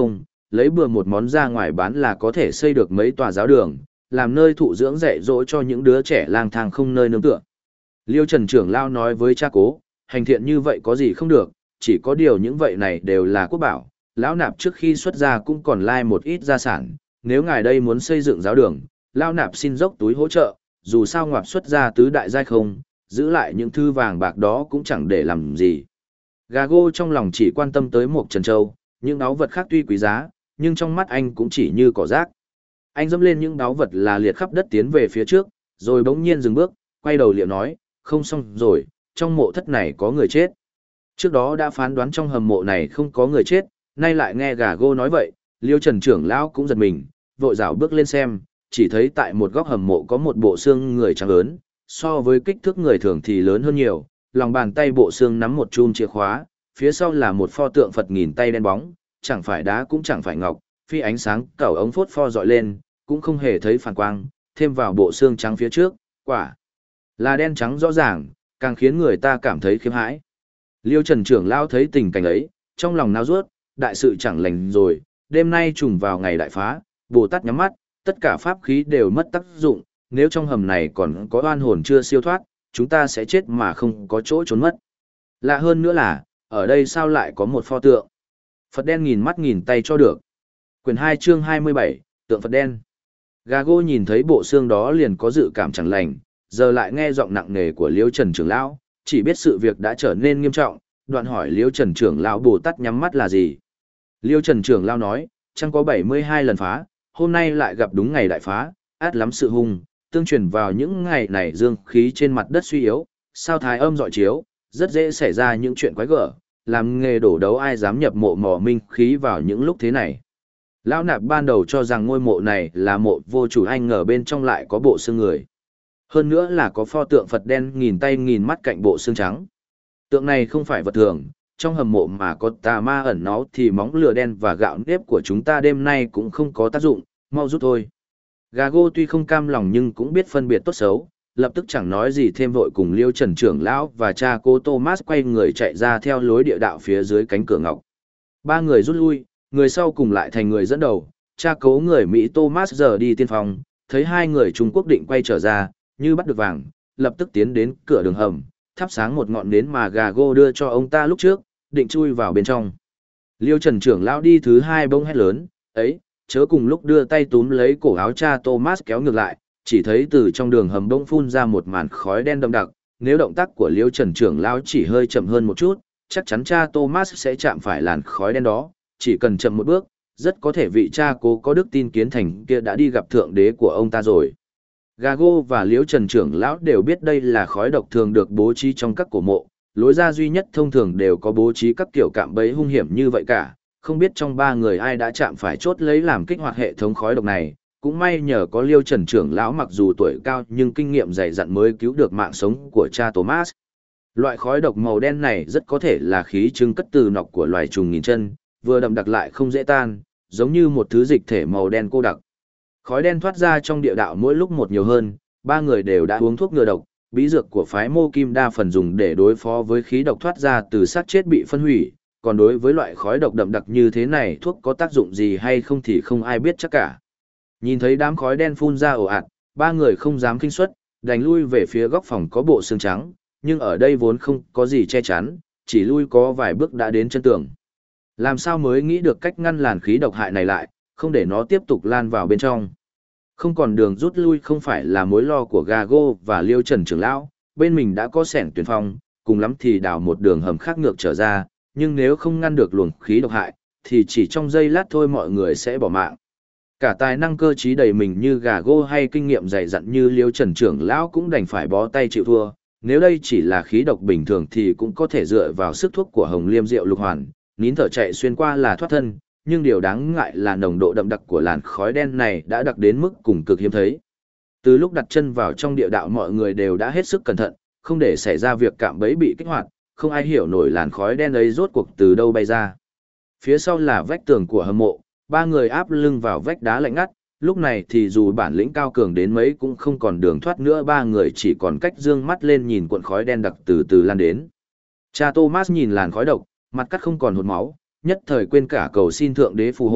lấy bừa một món ra ngoài bán là có thể xây được mấy tòa giáo đường, làm nơi thụ dưỡng dạy dỗ cho những đứa trẻ lang thang không nơi nương tựa. Liêu Trần trưởng lão nói với cha cố, hành thiện như vậy có gì không được, chỉ có điều những vậy này đều là quốc bảo, lão nạp trước khi xuất gia cũng còn lai một ít gia sản, nếu ngài đây muốn xây dựng giáo đường, lão nạp xin dốc túi hỗ trợ, dù sao ngoạp xuất gia tứ đại giai không, giữ lại những thư vàng bạc đó cũng chẳng để làm gì. Gago trong lòng chỉ quan tâm tới một trần châu, những báu vật khác tuy quý giá, nhưng trong mắt anh cũng chỉ như cỏ rác. Anh dẫm lên những báu vật là liệt khắp đất tiến về phía trước, rồi bỗng nhiên dừng bước, quay đầu liệu nói, không xong rồi, trong mộ thất này có người chết. Trước đó đã phán đoán trong hầm mộ này không có người chết, nay lại nghe Gago nói vậy, Liêu Trần trưởng lão cũng giật mình, vội rảo bước lên xem, chỉ thấy tại một góc hầm mộ có một bộ xương người trắng lớn, so với kích thước người thường thì lớn hơn nhiều, lòng bàn tay bộ xương nắm một chum chìa khóa, phía sau là một pho tượng Phật nghìn tay đen bóng, chẳng phải đá cũng chẳng phải ngọc, phi ánh sáng cẩu ống phốt pho dọi lên, cũng không hề thấy phản quang, thêm vào bộ xương trắng phía trước, quả là đen trắng rõ ràng, càng khiến người ta cảm thấy khiếp hãi. Liêu Trần trưởng lão thấy tình cảnh ấy, trong lòng nao ruột, đại sự chẳng lành rồi, đêm nay trùng vào ngày đại phá, Bồ Tát nhắm mắt, tất cả pháp khí đều mất tác dụng, nếu trong hầm này còn có oan hồn chưa siêu thoát, chúng ta sẽ chết mà không có chỗ trốn mất. Lạ hơn nữa là, ở đây sao lại có một pho tượng? Phật đen nghìn mắt nghìn tay cho được. Quyển 2 chương 27, tượng Phật đen. Gago nhìn thấy bộ xương đó liền có dự cảm chẳng lành, giờ lại nghe giọng nặng nề của Liêu Trần trưởng lão, chỉ biết sự việc đã trở nên nghiêm trọng, đoạn hỏi Liêu Trần trưởng lão Bồ Tát nhắm mắt là gì. Liêu Trần trưởng lão nói, chẳng có 72 lần phá, hôm nay lại gặp đúng ngày đại phá, át lắm sự hung, tương truyền vào những ngày này dương khí trên mặt đất suy yếu, sao thái âm dọi chiếu, rất dễ xảy ra những chuyện quái gở, làm nghề đổ đấu ai dám nhập mộ mò minh khí vào những lúc thế này. Lão nạp ban đầu cho rằng ngôi mộ này là mộ vô chủ, anh ngờ bên trong lại có bộ xương người. Hơn nữa là có pho tượng Phật đen nghìn tay nghìn mắt cạnh bộ xương trắng. Tượng này không phải vật thường, trong hầm mộ mà có tà ma ẩn náu thì móng lửa đen và gạo nếp của chúng ta đêm nay cũng không có tác dụng, mau rút thôi. Gago tuy không cam lòng nhưng cũng biết phân biệt tốt xấu, lập tức chẳng nói gì thêm, vội cùng Liêu Trần trưởng lão và cha cô Thomas quay người chạy ra theo lối địa đạo phía dưới cánh cửa ngọc. Ba người rút lui, người sau cùng lại thành người dẫn đầu, cha cố người Mỹ Thomas giờ đi tiên phong, thấy hai người Trung Quốc định quay trở ra, như bắt được vàng, lập tức tiến đến cửa đường hầm, thắp sáng một ngọn nến mà Gago đưa cho ông ta lúc trước, định chui vào bên trong. Liêu Trần trưởng lão đi thứ hai bông hét lớn, ấy, chớ cùng lúc đưa tay túm lấy cổ áo cha Thomas kéo ngược lại, chỉ thấy từ trong đường hầm bỗng phun ra một màn khói đen đậm đặc, nếu động tác của Liêu Trần trưởng lão chỉ hơi chậm hơn một chút, chắc chắn cha Thomas sẽ chạm phải làn khói đen đó, chỉ cần chậm một bước, rất có thể vị cha cố có đức tin kiến thành kia đã đi gặp thượng đế của ông ta rồi. Gago và Liêu Trần trưởng lão đều biết đây là khói độc thường được bố trí trong các cổ mộ, lối ra duy nhất thông thường đều có bố trí các kiểu cạm bẫy hung hiểm như vậy cả, không biết trong ba người ai đã chạm phải chốt lấy làm kích hoạt hệ thống khói độc này. Cũng may nhờ có Liêu Trần trưởng lão mặc dù tuổi cao nhưng kinh nghiệm dày dặn mới cứu được mạng sống của cha Thomas. Loại khói độc màu đen này rất có thể là khí trưng cất từ nọc của loài trùng nghìn chân, vừa đậm đặc lại không dễ tan, giống như một thứ dịch thể màu đen cô đặc. Khói đen thoát ra trong địa đạo mỗi lúc một nhiều hơn, ba người đều đã uống thuốc ngừa độc, bí dược của phái Mô Kim đa phần dùng để đối phó với khí độc thoát ra từ xác chết bị phân hủy, còn đối với loại khói độc đậm đặc như thế này thuốc có tác dụng gì hay không thì không ai biết chắc cả. Nhìn thấy đám khói đen phun ra ồ ạt, ba người không dám khinh suất, đành lui về phía góc phòng có bộ xương trắng, nhưng ở đây vốn không có gì che chắn, chỉ lui có vài bước đã đến chân tường. Làm sao mới nghĩ được cách ngăn làn khí độc hại này lại, không để nó tiếp tục lan vào bên trong. Không còn đường rút lui không phải là mối lo của Gago và Liêu Trần trưởng lão, bên mình đã có xẻng tuyển phong, cùng lắm thì đào một đường hầm khác ngược trở ra, nhưng nếu không ngăn được luồng khí độc hại, thì chỉ trong giây lát thôi mọi người sẽ bỏ mạng. Cả tài năng cơ trí đầy mình như Gago hay kinh nghiệm dày dặn như Liêu Trần trưởng lão cũng đành phải bó tay chịu thua, nếu đây chỉ là khí độc bình thường thì cũng có thể dựa vào sức thuốc của Hồng Liêm Diệu Lục Hoàn, nín thở chạy xuyên qua là thoát thân, nhưng điều đáng ngại là nồng độ đậm đặc của làn khói đen này đã đặc đến mức cùng cực hiếm thấy. Từ lúc đặt chân vào trong địa đạo mọi người đều đã hết sức cẩn thận, không để xảy ra việc cạm bẫy bị kích hoạt, không ai hiểu nổi làn khói đen ấy rốt cuộc từ đâu bay ra. Phía sau là vách tường của hầm mộ, ba người áp lưng vào vách đá lạnh ngắt, lúc này thì dù bản lĩnh cao cường đến mấy cũng không còn đường thoát nữa, ba người chỉ còn cách dương mắt lên nhìn cuộn khói đen đặc từ từ lan đến. Cha Thomas nhìn làn khói độc, mặt cắt không còn hột máu, nhất thời quên cả cầu xin thượng đế phù hộ,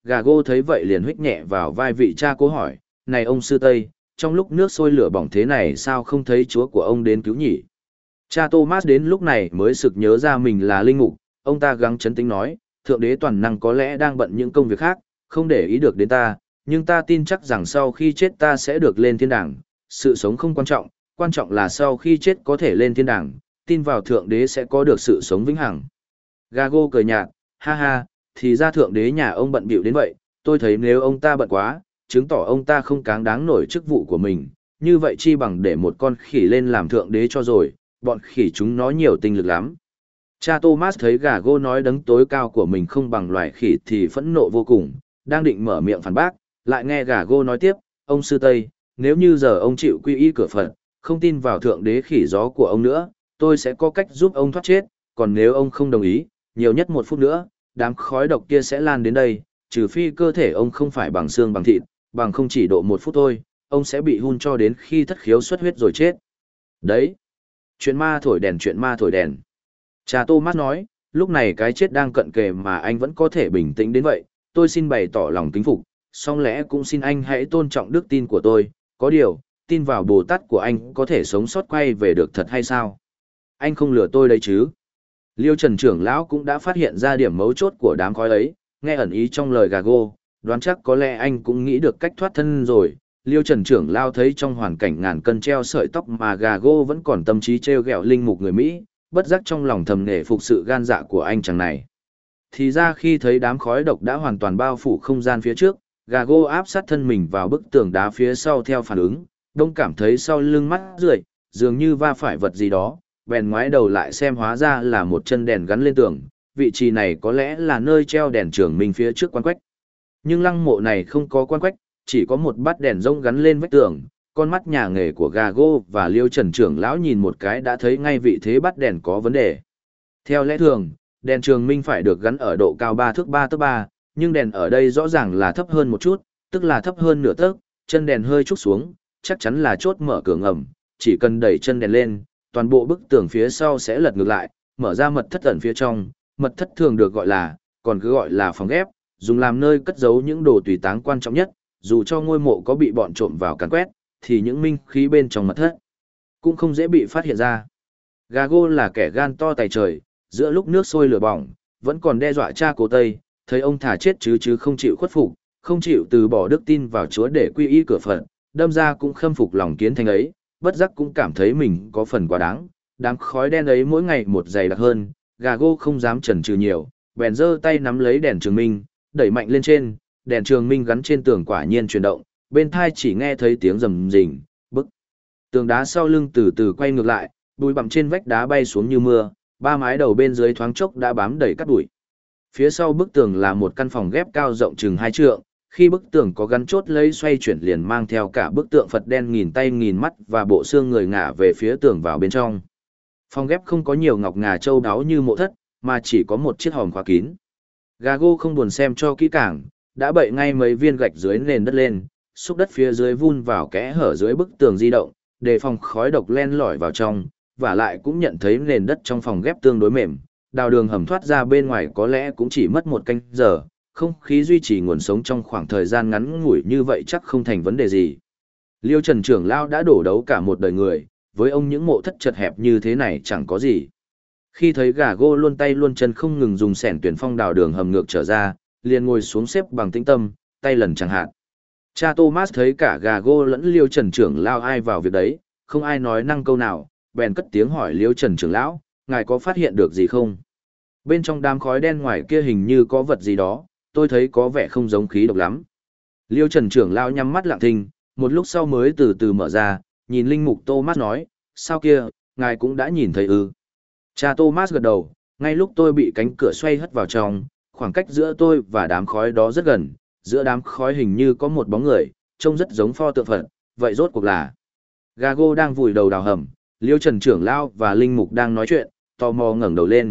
Gà gô thấy vậy liền huých nhẹ vào vai vị cha cố hỏi, này ông sư Tây, trong lúc nước sôi lửa bỏng thế này sao không thấy chúa của ông đến cứu nhỉ? Cha Thomas đến lúc này mới sực nhớ ra mình là linh mục, ông ta gắng trấn tĩnh nói, Thượng Đế toàn năng có lẽ đang bận những công việc khác, không để ý được đến ta, nhưng ta tin chắc rằng sau khi chết ta sẽ được lên thiên đàng, sự sống không quan trọng là sau khi chết có thể lên thiên đàng, tin vào Thượng Đế sẽ có được sự sống vĩnh hằng. Gago cười nhạt, ha ha, thì ra Thượng Đế nhà ông bận bịu đến vậy, tôi thấy nếu ông ta bận quá, chứng tỏ ông ta không cáng đáng nổi chức vụ của mình, như vậy chi bằng để một con khỉ lên làm Thượng Đế cho rồi, bọn khỉ chúng nó nhiều tinh lực lắm. Cha Thomas thấy Gago nói đấng tối cao của mình không bằng loài khỉ thì phẫn nộ vô cùng, đang định mở miệng phản bác, lại nghe Gago nói tiếp, ông sư Tây, nếu như giờ ông chịu quy y cửa Phật, không tin vào Thượng Đế khỉ gió của ông nữa, tôi sẽ có cách giúp ông thoát chết, còn nếu ông không đồng ý, nhiều nhất 1 phút nữa, đám khói độc kia sẽ lan đến đây, trừ phi cơ thể ông không phải bằng xương bằng thịt, bằng không chỉ độ 1 phút thôi, ông sẽ bị hun cho đến khi thất khiếu xuất huyết rồi chết. Đấy, chuyện ma thổi đèn. Cha Thomas nói, lúc này cái chết đang cận kề mà anh vẫn có thể bình tĩnh đến vậy, tôi xin bày tỏ lòng kính phục, song lẽ cũng xin anh hãy tôn trọng đức tin của tôi, có điều, tin vào Bồ Tát của anh có thể sống sót quay về được thật hay sao? Anh không lừa tôi đấy chứ? Liêu Trần trưởng lão cũng đã phát hiện ra điểm mấu chốt của đám khói ấy, nghe ẩn ý trong lời Gago, đoán chắc có lẽ anh cũng nghĩ được cách thoát thân rồi. Liêu Trần trưởng lão thấy trong hoàn cảnh ngàn cân treo sợi tóc mà Gago vẫn còn tâm trí trêu ghẹo linh mục người Mỹ, bất giác trong lòng thầm nể phục sự gan dạ của anh chàng này. Thì ra khi thấy đám khói độc đã hoàn toàn bao phủ không gian phía trước, Gago áp sát thân mình vào bức tường đá phía sau theo phản ứng, đông cảm thấy sau lưng mắt rượi, dường như va phải vật gì đó, bèn ngoái đầu lại xem hóa ra là một chân đèn gắn lên tường, vị trí này có lẽ là nơi treo đèn trường minh phía trước quan quách. Nhưng lăng mộ này không có quan quách, chỉ có một bát đèn rông gắn lên vách tường, con mắt nhà nghề của Gago và Liêu Trần trưởng lão nhìn một cái đã thấy ngay vị thế bát đèn có vấn đề. Theo lẽ thường, đèn trường minh phải được gắn ở độ cao 3 thước 3, nhưng đèn ở đây rõ ràng là thấp hơn một chút, tức là thấp hơn nửa tấc, chân đèn hơi trúc xuống, chắc chắn là chốt mở cửa ngầm, chỉ cần đẩy chân đèn lên, toàn bộ bức tường phía sau sẽ lật ngược lại, mở ra mật thất ẩn phía trong, mật thất thường được gọi là, còn cứ gọi là phòng ghép, dùng làm nơi cất giấu những đồ tùy táng quan trọng nhất, dù cho ngôi mộ có bị bọn trộm vào càn quét, thì những minh khí bên trong mật thất cũng không dễ bị phát hiện ra. Gago là kẻ gan to tài trời, giữa lúc nước sôi lửa bỏng, vẫn còn đe dọa cha cố Tây, thấy ông thả chết chứ không chịu khuất phục, không chịu từ bỏ đức tin vào Chúa để quy y cửa Phật, đâm ra cũng khâm phục lòng kiến thành ấy, bất giác cũng cảm thấy mình có phần quá đáng, đám khói đen ấy mỗi ngày một dày đặc hơn, Gago không dám chần chừ nhiều, bèn giơ tay nắm lấy đèn trường minh, đẩy mạnh lên trên, đèn trường minh gắn trên tường quả nhiên chuyển động, bên tai chỉ nghe thấy tiếng rầm rình, bức tường đá sau lưng từ từ quay ngược lại, bụi bặm trên vách đá bay xuống như mưa, 3 mái đầu bên dưới thoáng chốc đã bám đầy cát bụi. Phía sau bức tường là một căn phòng ghép cao rộng chừng 2 trượng, khi bức tường có gắn chốt lấy xoay chuyển liền mang theo cả bức tượng Phật đen nghìn tay nghìn mắt và bộ xương người ngả về phía tường vào bên trong. Phòng ghép không có nhiều ngọc ngà châu đáo như mộ thất, mà chỉ có một chiếc hòm khóa kín. Gago không buồn xem cho kỹ càng, đã bậy ngay mấy viên gạch dưới nền đất lên, xúc đất phía dưới vun vào kẽ hở dưới bức tường di động, để phòng khói độc len lỏi vào trong, và lại cũng nhận thấy nền đất trong phòng ghép tương đối mềm, đào đường hầm thoát ra bên ngoài có lẽ cũng chỉ mất 1 canh giờ, không khí duy trì nguồn sống trong khoảng thời gian ngắn ngủi như vậy chắc không thành vấn đề gì. Liêu Trần trưởng lão đã đổ đấu cả một đời người, với ông những mộ thất chật hẹp như thế này chẳng có gì. Khi thấy Gago luôn tay luôn chân không ngừng dùng xẻng tuyển phong đào đường hầm ngược trở ra, liền ngồi xuống xếp bằng tĩnh tâm, tay lần chẳng hạn. Cha Thomas thấy cả Gago lẫn Liêu Trần trưởng lão ai vào việc đấy, không ai nói năng câu nào, bèn cất tiếng hỏi Liêu Trần trưởng lão, ngài có phát hiện được gì không? Bên trong đám khói đen ngoài kia hình như có vật gì đó, tôi thấy có vẻ không giống khí độc lắm. Liêu Trần trưởng lão nhắm mắt lặng thinh, một lúc sau mới từ từ mở ra, nhìn linh mục Thomas nói, sao kia, ngài cũng đã nhìn thấy ư? Cha Thomas gật đầu, ngay lúc tôi bị cánh cửa xoay hất vào trong, khoảng cách giữa tôi và đám khói đó rất gần, giữa đám khói hình như có một bóng người, trông rất giống pho tượng Phật, vậy rốt cuộc là. Gago đang vùi đầu đào hầm, Liêu Trần trưởng lão và linh mục đang nói chuyện, tò mò ngẩng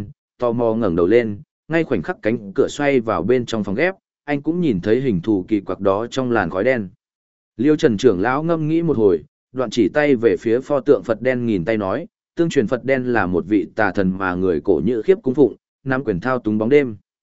đầu lên, ngay khoảnh khắc cánh cửa xoay vào bên trong phòng ghép, anh cũng nhìn thấy hình thù kỳ quặc đó trong làn khói đen. Liêu Trần trưởng lão ngâm nghĩ một hồi, đoạn chỉ tay về phía pho tượng Phật đen nghìn tay nói, tương truyền Phật đen là một vị tà thần mà người cổ Nhữ Khiếp cung phụng, nắm quyền thao túng bóng đêm.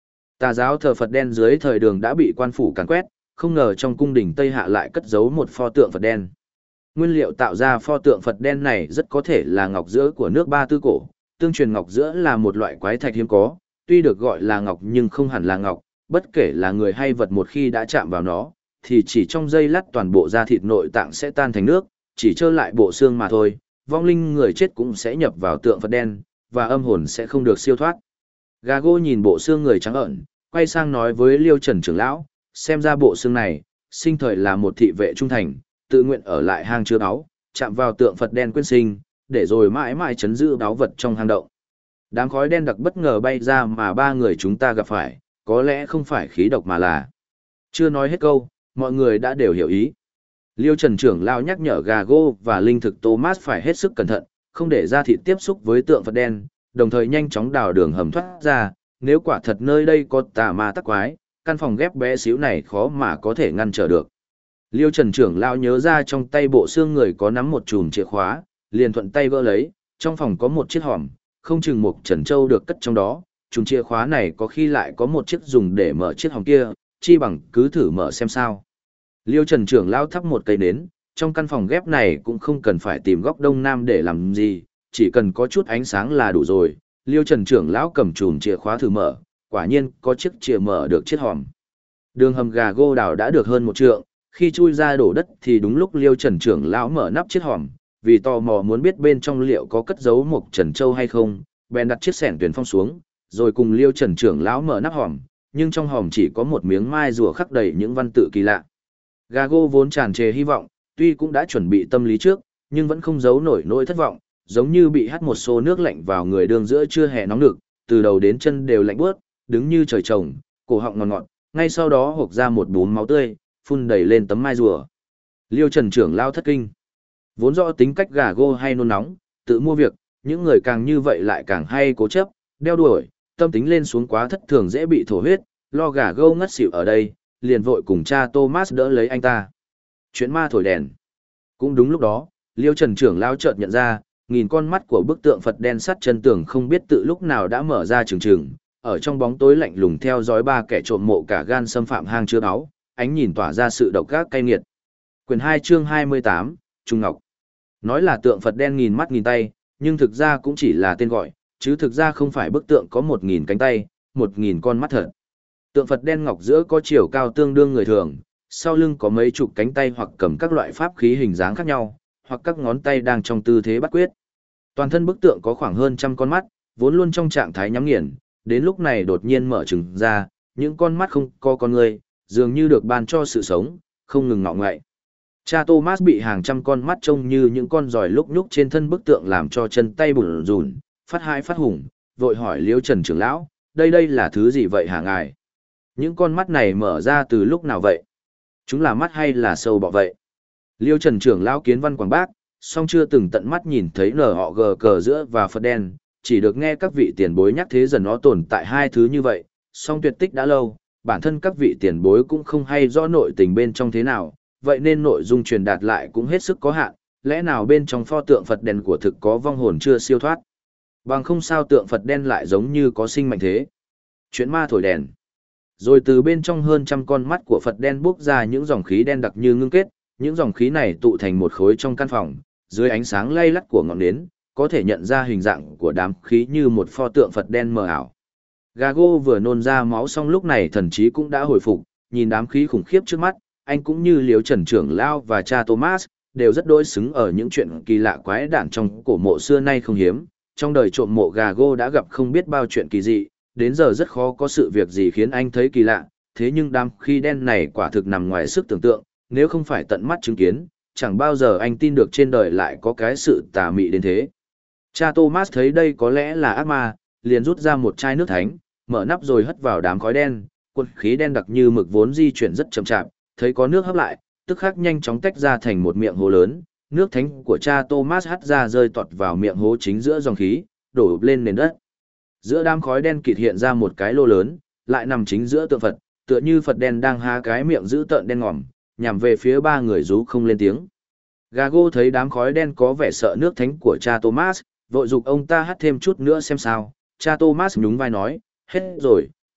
Tà giáo thờ Phật đen dưới thời Đường đã bị quan phủ càn quét, không ngờ trong cung đình Tây Hạ lại cất giấu một pho tượng Phật đen. Nguyên liệu tạo ra pho tượng Phật đen này rất có thể là ngọc giữa của nước Ba Tư cổ. Tương truyền ngọc giữa là một loại quái thạch hiếm có, tuy được gọi là ngọc nhưng không hẳn là ngọc, bất kể là người hay vật một khi đã chạm vào nó, thì chỉ trong giây lát toàn bộ da thịt nội tạng sẽ tan thành nước, chỉ trơ lại bộ xương mà thôi, vong linh người chết cũng sẽ nhập vào tượng Phật đen, và âm hồn sẽ không được siêu thoát. Gago nhìn bộ xương người trắng ẩn, quay sang nói với Liêu Trần trưởng lão, xem ra bộ xương này, sinh thời là một thị vệ trung thành, tự nguyện ở lại hang chứa báu, chạm vào tượng Phật đen quyên sinh, để rồi mãi mãi trấn giữ báu vật trong hang động. Đám khói đen đặc bất ngờ bay ra mà ba người chúng ta gặp phải, có lẽ không phải khí độc mà là. Chưa nói hết câu, mọi người đã đều hiểu ý. Liêu Trần trưởng lão nhắc nhở Gago và linh thực Thomas phải hết sức cẩn thận, không để da thịt tiếp xúc với tượng Phật đen, đồng thời nhanh chóng đào đường hầm thoát ra, nếu quả thật nơi đây có tà ma tắc quái, căn phòng ghép bé xíu này khó mà có thể ngăn trở được. Liêu Trần trưởng lão nhớ ra trong tay bộ xương người có nắm một chùm chìa khóa, liền thuận tay gỡ lấy, trong phòng có một chiếc hòm, không chừng một Trần Châu được cất trong đó, chùm chìa khóa này có khi lại có một chiếc dùng để mở chiếc hòm kia, chi bằng cứ thử mở xem sao. Liêu Trần trưởng lão thắp một cây nến, trong căn phòng ghép này cũng không cần phải tìm góc đông nam để làm gì, chỉ cần có chút ánh sáng là đủ rồi. Liêu Trần trưởng lão cầm chùm chìa khóa thử mở, quả nhiên có chiếc chìa mở được chiếc hòm. Đường hầm gà gô đào đã được hơn 1 trượng, khi chui ra đổ đất thì đúng lúc Liêu Trần trưởng lão mở nắp chiếc hòm, vì tò mò muốn biết bên trong liệu có cất giấu một Trần Châu hay không, bèn đặt chiếc xẻng tuyển phong xuống, rồi cùng Liêu Trần trưởng lão mở nắp hòm, nhưng trong hòm chỉ có một miếng mai rùa khắc đầy những văn tự kỳ lạ. Gago vốn tràn trề hy vọng, tuy cũng đã chuẩn bị tâm lý trước, nhưng vẫn không giấu nổi nỗi thất vọng, giống như bị hắt một xô nước lạnh vào người đường giữa trưa hè nóng nực, từ đầu đến chân đều lạnh buốt, đứng như trời trồng, cổ họng ngọt ngọt, ngay sau đó hộc ra một búng máu tươi, phun đầy lên tấm mai rùa. Liêu Trần trưởng lao thất kinh. Vốn rõ tính cách Gago hay nôn nóng, tự mua việc, những người càng như vậy lại càng hay cố chấp, đeo đuổi, tâm tính lên xuống quá thất thường dễ bị thổ huyết, lo Gago ngất xỉu ở đây, liền vội cùng cha Thomas đỡ lấy anh ta. Chuyện ma thổi đèn. Cũng đúng lúc đó, Liêu Trần trưởng lao chợt nhận ra, nghìn con mắt của bức tượng Phật đen sắt chân tường không biết tự lúc nào đã mở ra trừng trừng, ở trong bóng tối lạnh lùng theo dõi ba kẻ trộm mộ cả gan xâm phạm hang chứa báu, ánh nhìn tỏa ra sự độc ác cay nghiệt. Quyển 2 chương 28, Trung Ngọc. Nói là tượng Phật đen nghìn mắt nghìn tay, nhưng thực ra cũng chỉ là tên gọi, chứ thực ra không phải bức tượng có 1.000 cánh tay, 1.000 con mắt thật. Tượng Phật đen ngọc giữa có chiều cao tương đương người thường, sau lưng có mấy chục cánh tay hoặc cầm các loại pháp khí hình dáng khác nhau, hoặc các ngón tay đang trong tư thế bắt quyết. Toàn thân bức tượng có khoảng hơn 100 con mắt, vốn luôn trong trạng thái nhắm nghiền, đến lúc này đột nhiên mở trừng ra, những con mắt không có con người, dường như được ban cho sự sống, không ngừng ngọ ngậy. Cha Thomas bị hàng trăm con mắt trông như những con giòi lúc nhúc trên thân bức tượng làm cho chân tay bủn rủn, phát hãi phát hùng, vội hỏi Liêu Trần trưởng lão, đây là thứ gì vậy hả ngài? Những con mắt này mở ra từ lúc nào vậy? Chúng là mắt hay là sâu bọ vậy? Liêu Trần trưởng lão kiến văn quảng bác, song chưa từng tận mắt nhìn thấy nở họ gờ cờ giữa và Phật đen, chỉ được nghe các vị tiền bối nhắc thế dần nó tồn tại hai thứ như vậy, song tuyệt tích đã lâu, bản thân các vị tiền bối cũng không hay rõ nội tình bên trong thế nào, vậy nên nội dung truyền đạt lại cũng hết sức có hạn, lẽ nào bên trong pho tượng Phật đen của thực có vong hồn chưa siêu thoát? Bằng không sao tượng Phật đen lại giống như có sinh mạnh thế. Chuyện ma thổi đèn. Rồi từ bên trong hơn 100 con mắt của Phật đen bốc ra những dòng khí đen đặc như ngưng kết, những dòng khí này tụ thành một khối trong căn phòng, dưới ánh sáng lay lắt của ngọn nến, có thể nhận ra hình dạng của đám khí như một pho tượng Phật đen mờ ảo. Gago vừa nôn ra máu xong lúc này thần trí cũng đã hồi phục, nhìn đám khí khủng khiếp trước mắt, anh cũng như Liêu Trần trưởng lão và cha Thomas, đều rất đối xứng ở những chuyện kỳ lạ quái đản trong cổ mộ xưa nay không hiếm. Trong đời trộm mộ Gago đã gặp không biết bao chuyện kỳ dị, đến giờ rất khó có sự việc gì khiến anh thấy kỳ lạ, thế nhưng đám khí đen này quả thực nằm ngoài sức tưởng tượng, nếu không phải tận mắt chứng kiến, chẳng bao giờ anh tin được trên đời lại có cái sự tà mị đến thế. Cha Thomas thấy đây có lẽ là ác ma, liền rút ra một chai nước thánh, mở nắp rồi hất vào đám khói đen, quần khí đen đặc như mực vốn di chuyển rất chậm chạp, thấy có nước hấp lại, tức khắc nhanh chóng tách ra thành một miệng hố lớn, nước thánh của cha Thomas hắt ra rơi toọt vào miệng hố chính giữa dòng khí, đổ lên nền đất. Giữa đám khói đen kịt hiện ra một cái lô lớn, lại nằm chính giữa tượng Phật, tựa như Phật đen đang há cái miệng dữ tợn đen ngòm, nhằm về phía ba người rú không lên tiếng. Gago thấy đám khói đen có vẻ sợ nước thánh của cha Thomas, vội giục ông ta hắt thêm chút nữa xem sao. Cha Thomas nhún vai nói, hết rồi,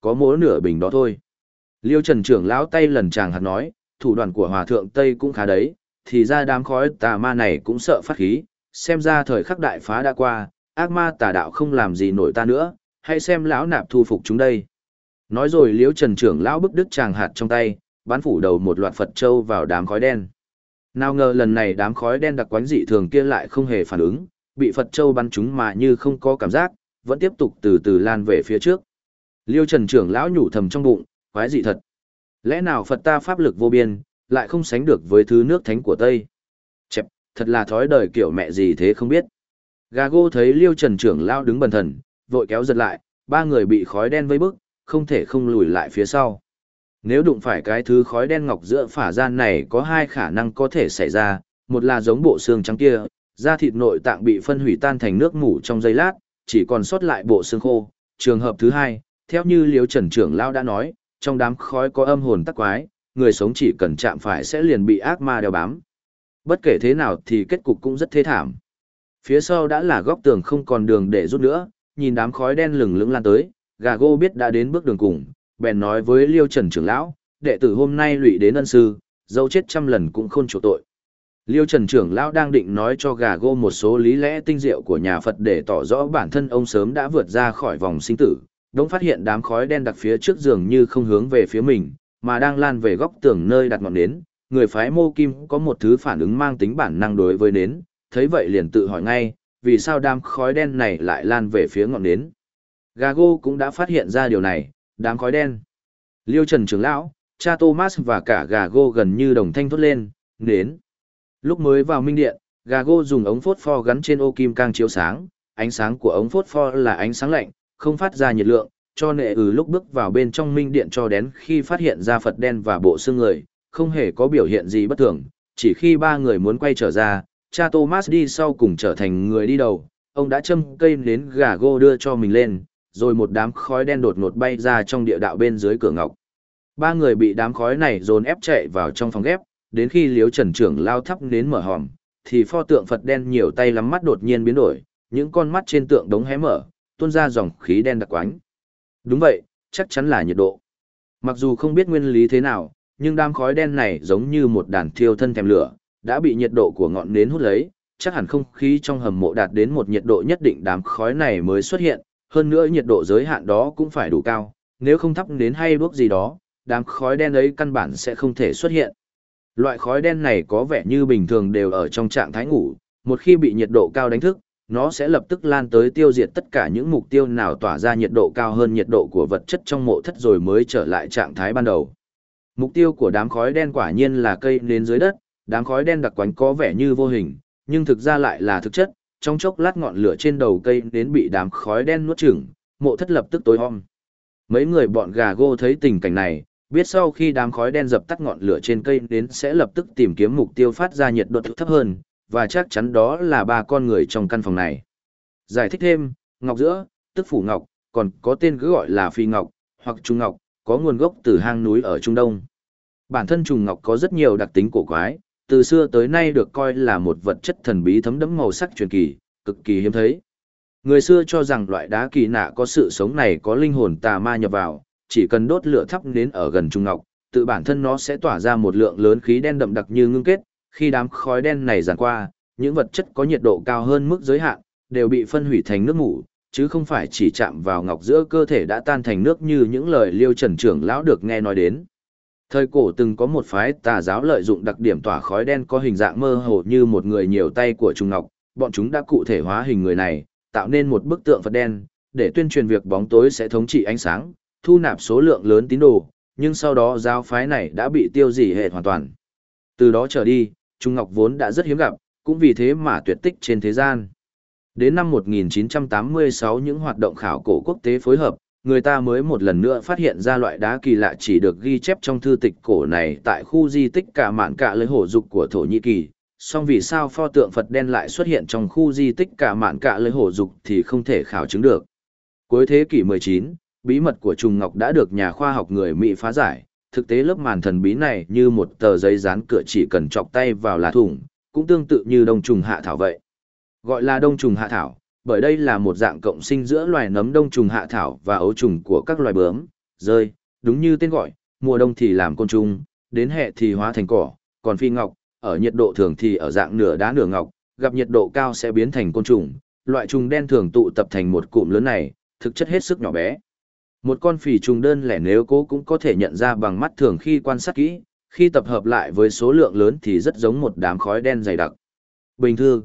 có mỗi nửa bình đó thôi. Liêu Trần trưởng lão tay lần chàng hạt nói, thủ đoạn của hòa thượng Tây cũng khá đấy, thì ra đám khói tà ma này cũng sợ phát khí, xem ra thời khắc đại phá đã qua, ác ma tà đạo không làm gì nổi ta nữa, hãy xem lão nạp thu phục chúng đây. Nói rồi Liêu Trần trưởng lão bức đứt chàng hạt trong tay, bắn phủ đầu một loạt Phật châu vào đám khói đen. Nào ngờ lần này đám khói đen đặc quánh dị thường kia lại không hề phản ứng, bị Phật châu bắn chúng mà như không có cảm giác, vẫn tiếp tục từ từ lan về phía trước. Liêu Trần trưởng lão nhủ thầm trong bụng, quái dị thật. Lẽ nào Phật ta pháp lực vô biên, lại không sánh được với thứ nước thánh của Tây? Chẹp, thật là thói đời kiểu mẹ gì thế không biết. Gà Gô thấy Liêu Trần trưởng lão đứng bần thần, vội kéo giật lại, ba người bị khói đen vây bức, không thể không lùi lại phía sau. Nếu đụng phải cái thứ khói đen ngọc giữa phả gian này có hai khả năng có thể xảy ra, một là giống bộ xương trắng kia, da thịt nội tạng bị phân hủy tan thành nước mủ trong giây lát, chỉ còn sót lại bộ xương khô. Trường hợp thứ hai, theo như Liêu Trần trưởng lão đã nói, trong đám khói có âm hồn tắc quái, người sống chỉ cần chạm phải sẽ liền bị ác ma đeo bám. Bất kể thế nào thì kết cục cũng rất thê thảm. Phía sau đã là góc tường không còn đường để rút nữa, nhìn đám khói đen lừng lững lan tới, Gà Gô biết đã đến bước đường cùng, bèn nói với Liêu Trần trưởng lão, đệ tử hôm nay lụy đến ân sư, dẫu chết trăm lần cũng không chịu tội. Liêu Trần trưởng lão đang định nói cho Gà Gô một số lý lẽ tinh diệu của nhà Phật để tỏ rõ bản thân ông sớm đã vượt ra khỏi vòng sinh tử, đống phát hiện đám khói đen đặc phía trước giường như không hướng về phía mình, mà đang lan về góc tường nơi đặt ngọn nến. Người phái Mô Kim có một thứ phản ứng mang tính bản năng đối với nến, thấy vậy liền tự hỏi ngay, vì sao đám khói đen này lại lan về phía ngọn nến. Gà Gô cũng đã phát hiện ra điều này, đám khói đen. Liêu Trần trưởng lão, cha Thomas và cả Gà Gô gần như đồng thanh thốt lên, nến. Lúc mới vào minh điện, Gà Gô dùng ống phốt pho gắn trên ô kim cang chiếu sáng, ánh sáng của ống phốt pho là ánh sáng lạnh, không phát ra nhiệt lượng, cho nệ lúc bước vào bên trong minh điện cho đến khi phát hiện ra Phật đen và bộ xương người, không hề có biểu hiện gì bất thường, chỉ khi ba người muốn quay trở ra, cha Thomas đi sau cùng trở thành người đi đầu, ông đã châm cây nến Gà Gô đưa cho mình lên, rồi một đám khói đen đột ngột bay ra trong địa đạo bên dưới cửa ngọc. Ba người bị đám khói này dồn ép chạy vào trong phòng ghép, đến khi Liêu Trần trưởng lao thắp nến mở hòm, thì pho tượng Phật đen nhiều tay lắm mắt đột nhiên biến đổi, những con mắt trên tượng đống hé mở, tuôn ra dòng khí đen đặc quánh. Đúng vậy, chắc chắn là nhiệt độ. Mặc dù không biết nguyên lý thế nào, nhưng đám khói đen này giống như một đàn thiêu thân thèm lửa, đã bị nhiệt độ của ngọn nến hút lấy, chắc hẳn không khí trong hầm mộ đạt đến một nhiệt độ nhất định đám khói này mới xuất hiện, hơn nữa nhiệt độ giới hạn đó cũng phải đủ cao, nếu không thắp nến hay đuốc gì đó, đám khói đen ấy căn bản sẽ không thể xuất hiện. Loại khói đen này có vẻ như bình thường đều ở trong trạng thái ngủ, một khi bị nhiệt độ cao đánh thức, nó sẽ lập tức lan tới tiêu diệt tất cả những mục tiêu nào tỏa ra nhiệt độ cao hơn nhiệt độ của vật chất trong mộ thất rồi mới trở lại trạng thái ban đầu. Mục tiêu của đám khói đen quả nhiên là cây nến dưới đất, đám khói đen đặc quánh có vẻ như vô hình, nhưng thực ra lại là thực chất, trong chốc lát ngọn lửa trên đầu cây nến bị đám khói đen nuốt chửng, mộ thất lập tức tối om. Mấy người bọn Gà Gô thấy tình cảnh này, biết sau khi đám khói đen dập tắt ngọn lửa trên cây nến sẽ lập tức tìm kiếm mục tiêu phát ra nhiệt độ thấp hơn, và chắc chắn đó là ba con người trong căn phòng này. Giải thích thêm, ngọc giữa, tức phủ ngọc, còn có tên cứ gọi là phi ngọc, hoặc trung ngọc, có nguồn gốc từ hang núi ở Trung Đông. Bản thân trùng ngọc có rất nhiều đặc tính cổ quái, từ xưa tới nay được coi là một vật chất thần bí thấm đẫm màu sắc truyền kỳ, cực kỳ hiếm thấy. Người xưa cho rằng loại đá kỳ lạ có sự sống này có linh hồn tà ma nhập vào, chỉ cần đốt lửa thắp nến ở gần trùng ngọc, tự bản thân nó sẽ tỏa ra một lượng lớn khí đen đậm đặc như ngưng kết, khi đám khói đen này dàn qua, những vật chất có nhiệt độ cao hơn mức giới hạn, đều bị phân hủy thành nước mủ, chứ không phải chỉ chạm vào ngọc giữa cơ thể đã tan thành nước như những lời Liêu Trần trưởng lão được nghe nói đến. Thời cổ từng có một phái tà giáo lợi dụng đặc điểm tỏa khói đen có hình dạng mơ hồ như một người nhiều tay của trùng ngọc, bọn chúng đã cụ thể hóa hình người này, tạo nên một bức tượng Phật đen, để tuyên truyền việc bóng tối sẽ thống trị ánh sáng, thu nạp số lượng lớn tín đồ, nhưng sau đó giáo phái này đã bị tiêu diệt hệ hoàn toàn. Từ đó trở đi, trùng ngọc vốn đã rất hiếm gặp, cũng vì thế mà tuyệt tích trên thế gian. Đến năm 1986 những hoạt động khảo cổ quốc tế phối hợp, người ta mới một lần nữa phát hiện ra loại đá kỳ lạ chỉ được ghi chép trong thư tịch cổ này tại khu di tích Cả Mạn Cả Lưới Hổ Dục của Thổ Nhĩ Kỳ. Song vì sao pho tượng Phật đen lại xuất hiện trong khu di tích Cả Mạn Cả Lưới Hổ Dục thì không thể khảo chứng được. Cuối thế kỷ 19, bí mật của trùng ngọc đã được nhà khoa học người Mỹ phá giải. Thực tế lớp màn thần bí này như một tờ giấy dán cửa chỉ cần chọc tay vào là thủng, cũng tương tự như đông trùng hạ thảo vậy. Gọi là đông trùng hạ thảo, bởi đây là một dạng cộng sinh giữa loài nấm đông trùng hạ thảo và ấu trùng của các loài bướm, rơi, đúng như tên gọi, mùa đông thì làm côn trùng, đến hè thì hóa thành cỏ, còn phi ngọc, ở nhiệt độ thường thì ở dạng nửa đá nửa ngọc, gặp nhiệt độ cao sẽ biến thành côn trùng, loại trùng đen thường tụ tập thành một cụm lớn này, thực chất hết sức nhỏ bé. Một con phỉ trùng đơn lẻ nếu cố cũng có thể nhận ra bằng mắt thường khi quan sát kỹ, khi tập hợp lại với số lượng lớn thì rất giống một đám khói đen dày đặc. Bình thường,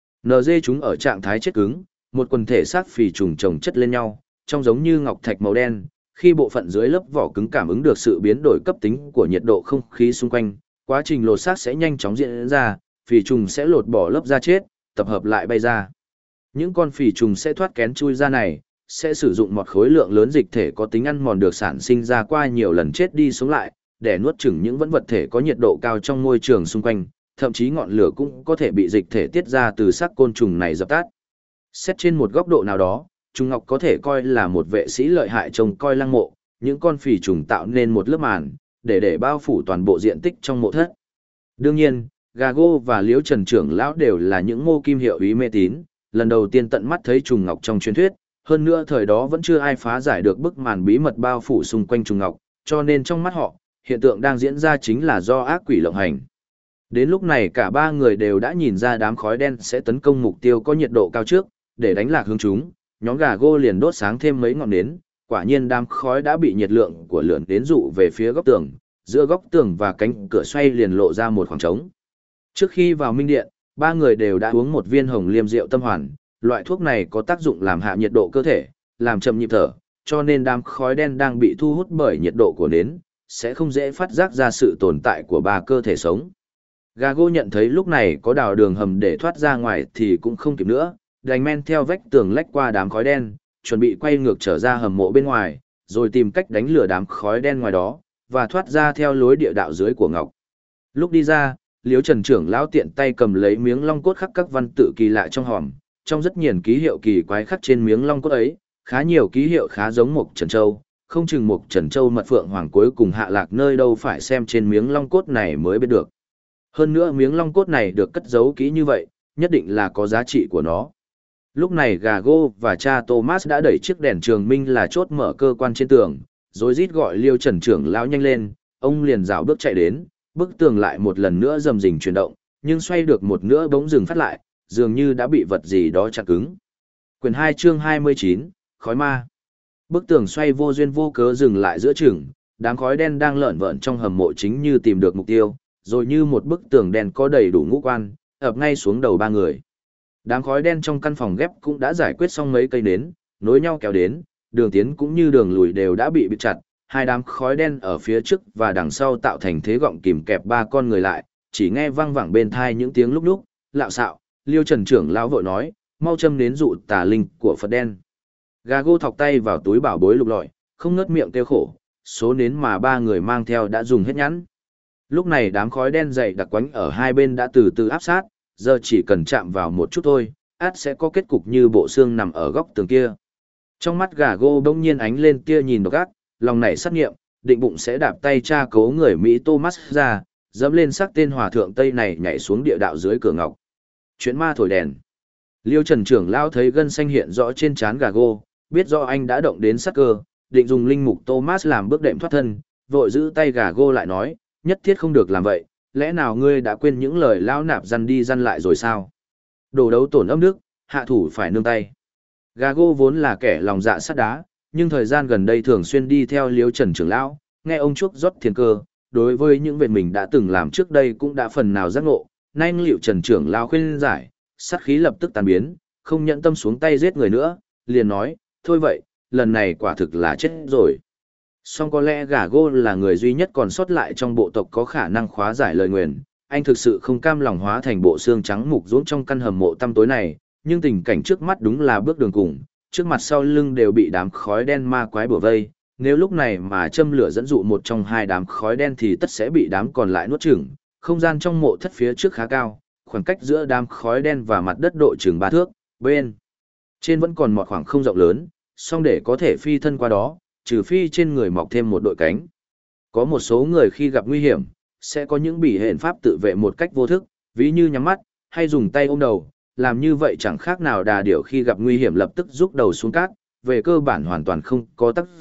NG chúng ở trạng thái chết cứng, một quần thể xác phỉ trùng chồng chất lên nhau, trông giống như ngọc thạch màu đen, khi bộ phận dưới lớp vỏ cứng cảm ứng được sự biến đổi cấp tính của nhiệt độ không khí xung quanh, quá trình lột xác sẽ nhanh chóng diễn ra, phỉ trùng sẽ lột bỏ lớp da chết, tập hợp lại bay ra. Những con phỉ trùng sẽ thoát kén chui ra này, sẽ sử dụng một khối lượng lớn dịch thể có tính ăn mòn được sản sinh ra qua nhiều lần chết đi sống lại, để nuốt chửng những vẫn vật thể có nhiệt độ cao trong môi trường xung quanh, thậm chí ngọn lửa cũng có thể bị dịch thể tiết ra từ xác côn trùng này dập tắt. Xét trên một góc độ nào đó, trùng ngọc có thể coi là một vệ sĩ lợi hại trông coi lăng mộ, những con phỉ trùng tạo nên một lớp màn, để bao phủ toàn bộ diện tích trong mộ thất. Đương nhiên, Gago và Liễu Trần trưởng lão đều là những mô kim hiệu ý mê tín, lần đầu tiên tận mắt thấy trùng ngọc trong truyền thuyết, hơn nữa thời đó vẫn chưa ai phá giải được bức màn bí mật bao phủ xung quanh trùng ngọc, cho nên trong mắt họ, hiện tượng đang diễn ra chính là do ác quỷ lộng hành. Đến lúc này cả ba người đều đã nhìn ra đám khói đen sẽ tấn công mục tiêu có nhiệt độ cao trước, để đánh lạc hướng chúng, nhóm Gago liền đốt sáng thêm mấy ngọn nến, quả nhiên đám khói đã bị nhiệt lượng của lửa nến dụ về phía góc tường, giữa góc tường và cánh cửa xoay liền lộ ra một khoảng trống. Trước khi vào minh điện, ba người đều đã uống một viên hồng liêm rượu tâm hoàn, loại thuốc này có tác dụng làm hạ nhiệt độ cơ thể, làm chậm nhịp thở, cho nên đám khói đen đang bị thu hút bởi nhiệt độ của nến, sẽ không dễ phát giác ra sự tồn tại của ba cơ thể sống. Gago nhận thấy lúc này có đào đường hầm để thoát ra ngoài thì cũng không kịp nữa, đành men theo vách tường lách qua đám khói đen, chuẩn bị quay ngược trở ra hầm mộ bên ngoài, rồi tìm cách đánh lừa đám khói đen ngoài đó, và thoát ra theo lối địa đạo dưới của ngọc. Lúc đi ra, Liễu Trần trưởng lão tiện tay cầm lấy miếng long cốt khắc các văn tự kỳ lạ trong hòm, trong rất nhiều ký hiệu kỳ quái khắc trên miếng long cốt ấy, khá nhiều ký hiệu khá giống mộc trần châu, không chừng mộc trần châu mật phượng hoàng cuối cùng hạ lạc nơi đâu phải xem trên miếng long cốt này mới biết được. Hơn nữa miếng long cốt này được cất giấu kỹ như vậy, nhất định là có giá trị của nó. Lúc này Gago và cha Thomas đã đẩy chiếc đèn trường minh là chốt mở cơ quan trên tường, rồi rít gọi Liêu Trần trưởng lão nhanh lên, ông liền rảo bước chạy đến, bức tường lại một lần nữa rầm rình chuyển động, nhưng xoay được một nửa bỗng dừng phát lại, dường như đã bị vật gì đó chặn cứng. Quyển 2 chương 29, khói ma. Bức tường xoay vô duyên vô cớ dừng lại giữa chừng, đám khói đen đang lởn vởn trong hầm mộ chính như tìm được mục tiêu, rồi như một bức tường đen có đầy đủ ngũ quan, ập ngay xuống đầu ba người. Đám khói đen trong căn phòng ghép cũng đã giải quyết xong mấy cây nến, nối nhau kéo đến, đường tiến cũng như đường lùi đều đã bị bịt chặt, hai đám khói đen ở phía trước và đằng sau tạo thành thế gọng kìm kẹp ba con người lại, chỉ nghe vang vẳng bên thai những tiếng lúc lúc, lạo xạo. Liêu Trần trưởng lão vội nói, mau châm nến dụ tà linh của Phật đen. Gago thọc tay vào túi bảo bối lục lọi, không ngớt miệng kêu khổ, số nến mà ba người mang theo đã dùng hết nhẵn. Lúc này đám khói đen dày đặc quánh ở hai bên đã từ từ áp sát, giờ chỉ cần chạm vào một chút thôi, át sẽ có kết cục như bộ xương nằm ở góc tường kia. Trong mắt Gago bỗng nhiên ánh lên tia nhìn độc ác, lòng nảy sát nghiệm, định bụng sẽ đạp tay tra cố người Mỹ Thomas ra, dẫm lên xác tên hòa thượng Tây này nhảy xuống địa đạo dưới cửa ngọc. Chuyện ma thổi đèn. Liêu Trần trưởng lão thấy gân xanh hiện rõ trên trán Gago, biết rõ anh đã động đến sát cơ, định dùng linh mục Thomas làm bước đệm thoát thân, vội giữ tay Gago lại nói, nhất thiết không được làm vậy, lẽ nào ngươi đã quên những lời lão nạp dăn đi dăn lại rồi sao? Đồ đấu tổn âm đức, hạ thủ phải nương tay. Gago vốn là kẻ lòng dạ sắt đá, nhưng thời gian gần đây thường xuyên đi theo Liêu Trần trưởng lão, nghe ông chuốc rót thiên cơ, đối với những việc mình đã từng làm trước đây cũng đã phần nào giác ngộ, nay Liêu Trần trưởng lão khuyên giải, sát khí lập tức tan biến, không nhẫn tâm xuống tay giết người nữa, liền nói, thôi vậy, lần này quả thực là chết rồi. Song có lẽ Gago là người duy nhất còn sót lại trong bộ tộc có khả năng khóa giải lời nguyền, anh thực sự không cam lòng hóa thành bộ xương trắng mục ruỗng trong căn hầm mộ tăm tối này, nhưng tình cảnh trước mắt đúng là bước đường cùng, trước mặt sau lưng đều bị đám khói đen ma quái bủa vây, nếu lúc này mà châm lửa dẫn dụ một trong hai đám khói đen thì tất sẽ bị đám còn lại nuốt chửng. Không gian trong mộ thất phía trước khá cao, khoảng cách giữa đám khói đen và mặt đất độ chừng 3 thước, bên trên vẫn còn một khoảng không rộng lớn, song để có thể phi thân qua đó, trừ phi trên người mọc thêm một đội cánh. Có một số người khi gặp nguy hiểm, sẽ có những bỉ hệ pháp tự vệ một cách vô thức, ví như nhắm mắt, hay dùng tay ôm đầu, làm như vậy chẳng khác nào đà điểu khi gặp nguy hiểm lập tức rút đầu xuống cát, về cơ bản hoàn toàn không có tác dụng,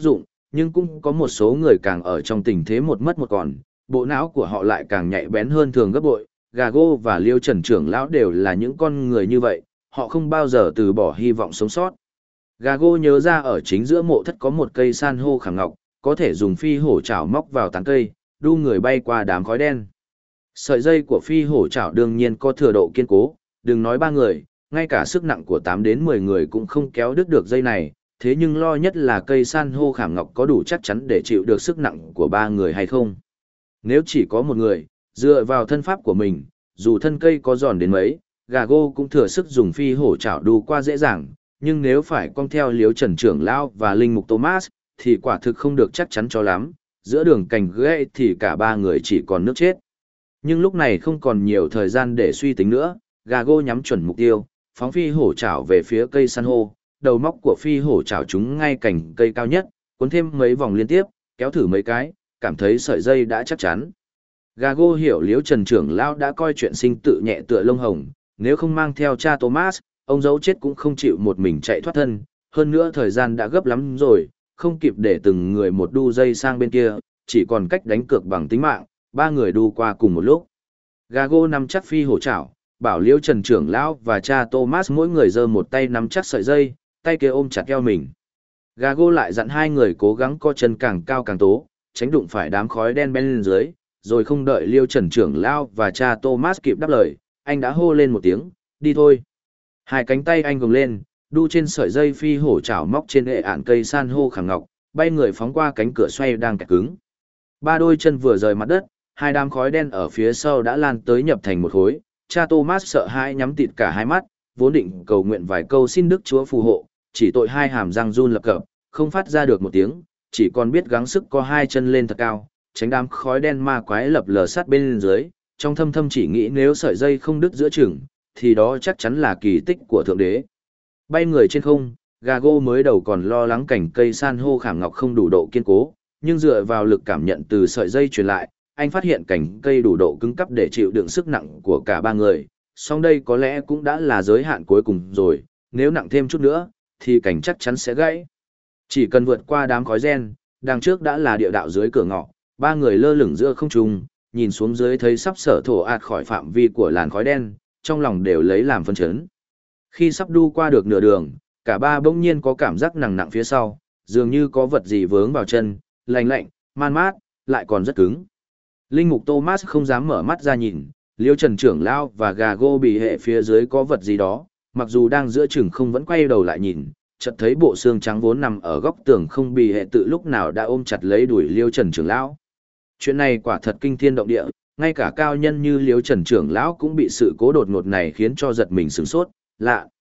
nhưng cũng có một số người càng ở trong tình thế một mất một còn, bộ não của họ lại càng nhạy bén hơn thường gấp bội. Gago và Liêu Trần trưởng lão đều là những con người như vậy, họ không bao giờ từ bỏ hy vọng sống sót. Gago nhớ ra ở chính giữa mộ thất có một cây san hô khảm ngọc, có thể dùng phi hổ chảo móc vào tán cây, đu người bay qua đám khói đen. Sợi dây của phi hổ chảo đương nhiên có thừa độ kiên cố, đừng nói 3 người, ngay cả sức nặng của 8 đến 10 người cũng không kéo đứt được dây này, thế nhưng lo nhất là cây san hô khảm ngọc có đủ chắc chắn để chịu được sức nặng của 3 người hay không. Nếu chỉ có một người, dựa vào thân pháp của mình, dù thân cây có giòn đến mấy, Gago cũng thừa sức dùng phi hổ chảo đu qua dễ dàng, nhưng nếu phải cong theo Liếu Trần trưởng lão và linh mục Thomas, thì quả thực không được chắc chắn cho lắm, giữa đường cành gãy thì cả 3 người chỉ còn nước chết. Nhưng lúc này không còn nhiều thời gian để suy tính nữa, Gago nhắm chuẩn mục tiêu, phóng phi hổ chảo về phía cây san hô, đầu móc của phi hổ chảo chúng ngay cành cây cao nhất, cuốn thêm mấy vòng liên tiếp, kéo thử mấy cái, cảm thấy sợi dây đã chắc chắn. Gago hiểu Liếu Trần trưởng lão đã coi chuyện sinh tự nhẹ tựa lông hồng, nếu không mang theo cha Thomas, ông giấu chết cũng không chịu một mình chạy thoát thân, hơn nữa thời gian đã gấp lắm rồi, không kịp để từng người một đu dây sang bên kia, chỉ còn cách đánh cược bằng tính mạng, 3 người đu qua cùng một lúc. Gago nắm chắc phi hổ chảo, bảo Liêu Trần trưởng lão và cha Thomas mỗi người giơ một tay nắm chắc sợi dây, tay kia ôm chặt eo mình. Gago lại dặn 2 người cố gắng co chân càng cao càng tố, tránh đụng phải đám khói đen bên dưới, rồi không đợi Liêu Trần trưởng lão và cha Thomas kịp đáp lời, anh đã hô lên một tiếng, đi thôi. 2 cánh tay anh gồng lên, đu trên sợi dây phi hổ chảo móc trên hệ ản cây san hô khảm ngọc, bay người phóng qua cánh cửa xoay đang kẹt cứng. 3 đôi chân vừa rời mặt đất, 2 đám khói đen ở phía sau đã lan tới nhập thành một khối. Cha Thomas sợ hãi nhắm tịt cả 2 mắt, vốn định cầu nguyện vài câu xin Đức Chúa phù hộ, chỉ tội 2 hàm răng run lập cập, không phát ra được một tiếng, chỉ còn biết gắng sức co 2 chân lên thật cao, tránh đám khói đen ma quái lập lờ sát bên dưới, trong thâm thâm chỉ nghĩ nếu sợi dây không đứt giữa chừng, thì đó chắc chắn là kỳ tích của Thượng Đế. Bay người trên không, Gago mới đầu còn lo lắng cành cây san hô khảm ngọc không đủ độ kiên cố, nhưng dựa vào lực cảm nhận từ sợi dây truyền lại, anh phát hiện cành cây đủ độ cứng cắp để chịu đựng sức nặng của cả 3 người, song đây có lẽ cũng đã là giới hạn cuối cùng rồi, nếu nặng thêm chút nữa, thì cành chắc chắn sẽ gãy. Chỉ cần vượt qua đám khói đen, đằng trước đã là địa đạo dưới cửa ngõ, 3 người lơ lửng giữa không trung, nhìn xuống dưới thấy sắp sở thổ ạt khỏi phạm vi của làn khói đen, trong lòng đều lấy làm phân chấn. Khi sắp đu qua được nửa đường, cả 3 bỗng nhiên có cảm giác nặng nặng phía sau, dường như có vật gì vướng vào chân, lạnh lạnh, man mát, lại còn rất cứng. Linh mục Thomas không dám mở mắt ra nhìn, Liêu Trần trưởng lão và Gago bị hệ phía dưới có vật gì đó, mặc dù đang giữa chừng không vẫn quay đầu lại nhìn, chợt thấy bộ xương trắng vốn nằm ở góc tường không bị hệ tự lúc nào đã ôm chặt lấy đuổi Liêu Trần trưởng lão. Chuyện này quả thật kinh thiên động địa, ngay cả cao nhân như Liêu Trần trưởng lão cũng bị sự cố đột ngột này khiến cho giật mình sửng sốt, lạ.